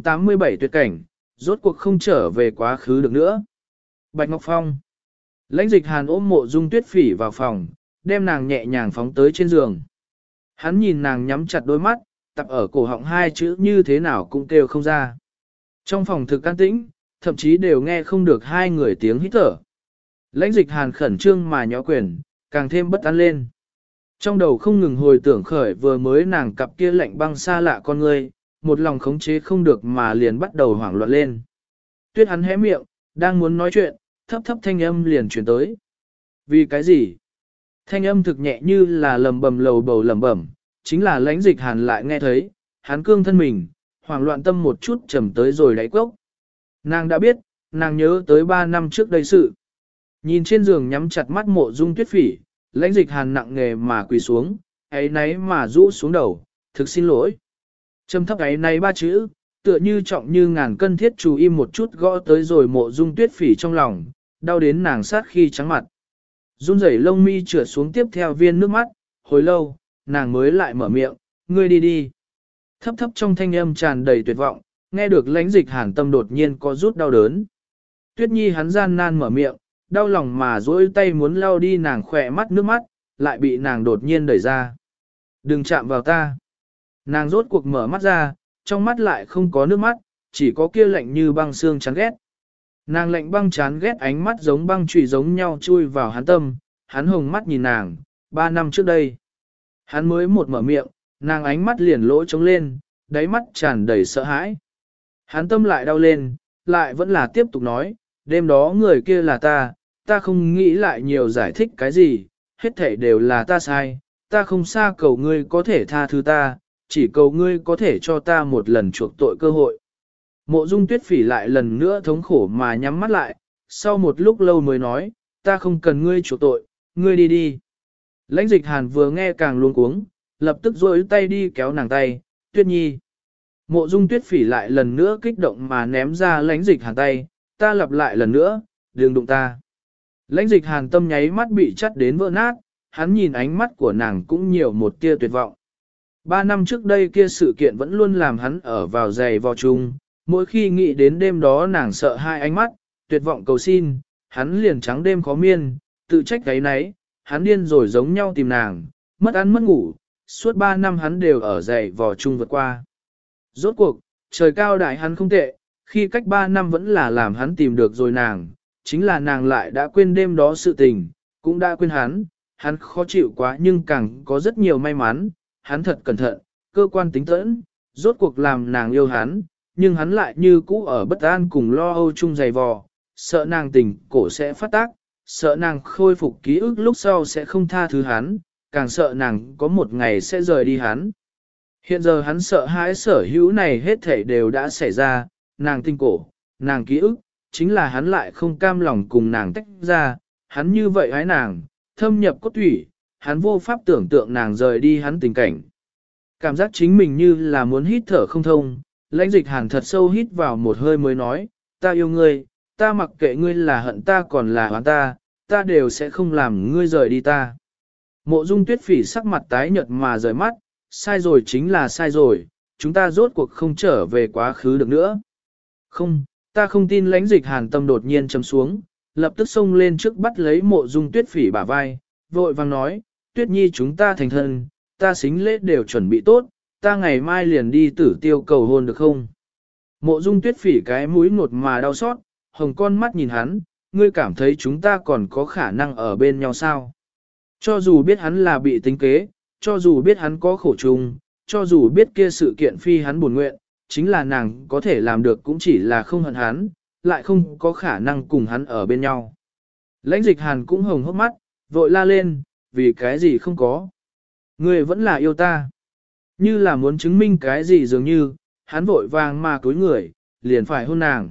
687 tuyệt cảnh, rốt cuộc không trở về quá khứ được nữa. Bạch Ngọc Phong. Lãnh Dịch Hàn ôm Mộ Dung Tuyết Phỉ vào phòng, đem nàng nhẹ nhàng phóng tới trên giường. Hắn nhìn nàng nhắm chặt đôi mắt, tập ở cổ họng hai chữ như thế nào cũng kêu không ra. Trong phòng thực an tĩnh, thậm chí đều nghe không được hai người tiếng hít thở. Lãnh Dịch Hàn khẩn trương mà nhó quyền, càng thêm bất an lên. Trong đầu không ngừng hồi tưởng khởi vừa mới nàng cặp kia lạnh băng xa lạ con người, một lòng khống chế không được mà liền bắt đầu hoảng loạn lên. Tuyết hắn hé miệng, đang muốn nói chuyện, thấp thấp thanh âm liền chuyển tới. Vì cái gì? Thanh âm thực nhẹ như là lầm bầm lầu bầu lầm bẩm, chính là Lãnh Dịch Hàn lại nghe thấy, hắn cương thân mình, hoảng loạn tâm một chút trầm tới rồi đáy cốc. Nàng đã biết, nàng nhớ tới 3 năm trước đây sự. Nhìn trên giường nhắm chặt mắt Mộ Dung Tuyết Phỉ, Lãnh Dịch Hàn nặng nề mà quỳ xuống, ấy nấy mà rũ xuống đầu, thực xin lỗi. Trầm thấp ấy nấy ba chữ, tựa như trọng như ngàn cân thiết chú im một chút gõ tới rồi Mộ Dung Tuyết Phỉ trong lòng, đau đến nàng sát khi trắng mặt. Run rẩy lông mi trượt xuống tiếp theo viên nước mắt, hồi lâu, nàng mới lại mở miệng, ngươi đi đi. Thấp thấp trong thanh âm tràn đầy tuyệt vọng, nghe được Lãnh Dịch Hàn tâm đột nhiên có rút đau đớn. Tuyết Nhi hắn gian nan mở miệng, đau lòng mà duỗi tay muốn lau đi nàng khỏe mắt nước mắt, lại bị nàng đột nhiên đẩy ra. Đừng chạm vào ta. Nàng rốt cuộc mở mắt ra, trong mắt lại không có nước mắt, chỉ có kia lạnh như băng xương chán ghét. Nàng lạnh băng chán ghét ánh mắt giống băng chủy giống nhau chui vào hắn tâm, hắn hồng mắt nhìn nàng, 3 năm trước đây. Hắn mới một mở miệng, nàng ánh mắt liền lỗ trống lên, đáy mắt tràn đầy sợ hãi. Hắn tâm lại đau lên, lại vẫn là tiếp tục nói, đêm đó người kia là ta không nghĩ lại nhiều giải thích cái gì, hết thảy đều là ta sai, ta không xa cầu ngươi có thể tha thứ ta, chỉ cầu ngươi có thể cho ta một lần chuộc tội cơ hội. Mộ Dung Tuyết Phỉ lại lần nữa thống khổ mà nhắm mắt lại, sau một lúc lâu mới nói, ta không cần ngươi chuộc tội, ngươi đi đi. Lãnh Dịch Hàn vừa nghe càng luống cuống, lập tức duỗi tay đi kéo nàng tay, Tuyết Nhi. Mộ Dung Tuyết Phỉ lại lần nữa kích động mà ném ra Lãnh Dịch Hàn tay, ta lặp lại lần nữa, đừng đụng ta. Lãnh Dịch Hàn tâm nháy mắt bị chắt đến vỡ nát, hắn nhìn ánh mắt của nàng cũng nhiều một tia tuyệt vọng. 3 năm trước đây kia sự kiện vẫn luôn làm hắn ở vào giày vò chung, mỗi khi nghĩ đến đêm đó nàng sợ hai ánh mắt, tuyệt vọng cầu xin, hắn liền trắng đêm khó miên, tự trách cái nấy, hắn điên rồi giống nhau tìm nàng, mất ăn mất ngủ, suốt 3 năm hắn đều ở giày vò chung vượt qua. Rốt cuộc, trời cao đại hắn không tệ, khi cách 3 năm vẫn là làm hắn tìm được rồi nàng, chính là nàng lại đã quên đêm đó sự tình, cũng đã quên hắn khó chịu quá nhưng càng có rất nhiều may mắn, hắn thật cẩn thận, cơ quan tính tẫn, rốt cuộc làm nàng yêu hắn, nhưng hắn lại như cũ ở bất an cùng lo âu chung dày vò, sợ nàng tình cổ sẽ phát tác, sợ nàng khôi phục ký ức lúc sau sẽ không tha thứ hắn, càng sợ nàng có một ngày sẽ rời đi hắn. Hiện giờ hắn sợ hãi sở hữu này hết thảy đều đã xảy ra, nàng tình cổ, nàng ký ức, chính là hắn lại không cam lòng cùng nàng tách ra, hắn như vậy hái nàng, thâm nhập cốt thủy, hắn vô pháp tưởng tượng nàng rời đi hắn tình cảnh. Cảm giác chính mình như là muốn hít thở không thông, Lãnh Dịch Hàn thật sâu hít vào một hơi mới nói, ta yêu ngươi, ta mặc kệ ngươi là hận ta còn là oán ta đều sẽ không làm ngươi rời đi ta. Mộ Dung Tuyết Phỉ sắc mặt tái nhợt mà rời mắt, sai rồi chính là sai rồi, chúng ta rốt cuộc không trở về quá khứ được nữa. Không, ta không tin. Lãnh Dịch Hàn tâm đột nhiên trầm xuống, lập tức xông lên trước bắt lấy Mộ Dung Tuyết Phỉ bả vai, vội vàng nói, Tuyết Nhi chúng ta thành thân, ta xính lễ đều chuẩn bị tốt, ta ngày mai liền đi Tử Tiêu cầu hôn được không? Mộ Dung Tuyết Phỉ cái mũi ngột mà đau xót, hồng con mắt nhìn hắn, ngươi cảm thấy chúng ta còn có khả năng ở bên nhau sao? Cho dù biết hắn là bị tính kế, cho dù biết hắn có khổ chung, cho dù biết kia sự kiện phi hắn buồn nguyện, chính là nàng có thể làm được cũng chỉ là không hận hắn, lại không có khả năng cùng hắn ở bên nhau. Lãnh Dịch Hàn cũng hồng hốc mắt, vội la lên, vì cái gì không có. Ngươi vẫn là yêu ta. Như là muốn chứng minh cái gì dường như, hắn vội vàng mà cúi người, liền phải hôn nàng.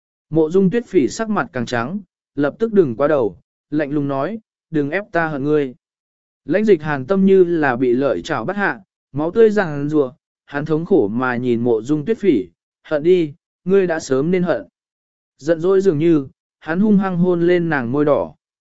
Mộ Dung Tuyết Phỉ sắc mặt càng trắng, lập tức đừng qua đầu, lạnh lùng nói, đừng ép ta hận ngươi. Lãnh Dịch Hàn tâm như là bị lợi chảo bắt hạ, máu tươi ràng rùa, hắn thống khổ mà nhìn Mộ Dung Tuyết Phỉ, hận đi, ngươi đã sớm nên hận. Giận dỗi dường như, hắn hung hăng hôn lên nàng môi đỏ.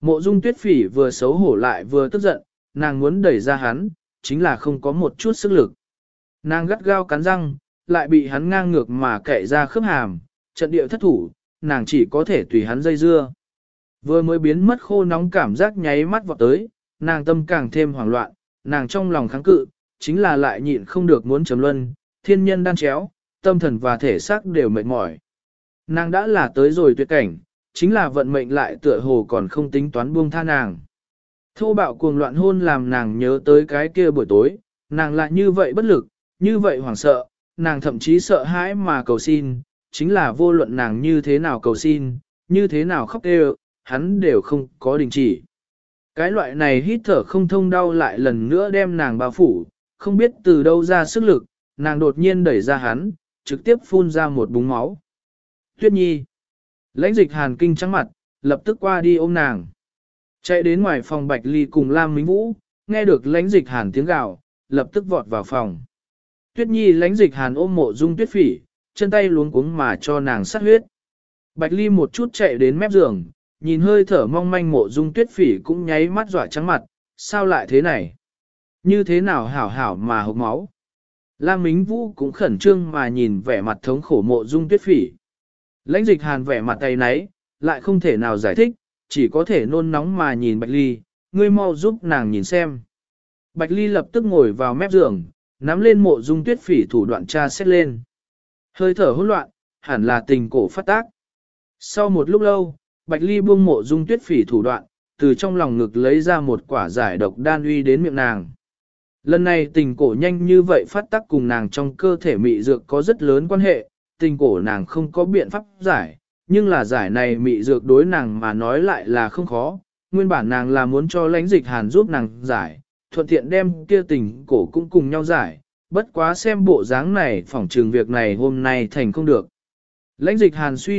Mộ Dung Tuyết Phỉ vừa xấu hổ lại vừa tức giận, nàng muốn đẩy ra hắn, chính là không có một chút sức lực. Nàng gắt gao cắn răng, lại bị hắn ngang ngược mà kệ ra khớp hàm, trận địa thất thủ, nàng chỉ có thể tùy hắn dây dưa. Vừa mới biến mất khô nóng cảm giác nháy mắt vọt tới, nàng tâm càng thêm hoảng loạn, nàng trong lòng kháng cự, chính là lại nhịn không được muốn chấm luân, thiên nhân đan chéo, tâm thần và thể xác đều mệt mỏi. Nàng đã là tới rồi tuyệt cảnh, chính là vận mệnh lại tựa hồ còn không tính toán buông tha nàng. Thô bạo cuồng loạn hôn làm nàng nhớ tới cái kia buổi tối, nàng lại như vậy bất lực, như vậy hoảng sợ, nàng thậm chí sợ hãi mà cầu xin, chính là vô luận nàng như thế nào cầu xin, như thế nào khóc đều, hắn đều không có đình chỉ. Cái loại này hít thở không thông đau lại lần nữa đem nàng bao phủ, không biết từ đâu ra sức lực, nàng đột nhiên đẩy ra hắn, trực tiếp phun ra một búng máu. Tuyết Nhi. Lãnh Dịch Hàn kinh trắng mặt, lập tức qua đi ôm nàng. Chạy đến ngoài phòng Bạch Ly cùng Lam Mính Vũ, nghe được Lãnh Dịch Hàn tiếng gào, lập tức vọt vào phòng. Tuyết Nhi Lãnh Dịch Hàn ôm Mộ Dung Tuyết Phỉ, chân tay luống cuống mà cho nàng sát huyết. Bạch Ly một chút chạy đến mép giường, nhìn hơi thở mong manh Mộ Dung Tuyết Phỉ cũng nháy mắt dọa trắng mặt, sao lại thế này? Như thế nào hảo hảo mà hộc máu? Lam Mính Vũ cũng khẩn trương mà nhìn vẻ mặt thống khổ Mộ Dung Tuyết Phỉ. Lãnh Dịch Hàn vẻ mặt tay náy, lại không thể nào giải thích, chỉ có thể nôn nóng mà nhìn Bạch Ly, ngươi mau giúp nàng nhìn xem. Bạch Ly lập tức ngồi vào mép giường, nắm lên Mộ Dung Tuyết Phỉ thủ đoạn tra xét lên. Hơi thở hỗn loạn, hẳn là tình cổ phát tác. Sau một lúc lâu, Bạch Ly buông Mộ Dung Tuyết Phỉ thủ đoạn, từ trong lòng ngực lấy ra một quả giải độc đan uy đến miệng nàng. Lần này tình cổ nhanh như vậy phát tác cùng nàng trong cơ thể mị dược có rất lớn quan hệ, tình cổ nàng không có biện pháp giải, nhưng là giải này mị dược đối nàng mà nói lại là không khó, nguyên bản nàng là muốn cho Lãnh Dịch Hàn giúp nàng giải, thuận tiện đem kia tình cổ cũng cùng nhau giải, bất quá xem bộ dáng này phỏng trường việc này hôm nay thành không được. Lãnh Dịch Hàn suy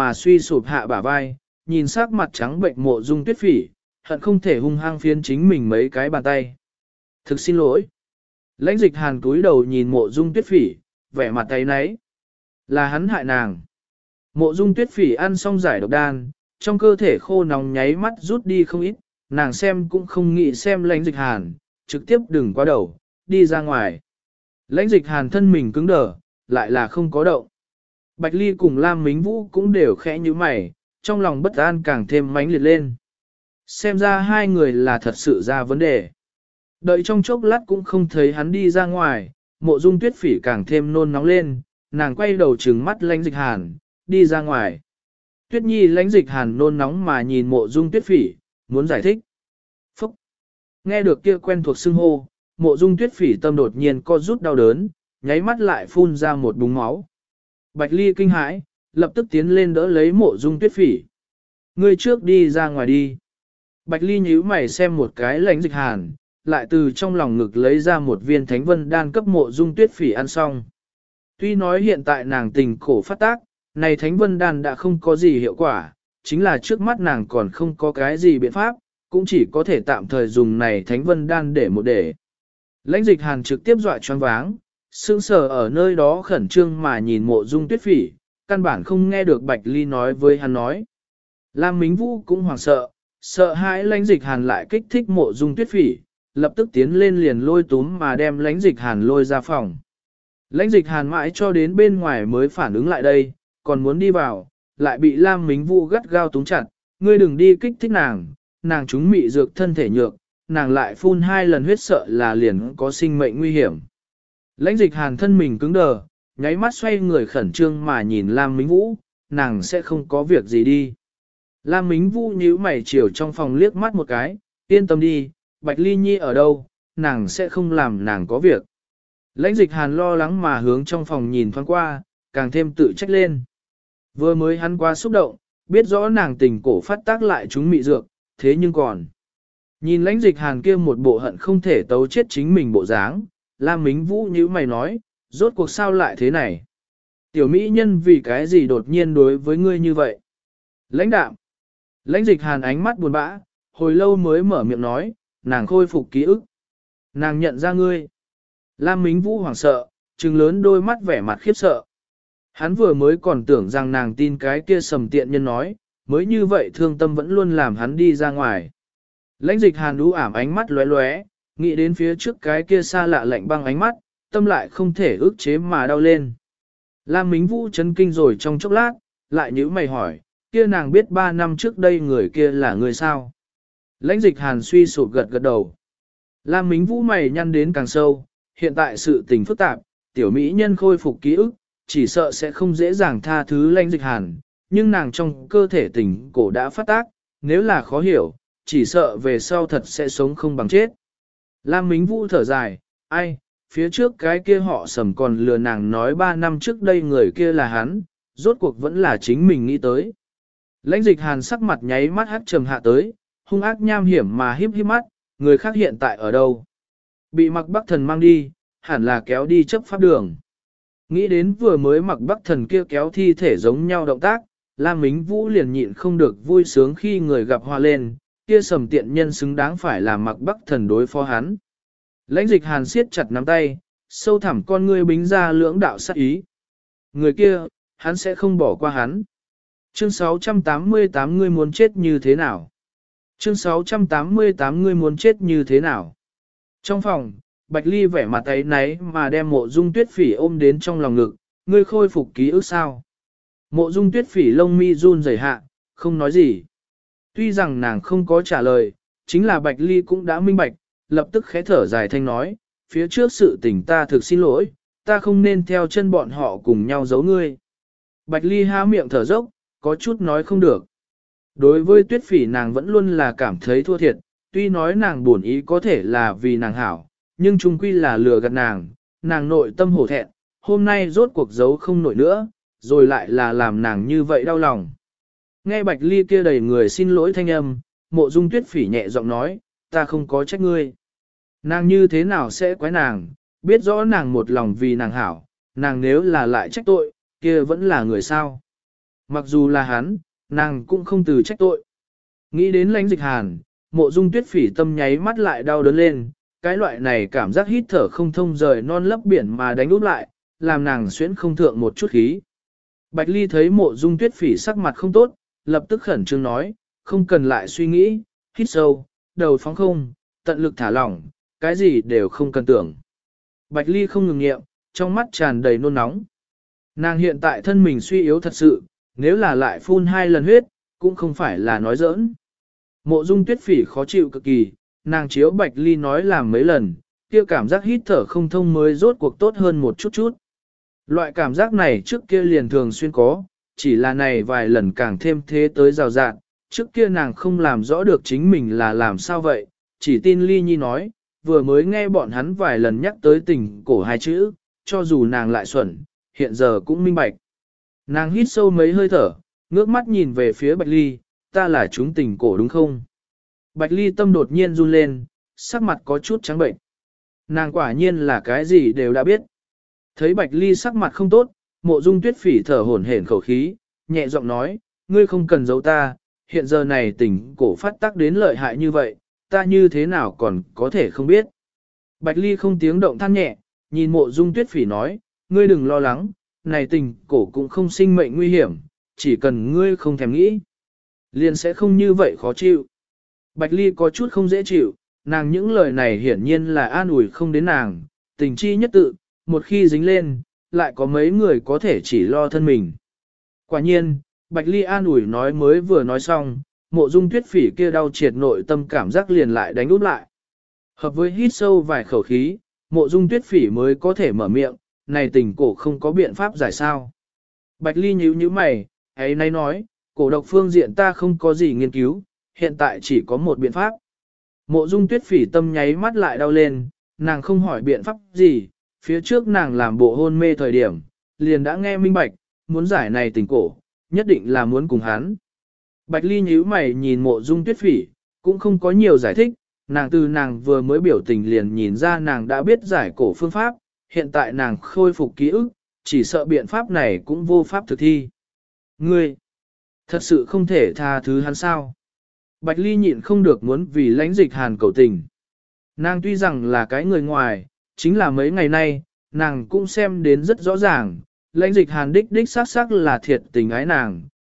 sụp hạ bả vai, nhìn sắc mặt trắng bệnh Mộ Dung Tuyết Phỉ, hận không thể hung hăng phiến chính mình mấy cái bàn tay. Thực xin lỗi. Lãnh Dịch Hàn cúi đầu nhìn Mộ Dung Tuyết Phỉ, vẻ mặt tay nấy. Là hắn hại nàng. Mộ Dung Tuyết Phỉ ăn xong giải độc đan, trong cơ thể khô nóng nháy mắt rút đi không ít, nàng xem cũng không nghĩ xem Lãnh Dịch Hàn, trực tiếp đừng qua đầu, đi ra ngoài. Lãnh Dịch Hàn thân mình cứng đờ, lại là không có động. Bạch Ly cùng Lam Mính Vũ cũng đều khẽ như mày, trong lòng bất an càng thêm mãnh liệt lên. Xem ra hai người là thật sự ra vấn đề. Đợi trong chốc lát cũng không thấy hắn đi ra ngoài, Mộ Dung Tuyết Phỉ càng thêm nôn nóng lên, nàng quay đầu trừng mắt Lãnh Dịch Hàn, đi ra ngoài. Tuyết Nhi Lãnh Dịch Hàn nôn nóng mà nhìn Mộ Dung Tuyết Phỉ, muốn giải thích. Phúc! Nghe được kia quen thuộc xưng hô, Mộ Dung Tuyết Phỉ tâm đột nhiên co rút đau đớn, nháy mắt lại phun ra một búng máu. Bạch Ly kinh hãi, lập tức tiến lên đỡ lấy Mộ Dung Tuyết Phỉ. Ngươi trước đi ra ngoài đi. Bạch Ly nhíu mày xem một cái Lãnh Dịch Hàn, lại từ trong lòng ngực lấy ra một viên thánh vân đan cấp Mộ Dung Tuyết Phỉ ăn xong. Tuy nói hiện tại nàng tình cổ phát tác, này thánh vân đan đã không có gì hiệu quả, chính là trước mắt nàng còn không có cái gì biện pháp, cũng chỉ có thể tạm thời dùng này thánh vân đan để một để. Lãnh Dịch Hàn trực tiếp dọa choáng váng, sững sờ ở nơi đó khẩn trương mà nhìn Mộ Dung Tuyết Phỉ, căn bản không nghe được Bạch Ly nói với hắn nói. Lam Mính Vũ cũng hoảng sợ, sợ hãi Lãnh Dịch Hàn lại kích thích Mộ Dung Tuyết Phỉ, lập tức tiến lên liền lôi túm mà đem Lãnh Dịch Hàn lôi ra phòng. Lãnh Dịch Hàn mãi cho đến bên ngoài mới phản ứng lại đây, còn muốn đi vào, lại bị Lam Mính Vũ gắt gao túm chặt, ngươi đừng đi kích thích nàng, nàng chúng mị dược thân thể nhược, nàng lại phun 2 lần huyết sợ là liền có sinh mệnh nguy hiểm. Lãnh Dịch Hàn thân mình cứng đờ, nháy mắt xoay người khẩn trương mà nhìn Lam Mính Vũ, nàng sẽ không có việc gì đi. Lam Mính Vũ nhíu mày chiều trong phòng liếc mắt một cái, yên tâm đi, Bạch Ly Nhi ở đâu, nàng sẽ không làm nàng có việc. Lãnh Dịch Hàn lo lắng mà hướng trong phòng nhìn thoáng qua, càng thêm tự trách lên. Vừa mới hắn qua xúc động, biết rõ nàng tình cổ phát tác lại chúng mị dược, thế nhưng còn. Nhìn Lãnh Dịch Hàn kia một bộ hận không thể tấu chết chính mình bộ dáng, Lam Mính Vũ như mày nói, rốt cuộc sao lại thế này? Tiểu mỹ nhân vì cái gì đột nhiên đối với ngươi như vậy? Lãnh đạm. Lãnh Dịch Hàn ánh mắt buồn bã, hồi lâu mới mở miệng nói, nàng khôi phục ký ức. Nàng nhận ra ngươi. Lam Mính Vũ hoảng sợ, trừng lớn đôi mắt vẻ mặt khiếp sợ. Hắn vừa mới còn tưởng rằng nàng tin cái kia sầm tiện nhân nói, mới như vậy thương tâm vẫn luôn làm hắn đi ra ngoài. Lãnh dịch hàn đú ảm ánh mắt lóe lóe, nghĩ đến phía trước cái kia xa lạ lạnh băng ánh mắt, tâm lại không thể ức chế mà đau lên. Lam Mính Vũ chấn kinh rồi trong chốc lát, lại nhíu mày hỏi, kia nàng biết 3 năm trước đây người kia là người sao? Lãnh dịch hàn suy sụp gật gật đầu. Lam Mính Vũ mày nhăn đến càng sâu, hiện tại sự tình phức tạp, tiểu mỹ nhân khôi phục ký ức, chỉ sợ sẽ không dễ dàng tha thứ lãnh dịch hàn, nhưng nàng trong cơ thể tình cổ đã phát tác, nếu là khó hiểu, chỉ sợ về sau thật sẽ sống không bằng chết. Lam Mính Vũ thở dài, ai, phía trước cái kia họ Sầm còn lừa nàng nói 3 năm trước đây người kia là hắn, rốt cuộc vẫn là chính mình nghĩ tới. Lãnh dịch hàn sắc mặt nháy mắt hắt trầm hạ tới, hung ác nham hiểm mà híp híp mắt, người khác hiện tại ở đâu? Bị Mặc Bắc Thần mang đi, hẳn là kéo đi chấp pháp đường. Nghĩ đến vừa mới Mặc Bắc Thần kia kéo thi thể giống nhau động tác, Lam Mính Vũ liền nhịn không được vui sướng khi người gặp hoa lên, kia Sầm tiện nhân xứng đáng phải là Mặc Bắc Thần đối phó hắn. Lãnh dịch hàn siết chặt nắm tay, sâu thẳm con ngươi bính ra lưỡng đạo sát ý. Người kia, hắn sẽ không bỏ qua hắn. Chương 688 ngươi muốn chết như thế nào? Chương 688 ngươi muốn chết như thế nào? Trong phòng, Bạch Ly vẻ mặt ấy náy mà đem Mộ Dung Tuyết Phỉ ôm đến trong lòng ngực, ngươi khôi phục ký ức sao? Mộ Dung Tuyết Phỉ lông mi run rẩy hạ, không nói gì. Tuy rằng nàng không có trả lời, chính là Bạch Ly cũng đã minh bạch, lập tức khẽ thở dài thanh nói, phía trước sự tình ta thực xin lỗi, ta không nên theo chân bọn họ cùng nhau giấu ngươi. Bạch Ly há miệng thở dốc, có chút nói không được. Đối với Tuyết Phỉ nàng vẫn luôn là cảm thấy thua thiệt, tuy nói nàng buồn ý có thể là vì nàng hảo, nhưng chung quy là lừa gạt nàng nội tâm hổ thẹn, hôm nay rốt cuộc giấu không nổi nữa, rồi lại là làm nàng như vậy đau lòng. Nghe Bạch Ly kia đầy người xin lỗi thanh âm, Mộ Dung Tuyết Phỉ nhẹ giọng nói, ta không có trách ngươi. Nàng như thế nào sẽ quái nàng, biết rõ nàng một lòng vì nàng hảo, nàng nếu là lại trách tội, kia vẫn là người sao. Mặc dù là hắn, nàng cũng không từ trách tội. Nghĩ đến Lãnh dịch hàn, Mộ Dung Tuyết Phỉ tâm nháy mắt lại đau đớn lên, cái loại này cảm giác hít thở không thông rời non lấp biển mà đánh úp lại, làm nàng xuyến không thượng một chút khí. Bạch Ly thấy Mộ Dung Tuyết Phỉ sắc mặt không tốt, lập tức khẩn trương nói, không cần lại suy nghĩ, hít sâu, đầu phóng không, tận lực thả lỏng, cái gì đều không cần tưởng. Bạch Ly không ngừng nghiệm, trong mắt tràn đầy nôn nóng. Nàng hiện tại thân mình suy yếu thật sự, nếu là lại phun 2 lần huyết, cũng không phải là nói giỡn. Mộ Dung Tuyết Phỉ khó chịu cực kỳ, nàng chiếu Bạch Ly nói làm mấy lần, kia cảm giác hít thở không thông mới rốt cuộc tốt hơn một chút chút. Loại cảm giác này trước kia liền thường xuyên có, chỉ là này vài lần càng thêm thế tới rào rạng, trước kia nàng không làm rõ được chính mình là làm sao vậy, chỉ tin Ly Nhi nói, vừa mới nghe bọn hắn vài lần nhắc tới tình cổ 2 chữ, cho dù nàng lại xuẩn, hiện giờ cũng minh bạch. Nàng hít sâu mấy hơi thở, ngước mắt nhìn về phía Bạch Ly, ta là chúng tình cổ đúng không? Bạch Ly tâm đột nhiên run lên, sắc mặt có chút trắng bệnh. Nàng quả nhiên là cái gì đều đã biết. Thấy Bạch Ly sắc mặt không tốt, Mộ Dung Tuyết Phỉ thở hổn hển khẩu khí, nhẹ giọng nói, ngươi không cần giấu ta, hiện giờ này tình cổ phát tác đến lợi hại như vậy, ta như thế nào còn có thể không biết. Bạch Ly không tiếng động than nhẹ, nhìn Mộ Dung Tuyết Phỉ nói, ngươi đừng lo lắng, này tình cổ cũng không sinh mệnh nguy hiểm, chỉ cần ngươi không thèm nghĩ, liền sẽ không như vậy khó chịu. Bạch Ly có chút không dễ chịu, nàng những lời này hiển nhiên là an ủi không đến nàng, tình chi nhất tự, một khi dính lên, lại có mấy người có thể chỉ lo thân mình. Quả nhiên, Bạch Ly an ủi nói mới vừa nói xong, Mộ Dung Tuyết Phỉ kia đau triệt nội tâm cảm giác liền lại đánh úp lại. Hợp với hít sâu vài khẩu khí, Mộ Dung Tuyết Phỉ mới có thể mở miệng, này tình cổ không có biện pháp giải sao. Bạch Ly nhíu nhíu mày, ấy nay nói, cổ độc phương diện ta không có gì nghiên cứu, hiện tại chỉ có một biện pháp. Mộ Dung Tuyết Phỉ tâm nháy mắt lại đau lên, nàng không hỏi biện pháp gì, phía trước nàng làm bộ hôn mê thời điểm, liền đã nghe minh bạch, muốn giải này tình cổ, nhất định là muốn cùng hắn. Bạch Ly nhíu mày nhìn Mộ Dung Tuyết Phỉ, cũng không có nhiều giải thích, nàng vừa mới biểu tình liền nhìn ra nàng đã biết giải cổ phương pháp, hiện tại nàng khôi phục ký ức, chỉ sợ biện pháp này cũng vô pháp thực thi. Ngươi, thật sự không thể tha thứ hắn sao? Bạch Ly nhịn không được muốn vì Lãnh dịch hàn cầu tình. Nàng tuy rằng là cái người ngoài, chính là mấy ngày nay, nàng cũng xem đến rất rõ ràng, Lãnh dịch hàn đích xác là thiệt tình ái nàng,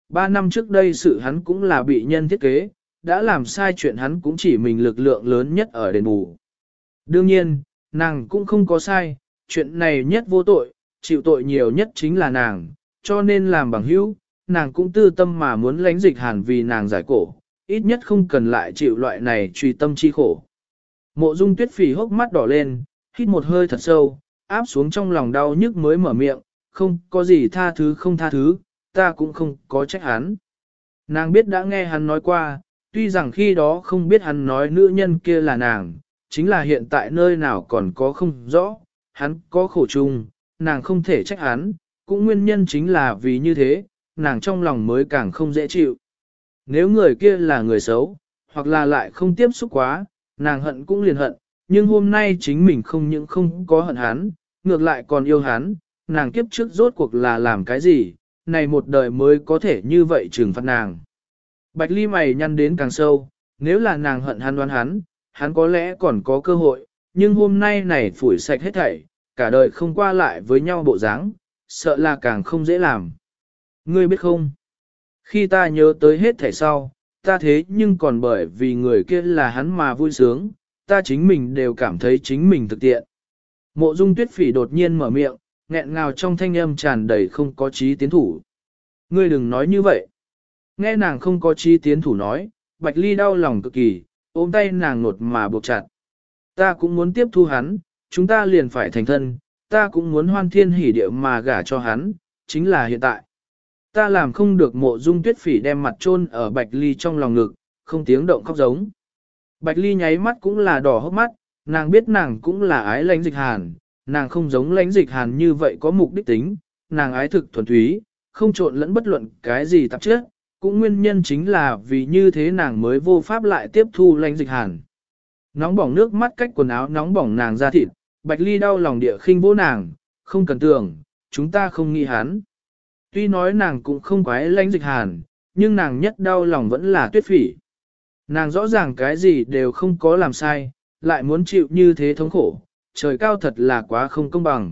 3 năm trước đây sự hắn cũng là bị nhân thiết kế, đã làm sai chuyện hắn cũng chỉ mình lực lượng lớn nhất ở đền bù. Đương nhiên, nàng cũng không có sai, chuyện này nhất vô tội, chịu tội nhiều nhất chính là nàng, cho nên làm bằng hữu, nàng cũng tư tâm mà muốn lánh Dịch Hàn vì nàng giải cổ, ít nhất không cần lại chịu loại này truy tâm chi khổ. Mộ Dung Tuyết Phỉ hốc mắt đỏ lên, hít một hơi thật sâu, áp xuống trong lòng đau nhức mới mở miệng, không có gì tha thứ không tha thứ, ta cũng không có trách hắn. Nàng biết đã nghe hắn nói qua, tuy rằng khi đó không biết hắn nói nữ nhân kia là nàng, chính là hiện tại nơi nào còn có không rõ, hắn có khổ chung, nàng không thể trách hắn, cũng nguyên nhân chính là vì như thế, nàng trong lòng mới càng không dễ chịu. Nếu người kia là người xấu, hoặc là lại không tiếp xúc quá, nàng hận cũng liền hận, nhưng hôm nay chính mình không những không có hận hắn, ngược lại còn yêu hắn, nàng kiếp trước rốt cuộc là làm cái gì, này một đời mới có thể như vậy trừng phạt nàng. Bạch Ly mày nhăn đến càng sâu, nếu là nàng hận hắn đoán hắn có lẽ còn có cơ hội, nhưng hôm nay này phủi sạch hết thảy, cả đời không qua lại với nhau bộ dáng, sợ là càng không dễ làm. Ngươi biết không? Khi ta nhớ tới hết thảy sau, ta thế nhưng còn bởi vì người kia là hắn mà vui sướng, ta chính mình đều cảm thấy chính mình thực tiện. Mộ Dung Tuyết Phỉ đột nhiên mở miệng, nghẹn ngào trong thanh âm tràn đầy không có chí tiến thủ. Ngươi đừng nói như vậy. Nghe nàng không có chí tiến thủ nói, Bạch Ly đau lòng cực kỳ, ôm tay nàng nột mà buộc chặt. Ta cũng muốn tiếp thu hắn, chúng ta liền phải thành thân, ta cũng muốn hoan thiên hỉ điệu mà gả cho hắn, chính là hiện tại. Ta làm không được. Mộ Dung Tuyết Phỉ đem mặt chôn ở Bạch Ly trong lòng ngực, không tiếng động khóc giống. Bạch Ly nháy mắt cũng là đỏ hốc mắt, nàng biết nàng cũng là ái lãnh Dịch Hàn, nàng không giống lãnh Dịch Hàn như vậy có mục đích tính, nàng ái thực thuần túy, không trộn lẫn bất luận cái gì tạp chất, cũng nguyên nhân chính là vì như thế nàng mới vô pháp lại tiếp thu lãnh Dịch Hàn. Nóng bỏng nước mắt cách quần áo nóng bỏng nàng ra thịt, Bạch Ly đau lòng địa khinh vỗ nàng, không cần tưởng, chúng ta không nghĩ hắn. Tuy nói nàng cũng không quái lãnh Dịch Hàn, nhưng nàng nhất đau lòng vẫn là Tuyết Phỉ. Nàng rõ ràng cái gì đều không có làm sai, lại muốn chịu như thế thống khổ, trời cao thật là quá không công bằng.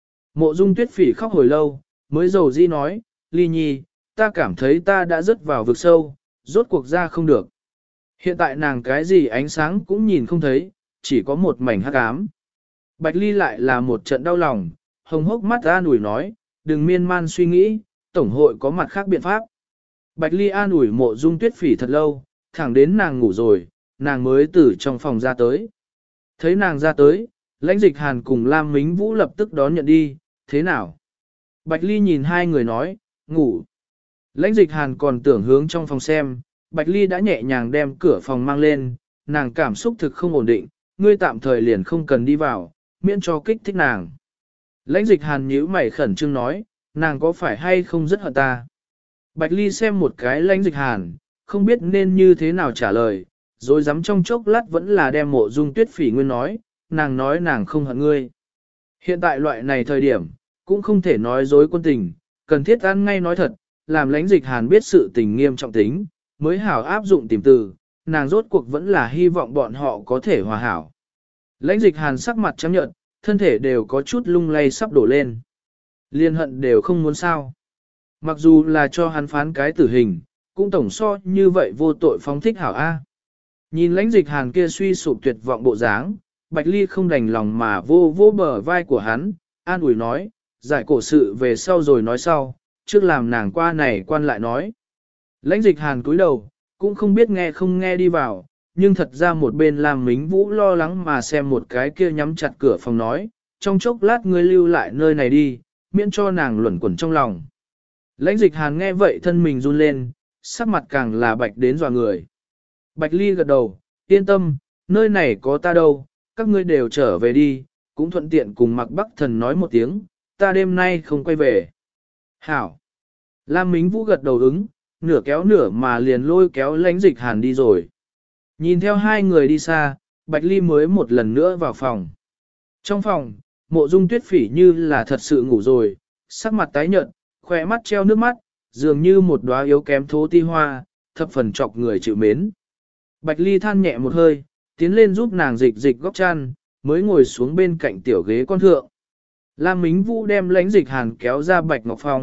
Mộ Dung Tuyết Phỉ khóc hồi lâu, mới dầu di nói, Ly Nhi, ta cảm thấy ta đã rớt vào vực sâu, rốt cuộc ra không được. Hiện tại nàng cái gì ánh sáng cũng nhìn không thấy, chỉ có một mảnh hắc ám. Bạch Ly lại là một trận đau lòng, hồng hốc mắt an ủi nói, đừng miên man suy nghĩ, tổng hội có mặt khác biện pháp. Bạch Ly an ủi Mộ Dung Tuyết Phỉ thật lâu, thẳng đến nàng ngủ rồi, nàng mới từ trong phòng ra tới. Thấy nàng ra tới, lãnh Dịch Hàn cùng Lam Mính Vũ lập tức đón nhận đi, thế nào? Bạch Ly nhìn hai người nói, ngủ. Lãnh Dịch Hàn còn tưởng hướng trong phòng xem, Bạch Ly đã nhẹ nhàng đem cửa phòng mang lên, nàng cảm xúc thực không ổn định, ngươi tạm thời liền không cần đi vào, miễn cho kích thích nàng. Lãnh Dịch Hàn nhíu mày khẩn trương nói, nàng có phải hay không rất hận ta? Bạch Ly xem một cái Lãnh Dịch Hàn, không biết nên như thế nào trả lời, rồi dám trong chốc lát vẫn là đem Mộ Dung Tuyết Phỉ nguyên nói nàng không hận ngươi. Hiện tại loại này thời điểm, cũng không thể nói dối quân tình, cần thiết ăn ngay nói thật, làm Lãnh Dịch Hàn biết sự tình nghiêm trọng tính, mới hảo áp dụng tìm từ, nàng rốt cuộc vẫn là hy vọng bọn họ có thể hòa hảo. Lãnh Dịch Hàn sắc mặt trắng nhợt, thân thể đều có chút lung lay sắp đổ lên. Liên hận đều không muốn sao. Mặc dù là cho hắn phán cái tử hình, cũng tổng so như vậy vô tội phóng thích hảo A. Nhìn Lãnh Dịch Hàn kia suy sụp tuyệt vọng bộ dáng, Bạch Ly không đành lòng mà vô bờ vai của hắn, an ủi nói, giải cổ sự về sau rồi nói sau, trước làm nàng qua này quan lại nói. Lãnh Dịch Hàn cúi đầu, cũng không biết nghe không nghe đi vào, nhưng thật ra một bên Lam Mính Vũ lo lắng mà xem một cái kia nhắm chặt cửa phòng nói, trong chốc lát ngươi lưu lại nơi này đi, miễn cho nàng luẩn quẩn trong lòng. Lãnh Dịch Hàn nghe vậy thân mình run lên, sắc mặt càng là bạch đến dọa người. Bạch Ly gật đầu, yên tâm, nơi này có ta đâu, các ngươi đều trở về đi, cũng thuận tiện cùng Mạc Bắc Thần nói một tiếng, ta đêm nay không quay về. Hảo. Lam Mính Vũ gật đầu ứng, nửa kéo nửa mà liền lôi kéo Lãnh Dịch Hàn đi rồi. Nhìn theo hai người đi xa, Bạch Ly mới một lần nữa vào phòng. Trong phòng, Mộ Dung Tuyết Phỉ như là thật sự ngủ rồi, sắc mặt tái nhợt, khỏe mắt treo nước mắt, dường như một đóa yếu kém thố ti hoa, thập phần chọc người chịu mến. Bạch Ly than nhẹ một hơi, tiến lên giúp nàng dịch dịch góc chăn, mới ngồi xuống bên cạnh tiểu ghế con thượng. Lam Mính Vũ đem Lãnh Dịch Hàn kéo ra Bạch Ngọc Phong,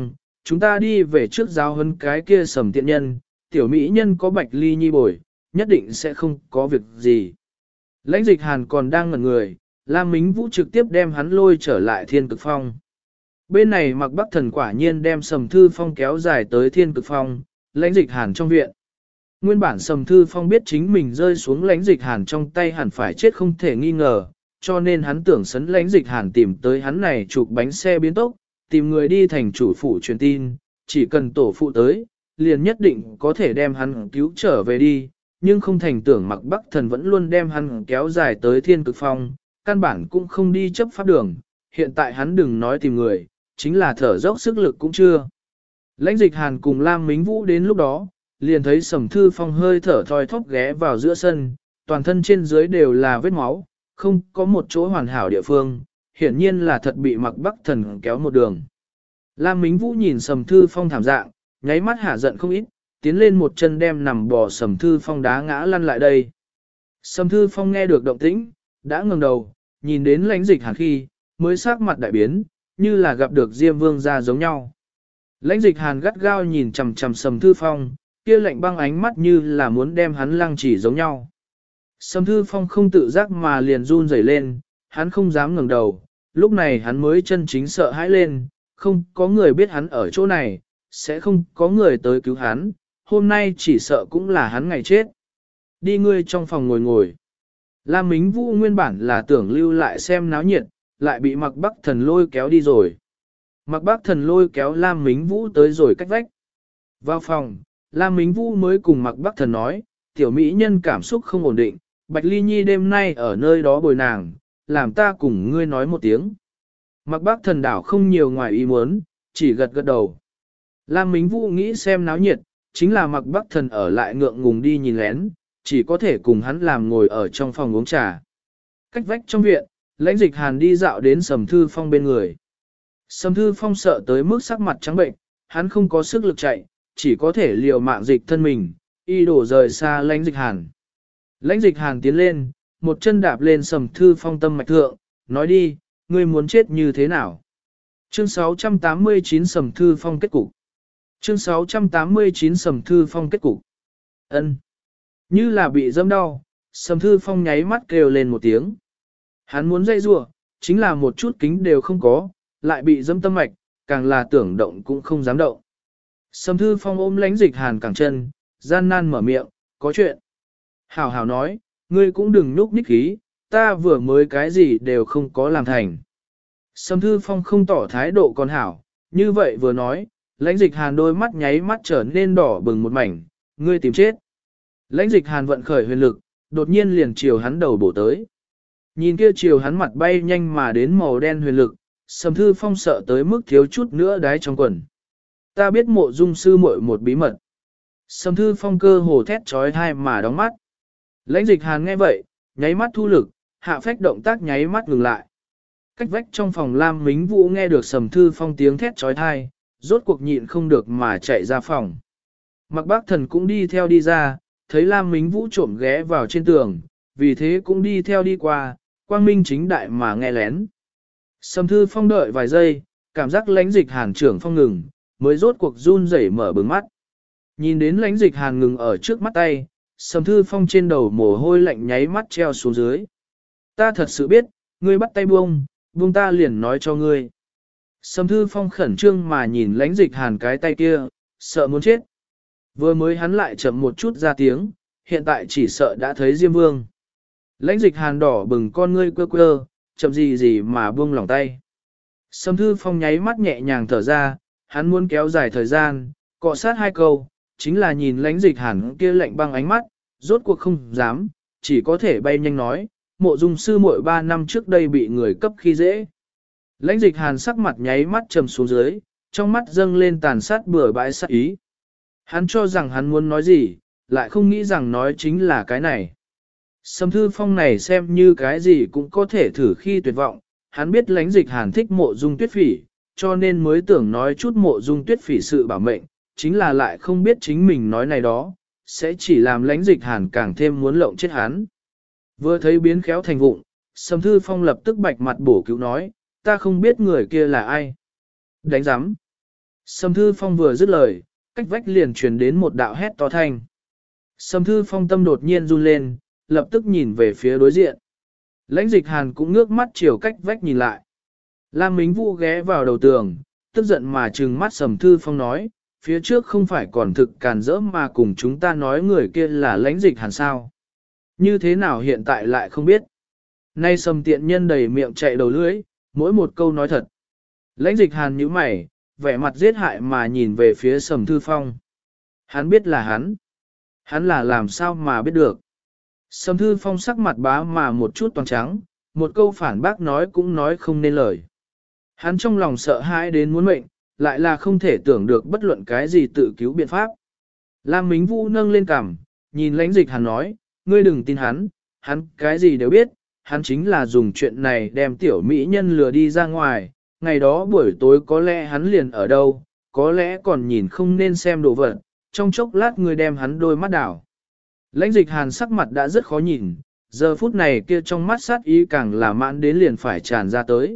chúng ta đi về trước giáo huấn cái kia Sầm tiện nhân, tiểu mỹ nhân có Bạch Ly Nhi bồi, nhất định sẽ không có việc gì. Lãnh Dịch Hàn còn đang ngẩn người, Lam Mính Vũ trực tiếp đem hắn lôi trở lại Thiên Cực Phong. Bên này Mạc Bắc Thần quả nhiên đem Sầm Thư Phong kéo dài tới Thiên Cực Phong, Lãnh Dịch Hàn trong viện. Nguyên bản Sầm Thư Phong biết chính mình rơi xuống Lãnh Dịch Hàn trong tay hẳn phải chết không thể nghi ngờ, cho nên hắn tưởng sấn Lãnh Dịch Hàn tìm tới hắn này chụp bánh xe biến tốc, tìm người đi thành chủ phủ truyền tin, chỉ cần tổ phụ tới, liền nhất định có thể đem hắn cứu trở về đi, nhưng không thành tưởng Mạc Bắc Thần vẫn luôn đem hắn kéo dài tới Thiên Cực Phong, căn bản cũng không đi chấp pháp đường, hiện tại hắn đừng nói tìm người, chính là thở dốc sức lực cũng chưa. Lãnh Dịch Hàn cùng Lam Mính Vũ đến lúc đó, liền thấy Sầm Thư Phong hơi thở thoi thóp ghé vào giữa sân, toàn thân trên dưới đều là vết máu, không có một chỗ hoàn hảo địa phương, hiển nhiên là thật bị Mạc Bắc Thần kéo một đường. Lam Mính Vũ nhìn Sầm Thư Phong thảm dạng, nháy mắt hả giận không ít, tiến lên một chân đem nằm bò Sầm Thư Phong đá ngã lăn lại đây. Sầm Thư Phong nghe được động tĩnh, đã ngẩng đầu, nhìn đến Lãnh Dịch Hàn khi, mới sắc mặt đại biến, như là gặp được Diêm Vương gia giống nhau. Lãnh Dịch Hàn gắt gao nhìn chằm chằm Sầm Thư Phong, kia lạnh băng ánh mắt như là muốn đem hắn lăng chỉ giống nhau. Sầm Thư Phong không tự giác mà liền run rẩy lên, hắn không dám ngẩng đầu, lúc này hắn mới chân chính sợ hãi lên, không có người biết hắn ở chỗ này, sẽ không có người tới cứu hắn, hôm nay chỉ sợ cũng là hắn ngày chết. Đi ngươi trong phòng ngồi ngồi. Lam Mính Vũ nguyên bản là tưởng lưu lại xem náo nhiệt, lại bị Mạc Bắc Thần lôi kéo đi rồi. Mạc Bắc Thần lôi kéo Lam Mính Vũ tới rồi cách vách. Vào phòng, Lam Mính Vũ mới cùng Mạc Bắc Thần nói, tiểu mỹ nhân cảm xúc không ổn định, Bạch Ly Nhi đêm nay ở nơi đó bồi nàng, làm ta cùng ngươi nói một tiếng. Mạc Bắc Thần đảo không nhiều ngoài ý muốn, chỉ gật gật đầu. Lam Mính Vũ nghĩ xem náo nhiệt, chính là Mạc Bắc Thần ở lại ngượng ngùng đi nhìn lén, chỉ có thể cùng hắn làm ngồi ở trong phòng uống trà. Cách vách trong viện, Lãnh Dịch Hàn đi dạo đến Sầm Thư Phong bên người. Sầm Thư Phong sợ tới mức sắc mặt trắng bệnh, hắn không có sức lực chạy, chỉ có thể liều mạng dịch thân mình, y đổ rời xa Lãnh Dịch Hàn. Lãnh Dịch Hàn tiến lên, một chân đạp lên Sầm Thư Phong tâm mạch thượng, nói đi, ngươi muốn chết như thế nào? Chương 689 Sầm Thư Phong kết cục. Chương 689 Sầm Thư Phong kết cục. Ân. Như là bị dẫm đau, Sầm Thư Phong nháy mắt kêu lên một tiếng. Hắn muốn dây rủa, chính là một chút kính đều không có, lại bị dẫm tâm mạch, càng là tưởng động cũng không dám động. Sầm Thư Phong ôm Lãnh Dịch Hàn cẳng chân, gian nan mở miệng, có chuyện. Hảo hảo nói, ngươi cũng đừng nhúc nhích khí, ta vừa mới cái gì đều không có làm thành. Sầm Thư Phong không tỏ thái độ còn hảo, như vậy vừa nói, Lãnh Dịch Hàn đôi mắt nháy mắt trở nên đỏ bừng một mảnh, ngươi tìm chết. Lãnh Dịch Hàn vận khởi huyền lực, đột nhiên liền chiều hắn đầu bổ tới. Nhìn kia chiều hắn mặt bay nhanh mà đến màu đen huyền lực, Sầm Thư Phong sợ tới mức thiếu chút nữa đái trong quần. Ta biết Mộ Dung sư muội một bí mật. Sầm Thư Phong cơ hồ thét trói thai mà đóng mắt. Lãnh Dịch Hàn nghe vậy, nháy mắt thu lực, hạ phách động tác nháy mắt ngừng lại. Cách vách trong phòng Lam Mính Vũ nghe được Sầm Thư Phong tiếng thét trói thai, rốt cuộc nhịn không được mà chạy ra phòng. Mạc Bắc Thần cũng đi theo đi ra, thấy Lam Mính Vũ trộm ghé vào trên tường, vì thế cũng đi theo đi qua, quang minh chính đại mà nghe lén. Sầm Thư Phong đợi vài giây, cảm giác Lãnh Dịch Hàn trưởng phong ngừng, mới rốt cuộc run rẩy mở bừng mắt. Nhìn đến Lãnh Dịch Hàn ngừng ở trước mắt tay, Sầm Thư Phong trên đầu mồ hôi lạnh nháy mắt treo xuống dưới. Ta thật sự biết, ngươi bắt tay buông ta liền nói cho ngươi. Sầm Thư Phong khẩn trương mà nhìn Lãnh Dịch Hàn cái tay kia, sợ muốn chết. Vừa mới hắn lại chậm một chút ra tiếng, hiện tại chỉ sợ đã thấy Diêm Vương. Lãnh Dịch Hàn đỏ bừng con ngươi quơ quơ, chậm gì mà buông lỏng tay. Sầm Thư Phong nháy mắt nhẹ nhàng thở ra, hắn muốn kéo dài thời gian, cọ sát hai câu, chính là nhìn Lãnh Dịch Hàn kia lạnh băng ánh mắt, rốt cuộc không dám, chỉ có thể bay nhanh nói, Mộ Dung sư muội 3 năm trước đây bị người cấp khi dễ. Lãnh Dịch Hàn sắc mặt nháy mắt trầm xuống dưới, trong mắt dâng lên tàn sát bừa bãi sát ý. Hắn cho rằng hắn muốn nói gì, lại không nghĩ rằng nói chính là cái này. Sầm Thư Phong này xem như cái gì cũng có thể thử khi tuyệt vọng, hắn biết Lãnh Dịch Hàn thích Mộ Dung Tuyết Phỉ, cho nên mới tưởng nói chút Mộ Dung Tuyết Phỉ sự bảo mệnh, chính là lại không biết chính mình nói này đó, sẽ chỉ làm Lãnh Dịch Hàn càng thêm muốn lộng chết hắn. Vừa thấy biến khéo thành vụng, Sầm Thư Phong lập tức bạch mặt bổ cứu nói, ta không biết người kia là ai. Đánh giám. Sầm Thư Phong vừa dứt lời, cách vách liền truyền đến một đạo hét to thanh. Sầm Thư Phong tâm đột nhiên run lên, lập tức nhìn về phía đối diện. Lãnh Dịch Hàn cũng ngước mắt chiều cách vách nhìn lại. Lam Mính Vũ ghé vào đầu tường, tức giận mà trừng mắt Sầm Thư Phong nói, phía trước không phải còn thực càn rỡ mà cùng chúng ta nói người kia là Lãnh Dịch Hàn sao. Như thế nào hiện tại lại không biết. Nay Sầm tiện nhân đầy miệng chạy đầu lưỡi, mỗi một câu nói thật. Lãnh Dịch Hàn nhíu mày, vẻ mặt giết hại mà nhìn về phía Sầm Thư Phong. Hắn biết là hắn. Hắn là làm sao mà biết được. Sầm Thư Phong sắc mặt bá mà một chút toàn trắng, một câu phản bác nói cũng nói không nên lời. Hắn trong lòng sợ hãi đến muốn mệnh, lại là không thể tưởng được bất luận cái gì tự cứu biện pháp. Lam Mính Vũ nâng lên cằm, nhìn Lãnh Dịch Hàn nói, ngươi đừng tin hắn cái gì đều biết, hắn chính là dùng chuyện này đem tiểu mỹ nhân lừa đi ra ngoài, ngày đó buổi tối có lẽ hắn liền ở đâu, có lẽ còn nhìn không nên xem đồ vật, trong chốc lát ngươi đem hắn đôi mắt đảo. Lãnh Dịch Hàn sắc mặt đã rất khó nhìn, giờ phút này kia trong mắt sát ý càng là mãn đến liền phải tràn ra tới.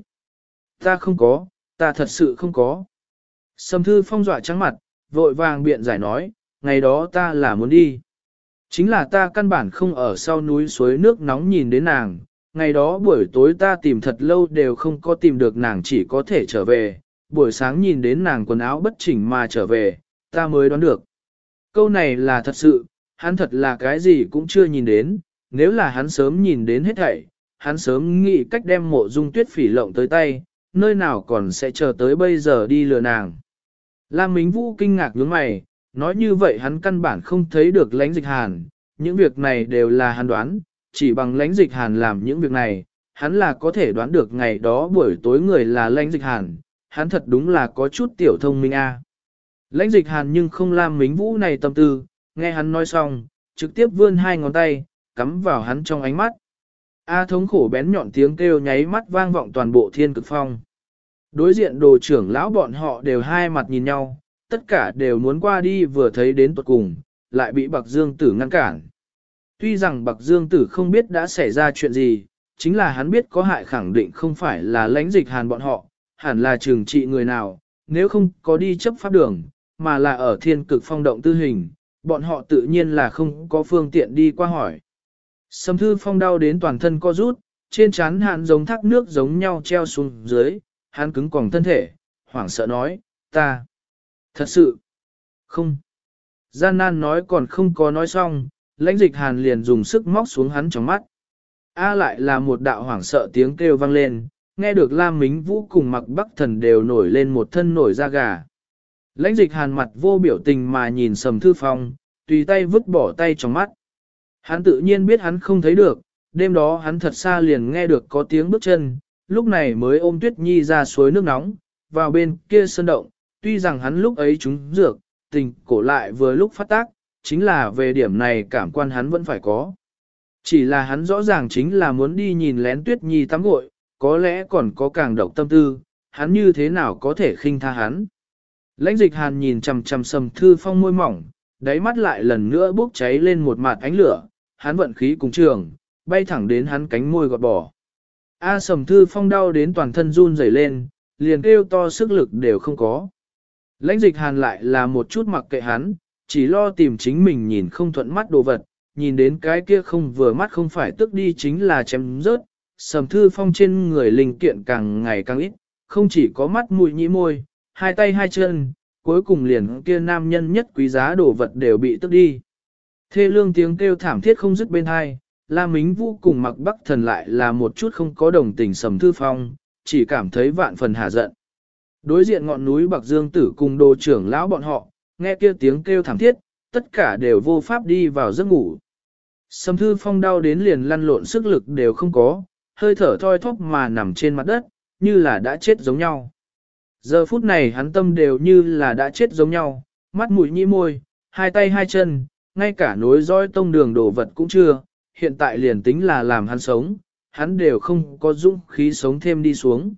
Ta không có, ta thật sự không có. Sầm Thư Phong dọa trắng mặt, vội vàng biện giải nói, ngày đó ta là muốn đi. Chính là ta căn bản không ở sau núi suối nước nóng nhìn đến nàng, ngày đó buổi tối ta tìm thật lâu đều không có tìm được nàng chỉ có thể trở về, buổi sáng nhìn đến nàng quần áo bất chỉnh mà trở về, ta mới đoán được. Câu này là thật sự, hắn thật là cái gì cũng chưa nhìn đến, nếu là hắn sớm nhìn đến hết thảy, hắn sớm nghĩ cách đem Mộ Dung Tuyết Phỉ lộng tới tay, nơi nào còn sẽ chờ tới bây giờ đi lừa nàng. Lam Mính Vũ kinh ngạc nhướng mày, nói như vậy hắn căn bản không thấy được Lãnh Dịch Hàn, những việc này đều là hắn đoán, chỉ bằng Lãnh Dịch Hàn làm những việc này, hắn là có thể đoán được ngày đó buổi tối người là Lãnh Dịch Hàn, hắn thật đúng là có chút tiểu thông minh a. Lãnh Dịch Hàn nhưng không Lam Mính Vũ này tâm tư, nghe hắn nói xong, trực tiếp vươn hai ngón tay, cắm vào hắn trong ánh mắt. A thống khổ bén nhọn tiếng kêu nháy mắt vang vọng toàn bộ Thiên Cực Phong. Đối diện đồ trưởng lão bọn họ đều hai mặt nhìn nhau, tất cả đều muốn qua đi vừa thấy đến tuột cùng, lại bị Bạc Dương Tử ngăn cản. Tuy rằng Bạc Dương Tử không biết đã xảy ra chuyện gì, chính là hắn biết có hại khẳng định không phải là Lãnh Dịch Hàn bọn họ, hẳn là trừng trị người nào, nếu không có đi chấp pháp đường, mà là ở Thiên Cực Phong động tư hình, bọn họ tự nhiên là không có phương tiện đi qua hỏi. Sầm Thư Phong đau đến toàn thân co rút, trên trán hạn giống thác nước giống nhau treo xuống dưới, hắn cứng còng thân thể, hoảng sợ nói, ta, thật sự, không. Gian nan nói còn không có nói xong, Lãnh Dịch Hàn liền dùng sức móc xuống hắn trong mắt. A lại là một đạo hoảng sợ tiếng kêu vang lên, nghe được Lam Mính Vũ cùng Mặc Bắc Thần đều nổi lên một thân nổi da gà. Lãnh Dịch Hàn mặt vô biểu tình mà nhìn Sầm Thư Phong, tùy tay vứt bỏ tay trong mắt. Hắn tự nhiên biết hắn không thấy được, đêm đó hắn thật xa liền nghe được có tiếng bước chân, lúc này mới ôm Tuyết Nhi ra suối nước nóng, vào bên kia sơn động, tuy rằng hắn lúc ấy trúng dược, tình cổ lại vừa lúc phát tác, chính là về điểm này cảm quan hắn vẫn phải có. Chỉ là hắn rõ ràng chính là muốn đi nhìn lén Tuyết Nhi tắm gội, có lẽ còn có càng độc tâm tư, hắn như thế nào có thể khinh tha hắn. Lãnh Dịch Hàn nhìn chằm chằm Sầm Thư Phong môi mỏng, đáy mắt lại lần nữa bốc cháy lên một mạt ánh lửa, hắn vận khí cùng trường, bay thẳng đến hắn cánh môi gọt bỏ. A Sầm Thư Phong đau đến toàn thân run rẩy lên, liền kêu to sức lực đều không có. Lãnh Dịch Hàn lại là một chút mặc kệ hắn, chỉ lo tìm chính mình nhìn không thuận mắt đồ vật, nhìn đến cái kia không vừa mắt không phải tức đi chính là chém rớt. Sầm Thư Phong trên người linh kiện càng ngày càng ít, không chỉ có mắt mũi nhĩ môi, hai tay hai chân, cuối cùng liền kia nam nhân nhất quý giá đồ vật đều bị tức đi. Thê lương tiếng kêu thảm thiết không dứt bên hai, Lam Mính Vũ cùng Mặc Bắc Thần lại là một chút không có đồng tình Sầm Thư Phong, chỉ cảm thấy vạn phần hả giận. Đối diện ngọn núi Bạc Dương Tử cùng đồ trưởng lão bọn họ, nghe kia tiếng kêu thảm thiết, tất cả đều vô pháp đi vào giấc ngủ. Sầm Thư Phong đau đến liền lăn lộn sức lực đều không có, hơi thở thoi thóp mà nằm trên mặt đất, như là đã chết giống nhau. Giờ phút này hắn tâm đều như là đã chết giống nhau, mắt mũi nhĩ môi, hai tay hai chân, ngay cả nối dõi tông đường đồ vật cũng chưa, hiện tại liền tính là làm hắn sống, hắn đều không có dũng khí sống thêm đi xuống.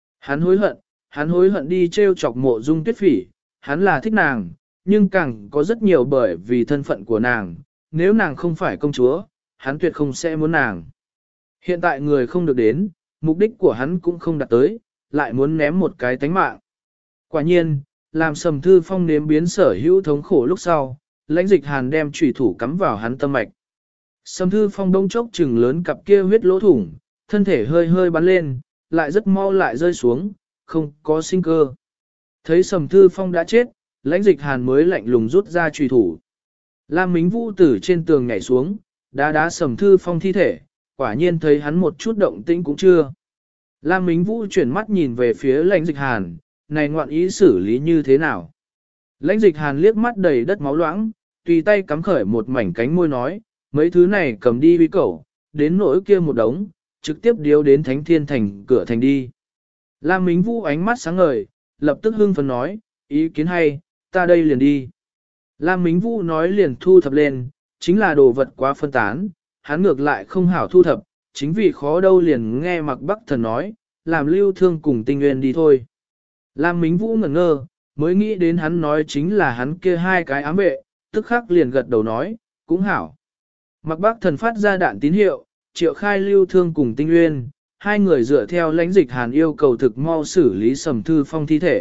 Hắn hối hận đi trêu chọc Mộ Dung Tuyết Phỉ, hắn là thích nàng, nhưng càng có rất nhiều bởi vì thân phận của nàng, nếu nàng không phải công chúa, hắn tuyệt không sẽ muốn nàng. Hiện tại người không được đến, mục đích của hắn cũng không đạt tới, lại muốn ném một cái tánh mạng. Quả nhiên, làm Sầm Thư Phong nếm biến sở hữu thống khổ lúc sau, Lãnh Dịch Hàn đem chủy thủ cắm vào hắn tâm mạch. Sầm Thư Phong đông chốc chừng lớn cặp kia huyết lỗ thủng, thân thể hơi hơi bắn lên, lại rất mau lại rơi xuống, không có sinh cơ. Thấy Sầm Thư Phong đã chết, Lãnh Dịch Hàn mới lạnh lùng rút ra chùy thủ. Lam Mính Vũ từ trên tường nhảy xuống, đá Sầm Thư Phong thi thể, quả nhiên thấy hắn một chút động tĩnh cũng chưa. Lam Mính Vũ chuyển mắt nhìn về phía Lãnh Dịch Hàn, này ngoạn ý xử lý như thế nào? Lãnh Dịch Hàn liếc mắt đầy đất máu loãng, tùy tay cắm khởi một mảnh cánh môi nói, mấy thứ này cầm đi uy cẩu, đến nỗi kia một đống, trực tiếp điếu đến Thánh Thiên Thành cửa thành đi. Lam Mính Vũ ánh mắt sáng ngời, lập tức hưng phấn nói, ý kiến hay, ta đây liền đi. Lam Mính Vũ nói liền thu thập lên, chính là đồ vật quá phân tán, hắn ngược lại không hảo thu thập, chính vì khó đâu liền nghe Mạc Bắc Thần nói, làm Lưu Thương cùng Tinh Nguyên đi thôi. Lam Mính Vũ ngẩn ngơ, mới nghĩ đến hắn nói chính là hắn kia hai cái ám vệ, tức khắc liền gật đầu nói, cũng hảo. Mạc Bắc Thần phát ra đạn tín hiệu, triệu khai Lưu Thương cùng Tinh Nguyên, hai người dựa theo Lãnh Dịch Hàn yêu cầu thực mau xử lý Sầm Thư Phong thi thể.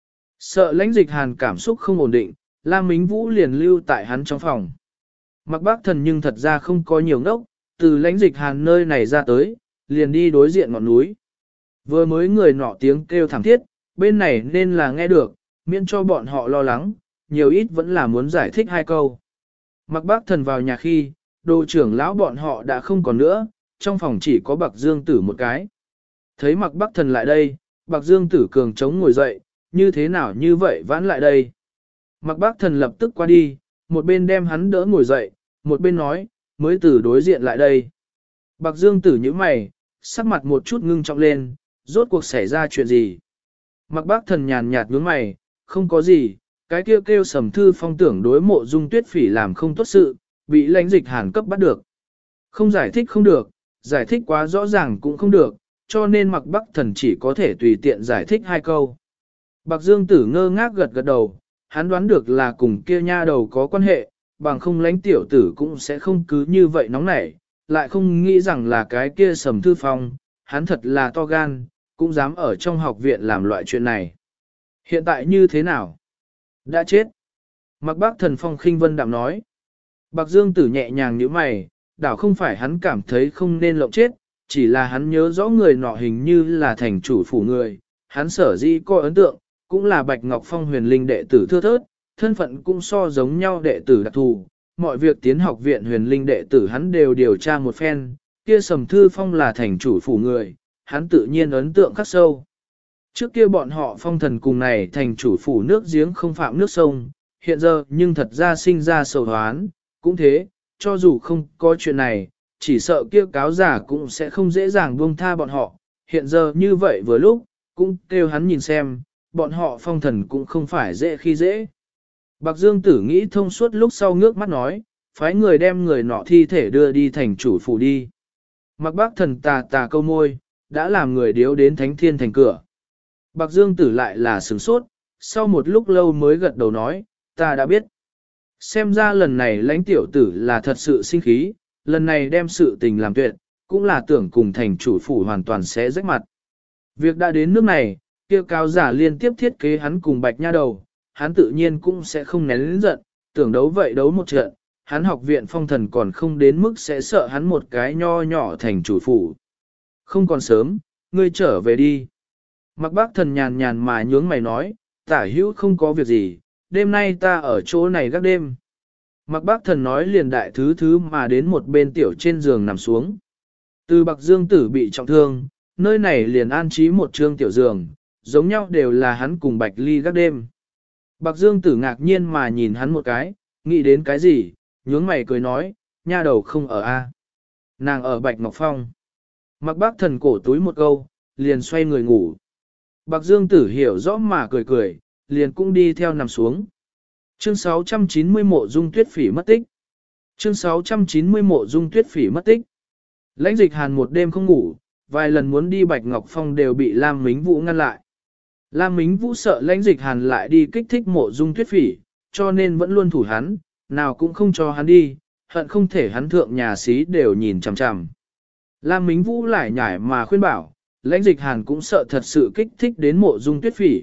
Sợ Lãnh Dịch Hàn cảm xúc không ổn định, Lam Mính Vũ liền lưu tại hắn trong phòng. Mạc Bắc Thần nhưng thật ra không có nhiều ngốc, từ Lãnh Dịch Hàn nơi này ra tới, liền đi đối diện ngọn núi. Vừa mới người nọ tiếng kêu thảm thiết, bên này nên là nghe được, miễn cho bọn họ lo lắng, nhiều ít vẫn là muốn giải thích hai câu. Mạc Bắc Thần vào nhà khi, đồ trưởng lão bọn họ đã không còn nữa, trong phòng chỉ có Bạc Dương Tử một cái. Thấy Mạc Bắc Thần lại đây, Bạc Dương Tử cường trống ngồi dậy, như thế nào như vậy vãn lại đây. Mạc Bắc Thần lập tức qua đi, một bên đem hắn đỡ ngồi dậy, một bên nói, mới từ đối diện lại đây. Bạc Dương Tử nhíu mày, sắc mặt một chút ngưng trọng lên, rốt cuộc xảy ra chuyện gì. Mạc Bắc Thần nhàn nhạt nhướng mày, không có gì, cái kêu Sầm Thư Phong tưởng đối Mộ Dung Tuyết Phỉ làm không tốt sự, bị Lãnh Dịch Hàn cấp bắt được. Không giải thích không được, giải thích quá rõ ràng cũng không được, cho nên Mạc Bắc Thần chỉ có thể tùy tiện giải thích hai câu. Bạc Dương Tử ngơ ngác gật gật đầu, hắn đoán được là cùng kia nha đầu có quan hệ, bằng không Lãnh tiểu tử cũng sẽ không cứ như vậy nóng nảy, lại không nghĩ rằng là cái kia Sầm Thư Phong, hắn thật là to gan, cũng dám ở trong học viện làm loại chuyện này. Hiện tại như thế nào? Đã chết. Mạc Bắc Thần phong khinh vân đạm nói. Bạc Dương Tử nhẹ nhàng nhíu mày, đảo không phải hắn cảm thấy không nên lộng chết, chỉ là hắn nhớ rõ người nọ hình như là thành chủ phủ người, hắn sở dĩ có ấn tượng, cũng là Bạch Ngọc Phong huyền linh đệ tử thưa thớt, thân phận cũng so giống nhau đệ tử đặc thù, mọi việc tiến học viện huyền linh đệ tử hắn đều điều tra một phen, kia Sầm Thư Phong là thành chủ phủ người, hắn tự nhiên ấn tượng khắc sâu. Trước kia bọn họ Phong thần cùng này thành chủ phủ nước giếng không phạm nước sông, hiện giờ nhưng thật ra sinh ra sầu hoán, cũng thế, cho dù không có chuyện này, chỉ sợ kia cáo giả cũng sẽ không dễ dàng buông tha bọn họ, hiện giờ như vậy vừa lúc, cũng kêu hắn nhìn xem, bọn họ Phong thần cũng không phải dễ khi dễ. Bạc Dương Tử nghĩ thông suốt lúc sau ngước mắt nói, phái người đem người nọ thi thể đưa đi thành chủ phủ đi. Mạc Bắc Thần tà câu môi, đã làm người điếu đến Thánh Thiên Thành cửa. Bạc Dương Tử lại là sửng sốt, sau một lúc lâu mới gật đầu nói, ta đã biết. Xem ra lần này Lãnh tiểu tử là thật sự sinh khí, lần này đem sự tình làm tuyệt, cũng là tưởng cùng thành chủ phủ hoàn toàn sẽ rách mặt. Việc đã đến nước này, kia cáo giả liên tiếp thiết kế hắn cùng Bạch Nha Đầu, hắn tự nhiên cũng sẽ không nén lĩnh giận, tưởng đấu vậy đấu một trận, hắn học viện Phong thần còn không đến mức sẽ sợ hắn một cái nho nhỏ thành chủ phủ. Không còn sớm, ngươi trở về đi. Mạc Bắc Thần nhàn nhàn mà nhướng mày nói, tả hữu không có việc gì, đêm nay ta ở chỗ này gác đêm. Mạc Bắc Thần nói liền đại thứ mà đến một bên tiểu trên giường nằm xuống. Từ Bạc Dương Tử bị trọng thương, nơi này liền an trí một trương tiểu giường, giống nhau đều là hắn cùng Bạch Ly gác đêm. Bạc Dương Tử ngạc nhiên mà nhìn hắn một cái, nghĩ đến cái gì, nhướng mày cười nói, nha đầu không ở a, nàng ở Bạch Ngọc Phong. Mạc Bắc Thần cổ túi một câu, liền xoay người ngủ. Bạc Dương Tử hiểu rõ mà cười cười, liền cũng đi theo nằm xuống. Chương 690 Mộ Dung Tuyết Phỉ mất tích. Chương 690 Mộ Dung Tuyết Phỉ mất tích. Lãnh Dịch Hàn một đêm không ngủ, vài lần muốn đi Bạch Ngọc Phong đều bị Lam Mính Vũ ngăn lại. Lam Mính Vũ sợ Lãnh Dịch Hàn lại đi kích thích Mộ Dung Tuyết Phỉ, cho nên vẫn luôn thủ hắn, nào cũng không cho hắn đi, hận không thể hắn thượng nhà xí đều nhìn chằm chằm. Lam Mính Vũ lại nhải mà khuyên bảo, Lãnh Dịch Hàn cũng sợ thật sự kích thích đến Mộ Dung Tuyết Phỉ,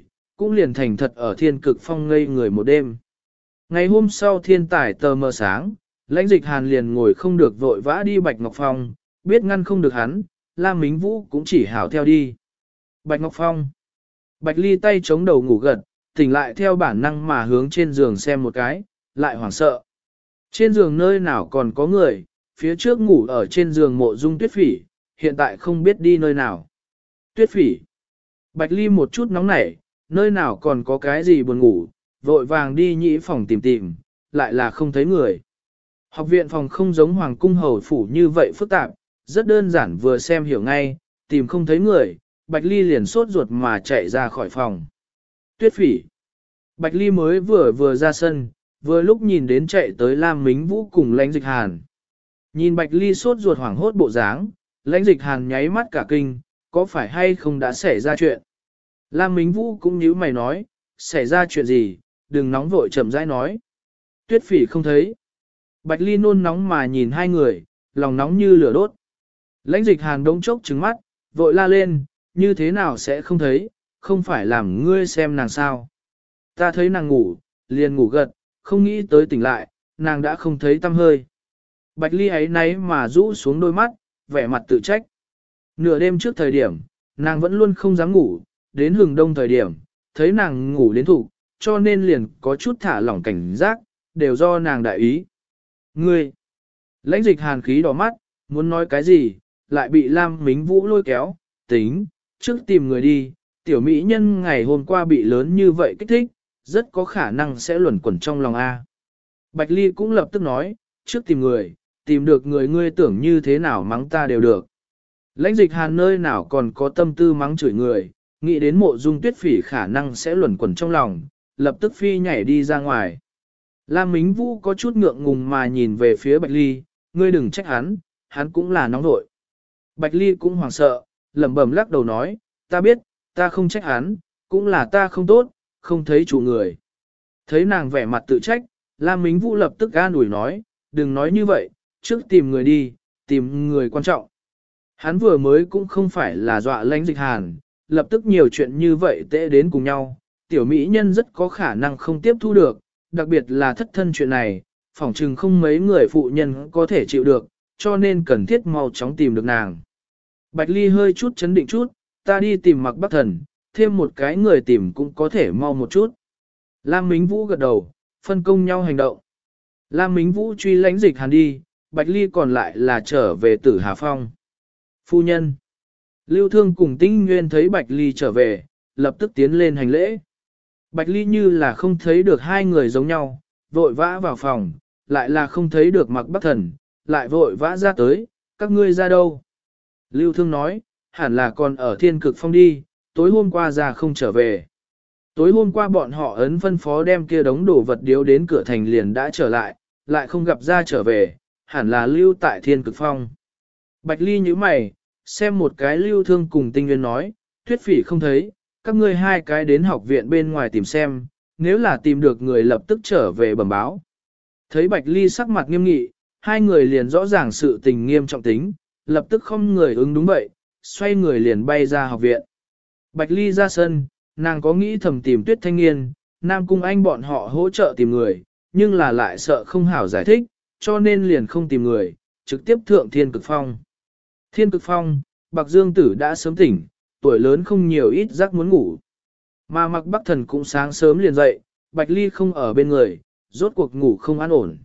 cũng liền thành thật ở thiên cực phong ngây người một đêm. Ngày hôm sau thiên tài tờ mờ sáng, lãnh dịch hàn liền ngồi không được vội vã đi Bạch Ngọc Phong, biết ngăn không được hắn, Lam Mính Vũ cũng chỉ hảo theo đi. Bạch Ngọc Phong. Bạch Ly tay chống đầu ngủ gật, tỉnh lại theo bản năng mà hướng trên giường xem một cái, lại hoảng sợ. Trên giường nơi nào còn có người, phía trước ngủ ở trên giường Mộ Dung Tuyết Phỉ, hiện tại không biết đi nơi nào. Tuyết Phỉ. Bạch Ly một chút nóng nảy, nơi nào còn có cái gì buồn ngủ, vội vàng đi nhĩ phòng tìm tìm, lại là không thấy người. Học viện phòng không giống hoàng cung hầu phủ như vậy phức tạp, rất đơn giản vừa xem hiểu ngay, tìm không thấy người, Bạch Ly liền sốt ruột mà chạy ra khỏi phòng. Tuyết Phỉ. Bạch Ly mới vừa ra sân, vừa lúc nhìn đến chạy tới Lam Mính Vũ cùng Lãnh Dịch Hàn. Nhìn Bạch Ly sốt ruột hoảng hốt bộ dáng, Lãnh Dịch Hàn nháy mắt cả kinh, có phải hay không đã xảy ra chuyện. Lam Mính Vũ cũng nhíu mày nói, xảy ra chuyện gì, đừng nóng vội chậm rãi nói. Tuyết Phỉ không thấy. Bạch Ly nôn nóng mà nhìn hai người, lòng nóng như lửa đốt. Lãnh Dịch Hàn đống chốc trừng mắt, vội la lên, như thế nào sẽ không thấy, không phải làm ngươi xem nàng sao. Ta thấy nàng ngủ, liền ngủ gật, không nghĩ tới tỉnh lại, nàng đã không thấy tăm hơi. Bạch Ly ấy náy mà rũ xuống đôi mắt, vẻ mặt tự trách. Nửa đêm trước thời điểm, nàng vẫn luôn không dám ngủ, đến hừng đông thời điểm, thấy nàng ngủ đến thủ, cho nên liền có chút thả lỏng cảnh giác, đều do nàng đại ý. Ngươi! Lãnh Dịch Hàn khí đỏ mắt, muốn nói cái gì, lại bị Lam Mính Vũ lôi kéo, tính, trước tìm người đi, tiểu mỹ nhân ngày hôm qua bị lớn như vậy kích thích, rất có khả năng sẽ luẩn quẩn trong lòng A. Bạch Ly cũng lập tức nói, trước tìm người, tìm được người ngươi tưởng như thế nào mắng ta đều được. Lãnh Dịch Hàn nơi nào còn có tâm tư mắng chửi người, nghĩ đến Mộ Dung Tuyết Phỉ khả năng sẽ luẩn quẩn trong lòng, lập tức phi nhảy đi ra ngoài. Lam Mính Vũ có chút ngượng ngùng mà nhìn về phía Bạch Ly, ngươi đừng trách hắn cũng là nóng nội. Bạch Ly cũng hoảng sợ, lẩm bẩm lắc đầu nói, ta biết, ta không trách hắn, cũng là ta không tốt, không thấy chủ người. Thấy nàng vẻ mặt tự trách, Lam Mính Vũ lập tức an ủi nói, đừng nói như vậy, trước tìm người đi, tìm người quan trọng. Hắn vừa mới cũng không phải là dọa Lãnh Dịch Hàn, lập tức nhiều chuyện như vậy tệ đến cùng nhau, tiểu mỹ nhân rất có khả năng không tiếp thu được, đặc biệt là thất thân chuyện này, phỏng chừng không mấy người phụ nhân có thể chịu được, cho nên cần thiết mau chóng tìm được nàng. Bạch Ly hơi chút chấn định chút, ta đi tìm Mặc Bắc Thần, thêm một cái người tìm cũng có thể mau một chút. Lam Mính Vũ gật đầu, phân công nhau hành động. Lam Mính Vũ truy Lãnh Dịch Hàn đi, Bạch Ly còn lại là trở về Tử Hà Phong. Phu nhân. Lưu Thương cùng Tinh Nguyên thấy Bạch Ly trở về, lập tức tiến lên hành lễ. Bạch Ly như là không thấy được hai người giống nhau, vội vã vào phòng, lại là không thấy được Mặc Bắc Thần, lại vội vã ra tới, các ngươi ra đâu? Lưu Thương nói, hẳn là còn ở Thiên Cực Phong đi, tối hôm qua ra không trở về. Tối hôm qua bọn họ ấn phân phó đem kia đống đồ vật điếu đến cửa thành liền đã trở lại không gặp ra trở về, hẳn là lưu tại Thiên Cực Phong. Bạch Ly nhíu mày, xem một cái Lưu Thương cùng Tinh Nguyên nói, Tuyết Phỉ không thấy, các ngươi hai cái đến học viện bên ngoài tìm xem, nếu là tìm được người lập tức trở về bẩm báo. Thấy Bạch Ly sắc mặt nghiêm nghị, hai người liền rõ ràng sự tình nghiêm trọng tính, lập tức không người ứng đúng vậy, xoay người liền bay ra học viện. Bạch Ly ra sân, nàng có nghĩ thầm tìm Tuyết Thanh Niên, Nam Cung Anh bọn họ hỗ trợ tìm người, nhưng là lại sợ không hảo giải thích, cho nên liền không tìm người, trực tiếp thượng Thiên Cực Phong. Thiên Cực Phong, Bạc Dương Tử đã sớm tỉnh, tuổi lớn không nhiều ít giấc muốn ngủ. Mà Mặc Bắc Thần cũng sáng sớm liền dậy, Bạch Ly không ở bên người, rốt cuộc ngủ không an ổn.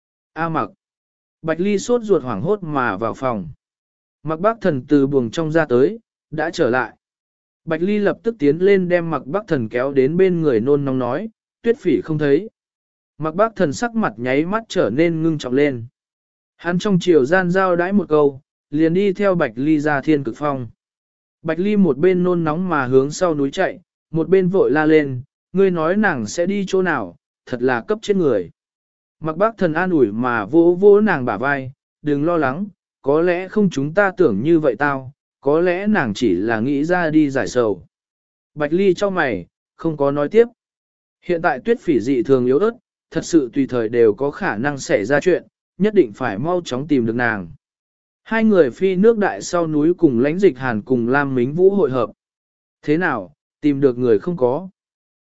A Mặc. Bạch Ly sốt ruột hoảng hốt mà vào phòng. Mặc Bắc Thần từ buồng trong ra tới, đã trở lại. Bạch Ly lập tức tiến lên đem Mặc Bắc Thần kéo đến bên người nôn nóng nói, Tuyết Phỉ không thấy. Mặc Bắc Thần sắc mặt nháy mắt trở nên ngưng trọng lên. Hắn trong chiều gian giao đãi một câu, liền đi theo Bạch Ly ra Thiên Cực Phong. Bạch Ly một bên nôn nóng mà hướng sau núi chạy, một bên vội la lên, ngươi nói nàng sẽ đi chỗ nào, thật là cấp chết người. Mặc Bác Thần an ủi mà vỗ vỗ nàng bả vai, đừng lo lắng, có lẽ không chúng ta tưởng như vậy tao, có lẽ nàng chỉ là nghĩ ra đi giải sầu. Bạch Ly cho mày, không có nói tiếp. Hiện tại Tuyết Phỉ dị thường yếu ớt, thật sự tùy thời đều có khả năng xảy ra chuyện, nhất định phải mau chóng tìm được nàng. Hai người phi nước đại sau núi cùng Lãnh Dịch Hàn cùng Lam Mính Vũ hội hợp. Thế nào, tìm được người không có?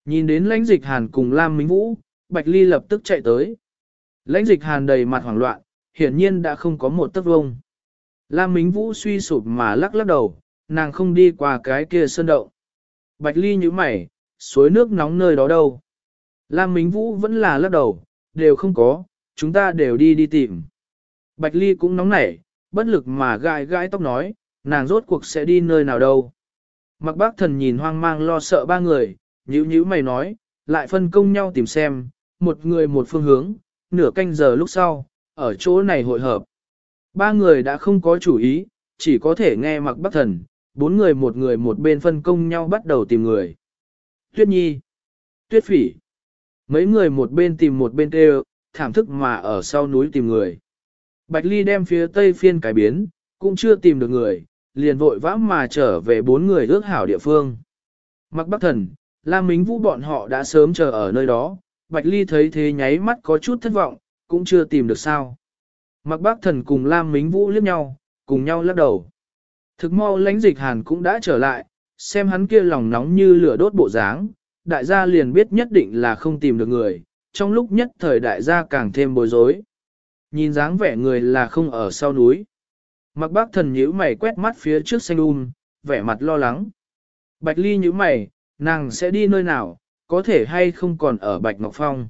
Nhìn đến lãnh dịch hàn cùng Lam Minh Vũ, Bạch Ly lập tức chạy tới. Lãnh dịch hàn đầy mặt hoảng loạn, hiển nhiên đã không có một tấc vông. Lam Minh Vũ suy sụp mà lắc lắc đầu, nàng không đi qua cái kia sơn động. Bạch Ly nhíu mày, suối nước nóng nơi đó đâu? Lam Minh Vũ vẫn là lắc đầu, đều không có, chúng ta đều đi tìm. Bạch Ly cũng nóng nảy, bất lực mà gãi gãi tóc nói, nàng rốt cuộc sẽ đi nơi nào đâu. Mặc Bác Thần nhìn hoang mang lo sợ ba người, nhíu mày nói, lại phân công nhau tìm xem, một người một phương hướng, nửa canh giờ lúc sau, ở chỗ này hội hợp. Ba người đã không có chủ ý, chỉ có thể nghe Mặc Bác Thần, bốn người một bên phân công nhau bắt đầu tìm người. Tuyết Nhi, Tuyết Phỉ, mấy người một bên tìm một bên kêu, thảm thức mà ở sau núi tìm người. Bạch Ly đem phía tây phiên cải biến, cũng chưa tìm được người, liền vội vã mà trở về bốn người ước hảo địa phương. Mặc Bắc Thần, Lam Mính Vũ bọn họ đã sớm chờ ở nơi đó, Bạch Ly thấy thế nháy mắt có chút thất vọng, cũng chưa tìm được sao. Mặc Bắc Thần cùng Lam Mính Vũ liếc nhau, cùng nhau lắc đầu. Thực mau lãnh dịch hàn cũng đã trở lại, xem hắn kia lòng nóng như lửa đốt bộ dáng, đại gia liền biết nhất định là không tìm được người, trong lúc nhất thời đại gia càng thêm bối rối. Nhìn dáng vẻ người là không ở sau núi. Mặc Bác Thần nhíu mày quét mắt phía trước xanh vẻ mặt lo lắng. Bạch Ly nhíu mày, nàng sẽ đi nơi nào, có thể hay không còn ở Bạch Ngọc Phong.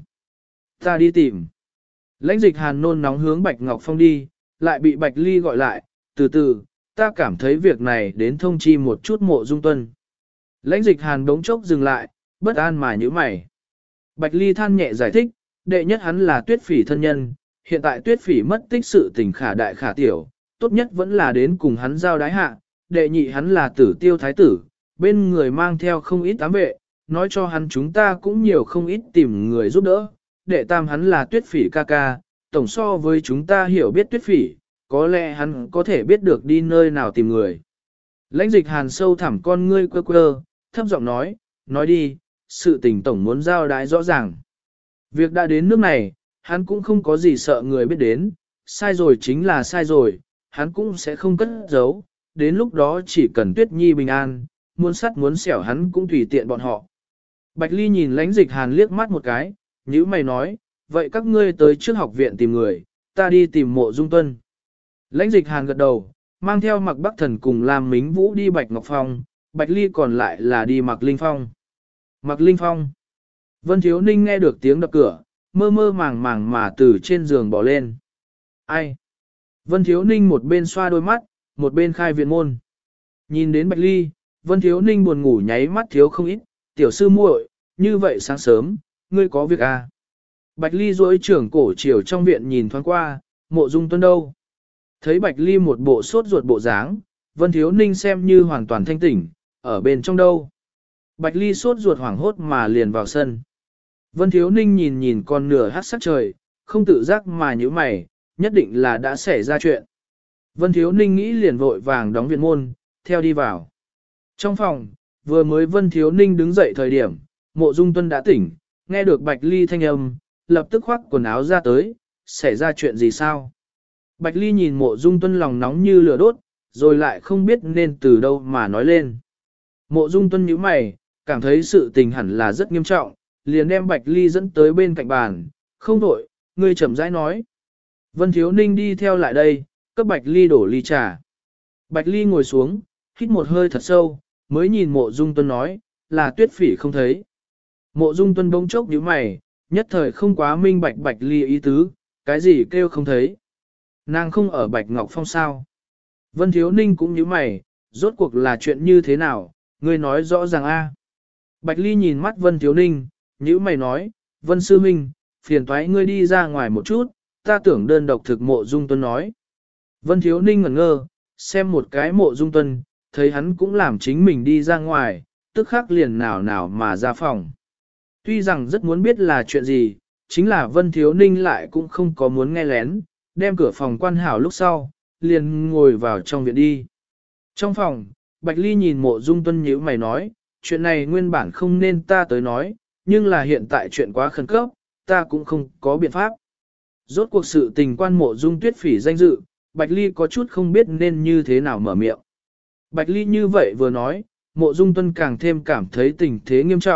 Ta đi tìm. Lãnh dịch hàn nôn nóng hướng Bạch Ngọc Phong đi, lại bị Bạch Ly gọi lại, từ từ, ta cảm thấy việc này đến thông chi một chút Mộ Dung Tuân. Lãnh dịch hàn đống chốc dừng lại, bất an mà nhíu mày. Bạch Ly than nhẹ giải thích, đệ nhất hắn là Tuyết Phỉ thân nhân, hiện tại Tuyết Phỉ mất tích sự tình khả đại khả tiểu, tốt nhất vẫn là đến cùng hắn giao đái hạ, đệ nhị hắn là Tử Tiêu thái tử, bên người mang theo không ít ám vệ, nói cho hắn chúng ta cũng nhiều không ít tìm người giúp đỡ, đệ tam hắn là Tuyết Phỉ ca ca, tổng so với chúng ta hiểu biết Tuyết Phỉ, có lẽ hắn có thể biết được đi nơi nào tìm người. Lãnh dịch hàn sâu thẳm con ngươi quơ quơ, thấp giọng nói đi, sự tình tổng muốn giao đái rõ ràng. Việc đã đến nước này, hắn cũng không có gì sợ người biết đến, sai rồi chính là sai rồi, hắn cũng sẽ không cất giấu, đến lúc đó chỉ cần Tuyết Nhi bình an, muốn sắt muốn xẻo hắn cũng tùy tiện bọn họ. Bạch Ly nhìn lãnh dịch hàn liếc mắt một cái, nhíu mày nói, vậy các ngươi tới trước học viện tìm người, ta đi tìm Mộ Dung Tuân. Lãnh dịch hàn gật đầu, mang theo Mặc Bắc Thần cùng Lam Mính Vũ đi Bạch Ngọc Phong, Bạch Ly còn lại là đi Mặc Linh Phong. Mặc Linh Phong. Vân Thiếu Ninh nghe được tiếng đập cửa, mơ mơ màng màng mà từ trên giường bỏ lên. Ai? Vân Thiếu Ninh một bên xoa đôi mắt, một bên khai viện môn. Nhìn đến Bạch Ly, Vân Thiếu Ninh buồn ngủ nháy mắt thiếu không ít, tiểu sư muội, như vậy sáng sớm, ngươi có việc à? Bạch Ly duỗi trưởng cổ chiều trong viện nhìn thoáng qua, Mộ Dung Tuân đâu? Thấy Bạch Ly một bộ sốt ruột bộ dáng, Vân Thiếu Ninh xem như hoàn toàn thanh tỉnh, ở bên trong đâu? Bạch Ly sốt ruột hoảng hốt mà liền vào sân. Vân Thiếu Ninh nhìn con nửa hát sắc trời, không tự giác mà nhíu mày, nhất định là đã xảy ra chuyện. Vân Thiếu Ninh nghĩ liền vội vàng đóng viện môn, theo đi vào. Trong phòng, vừa mới Vân Thiếu Ninh đứng dậy thời điểm, Mộ Dung Tuân đã tỉnh, nghe được Bạch Ly thanh âm, lập tức khoác quần áo ra tới, xảy ra chuyện gì sao? Bạch Ly nhìn Mộ Dung Tuân lòng nóng như lửa đốt, rồi lại không biết nên từ đâu mà nói lên. Mộ Dung Tuân nhíu mày, cảm thấy sự tình hẳn là rất nghiêm trọng, liền đem Bạch Ly dẫn tới bên cạnh bàn, không đổi, ngươi chậm rãi nói. Vân Thiếu Ninh đi theo lại đây, cấp Bạch Ly đổ ly trà. Bạch Ly ngồi xuống, hít một hơi thật sâu, mới nhìn Mộ Dung Tuân nói, là Tuyết Phỉ không thấy. Mộ Dung Tuân bỗng chốc nhíu mày, nhất thời không quá minh bạch Bạch Ly ý tứ, cái gì kêu không thấy. Nàng không ở Bạch Ngọc Phong sao. Vân Thiếu Ninh cũng nhíu mày, rốt cuộc là chuyện như thế nào, ngươi nói rõ ràng a. Bạch Ly nhìn mắt Vân Thiếu Ninh, nhíu mày nói, Vân Sư Minh, phiền toái ngươi đi ra ngoài một chút, ta tưởng đơn độc thực Mộ Dung Tuân nói. Vân Thiếu Ninh ngẩn ngơ, xem một cái Mộ Dung Tuân, thấy hắn cũng làm chính mình đi ra ngoài, tức khắc liền nào mà ra phòng. Tuy rằng rất muốn biết là chuyện gì, chính là Vân Thiếu Ninh lại cũng không có muốn nghe lén, đem cửa phòng quan hảo lúc sau, liền ngồi vào trong viện đi. Trong phòng, Bạch Ly nhìn Mộ Dung Tuân nhíu mày nói, chuyện này nguyên bản không nên ta tới nói, nhưng là hiện tại chuyện quá khẩn cấp, ta cũng không có biện pháp. Rốt cuộc sự tình quan Mộ Dung Tuyết Phỉ danh dự, Bạch Ly có chút không biết nên như thế nào mở miệng. Bạch Ly như vậy vừa nói, Mộ Dung Tuân càng thêm cảm thấy tình thế nghiêm trọng,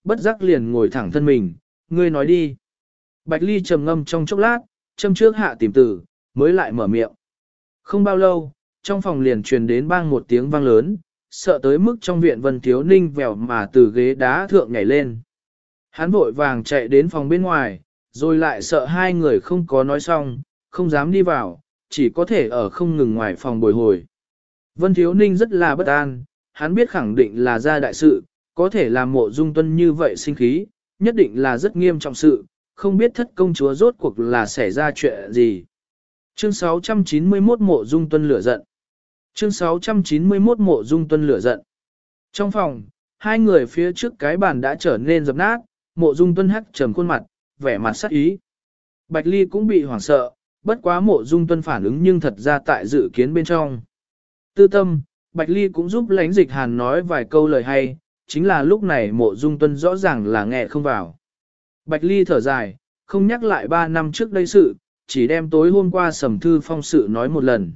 bất giác liền ngồi thẳng thân mình, ngươi nói đi. Bạch Ly trầm ngâm trong chốc lát, châm trước hạ tìm từ, mới lại mở miệng. Không bao lâu, trong phòng liền truyền đến bang một tiếng vang lớn, sợ tới mức trong viện Vân Thiếu Ninh vèo mà từ ghế đá thượng nhảy lên. Hắn vội vàng chạy đến phòng bên ngoài, rồi lại sợ hai người không có nói xong, không dám đi vào, chỉ có thể ở không ngừng ngoài phòng bồi hồi. Vân Thiếu Ninh rất là bất an, hắn biết khẳng định là ra đại sự, có thể làm Mộ Dung Tuân như vậy sinh khí, nhất định là rất nghiêm trọng sự, không biết thất công chúa rốt cuộc là xảy ra chuyện gì. Chương 691 Mộ Dung Tuân lửa giận. Chương 691 Mộ Dung Tuân lửa giận. Trong phòng, hai người phía trước cái bàn đã trở nên dập nát, Mộ Dung Tuân hắc trầm khuôn mặt, vẻ mặt sắc ý. Bạch Ly cũng bị hoảng sợ, bất quá Mộ Dung Tuân phản ứng nhưng thật ra tại dự kiến bên trong. Tư tâm, Bạch Ly cũng giúp Lãnh Dịch Hàn nói vài câu lời hay, chính là lúc này Mộ Dung Tuân rõ ràng là nghe không vào. Bạch Ly thở dài, không nhắc lại 3 năm trước đây sự, chỉ đem tối hôm qua Sầm Thư Phong sự nói một lần.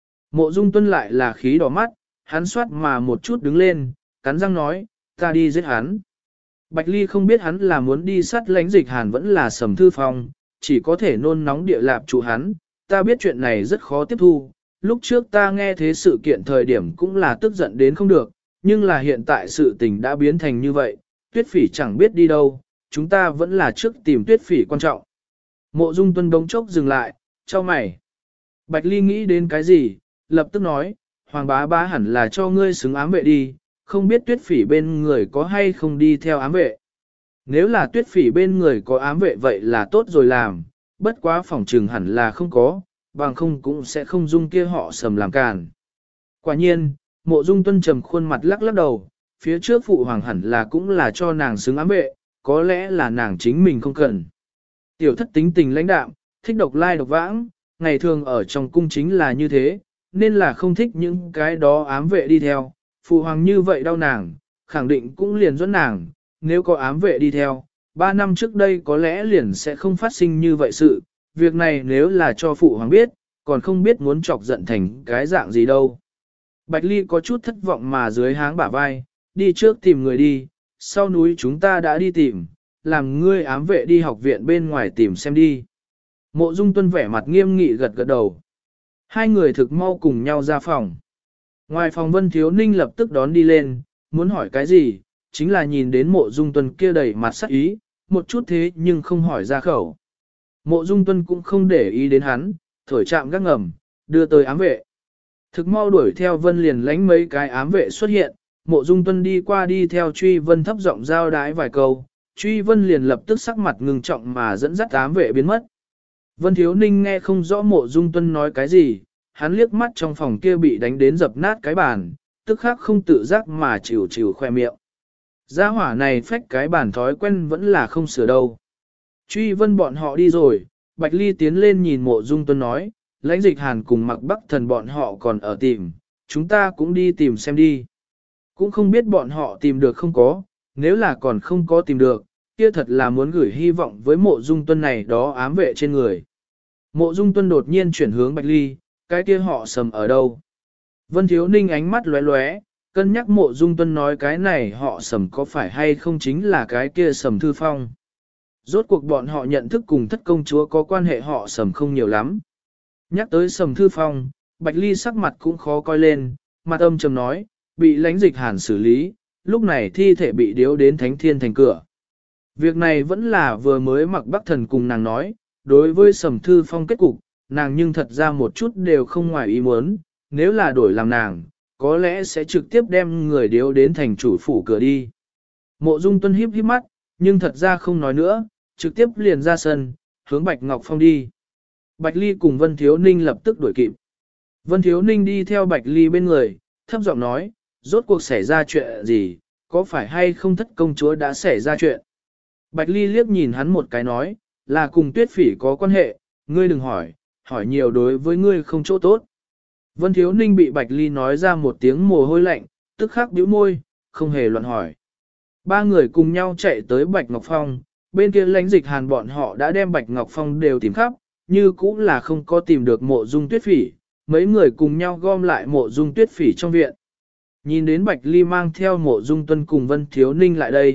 Mộ Dung Tuân lại là khí đỏ mắt, hắn xoát mà một chút đứng lên, cắn răng nói, ta đi giết hắn. Bạch Ly không biết hắn là muốn đi sát Lãnh Dịch Hàn vẫn là Sầm Thư Phong, chỉ có thể nôn nóng địa lạp trụ hắn, ta biết chuyện này rất khó tiếp thu, lúc trước ta nghe thế sự kiện thời điểm cũng là tức giận đến không được, nhưng là hiện tại sự tình đã biến thành như vậy, Tuyết Phỉ chẳng biết đi đâu, chúng ta vẫn là trước tìm Tuyết Phỉ quan trọng. Mộ Dung Tuân bỗng chốc dừng lại, chau mày. Bạch Ly nghĩ đến cái gì, lập tức nói, Hoàng bá bá hẳn là cho ngươi xứng ám vệ đi, không biết Tuyết Phỉ bên người có hay không đi theo ám vệ. Nếu là Tuyết Phỉ bên người có ám vệ vậy là tốt rồi làm, bất quá phỏng trừng hẳn là không có, bằng không cũng sẽ không dung kia họ Sầm làm càn. Quả nhiên, Mộ Dung Tuân trầm khuôn mặt lắc lắc đầu, phía trước phụ hoàng hẳn là cũng là cho nàng xứng ám vệ, có lẽ là nàng chính mình không cần. Tiểu thất tính tình lãnh đạm, thích độc lai độc vãng, ngày thường ở trong cung chính là như thế, nên là không thích những cái đó ám vệ đi theo, phụ hoàng như vậy đau nàng, khẳng định cũng liền dẫn nàng, nếu có ám vệ đi theo, 3 năm trước đây có lẽ liền sẽ không phát sinh như vậy sự, việc này nếu là cho phụ hoàng biết, còn không biết muốn chọc giận thành cái dạng gì đâu. Bạch Ly có chút thất vọng mà dưới háng bả vai, đi trước tìm người đi, sau núi chúng ta đã đi tìm, làm ngươi ám vệ đi học viện bên ngoài tìm xem đi. Mộ Dung Tuân vẻ mặt nghiêm nghị gật gật đầu. Hai người thực mau cùng nhau ra phòng. Ngoài phòng Vân Thiếu Ninh lập tức đón đi lên, muốn hỏi cái gì, chính là nhìn đến Mộ Dung Tuân kia đầy mặt sắc ý, một chút thế nhưng không hỏi ra khẩu. Mộ Dung Tuân cũng không để ý đến hắn, thổi chạm gác ngầm, đưa tới ám vệ. Thực mau đuổi theo Vân liền lánh mấy cái ám vệ xuất hiện, Mộ Dung Tuân đi qua đi theo Truy Vân thấp giọng giao đái vài câu, Truy Vân liền lập tức sắc mặt ngưng trọng mà dẫn dắt ám vệ biến mất. Vân Thiếu Ninh nghe không rõ Mộ Dung Tuân nói cái gì, hắn liếc mắt trong phòng kia bị đánh đến dập nát cái bàn, tức khắc không tự giác mà chịu chịu khoe miệng. Gia hỏa này phách cái bàn thói quen vẫn là không sửa đâu. Truy Vân bọn họ đi rồi, Bạch Ly tiến lên nhìn Mộ Dung Tuân nói, Lãnh Dịch Hàn cùng Mặc Bắc Thần bọn họ còn ở tìm, chúng ta cũng đi tìm xem đi. Cũng không biết bọn họ tìm được không có, nếu là còn không có tìm được, kia thật là muốn gửi hy vọng với Mộ Dung Tuân này đó ám vệ trên người. Mộ Dung Tuân đột nhiên chuyển hướng Bạch Ly, cái kia họ Sầm ở đâu? Vân Thiếu Ninh ánh mắt lóe lóe, cân nhắc Mộ Dung Tuân nói cái này họ Sầm có phải hay không chính là cái kia Sầm Thư Phong. Rốt cuộc bọn họ nhận thức cùng thất công chúa có quan hệ họ Sầm không nhiều lắm. Nhắc tới Sầm Thư Phong, Bạch Ly sắc mặt cũng khó coi lên, mặt âm trầm nói, bị Lãnh Dịch Hàn xử lý, lúc này thi thể bị điếu đến Thánh Thiên thành cửa. Việc này vẫn là vừa mới Mặc Bắc Thần cùng nàng nói, đối với Sầm Thư Phong kết cục, nàng nhưng thật ra một chút đều không ngoài ý muốn, nếu là đổi làm nàng, có lẽ sẽ trực tiếp đem người điếu đến thành chủ phủ cửa đi. Mộ Dung Tuân híp híp mắt, nhưng thật ra không nói nữa, trực tiếp liền ra sân, hướng Bạch Ngọc Phong đi. Bạch Ly cùng Vân Thiếu Ninh lập tức đuổi kịp. Vân Thiếu Ninh đi theo Bạch Ly bên người, thấp giọng nói, rốt cuộc xảy ra chuyện gì, có phải hay không thất công chúa đã xảy ra chuyện. Bạch Ly liếc nhìn hắn một cái nói, là cùng Tuyết Phỉ có quan hệ, ngươi đừng hỏi, hỏi nhiều đối với ngươi không chỗ tốt. Vân Thiếu Ninh bị Bạch Ly nói ra một tiếng mồ hôi lạnh, tức khắc bĩu môi, không hề loạn hỏi. Ba người cùng nhau chạy tới Bạch Ngọc Phong, bên kia Lãnh Dịch Hàn bọn họ đã đem Bạch Ngọc Phong đều tìm khắp, như cũng là không có tìm được Mộ Dung Tuyết Phỉ, mấy người cùng nhau gom lại Mộ Dung Tuyết Phỉ trong viện. Nhìn đến Bạch Ly mang theo Mộ Dung Tuân cùng Vân Thiếu Ninh lại đây,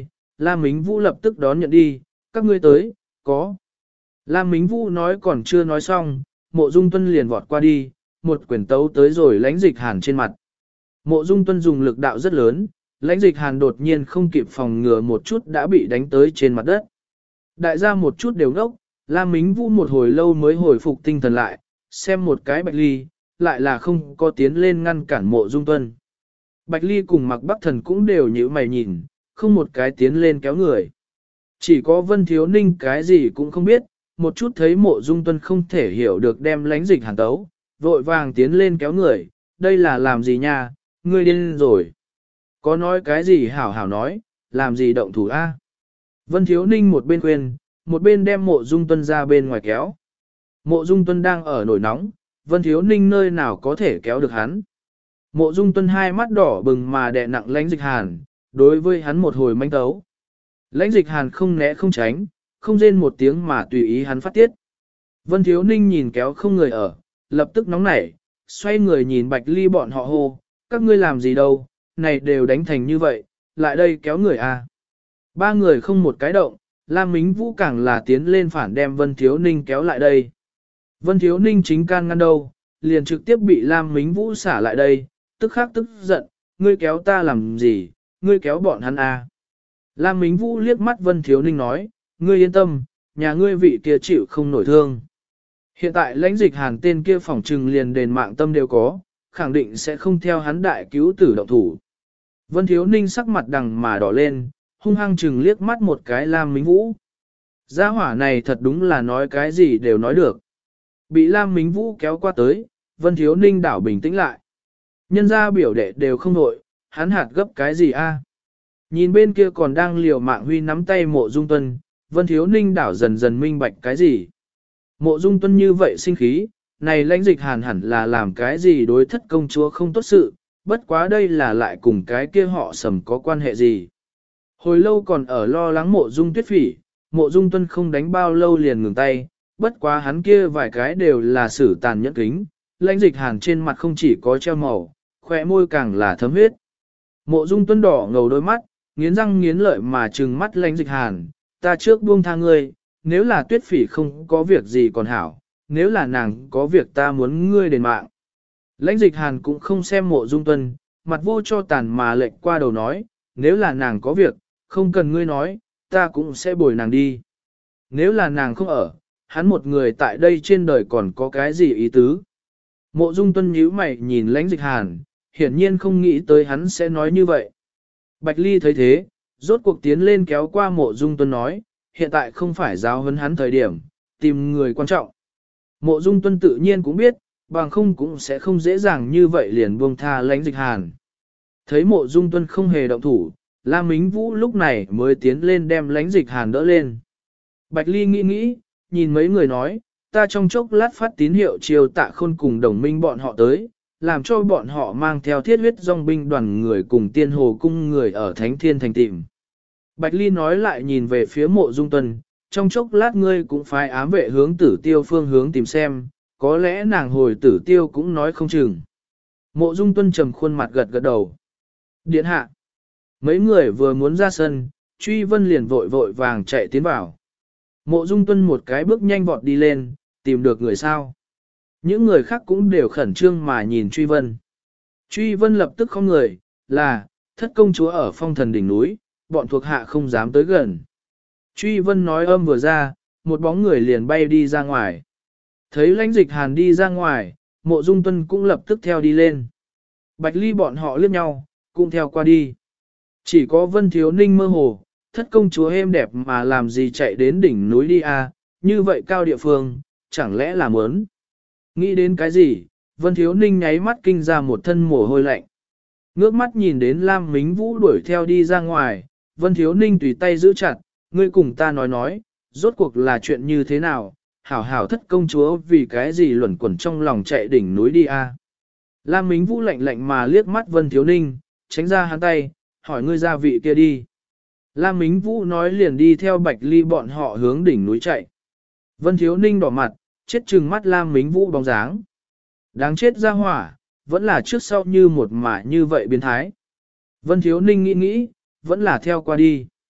Lam Mính Vũ lập tức đón nhận đi, các ngươi tới, có. Lam Mính Vũ nói còn chưa nói xong, Mộ Dung Tuân liền vọt qua đi, một quyền tấu tới rồi lãnh dịch hàn trên mặt. Mộ Dung Tuân dùng lực đạo rất lớn, lãnh dịch hàn đột nhiên không kịp phòng ngừa một chút đã bị đánh tới trên mặt đất. Đại gia một chút đều ngốc, Lam Mính Vũ một hồi lâu mới hồi phục tinh thần lại, xem một cái Bạch Ly, lại là không có tiến lên ngăn cản Mộ Dung Tuân. Bạch Ly cùng Mạc Bắc Thần cũng đều nhíu mày nhìn, không một cái tiến lên kéo người. Chỉ có Vân Thiếu Ninh cái gì cũng không biết, một chút thấy Mộ Dung Tuân không thể hiểu được đem lãnh dịch hàn tấu, vội vàng tiến lên kéo người, đây là làm gì nha, ngươi điên rồi. Có nói cái gì hảo hảo nói, làm gì động thủ a? Vân Thiếu Ninh một bên khuyên, một bên đem Mộ Dung Tuân ra bên ngoài kéo. Mộ Dung Tuân đang ở nổi nóng, Vân Thiếu Ninh nơi nào có thể kéo được hắn. Mộ Dung Tuân hai mắt đỏ bừng mà đè nặng lãnh dịch hàn, đối với hắn một hồi manh tấu. Lãnh dịch hàn không né không tránh, không rên một tiếng mà tùy ý hắn phát tiết. Vân Thiếu Ninh nhìn kéo không người ở, lập tức nóng nảy, xoay người nhìn Bạch Ly bọn họ hô, các ngươi làm gì đâu, này đều đánh thành như vậy, lại đây kéo người à. Ba người không một cái động, Lam Mính Vũ càng là tiến lên phản đem Vân Thiếu Ninh kéo lại đây. Vân Thiếu Ninh chính can ngăn đâu, liền trực tiếp bị Lam Mính Vũ xả lại đây, tức khắc tức giận, ngươi kéo ta làm gì, ngươi kéo bọn hắn à. Lam Mính Vũ liếc mắt Vân Thiếu Ninh nói, ngươi yên tâm, nhà ngươi vị kia chịu không nổi thương. Hiện tại lãnh dịch hàn tên kia phỏng trừng liền đền mạng tâm đều có, khẳng định sẽ không theo hắn đại cứu tử động thủ. Vân Thiếu Ninh sắc mặt đằng mà đỏ lên, hung hăng chừng liếc mắt một cái Lam Mính Vũ. Gia hỏa này thật đúng là nói cái gì đều nói được. Bị Lam Mính Vũ kéo qua tới, Vân Thiếu Ninh đảo bình tĩnh lại. Nhân ra biểu đệ đều không nội, hắn hạt gấp cái gì a? Nhìn bên kia còn đang liều mạng huy nắm tay Mộ Dung Tuân, Vân Thiếu Ninh đảo dần dần minh bạch cái gì. Mộ Dung Tuân như vậy sinh khí, này lãnh dịch hàn hẳn là làm cái gì đối thất công chúa không tốt sự, bất quá đây là lại cùng cái kia họ Sầm có quan hệ gì. Hồi lâu còn ở lo lắng Mộ Dung Tuyết Phỉ, Mộ Dung Tuân không đánh bao lâu liền ngừng tay, bất quá hắn kia vài cái đều là sử tàn nhẫn kính, lãnh dịch hàn trên mặt không chỉ có treo màu, khỏe môi càng là thấm huyết. Mộ Dung Tuân đỏ ngầu đôi mắt, nghiến răng nghiến lợi mà trừng mắt lãnh dịch hàn, ta trước buông tha ngươi, nếu là Tuyết Phỉ không có việc gì còn hảo, nếu là nàng có việc ta muốn ngươi đền mạng. Lãnh dịch hàn cũng không xem Mộ Dung Tuân, mặt vô cho tàn mà lệnh qua đầu nói, nếu là nàng có việc, không cần ngươi nói, ta cũng sẽ bồi nàng đi. Nếu là nàng không ở, hắn một người tại đây trên đời còn có cái gì ý tứ. Mộ Dung Tuân nhíu mày nhìn lãnh dịch hàn, hiển nhiên không nghĩ tới hắn sẽ nói như vậy. Bạch Ly thấy thế, rốt cuộc tiến lên kéo qua Mộ Dung Tuân nói, hiện tại không phải giáo huấn hắn thời điểm, tìm người quan trọng. Mộ Dung Tuân tự nhiên cũng biết, bằng không cũng sẽ không dễ dàng như vậy liền buông tha lãnh dịch hàn. Thấy Mộ Dung Tuân không hề động thủ, Lam Mính Vũ lúc này mới tiến lên đem lãnh dịch hàn đỡ lên. Bạch Ly nghĩ nghĩ, nhìn mấy người nói, ta trong chốc lát phát tín hiệu chiều Tạ Khôn cùng đồng minh bọn họ tới, làm cho bọn họ mang theo thiết huyết dòng binh đoàn người cùng tiên hồ cung người ở Thánh Thiên Thành tìm. Bạch Ly nói lại nhìn về phía Mộ Dung Tuân, trong chốc lát ngươi cũng phải ám vệ hướng Tử Tiêu phương hướng tìm xem, có lẽ nàng hồi Tử Tiêu cũng nói không chừng. Mộ Dung Tuân trầm khuôn mặt gật gật đầu. Điện hạ. Mấy người vừa muốn ra sân, Truy Vân liền vội vội vàng chạy tiến vào. Mộ Dung Tuân một cái bước nhanh vọt đi lên, tìm được người sao. Những người khác cũng đều khẩn trương mà nhìn Truy Vân. Truy Vân lập tức không người, là, thất công chúa ở Phong Thần đỉnh núi, bọn thuộc hạ không dám tới gần. Truy Vân nói âm vừa ra, một bóng người liền bay đi ra ngoài. Thấy lãnh dịch hàn đi ra ngoài, Mộ Dung Tuân cũng lập tức theo đi lên. Bạch Ly bọn họ liếc nhau, cũng theo qua đi. Chỉ có Vân Thiếu Ninh mơ hồ, thất công chúa êm đẹp mà làm gì chạy đến đỉnh núi đi à, như vậy cao địa phương, chẳng lẽ là muốn. Nghĩ đến cái gì, Vân Thiếu Ninh nháy mắt kinh ra một thân mồ hôi lạnh. Ngước mắt nhìn đến Lam Mính Vũ đuổi theo đi ra ngoài, Vân Thiếu Ninh tùy tay giữ chặt, ngươi cùng ta nói, rốt cuộc là chuyện như thế nào, hảo hảo thất công chúa vì cái gì luẩn quẩn trong lòng chạy đỉnh núi đi à. Lam Mính Vũ lạnh lạnh mà liếc mắt Vân Thiếu Ninh, tránh ra hắn tay, hỏi ngươi ra vị kia đi. Lam Mính Vũ nói liền đi theo Bạch Ly bọn họ hướng đỉnh núi chạy. Vân Thiếu Ninh đỏ mặt, chết chừng mắt Lam Mính Vũ bóng dáng. Đáng chết ra hỏa, vẫn là trước sau như một mả như vậy biến thái. Vân Thiếu Ninh nghĩ nghĩ, vẫn là theo qua đi.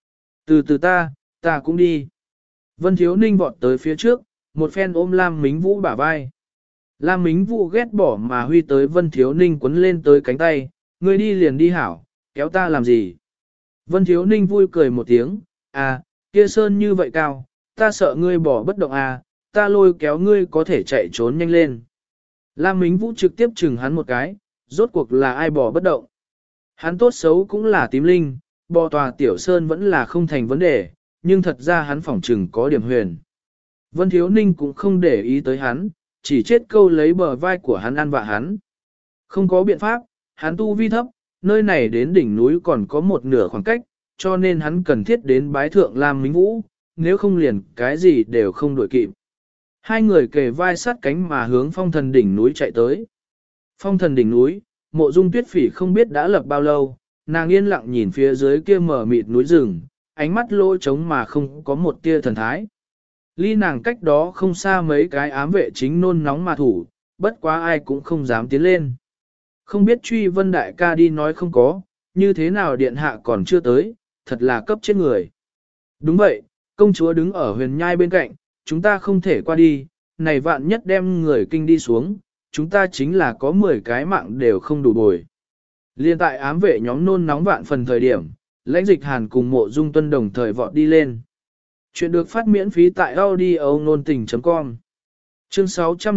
Từ từ ta cũng đi. Vân Thiếu Ninh vọt tới phía trước, một phen ôm Lam Mính Vũ bả vai. Lam Mính Vũ ghét bỏ mà huy tới Vân Thiếu Ninh quấn lên tới cánh tay, ngươi đi liền đi hảo, kéo ta làm gì? Vân Thiếu Ninh vui cười một tiếng, à, kia sơn như vậy cao, ta sợ ngươi bỏ bất động à, ta lôi kéo ngươi có thể chạy trốn nhanh lên. Lam Mính Vũ trực tiếp chừng hắn một cái, rốt cuộc là ai bỏ bất động. Hắn tốt xấu cũng là tím linh, bò tòa tiểu sơn vẫn là không thành vấn đề, nhưng thật ra hắn phỏng trừng có điểm huyền. Vân Thiếu Ninh cũng không để ý tới hắn, chỉ chết câu lấy bờ vai của hắn ăn vạ hắn. Không có biện pháp, hắn tu vi thấp, nơi này đến đỉnh núi còn có một nửa khoảng cách, cho nên hắn cần thiết đến bái thượng Lam Mính Vũ, nếu không liền cái gì đều không đuổi kịp. Hai người kề vai sát cánh mà hướng phong thần đỉnh núi chạy tới. Phong thần đỉnh núi, Mộ Dung Tuyết Phỉ không biết đã lập bao lâu, nàng yên lặng nhìn phía dưới kia mở mịt núi rừng, ánh mắt lỗ trống mà không có một tia thần thái. Ly nàng cách đó không xa mấy cái ám vệ chính nôn nóng mà thủ, bất quá ai cũng không dám tiến lên. Không biết Truy Vân đại ca đi nói không có, như thế nào điện hạ còn chưa tới, thật là cấp chết người. Đúng vậy, công chúa đứng ở huyền nhai bên cạnh, chúng ta không thể qua đi, này vạn nhất đem người kinh đi xuống, chúng ta chính là có 10 cái mạng đều không đủ bồi. Liên tại ám vệ nhóm nôn nóng vạn phần thời điểm, Lãnh Dịch Hàn cùng Mộ Dung Tuân đồng thời vọt đi lên. Chuyện được phát miễn phí tại audio.nôn tình.com. Chương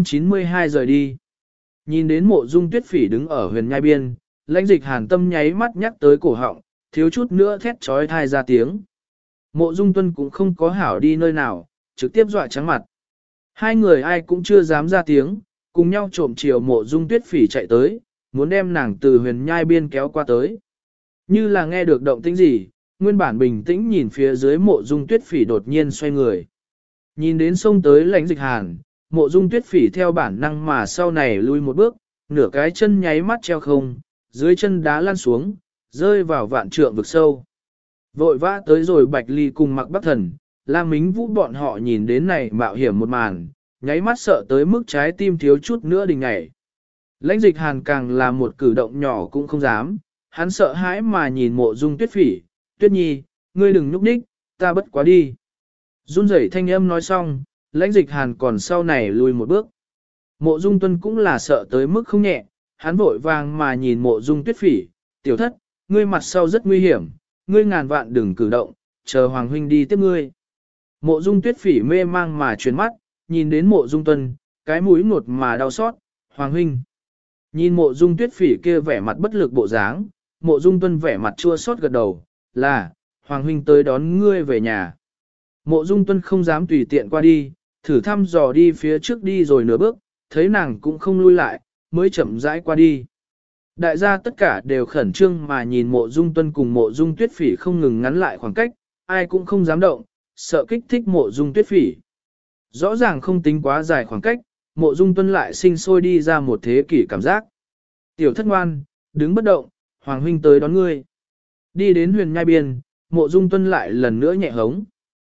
692 rời đi. Nhìn đến Mộ Dung Tuyết Phỉ đứng ở huyền nhai biên, Lãnh Dịch Hàn tâm nháy mắt nhắc tới cổ họng, thiếu chút nữa thét trói thai ra tiếng. Mộ Dung Tuân cũng không có hảo đi nơi nào, trực tiếp dọa trắng mặt. Hai người ai cũng chưa dám ra tiếng, cùng nhau trộm chiều Mộ Dung Tuyết Phỉ chạy tới, muốn đem nàng từ huyền nhai biên kéo qua tới. Như là nghe được động tĩnh gì, nguyên bản bình tĩnh nhìn phía dưới Mộ Dung Tuyết Phỉ đột nhiên xoay người. Nhìn đến sông tới Lãnh Dịch Hàn, Mộ Dung Tuyết Phỉ theo bản năng mà sau này lui một bước, nửa cái chân nháy mắt treo không, dưới chân đá lăn xuống, rơi vào vạn trượng vực sâu. Vội vã tới rồi Bạch Ly cùng Mặc Bắc Thần, Lam Mính Vũ bọn họ nhìn đến này mạo hiểm một màn, nháy mắt sợ tới mức trái tim thiếu chút nữa đình ngảy. Lãnh Dịch Hàn càng là một cử động nhỏ cũng không dám, hắn sợ hãi mà nhìn Mộ Dung Tuyết Phỉ, Tuyết Nhi, ngươi đừng nhúc nhích, ta bất quá đi. Run rẩy thanh âm nói xong, Lãnh Dịch Hàn còn sau này lùi một bước. Mộ Dung Tuân cũng là sợ tới mức không nhẹ, hắn vội vàng mà nhìn Mộ Dung Tuyết Phỉ, tiểu thất, ngươi mặt sau rất nguy hiểm, ngươi ngàn vạn đừng cử động, chờ Hoàng huynh đi tiếp ngươi. Mộ Dung Tuyết Phỉ mê mang mà chuyển mắt, nhìn đến Mộ Dung Tuân, cái mũi ngột mà đau xót, Hoàng huynh. Nhìn Mộ Dung Tuyết Phỉ kia vẻ mặt bất lực bộ dáng, Mộ Dung Tuân vẻ mặt chua xót gật đầu, là, Hoàng huynh tới đón ngươi về nhà. Mộ Dung Tuân không dám tùy tiện qua đi, thử thăm dò đi phía trước đi rồi nửa bước, thấy nàng cũng không lui lại, mới chậm rãi qua đi. Đại gia tất cả đều khẩn trương mà nhìn Mộ Dung Tuân cùng Mộ Dung Tuyết Phỉ không ngừng ngắn lại khoảng cách, ai cũng không dám động, sợ kích thích Mộ Dung Tuyết Phỉ. Rõ ràng không tính quá dài khoảng cách, Mộ Dung Tuân lại sinh sôi đi ra một thế kỷ cảm giác. Tiểu thất ngoan, đứng bất động, Hoàng huynh tới đón ngươi. Đi đến huyền nhai biên, Mộ Dung Tuân lại lần nữa nhẹ hống.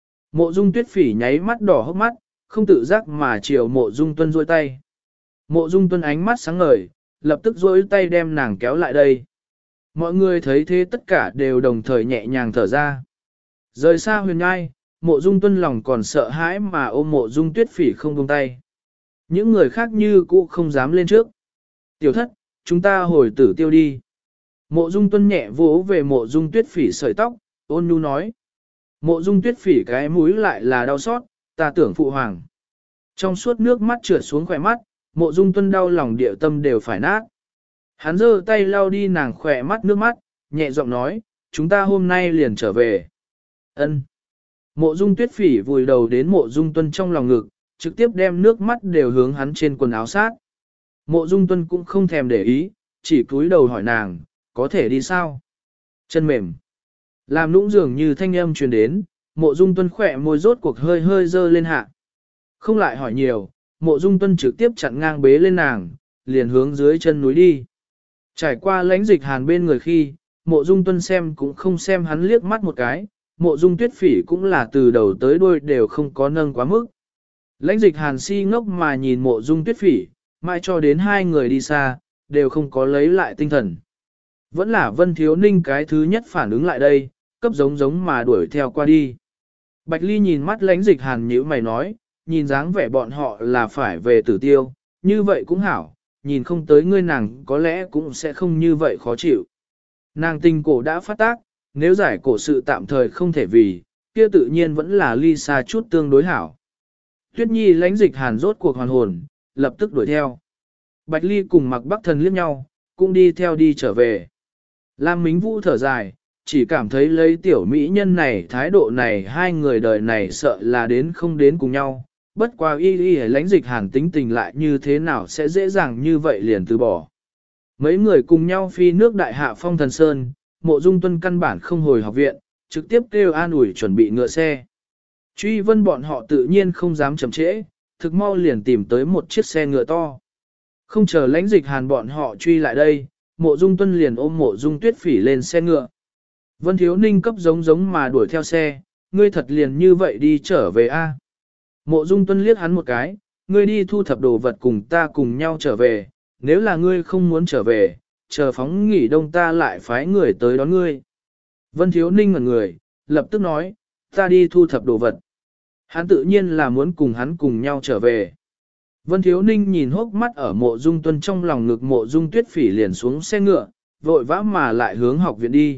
Mộ Dung Tuyết Phỉ nháy mắt đỏ hốc mắt, không tự giác mà chiều Mộ Dung Tuân duỗi tay. Mộ Dung Tuân ánh mắt sáng ngời, lập tức duỗi tay đem nàng kéo lại đây. Mọi người thấy thế tất cả đều đồng thời nhẹ nhàng thở ra. Rời xa huyền nhai, Mộ Dung Tuân lòng còn sợ hãi mà ôm Mộ Dung Tuyết Phỉ không buông tay. Những người khác như cũ không dám lên trước. Tiểu thất, chúng ta hồi tử tiêu đi. Mộ Dung Tuân nhẹ vỗ về Mộ Dung Tuyết Phỉ sợi tóc, ôn nhu nói. Mộ Dung Tuyết Phỉ cái mũi lại là đau xót, ta tưởng phụ hoàng. Trong suốt nước mắt trượt xuống khỏe mắt, Mộ Dung Tuân đau lòng địa tâm đều phải nát. Hắn giơ tay lau đi nàng khỏe mắt nước mắt, nhẹ giọng nói, chúng ta hôm nay liền trở về. Ân. Mộ Dung Tuyết Phỉ vùi đầu đến Mộ Dung Tuân trong lòng ngực, trực tiếp đem nước mắt đều hướng hắn trên quần áo sát. Mộ Dung Tuân cũng không thèm để ý, chỉ cúi đầu hỏi nàng, có thể đi sao? Chân mềm. Làm nũng dường như thanh âm truyền đến, Mộ Dung Tuân khỏe môi rốt cuộc hơi hơi dơ lên hạ. Không lại hỏi nhiều, Mộ Dung Tuân trực tiếp chặn ngang bế lên nàng, liền hướng dưới chân núi đi. Trải qua Lãnh Dịch Hàn bên người khi, Mộ Dung Tuân xem cũng không xem hắn liếc mắt một cái, Mộ Dung Tuyết Phỉ cũng là từ đầu tới đuôi đều không có nâng quá mức. Lãnh Dịch Hàn si ngốc mà nhìn Mộ Dung Tuyết Phỉ, mãi cho đến hai người đi xa, đều không có lấy lại tinh thần. Vẫn là Vân Thiếu Ninh cái thứ nhất phản ứng lại đây, cấp giống giống mà đuổi theo qua đi. Bạch Ly nhìn mắt lãnh dịch hàn nhíu mày nói, nhìn dáng vẻ bọn họ là phải về Tử Tiêu, như vậy cũng hảo, nhìn không tới ngươi nàng có lẽ cũng sẽ không như vậy khó chịu. Nàng tình cổ đã phát tác, nếu giải cổ sự tạm thời không thể vì, kia tự nhiên vẫn là ly xa chút tương đối hảo. Tuyết Nhi lãnh dịch hàn rốt cuộc hoàn hồn, lập tức đuổi theo. Bạch Ly cùng Mặc Bắc Thần liếc nhau, cũng đi theo đi trở về. Lam Mính Vũ thở dài, chỉ cảm thấy lấy tiểu mỹ nhân này thái độ này hai người đời này sợ là đến không đến cùng nhau. Bất qua y lãnh dịch hàn tính tình lại như thế nào sẽ dễ dàng như vậy liền từ bỏ. Mấy người cùng nhau phi nước đại hạ phong thần sơn, Mộ Dung Tuân căn bản không hồi học viện, trực tiếp kêu an ủi chuẩn bị ngựa xe. Truy vân bọn họ tự nhiên không dám chậm trễ, thực mau liền tìm tới một chiếc xe ngựa to. Không chờ lãnh dịch hàn bọn họ truy lại đây, Mộ Dung Tuân liền ôm Mộ Dung Tuyết Phỉ lên xe ngựa. Vân Thiếu Ninh cấp giống giống mà đuổi theo xe, ngươi thật liền như vậy đi trở về a? Mộ Dung Tuân liếc hắn một cái, ngươi đi thu thập đồ vật cùng ta cùng nhau trở về, nếu là ngươi không muốn trở về, chờ phóng nghỉ đông ta lại phái người tới đón ngươi. Vân Thiếu Ninh ngẩn người, lập tức nói, ta đi thu thập đồ vật. Hắn tự nhiên là muốn cùng hắn cùng nhau trở về. Vân Thiếu Ninh nhìn hốc mắt ở Mộ Dung Tuân trong lòng ngực Mộ Dung Tuyết Phỉ liền xuống xe ngựa, vội vã mà lại hướng học viện đi.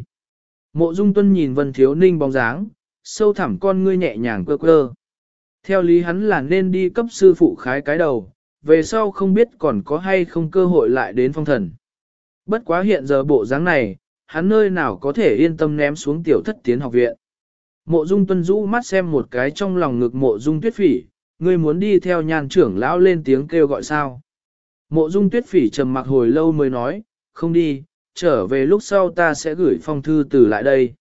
Mộ Dung Tuân nhìn Vân Thiếu Ninh bóng dáng, sâu thẳm con ngươi nhẹ nhàng quơ quơ. Theo lý hắn là nên đi cấp sư phụ khái cái đầu, về sau không biết còn có hay không cơ hội lại đến phong thần. Bất quá hiện giờ bộ dáng này, hắn nơi nào có thể yên tâm ném xuống tiểu thất tiến học viện. Mộ Dung Tuân rũ mắt xem một cái trong lòng ngực Mộ Dung Tuyết Phỉ, ngươi muốn đi theo Nhan trưởng lão lên tiếng kêu gọi sao. Mộ Dung Tuyết Phỉ trầm mặc hồi lâu mới nói, không đi, trở về lúc sau ta sẽ gửi phong thư từ lại đây.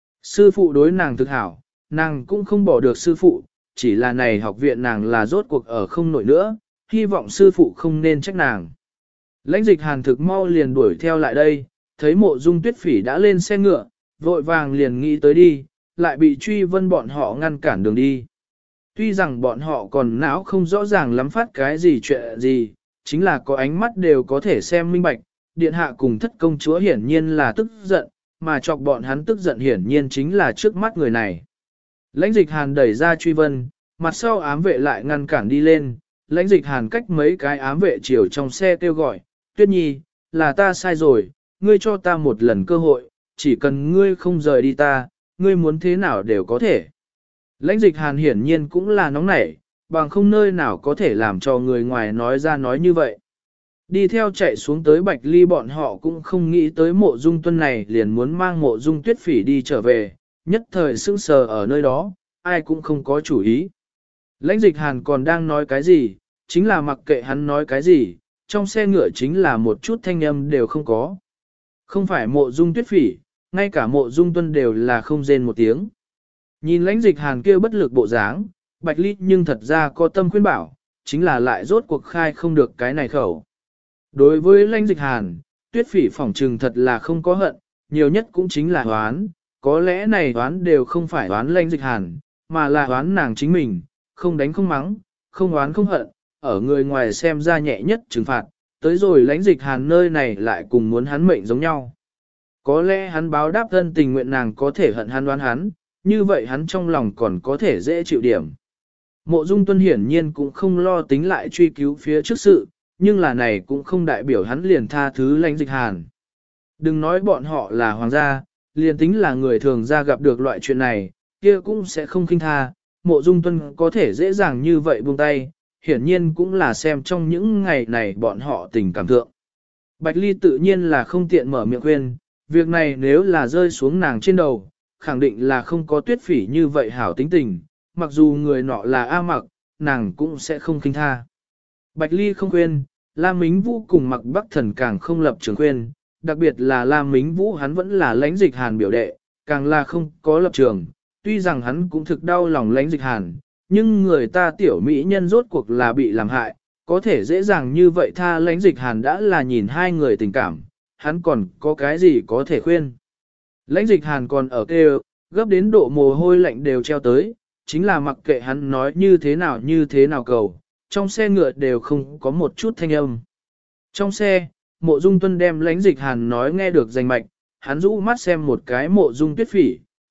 Sư phụ đối nàng thực hảo, nàng cũng không bỏ được sư phụ, chỉ là này học viện nàng là rốt cuộc ở không nổi nữa, hy vọng sư phụ không nên trách nàng. Lãnh dịch hàn thực mau liền đuổi theo lại đây, thấy Mộ Dung Tuyết Phỉ đã lên xe ngựa, vội vàng liền nghĩ tới đi, lại bị truy vân bọn họ ngăn cản đường đi. Tuy rằng bọn họ còn não không rõ ràng lắm phát cái gì chuyện gì, chính là có ánh mắt đều có thể xem minh bạch, điện hạ cùng thất công chúa hiển nhiên là tức giận, mà chọc bọn hắn tức giận hiển nhiên chính là trước mắt người này. Lãnh dịch hàn đẩy ra truy vân, mặt sau ám vệ lại ngăn cản đi lên, lãnh dịch hàn cách mấy cái ám vệ chiều trong xe kêu gọi, Tuyết Nhi, là ta sai rồi, ngươi cho ta một lần cơ hội, chỉ cần ngươi không rời đi ta, ngươi muốn thế nào đều có thể. Lãnh dịch hàn hiển nhiên cũng là nóng nảy, bằng không nơi nào có thể làm cho người ngoài nói ra nói như vậy. Đi theo chạy xuống tới Bạch Ly bọn họ cũng không nghĩ tới Mộ Dung Tuân này liền muốn mang Mộ Dung Tuyết Phỉ đi trở về, nhất thời sững sờ ở nơi đó, ai cũng không có chủ ý. Lãnh dịch hàn còn đang nói cái gì, chính là mặc kệ hắn nói cái gì, trong xe ngựa chính là một chút thanh âm đều không có. Không phải Mộ Dung Tuyết Phỉ, ngay cả Mộ Dung Tuân đều là không rên một tiếng. Nhìn lãnh dịch hàn kia bất lực bộ dáng, Bạch Ly nhưng thật ra có tâm khuyên bảo, chính là lại rốt cuộc khai không được cái này khẩu. Đối với lãnh dịch hàn, Tuyết Phỉ phỏng trừng thật là không có hận, nhiều nhất cũng chính là oán, có lẽ này oán đều không phải oán lãnh dịch hàn, mà là oán nàng chính mình, không đánh không mắng, không oán không hận, ở người ngoài xem ra nhẹ nhất trừng phạt, tới rồi lãnh dịch hàn nơi này lại cùng muốn hắn mệnh giống nhau. Có lẽ hắn báo đáp thân tình nguyện nàng có thể hận hắn oán hắn, như vậy hắn trong lòng còn có thể dễ chịu điểm. Mộ Dung Tuân hiển nhiên cũng không lo tính lại truy cứu phía trước sự, nhưng là này cũng không đại biểu hắn liền tha thứ lãnh dịch hàn. Đừng nói bọn họ là hoàng gia, liền tính là người thường ra gặp được loại chuyện này, kia cũng sẽ không khinh tha. Mộ Dung Tuân có thể dễ dàng như vậy buông tay, hiển nhiên cũng là xem trong những ngày này bọn họ tình cảm thượng. Bạch Ly tự nhiên là không tiện mở miệng khuyên, việc này nếu là rơi xuống nàng trên đầu, khẳng định là không có Tuyết Phỉ như vậy hảo tính tình, mặc dù người nọ là A Mặc, nàng cũng sẽ không khinh tha. Bạch Ly không khuyên, Lam Mính Vũ cùng Mặc Bắc Thần càng không lập trường khuyên, đặc biệt là Lam Mính Vũ hắn vẫn là lãnh dịch hàn biểu đệ, càng là không có lập trường, tuy rằng hắn cũng thực đau lòng lãnh dịch hàn, nhưng người ta tiểu mỹ nhân rốt cuộc là bị làm hại, có thể dễ dàng như vậy tha lãnh dịch hàn đã là nhìn hai người tình cảm, hắn còn có cái gì có thể khuyên. Lãnh dịch hàn còn ở kêu, gấp đến độ mồ hôi lạnh đều treo tới, chính là mặc kệ hắn nói như thế nào cầu, trong xe ngựa đều không có một chút thanh âm. Trong xe, Mộ Dung Tuân đem lãnh dịch hàn nói nghe được rành mạch, hắn rũ mắt xem một cái Mộ Dung Tuyết Phỉ,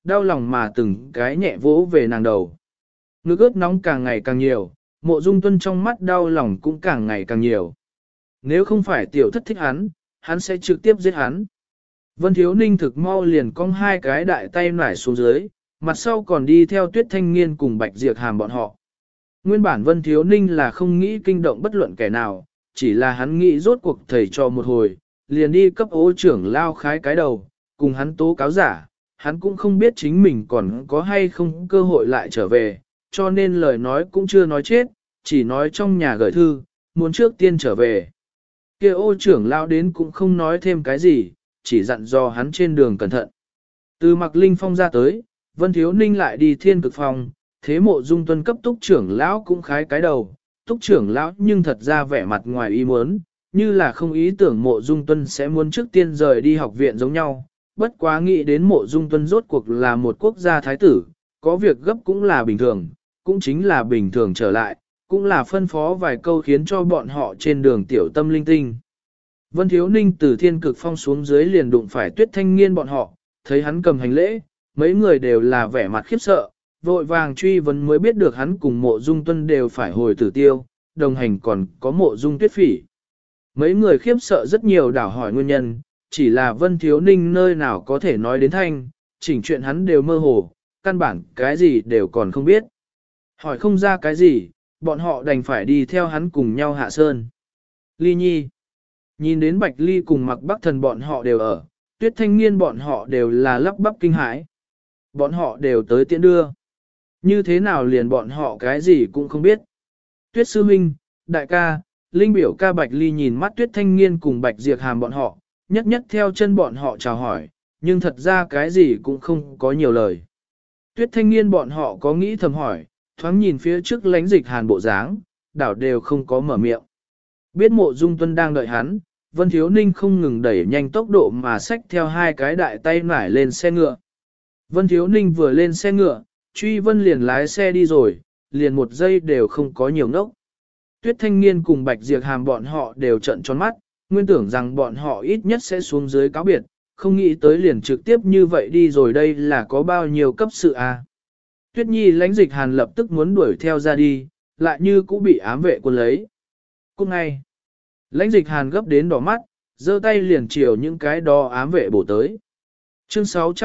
đau lòng mà từng cái nhẹ vỗ về nàng đầu. Ngực ướt nóng càng ngày càng nhiều, Mộ Dung Tuân trong mắt đau lòng cũng càng ngày càng nhiều. Nếu không phải tiểu thất thích hắn sẽ trực tiếp giết hắn. Vân Thiếu Ninh thực mau liền cong hai cái đại tay nải xuống dưới, mặt sau còn đi theo Tuyết Thanh Nghiên cùng Bạch Diệp Hàm bọn họ. Nguyên bản Vân Thiếu Ninh là không nghĩ kinh động bất luận kẻ nào, chỉ là hắn nghĩ rốt cuộc thầy cho một hồi, liền đi cấp Ô trưởng lao khái cái đầu, cùng hắn tố cáo giả, hắn cũng không biết chính mình còn có hay không cơ hội lại trở về, cho nên lời nói cũng chưa nói chết, chỉ nói trong nhà gửi thư, muốn trước tiên trở về. Kia Ô trưởng lao đến cũng không nói thêm cái gì, chỉ dặn dò hắn trên đường cẩn thận. Từ Mạc Linh Phong ra tới, Vân Thiếu Ninh lại đi Thiên Cực Phong, thế Mộ Dung Tuân cấp Túc trưởng lão cũng khái cái đầu. Túc trưởng lão nhưng thật ra vẻ mặt ngoài ý muốn, như là không ý tưởng Mộ Dung Tuân sẽ muốn trước tiên rời đi học viện giống nhau. Bất quá nghĩ đến Mộ Dung Tuân rốt cuộc là một quốc gia thái tử, có việc gấp cũng là bình thường, cũng chính là bình thường trở lại, cũng là phân phó vài câu khiến cho bọn họ trên đường tiểu tâm linh tinh. Vân Thiếu Ninh từ Thiên Cực Phong xuống dưới liền đụng phải Tuyết Thanh Nghiên bọn họ, thấy hắn cầm hành lễ, mấy người đều là vẻ mặt khiếp sợ, vội vàng truy vấn mới biết được hắn cùng Mộ Dung Tuân đều phải hồi Tử Tiêu, đồng hành còn có Mộ Dung Tuyết Phỉ. Mấy người khiếp sợ rất nhiều đảo hỏi nguyên nhân, chỉ là Vân Thiếu Ninh nơi nào có thể nói đến thanh, chỉnh chuyện hắn đều mơ hồ, căn bản cái gì đều còn không biết. Hỏi không ra cái gì, bọn họ đành phải đi theo hắn cùng nhau hạ sơn. Ly Nhi nhìn đến Bạch Ly cùng Mặc Bắc Thần bọn họ đều ở, Tuyết Thanh Nghiên bọn họ đều là lắp bắp kinh hãi. Bọn họ đều tới tiễn đưa. Như thế nào liền bọn họ cái gì cũng không biết. Tuyết Sư Minh, đại ca, Linh biểu ca Bạch Ly nhìn mắt Tuyết Thanh Nghiên cùng Bạch Diệp Hàm bọn họ, nhất nhất theo chân bọn họ chào hỏi, nhưng thật ra cái gì cũng không có nhiều lời. Tuyết Thanh Nghiên bọn họ có nghĩ thầm hỏi, thoáng nhìn phía trước Lãnh Dịch Hàn bộ dáng, đảo đều không có mở miệng. Biết Mộ Dung Tuân đang đợi hắn, Vân Thiếu Ninh không ngừng đẩy nhanh tốc độ mà xách theo hai cái đại tay nải lên xe ngựa. Vân Thiếu Ninh vừa lên xe ngựa, Truy Vân liền lái xe đi rồi, liền một giây đều không có nhiều ngốc. Tuyết Thanh Nghiên cùng Bạch Diệp Hàm bọn họ đều trợn tròn mắt, nguyên tưởng rằng bọn họ ít nhất sẽ xuống dưới cáo biệt, không nghĩ tới liền trực tiếp như vậy đi rồi đây là có bao nhiêu cấp sự à. Tuyết Nhi Lãnh Dịch Hàn lập tức muốn đuổi theo ra đi, lại như cũng bị ám vệ quân lấy. Cũng ngay, Lãnh Dịch Hàn gấp đến đỏ mắt, giơ tay liền chiều những cái đó ám vệ bổ tới. Chương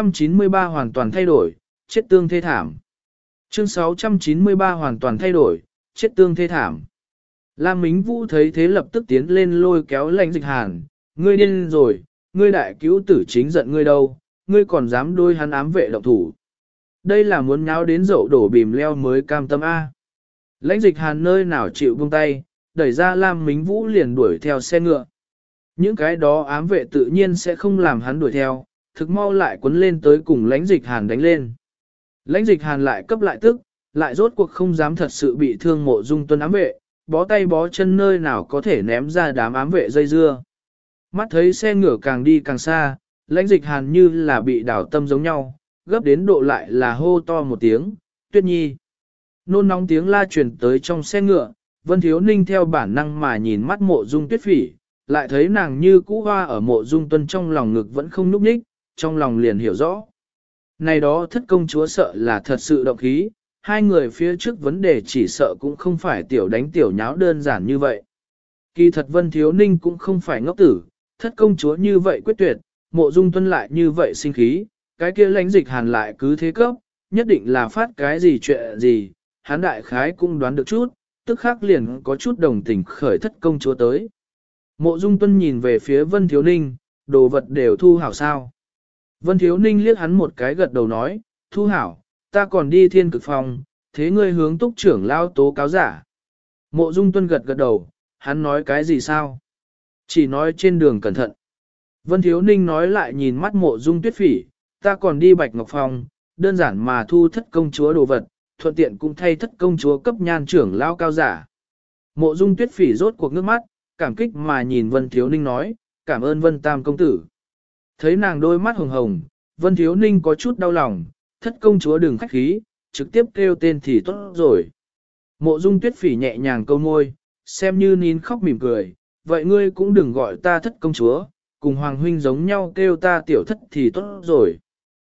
693 hoàn toàn thay đổi, chết tương thê thảm. Chương 693 hoàn toàn thay đổi, chết tương thê thảm. Lam Mính Vũ thấy thế lập tức tiến lên lôi kéo Lãnh Dịch Hàn, ngươi điên rồi, ngươi đại cứu tử chính giận ngươi đâu, ngươi còn dám đôi hắn ám vệ động thủ. Đây là muốn nháo đến dậu đổ bìm leo mới cam tâm A. Lãnh Dịch Hàn nơi nào chịu buông tay, đẩy ra Lam Mính Vũ liền đuổi theo xe ngựa. Những cái đó ám vệ tự nhiên sẽ không làm hắn đuổi theo, thực mau lại quấn lên tới cùng Lãnh Dịch Hàn đánh lên. Lãnh Dịch Hàn lại cấp lại tức, lại rốt cuộc không dám thật sự bị thương Mộ Dung Tuân ám vệ, bó tay bó chân nơi nào có thể ném ra đám ám vệ dây dưa. Mắt thấy xe ngựa càng đi càng xa, Lãnh Dịch Hàn như là bị đảo tâm giống nhau, gấp đến độ lại là hô to một tiếng, Tuyết Nhi. Nôn nóng tiếng la truyền tới trong xe ngựa, Vân Thiếu Ninh theo bản năng mà nhìn mắt Mộ Dung Tuyết Phỉ, lại thấy nàng như cũ hoa ở Mộ Dung Tuân trong lòng ngực vẫn không núp ních, trong lòng liền hiểu rõ. Này đó thất công chúa sợ là thật sự động khí, hai người phía trước vấn đề chỉ sợ cũng không phải tiểu đánh tiểu nháo đơn giản như vậy. Kỳ thật Vân Thiếu Ninh cũng không phải ngốc tử, thất công chúa như vậy quyết tuyệt, Mộ Dung Tuân lại như vậy sinh khí, cái kia Lãnh Dịch Hàn lại cứ thế cấp, nhất định là phát cái gì chuyện gì, hắn đại khái cũng đoán được chút, tức khắc liền có chút đồng tình khởi thất công chúa tới. Mộ Dung Tuân nhìn về phía Vân Thiếu Ninh, đồ vật đều thu hảo sao. Vân Thiếu Ninh liếc hắn một cái gật đầu nói, thu hảo, ta còn đi Thiên Cực Phong, thế ngươi hướng Túc trưởng lao tố cáo giả. Mộ Dung Tuân gật gật đầu, hắn nói cái gì sao? Chỉ nói trên đường cẩn thận. Vân Thiếu Ninh nói lại nhìn mắt Mộ Dung Tuyết Phỉ, ta còn đi Bạch Ngọc Phong, đơn giản mà thu thất công chúa đồ vật, thuận tiện cũng thay thất công chúa cấp nhan trưởng lao cao giả. Mộ Dung Tuyết Phỉ rốt cuộc nước mắt, cảm kích mà nhìn Vân Thiếu Ninh nói, cảm ơn Vân Tam công tử. Thấy nàng đôi mắt hồng hồng, Vân Thiếu Ninh có chút đau lòng, thất công chúa đừng khách khí, trực tiếp kêu tên thì tốt rồi. Mộ Dung Tuyết Phỉ nhẹ nhàng câu môi, xem như nín khóc mỉm cười, vậy ngươi cũng đừng gọi ta thất công chúa, cùng Hoàng huynh giống nhau kêu ta tiểu thất thì tốt rồi.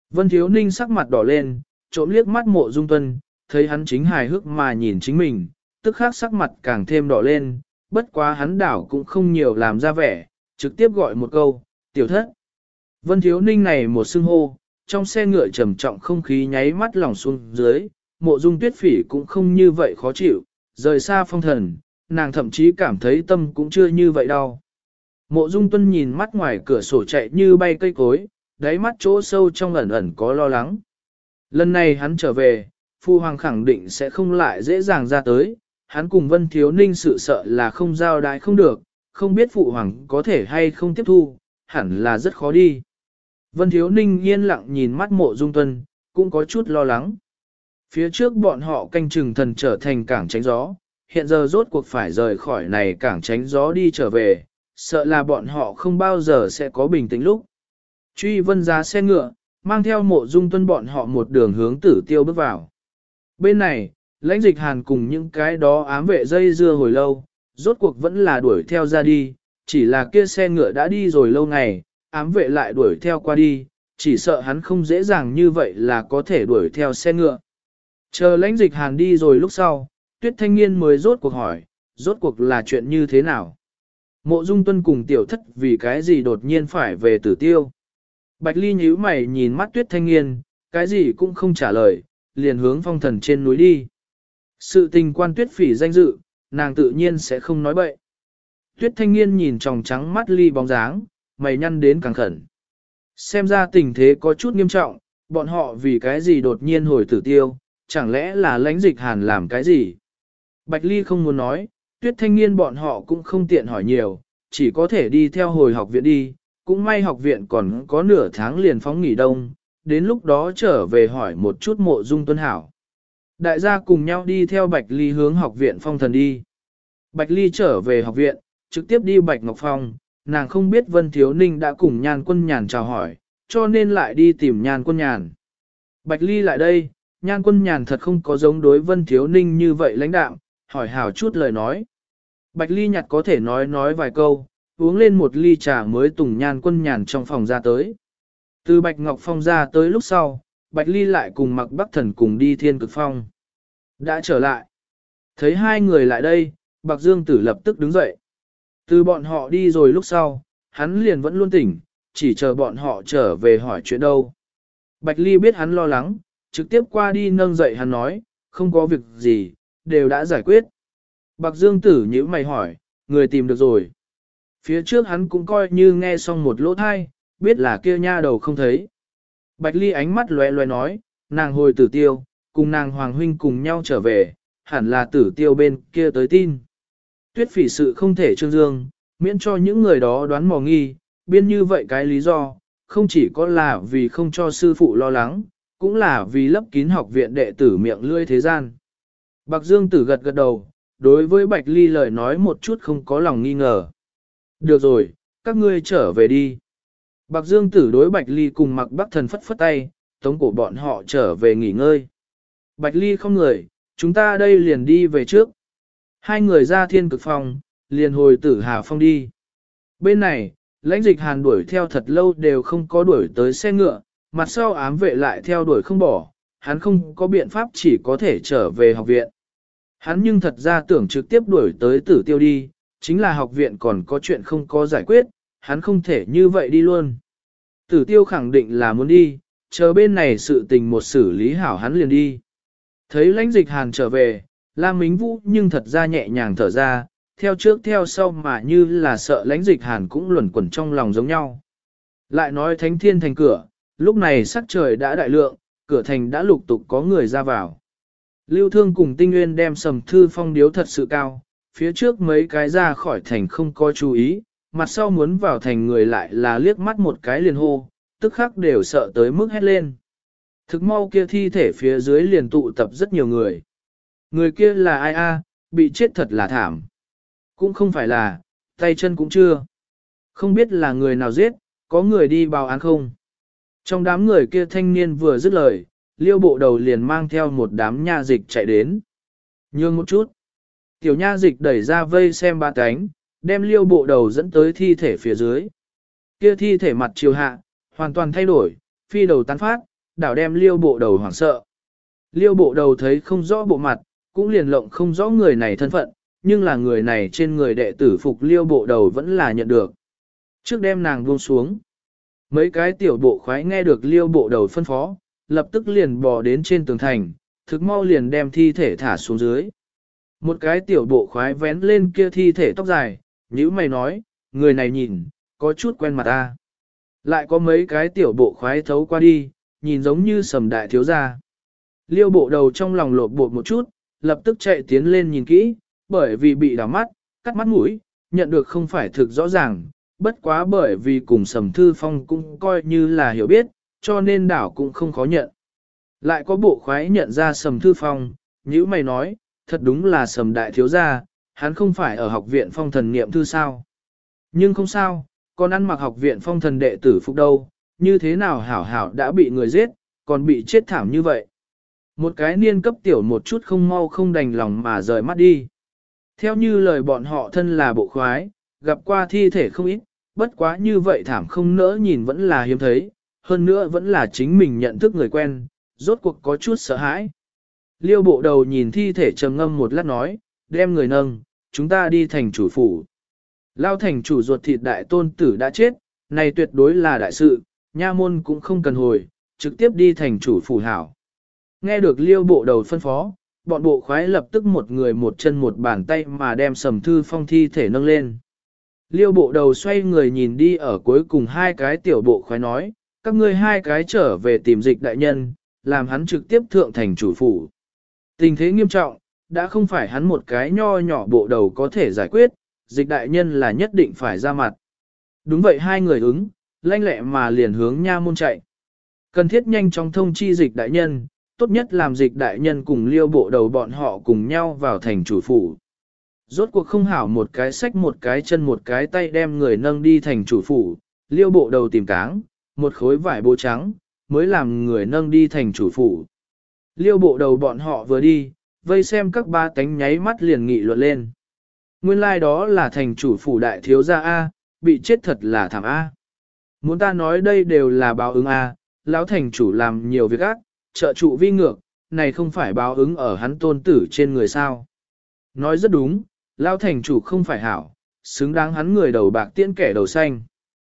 Vân Thiếu Ninh sắc mặt đỏ lên, trộm liếc mắt Mộ Dung Tuân, thấy hắn chính hài hước mà nhìn chính mình, tức khắc sắc mặt càng thêm đỏ lên, bất quá hắn đảo cũng không nhiều làm ra vẻ, trực tiếp gọi một câu, tiểu thất. Vân Thiếu Ninh này một xưng hô, trong xe ngựa trầm trọng không khí nháy mắt lỏng xuống dưới, Mộ Dung Tuyết Phỉ cũng không như vậy khó chịu, rời xa Phong Thần, nàng thậm chí cảm thấy tâm cũng chưa như vậy đâu. Mộ Dung Tuân nhìn mắt ngoài cửa sổ chạy như bay cây cối, đáy mắt chỗ sâu trong ẩn ẩn có lo lắng. Lần này hắn trở về, Phu Hoàng khẳng định sẽ không lại dễ dàng ra tới, hắn cùng Vân Thiếu Ninh sự sợ là không giao đái không được, không biết Phụ Hoàng có thể hay không tiếp thu, hẳn là rất khó đi. Vân Thiếu Ninh yên lặng nhìn mắt Mộ Dung Tuân, cũng có chút lo lắng. Phía trước bọn họ canh chừng thần trở thành cảng tránh gió, hiện giờ rốt cuộc phải rời khỏi này cảng tránh gió đi trở về, sợ là bọn họ không bao giờ sẽ có bình tĩnh lúc. Truy Vân giá xe ngựa, mang theo Mộ Dung Tuân bọn họ một đường hướng Tử Tiêu bước vào. Bên này, Lãnh Dịch Hàn cùng những cái đó ám vệ dây dưa hồi lâu, rốt cuộc vẫn là đuổi theo ra đi, chỉ là kia xe ngựa đã đi rồi lâu ngày, ám vệ lại đuổi theo qua đi, chỉ sợ hắn không dễ dàng như vậy là có thể đuổi theo xe ngựa. Chờ Lãnh Dịch Hàn đi rồi lúc sau, Tuyết Thanh Nghiên mới rốt cuộc hỏi, rốt cuộc là chuyện như thế nào? Mộ Dung Tuân cùng tiểu thất vì cái gì đột nhiên phải về Tử Tiêu? Bạch Ly nhíu mày nhìn mắt Tuyết Thanh Nghiên, cái gì cũng không trả lời, liền hướng Phong Thần trên núi đi. Sự tình quan Tuyết Phỉ danh dự, nàng tự nhiên sẽ không nói bậy. Tuyết Thanh Nghiên nhìn tròng trắng mắt Ly bóng dáng, mày nhăn đến càng khẩn. Xem ra tình thế có chút nghiêm trọng, bọn họ vì cái gì đột nhiên hồi Tử Tiêu, chẳng lẽ là Lãnh Dịch Hàn làm cái gì? Bạch Ly không muốn nói, Tuyết Thanh Nghiên bọn họ cũng không tiện hỏi nhiều, chỉ có thể đi theo hồi học viện đi, cũng may học viện còn có nửa tháng liền phóng nghỉ đông, đến lúc đó trở về hỏi một chút Mộ Dung Tuân hảo. Đại gia cùng nhau đi theo Bạch Ly hướng học viện Phong Thần đi. Bạch Ly trở về học viện, trực tiếp đi Bạch Ngọc Phong, nàng không biết Vân Thiếu Ninh đã cùng Nhan Quân Nhàn chào hỏi, cho nên lại đi tìm Nhan Quân Nhàn. Bạch Ly lại đây, Nhan Quân Nhàn thật không có giống đối Vân Thiếu Ninh như vậy lãnh đạm, hỏi hảo chút lời nói. Bạch Ly nhặt có thể nói vài câu, uống lên một ly trà mới tùng Nhan Quân Nhàn trong phòng ra tới. Từ Bạch Ngọc Phong ra tới lúc sau, Bạch Ly lại cùng Mặc Bắc Thần cùng đi Thiên Cực Phong. Đã trở lại. Thấy hai người lại đây, Bạc Dương Tử lập tức đứng dậy. Từ bọn họ đi rồi lúc sau, hắn liền vẫn luôn tỉnh, chỉ chờ bọn họ trở về hỏi chuyện đâu. Bạch Ly biết hắn lo lắng, trực tiếp qua đi nâng dậy hắn nói, không có việc gì, đều đã giải quyết. Bạc Dương Tử nhíu mày hỏi, người tìm được rồi. Phía trước hắn cũng coi như nghe xong một lỗ thai, biết là kia nha đầu không thấy. Bạch Ly ánh mắt lóe lóe nói, nàng hồi Tử Tiêu, cùng nàng Hoàng Huynh cùng nhau trở về, hẳn là Tử Tiêu bên kia tới tin. Tuyết Phỉ sự không thể trương dương, miễn cho những người đó đoán mò nghi, biên như vậy cái lý do, không chỉ có là vì không cho sư phụ lo lắng, cũng là vì lấp kín học viện đệ tử miệng lưỡi thế gian. Bạc Dương Tử gật gật đầu, đối với Bạch Ly lời nói một chút không có lòng nghi ngờ. Được rồi, các ngươi trở về đi. Bạc Dương Tử đối Bạch Ly cùng Mặc Bắc Thần phất phất tay, tống cổ bọn họ trở về nghỉ ngơi. Bạch Ly không người, chúng ta đây liền đi về trước. Hai người ra Thiên Cực Phong, liền hồi Tử Hà Phong đi. Bên này, Lãnh Dịch Hàn đuổi theo thật lâu đều không có đuổi tới xe ngựa, mặt sau ám vệ lại theo đuổi không bỏ, hắn không có biện pháp chỉ có thể trở về học viện. Hắn nhưng thật ra tưởng trực tiếp đuổi tới Tử Tiêu đi, chính là học viện còn có chuyện không có giải quyết, hắn không thể như vậy đi luôn. Tử Tiêu khẳng định là muốn đi, chờ bên này sự tình một xử lý hảo hắn liền đi. Thấy Lãnh Dịch Hàn trở về, Lam Mính Vũ nhưng thật ra nhẹ nhàng thở ra, theo trước theo sau mà như là sợ Lãnh Dịch Hàn cũng luẩn quẩn trong lòng giống nhau. Lại nói Thánh Thiên thành cửa, lúc này sắc trời đã đại lượng, cửa thành đã lục tục có người ra vào. Lưu Thương cùng Tinh Nguyên đem Sầm Thư Phong điếu thật sự cao, phía trước mấy cái ra khỏi thành không có chú ý, mặt sau muốn vào thành người lại là liếc mắt một cái liền hô, tức khắc đều sợ tới mức hét lên. Thực mau kia thi thể phía dưới liền tụ tập rất nhiều người. Người kia là ai a? Bị chết thật là thảm. Cũng không phải là, tay chân cũng chưa. Không biết là người nào giết, có người đi báo án không? Trong đám người kia thanh niên vừa dứt lời, Liêu Bộ Đầu liền mang theo một đám nha dịch chạy đến. Nhường một chút. Tiểu nha dịch đẩy ra vây xem ba cánh, đem Liêu Bộ Đầu dẫn tới thi thể phía dưới. Kia thi thể mặt chiều hạ, hoàn toàn thay đổi, phi đầu tán phát, đảo đem liêu bộ đầu hoảng sợ. Liêu bộ đầu thấy không rõ bộ mặt, cũng liền lộng không rõ người này thân phận, nhưng là người này trên người đệ tử phục liêu bộ đầu vẫn là nhận được. Trước đem nàng buông xuống. Mấy cái tiểu bộ khoái nghe được liêu bộ đầu phân phó, lập tức liền bò đến trên tường thành, thực mau liền đem thi thể thả xuống dưới. Một cái tiểu bộ khoái vén lên kia thi thể tóc dài, nhữ mày nói, người này nhìn, có chút quen mặt ta. Lại có mấy cái tiểu bộ khoái thấu qua đi, nhìn giống như Sầm đại thiếu gia. Liêu bộ đầu trong lòng lột bột một chút, lập tức chạy tiến lên nhìn kỹ, bởi vì bị đảo mắt, cắt mắt mũi, nhận được không phải thực rõ ràng, bất quá bởi vì cùng Sầm Thư Phong cũng coi như là hiểu biết, cho nên đảo cũng không khó nhận. Lại có bộ khoái nhận ra Sầm Thư Phong, nhữ mày nói, thật đúng là Sầm đại thiếu gia, hắn không phải ở học viện phong thần niệm thư sao. Nhưng không sao, còn ăn mặc học viện phong thần đệ tử phục đâu, như thế nào hảo hảo đã bị người giết, còn bị chết thảm như vậy. Một cái niên cấp tiểu một chút không mau không đành lòng mà rời mắt đi. Theo như lời bọn họ thân là bộ khoái, gặp qua thi thể không ít, bất quá như vậy thảm không nỡ nhìn vẫn là hiếm thấy, hơn nữa vẫn là chính mình nhận thức người quen, rốt cuộc có chút sợ hãi. Liêu bộ đầu nhìn thi thể trầm ngâm một lát nói, đem người nâng, chúng ta đi thành chủ phủ. Lao thành chủ ruột thịt đại tôn tử đã chết, này tuyệt đối là đại sự, nha môn cũng không cần hồi, trực tiếp đi thành chủ phủ hảo. Nghe được liêu bộ đầu phân phó, bọn bộ khoái lập tức một người một chân một bàn tay mà đem Sầm Thư Phong thi thể nâng lên. Liêu bộ đầu xoay người nhìn đi ở cuối cùng hai cái tiểu bộ khoái nói, các ngươi hai cái trở về tìm Dịch đại nhân, làm hắn trực tiếp thượng thành chủ phủ. Tình thế nghiêm trọng, đã không phải hắn một cái nho nhỏ bộ đầu có thể giải quyết, Dịch đại nhân là nhất định phải ra mặt. Đúng vậy, hai người ứng, lanh lẹ mà liền hướng nha môn chạy. Cần thiết nhanh chóng thông chi Dịch đại nhân, tốt nhất làm Dịch đại nhân cùng liêu bộ đầu bọn họ cùng nhau vào thành chủ phủ. Rốt cuộc không hảo một cái xách một cái chân một cái tay đem người nâng đi thành chủ phủ, liêu bộ đầu tìm cáng, một khối vải bố trắng, mới làm người nâng đi thành chủ phủ. Liêu bộ đầu bọn họ vừa đi, vây xem các ba tánh nháy mắt liền nghị luận lên. Nguyên lai like đó là thành chủ phủ đại thiếu gia A, bị chết thật là thảm A. Muốn ta nói đây đều là báo ứng A, lão thành chủ làm nhiều việc ác, trợ trụ vi ngược, này không phải báo ứng ở hắn tôn tử trên người sao. Nói rất đúng, lão thành chủ không phải hảo, xứng đáng hắn người đầu bạc tiễn kẻ đầu xanh.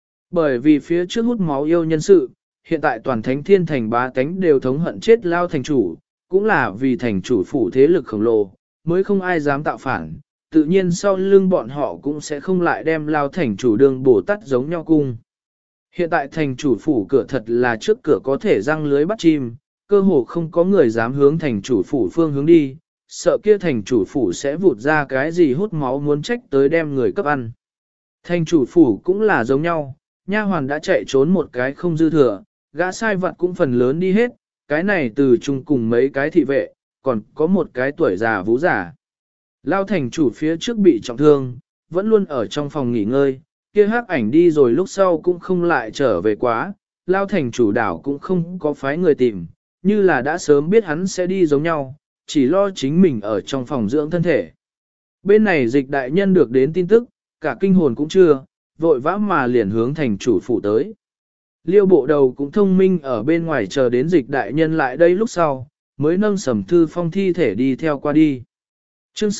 Bởi vì phía trước hút máu yêu nhân sự, hiện tại toàn thánh thiên thành bá tánh đều thống hận chết lao thành chủ, cũng là vì thành chủ phủ thế lực khổng lồ, mới không ai dám tạo phản, tự nhiên sau lưng bọn họ cũng sẽ không lại đem lao thành chủ đương bổ tát giống nhau cung. Hiện tại thành chủ phủ cửa thật là trước cửa có thể răng lưới bắt chim, cơ hồ không có người dám hướng thành chủ phủ phương hướng đi, sợ kia thành chủ phủ sẽ vụt ra cái gì hút máu muốn trách tới đem người cấp ăn. Thành chủ phủ cũng là giống nhau, nha hoàn đã chạy trốn một cái không dư thừa, gã sai vật cũng phần lớn đi hết, cái này từ chung cùng mấy cái thị vệ, còn có một cái tuổi già vũ giả. Lao thành chủ phía trước bị trọng thương, vẫn luôn ở trong phòng nghỉ ngơi, kia hắc ảnh đi rồi lúc sau cũng không lại trở về quá, Lao thành chủ đảo cũng không có phái người tìm, như là đã sớm biết hắn sẽ đi giống nhau, chỉ lo chính mình ở trong phòng dưỡng thân thể. Bên này Dịch đại nhân được đến tin tức, cả kinh hồn cũng chưa, vội vã mà liền hướng thành chủ phủ tới. Liêu bộ đầu cũng thông minh ở bên ngoài chờ đến Dịch đại nhân lại đây lúc sau, mới nâng Sầm Thư Phong thi thể đi theo qua đi. Chương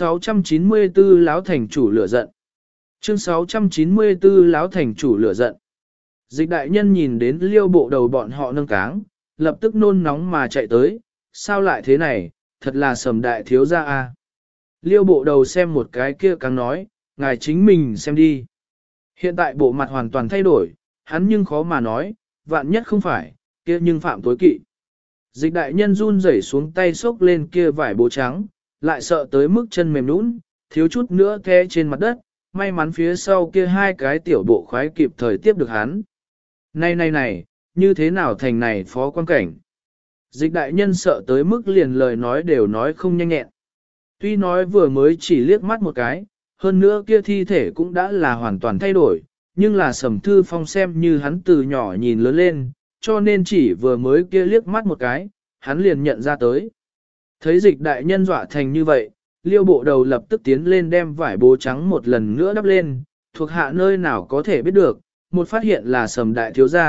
694 Lão thành chủ lửa giận. Chương 694 Lão thành chủ lửa giận. Dịch đại nhân nhìn đến liêu bộ đầu bọn họ nâng cáng, lập tức nôn nóng mà chạy tới, sao lại thế này, thật là Sầm đại thiếu gia a. Liêu bộ đầu xem một cái kia cáng nói, ngài chính mình xem đi. Hiện tại bộ mặt hoàn toàn thay đổi, hắn nhưng khó mà nói, vạn nhất không phải, kia nhưng phạm tối kỵ. Dịch đại nhân run rẩy xuống tay xốc lên kia vải bố trắng, lại sợ tới mức chân mềm nũng, thiếu chút nữa té trên mặt đất, may mắn phía sau kia hai cái tiểu bộ khoái kịp thời tiếp được hắn. Này, như thế nào thành này phó quan cảnh? Dịch đại nhân sợ tới mức liền lời nói đều nói không nhanh nhẹn. Tuy nói vừa mới chỉ liếc mắt một cái, hơn nữa kia thi thể cũng đã là hoàn toàn thay đổi, nhưng là Sầm Thư Phong xem như hắn từ nhỏ nhìn lớn lên, cho nên chỉ vừa mới kia liếc mắt một cái, hắn liền nhận ra tới. Thấy Dịch đại nhân dọa thành như vậy, liêu bộ đầu lập tức tiến lên đem vải bố trắng một lần nữa đắp lên, thuộc hạ nơi nào có thể biết được, một phát hiện là Sầm đại thiếu gia,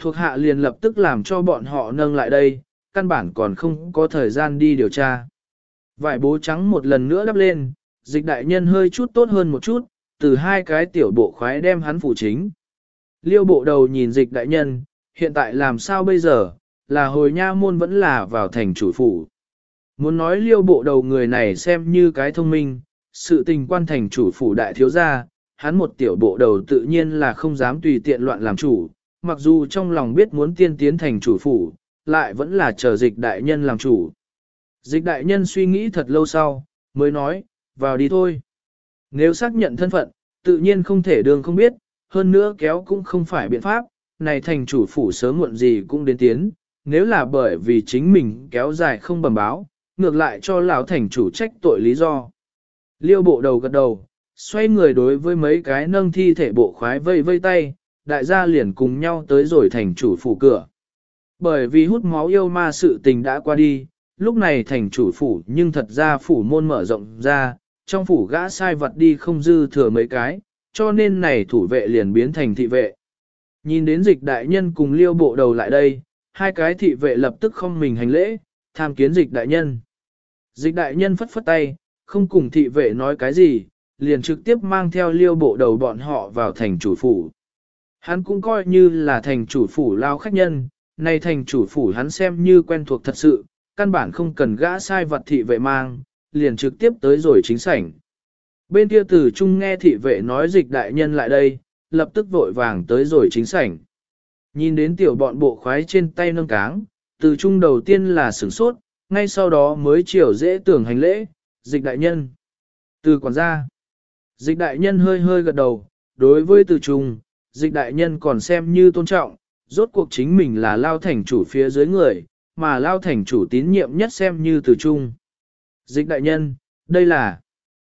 thuộc hạ liền lập tức làm cho bọn họ nâng lại đây, căn bản còn không có thời gian đi điều tra. Vải bố trắng một lần nữa đắp lên, dịch đại nhân hơi chút tốt hơn một chút, từ hai cái tiểu bộ khoái đem hắn phủ chính. Liêu bộ đầu nhìn dịch đại nhân, hiện tại làm sao bây giờ, là hồi nha môn vẫn là vào thành chủ phủ. Muốn nói liêu bộ đầu người này xem như cái thông minh, sự tình quan thành chủ phủ đại thiếu gia, hắn một tiểu bộ đầu tự nhiên là không dám tùy tiện loạn làm chủ, mặc dù trong lòng biết muốn tiên tiến thành chủ phủ, lại vẫn là chờ dịch đại nhân làm chủ. Dịch đại nhân suy nghĩ thật lâu sau, mới nói, vào đi thôi. Nếu xác nhận thân phận, tự nhiên không thể đường không biết, hơn nữa kéo cũng không phải biện pháp, này thành chủ phủ sớm muộn gì cũng đến tiến, nếu là bởi vì chính mình kéo dài không bẩm báo, ngược lại cho lão thành chủ trách tội lý do. Liêu bộ đầu gật đầu, xoay người đối với mấy cái nâng thi thể bộ khoái vây vây tay, đại gia liền cùng nhau tới rồi thành chủ phủ cửa. Bởi vì hút máu yêu ma sự tình đã qua đi, lúc này thành chủ phủ nhưng thật ra phủ môn mở rộng ra, trong phủ gã sai vật đi không dư thừa mấy cái, cho nên này thủ vệ liền biến thành thị vệ. Nhìn đến dịch đại nhân cùng liêu bộ đầu lại đây, hai cái thị vệ lập tức không mình hành lễ, tham kiến dịch đại nhân. Dịch đại nhân phất phất tay, không cùng thị vệ nói cái gì, liền trực tiếp mang theo liêu bộ đầu bọn họ vào thành chủ phủ. Hắn cũng coi như là thành chủ phủ lao khách nhân, này thành chủ phủ hắn xem như quen thuộc thật sự, căn bản không cần gã sai vật thị vệ mang, liền trực tiếp tới rồi chính sảnh. Bên kia Từ Trung nghe thị vệ nói dịch đại nhân lại đây, lập tức vội vàng tới rồi chính sảnh. Nhìn đến tiểu bọn bộ khoái trên tay nâng cáng, Từ Trung đầu tiên là sửng sốt, ngay sau đó mới chiều dễ tưởng hành lễ, dịch đại nhân. Từ quản gia, dịch đại nhân hơi hơi gật đầu, đối với Từ Trung, dịch đại nhân còn xem như tôn trọng, rốt cuộc chính mình là lao thành chủ phía dưới người, mà lao thành chủ tín nhiệm nhất xem như Từ Trung. Dịch đại nhân, đây là...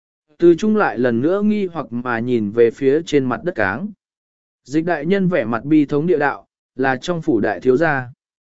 Từ Trung lại lần nữa nghi hoặc mà nhìn về phía trên mặt đất cáng. Dịch đại nhân vẻ mặt bi thống địa đạo, là trong phủ đại thiếu gia.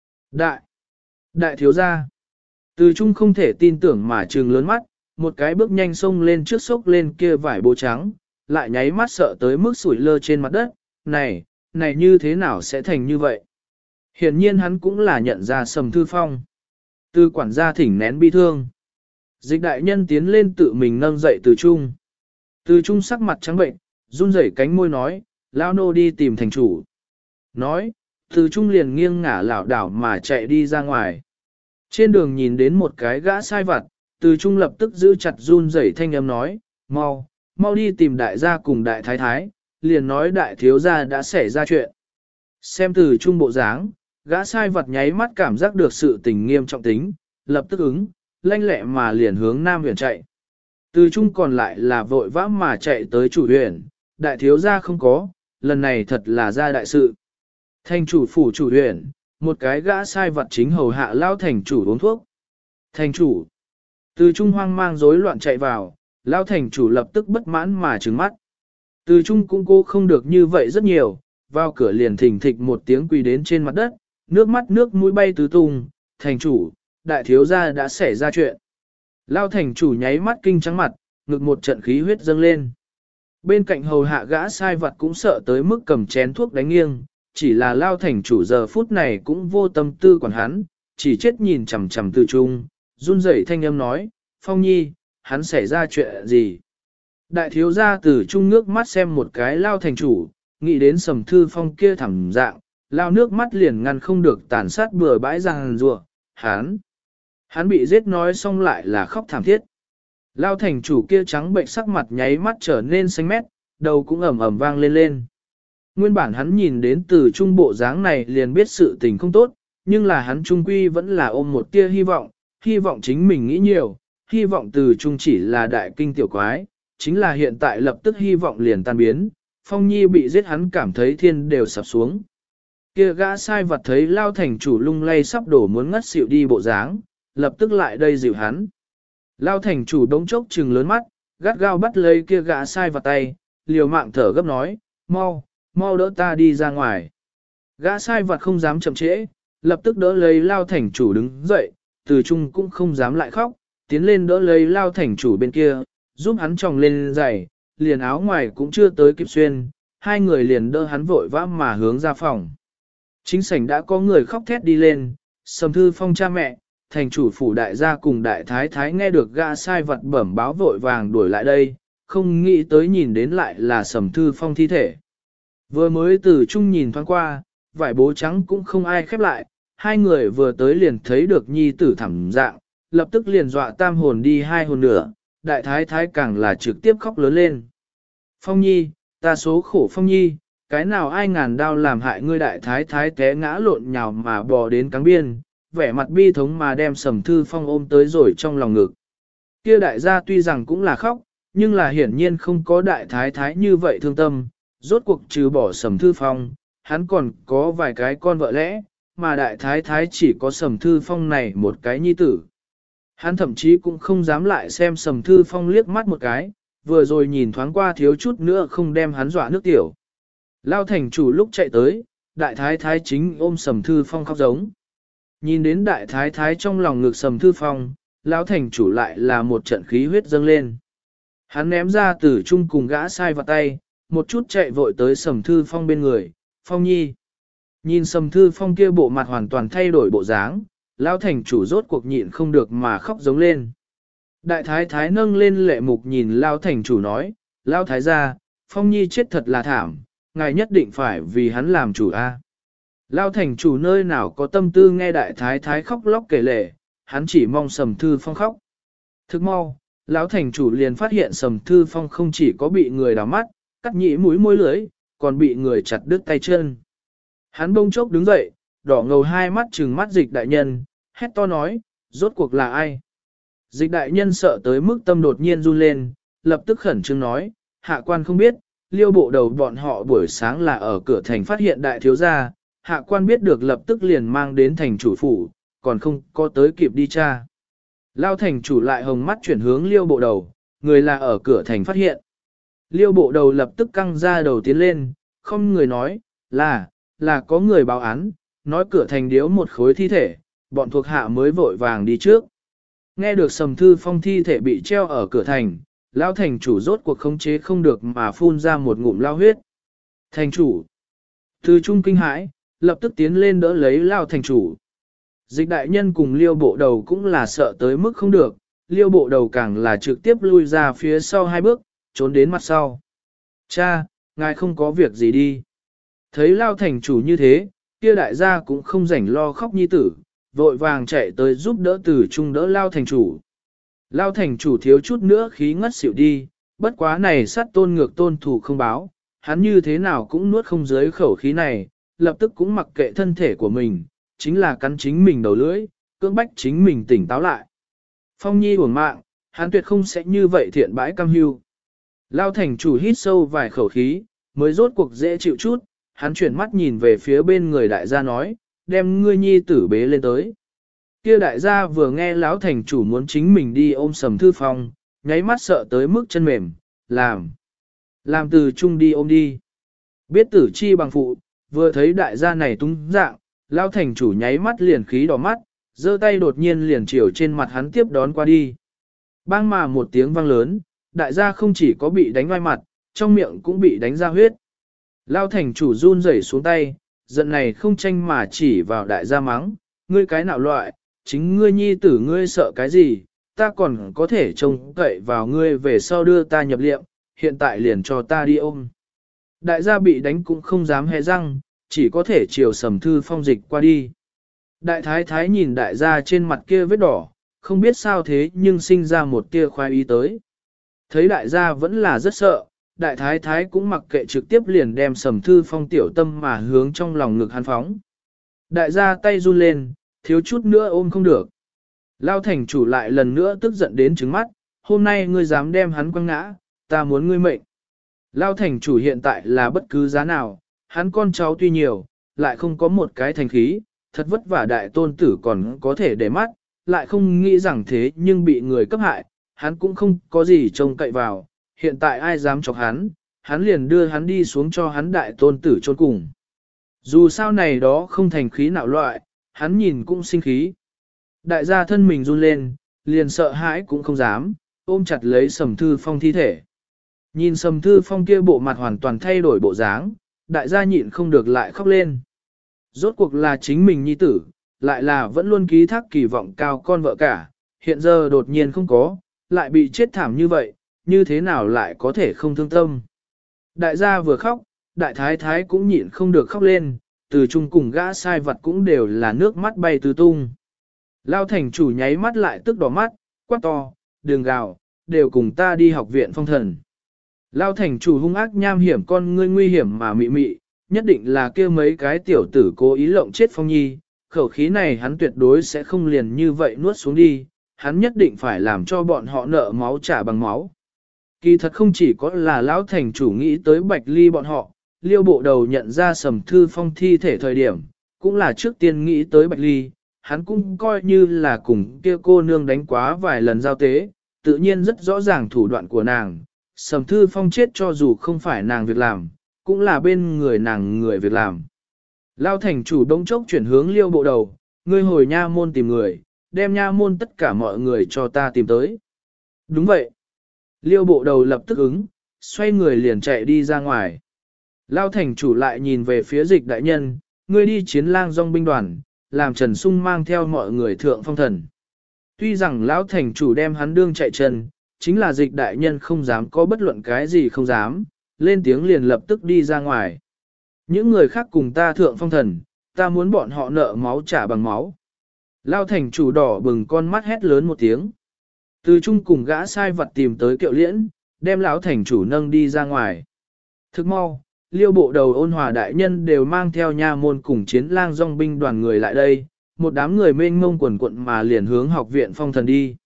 Đại thiếu gia. Từ Trung không thể tin tưởng mà trừng lớn mắt, một cái bước nhanh xông lên trước xốc lên kia vải bố trắng, lại nháy mắt sợ tới mức sủi lơ trên mặt đất, này như thế nào sẽ thành như vậy? Hiển nhiên hắn cũng là nhận ra Sầm Thư Phong. Từ quản gia thỉnh nén bi thương. Dịch đại nhân tiến lên tự mình nâng dậy Từ Trung. Từ Trung sắc mặt trắng bệnh, run rẩy cánh môi nói, lao nô đi tìm thành chủ. Nói, Từ Trung liền nghiêng ngả lảo đảo mà chạy đi ra ngoài. Trên đường nhìn đến một cái gã sai vặt, Từ Trung lập tức giữ chặt run rẩy thanh âm nói, mau đi tìm đại gia cùng đại thái thái, liền nói đại thiếu gia đã xảy ra chuyện. Xem Từ Trung bộ dáng, gã sai vặt nháy mắt cảm giác được sự tình nghiêm trọng tính, lập tức ứng, lanh lẹ mà liền hướng Nam huyện chạy. Từ Trung còn lại là vội vã mà chạy tới chủ huyện, đại thiếu gia không có, lần này thật là ra đại sự. Thành chủ phủ chủ huyện, một cái gã sai vật chính hầu hạ lao thành chủ uống thuốc. Thành chủ, Từ Trung hoang mang rối loạn chạy vào, lao thành chủ lập tức bất mãn mà trừng mắt. Từ Trung cũng cô không được như vậy rất nhiều, vào cửa liền thình thịch một tiếng quỳ đến trên mặt đất, nước mắt nước mũi bay tứ tung, thành chủ, đại thiếu gia đã xảy ra chuyện. Lao thành chủ nháy mắt kinh trắng mặt, ngực một trận khí huyết dâng lên. Bên cạnh hầu hạ gã sai vật cũng sợ tới mức cầm chén thuốc đánh nghiêng, chỉ là Lao thành chủ giờ phút này cũng vô tâm tư quản hắn, chỉ chết nhìn chằm chằm Từ Trung, run rẩy thanh âm nói, Phong Nhi, hắn xảy ra chuyện gì? Đại thiếu gia Từ Trung nước mắt xem một cái Lao thành chủ, nghĩ đến Sầm Thư Phong kia thẳng dạng, Lao nước mắt liền ngăn không được tàn sát bừa bãi ràng rùa, hắn bị giết nói xong lại là khóc thảm thiết. Lao thành chủ kia trắng bệnh sắc mặt nháy mắt trở nên xanh mét, đầu cũng ẩm ẩm vang lên lên. Nguyên bản hắn nhìn đến Từ Trung bộ dáng này liền biết sự tình không tốt, nhưng là hắn trung quy vẫn là ôm một tia hy vọng chính mình nghĩ nhiều, hy vọng Từ Trung chỉ là đại kinh tiểu quái, chính là hiện tại lập tức hy vọng liền tan biến, Phong Nhi bị giết hắn cảm thấy thiên đều sập xuống. Kia gã sai vật thấy Lao thành chủ lung lay sắp đổ muốn ngất xỉu đi bộ dáng, lập tức lại đây dịu hắn. Lao thành chủ đống chốc trừng lớn mắt, gắt gao bắt lấy kia gã sai vật tay, liều mạng thở gấp nói, mau đỡ ta đi ra ngoài. Gã sai vật không dám chậm trễ, lập tức đỡ lấy Lao thành chủ đứng dậy, Từ Trung cũng không dám lại khóc, tiến lên đỡ lấy Lao thành chủ bên kia, giúp hắn tròng lên giày, liền áo ngoài cũng chưa tới kịp xuyên, hai người liền đỡ hắn vội vã mà hướng ra phòng. Chính sảnh đã có người khóc thét đi lên, Sầm Thư Phong cha mẹ, thành chủ phủ đại gia cùng đại thái thái nghe được gã sai vật bẩm báo vội vàng đuổi lại đây, không nghĩ tới nhìn đến lại là Sầm Thư Phong thi thể. Vừa mới từ chung nhìn thoáng qua, vải bố trắng cũng không ai khép lại, hai người vừa tới liền thấy được nhi tử thảm dạng, lập tức liền dọa tam hồn đi hai hồn nữa, đại thái thái càng là trực tiếp khóc lớn lên. Phong nhi, ta số khổ Phong nhi, cái nào ai ngàn đao làm hại ngươi đại thái thái té ngã lộn nhào mà bò đến cáng biên, vẻ mặt bi thống mà đem Sầm Thư Phong ôm tới rồi trong lòng ngực. Kia đại gia tuy rằng cũng là khóc, nhưng là hiển nhiên không có đại thái thái như vậy thương tâm, rốt cuộc trừ bỏ Sầm Thư Phong, hắn còn có vài cái con vợ lẽ, mà đại thái thái chỉ có Sầm Thư Phong này một cái nhi tử. Hắn thậm chí cũng không dám lại xem Sầm Thư Phong liếc mắt một cái, vừa rồi nhìn thoáng qua thiếu chút nữa không đem hắn dọa nước tiểu. Lao thành chủ lúc chạy tới, đại thái thái chính ôm Sầm Thư Phong khóc giống. Nhìn đến đại thái thái trong lòng ngực Sầm Thư Phong, lão thành chủ lại là một trận khí huyết dâng lên. Hắn ném ra tử chung cùng gã sai vào tay, một chút chạy vội tới Sầm Thư Phong bên người, Phong nhi. Nhìn Sầm Thư Phong kia bộ mặt hoàn toàn thay đổi bộ dáng, lão thành chủ rốt cuộc nhịn không được mà khóc giống lên. Đại thái thái nâng lên lệ mục nhìn lão thành chủ nói, lão thái gia, Phong nhi chết thật là thảm, ngài nhất định phải vì hắn làm chủ a. Lão thành chủ nơi nào có tâm tư nghe đại thái thái khóc lóc kể lể, hắn chỉ mong Sầm Thư Phong khóc. Thức mau, lão thành chủ liền phát hiện Sầm Thư Phong không chỉ có bị người đào mắt, cắt nhĩ mũi môi lưỡi, còn bị người chặt đứt tay chân. Hắn bỗng chốc đứng dậy, đỏ ngầu hai mắt trừng mắt Dịch đại nhân, hét to nói, rốt cuộc là ai? Dịch đại nhân sợ tới mức tâm đột nhiên run lên, lập tức khẩn trương nói, hạ quan không biết, Liêu bộ đầu bọn họ buổi sáng là ở cửa thành phát hiện đại thiếu gia, hạ quan biết được lập tức liền mang đến thành chủ phủ, còn không có tới kịp đi tra. Lao thành chủ lại hồng mắt chuyển hướng Liêu bộ đầu, người là ở cửa thành phát hiện. Liêu bộ đầu lập tức căng ra đầu tiến lên, không người nói, là có người báo án, nói cửa thành điếu một khối thi thể, bọn thuộc hạ mới vội vàng đi trước. Nghe được Sầm Thư Phong thi thể bị treo ở cửa thành, Lão thành chủ rốt cuộc khống chế không được mà phun ra một ngụm lao huyết. Thành chủ, từ trung kinh hãi, lập tức tiến lên đỡ lấy Lão thành chủ. Dịch đại nhân cùng Liêu bộ đầu cũng là sợ tới mức không được, Liêu bộ đầu càng là trực tiếp lui ra phía sau hai bước, trốn đến mặt sau. Cha, ngài không có việc gì đi. Thấy Lao thành chủ như thế, kia đại gia cũng không rảnh lo khóc nhi tử, vội vàng chạy tới giúp đỡ từ trung đỡ Lao thành chủ. Lao thành chủ thiếu chút nữa khí ngất xỉu đi, bất quá này sát tôn ngược tôn thủ không báo, hắn như thế nào cũng nuốt không dưới khẩu khí này, lập tức cũng mặc kệ thân thể của mình, chính là cắn chính mình đầu lưỡi, cưỡng bách chính mình tỉnh táo lại. Phong nhi uổng mạng, hắn tuyệt không sẽ như vậy thiện bãi cam hưu. Lao thành chủ hít sâu vài khẩu khí, mới rốt cuộc dễ chịu chút, hắn chuyển mắt nhìn về phía bên người đại gia nói, đem ngươi nhi tử bế lên tới. Kia đại gia vừa nghe lão thành chủ muốn chính mình đi ôm Sầm Thư Phong, nháy mắt sợ tới mức chân mềm, làm từ chung đi ôm đi. Biết tử chi bằng phụ, vừa thấy đại gia này tung dạng, lão thành chủ nháy mắt liền khí đỏ mắt, giơ tay đột nhiên liền chiều trên mặt hắn tiếp đón qua đi. Bang mà một tiếng vang lớn, đại gia không chỉ có bị đánh vai mặt, trong miệng cũng bị đánh ra huyết. Lão thành chủ run rẩy xuống tay, giận này không tranh mà chỉ vào đại gia mắng, ngươi cái nào loại, chính ngươi nhi tử ngươi sợ cái gì, ta còn có thể trông cậy vào ngươi về sau đưa ta nhập liệm, hiện tại liền cho ta đi ôm. Đại gia bị đánh cũng không dám hé răng, chỉ có thể chiều Sầm Thư Phong dịch qua đi. Đại thái thái nhìn đại gia trên mặt kia vết đỏ, không biết sao thế nhưng sinh ra một tia khoái ý tới. Thấy đại gia vẫn là rất sợ, đại thái thái cũng mặc kệ trực tiếp liền đem Sầm Thư Phong tiểu tâm mà hướng trong lòng ngực hắn phóng. Đại gia tay run lên, thiếu chút nữa ôm không được. Lao thành chủ lại lần nữa tức giận đến trứng mắt, hôm nay ngươi dám đem hắn quăng ngã, ta muốn ngươi mệnh. Lao thành chủ hiện tại là bất cứ giá nào, hắn con cháu tuy nhiều, lại không có một cái thành khí, thật vất vả đại tôn tử còn có thể để mắt, lại không nghĩ rằng thế nhưng bị người cấp hại, hắn cũng không có gì trông cậy vào, hiện tại ai dám chọc hắn, hắn liền đưa hắn đi xuống cho hắn đại tôn tử chôn cùng. Dù sao này đó không thành khí nào loại, hắn nhìn cũng sinh khí. Đại gia thân mình run lên, liền sợ hãi cũng không dám, ôm chặt lấy Sầm Thư Phong thi thể. Nhìn Sầm Thư Phong kia bộ mặt hoàn toàn thay đổi bộ dáng, đại gia nhịn không được lại khóc lên. Rốt cuộc là chính mình nhi tử, lại là vẫn luôn ký thác kỳ vọng cao con vợ cả, hiện giờ đột nhiên không có, lại bị chết thảm như vậy, như thế nào lại có thể không thương tâm. Đại gia vừa khóc, đại thái thái cũng nhịn không được khóc lên, từ chung cùng gã sai vật cũng đều là nước mắt bay tứ tung. Lao thành chủ nháy mắt lại tức đỏ mắt, quát to, đường gào, đều cùng ta đi học viện phong thần. Lao thành chủ hung ác nham hiểm con ngươi nguy hiểm mà mị mị, nhất định là kêu mấy cái tiểu tử cố ý lộng chết Phong Nhi, khẩu khí này hắn tuyệt đối sẽ không liền như vậy nuốt xuống đi, hắn nhất định phải làm cho bọn họ nợ máu trả bằng máu. Kỳ thật không chỉ có là lão thành chủ nghĩ tới Bạch Ly bọn họ, Liêu bộ đầu nhận ra Sầm Thư Phong thi thể thời điểm, cũng là trước tiên nghĩ tới Bạch Ly, hắn cũng coi như là cùng kia cô nương đánh quá vài lần giao tế, tự nhiên rất rõ ràng thủ đoạn của nàng. Sầm Thư Phong chết cho dù không phải nàng việc làm, cũng là bên người nàng người việc làm. Lao thành chủ đông chốc chuyển hướng Liêu bộ đầu, ngươi hồi nha môn tìm người, đem nha môn tất cả mọi người cho ta tìm tới. Đúng vậy. Liêu bộ đầu lập tức ứng, xoay người liền chạy đi ra ngoài. Lao thành chủ lại nhìn về phía dịch đại nhân, ngươi đi chiến lang dòng binh đoàn, làm Trần Sung mang theo mọi người thượng phong thần. Tuy rằng lão thành chủ đem hắn đương chạy chân, chính là dịch đại nhân không dám có bất luận cái gì không dám, lên tiếng liền lập tức đi ra ngoài. Những người khác cùng ta thượng phong thần, ta muốn bọn họ nợ máu trả bằng máu. Lao thành chủ đỏ bừng con mắt hét lớn một tiếng. Từ chung cùng gã sai vật tìm tới Kiệu Liễn, đem lão thành chủ nâng đi ra ngoài. Thức mau, Liêu bộ đầu Ôn Hòa đại nhân đều mang theo nha môn cùng chiến lang dòng binh đoàn người lại đây, một đám người mênh mông quần quận mà liền hướng học viện phong thần đi.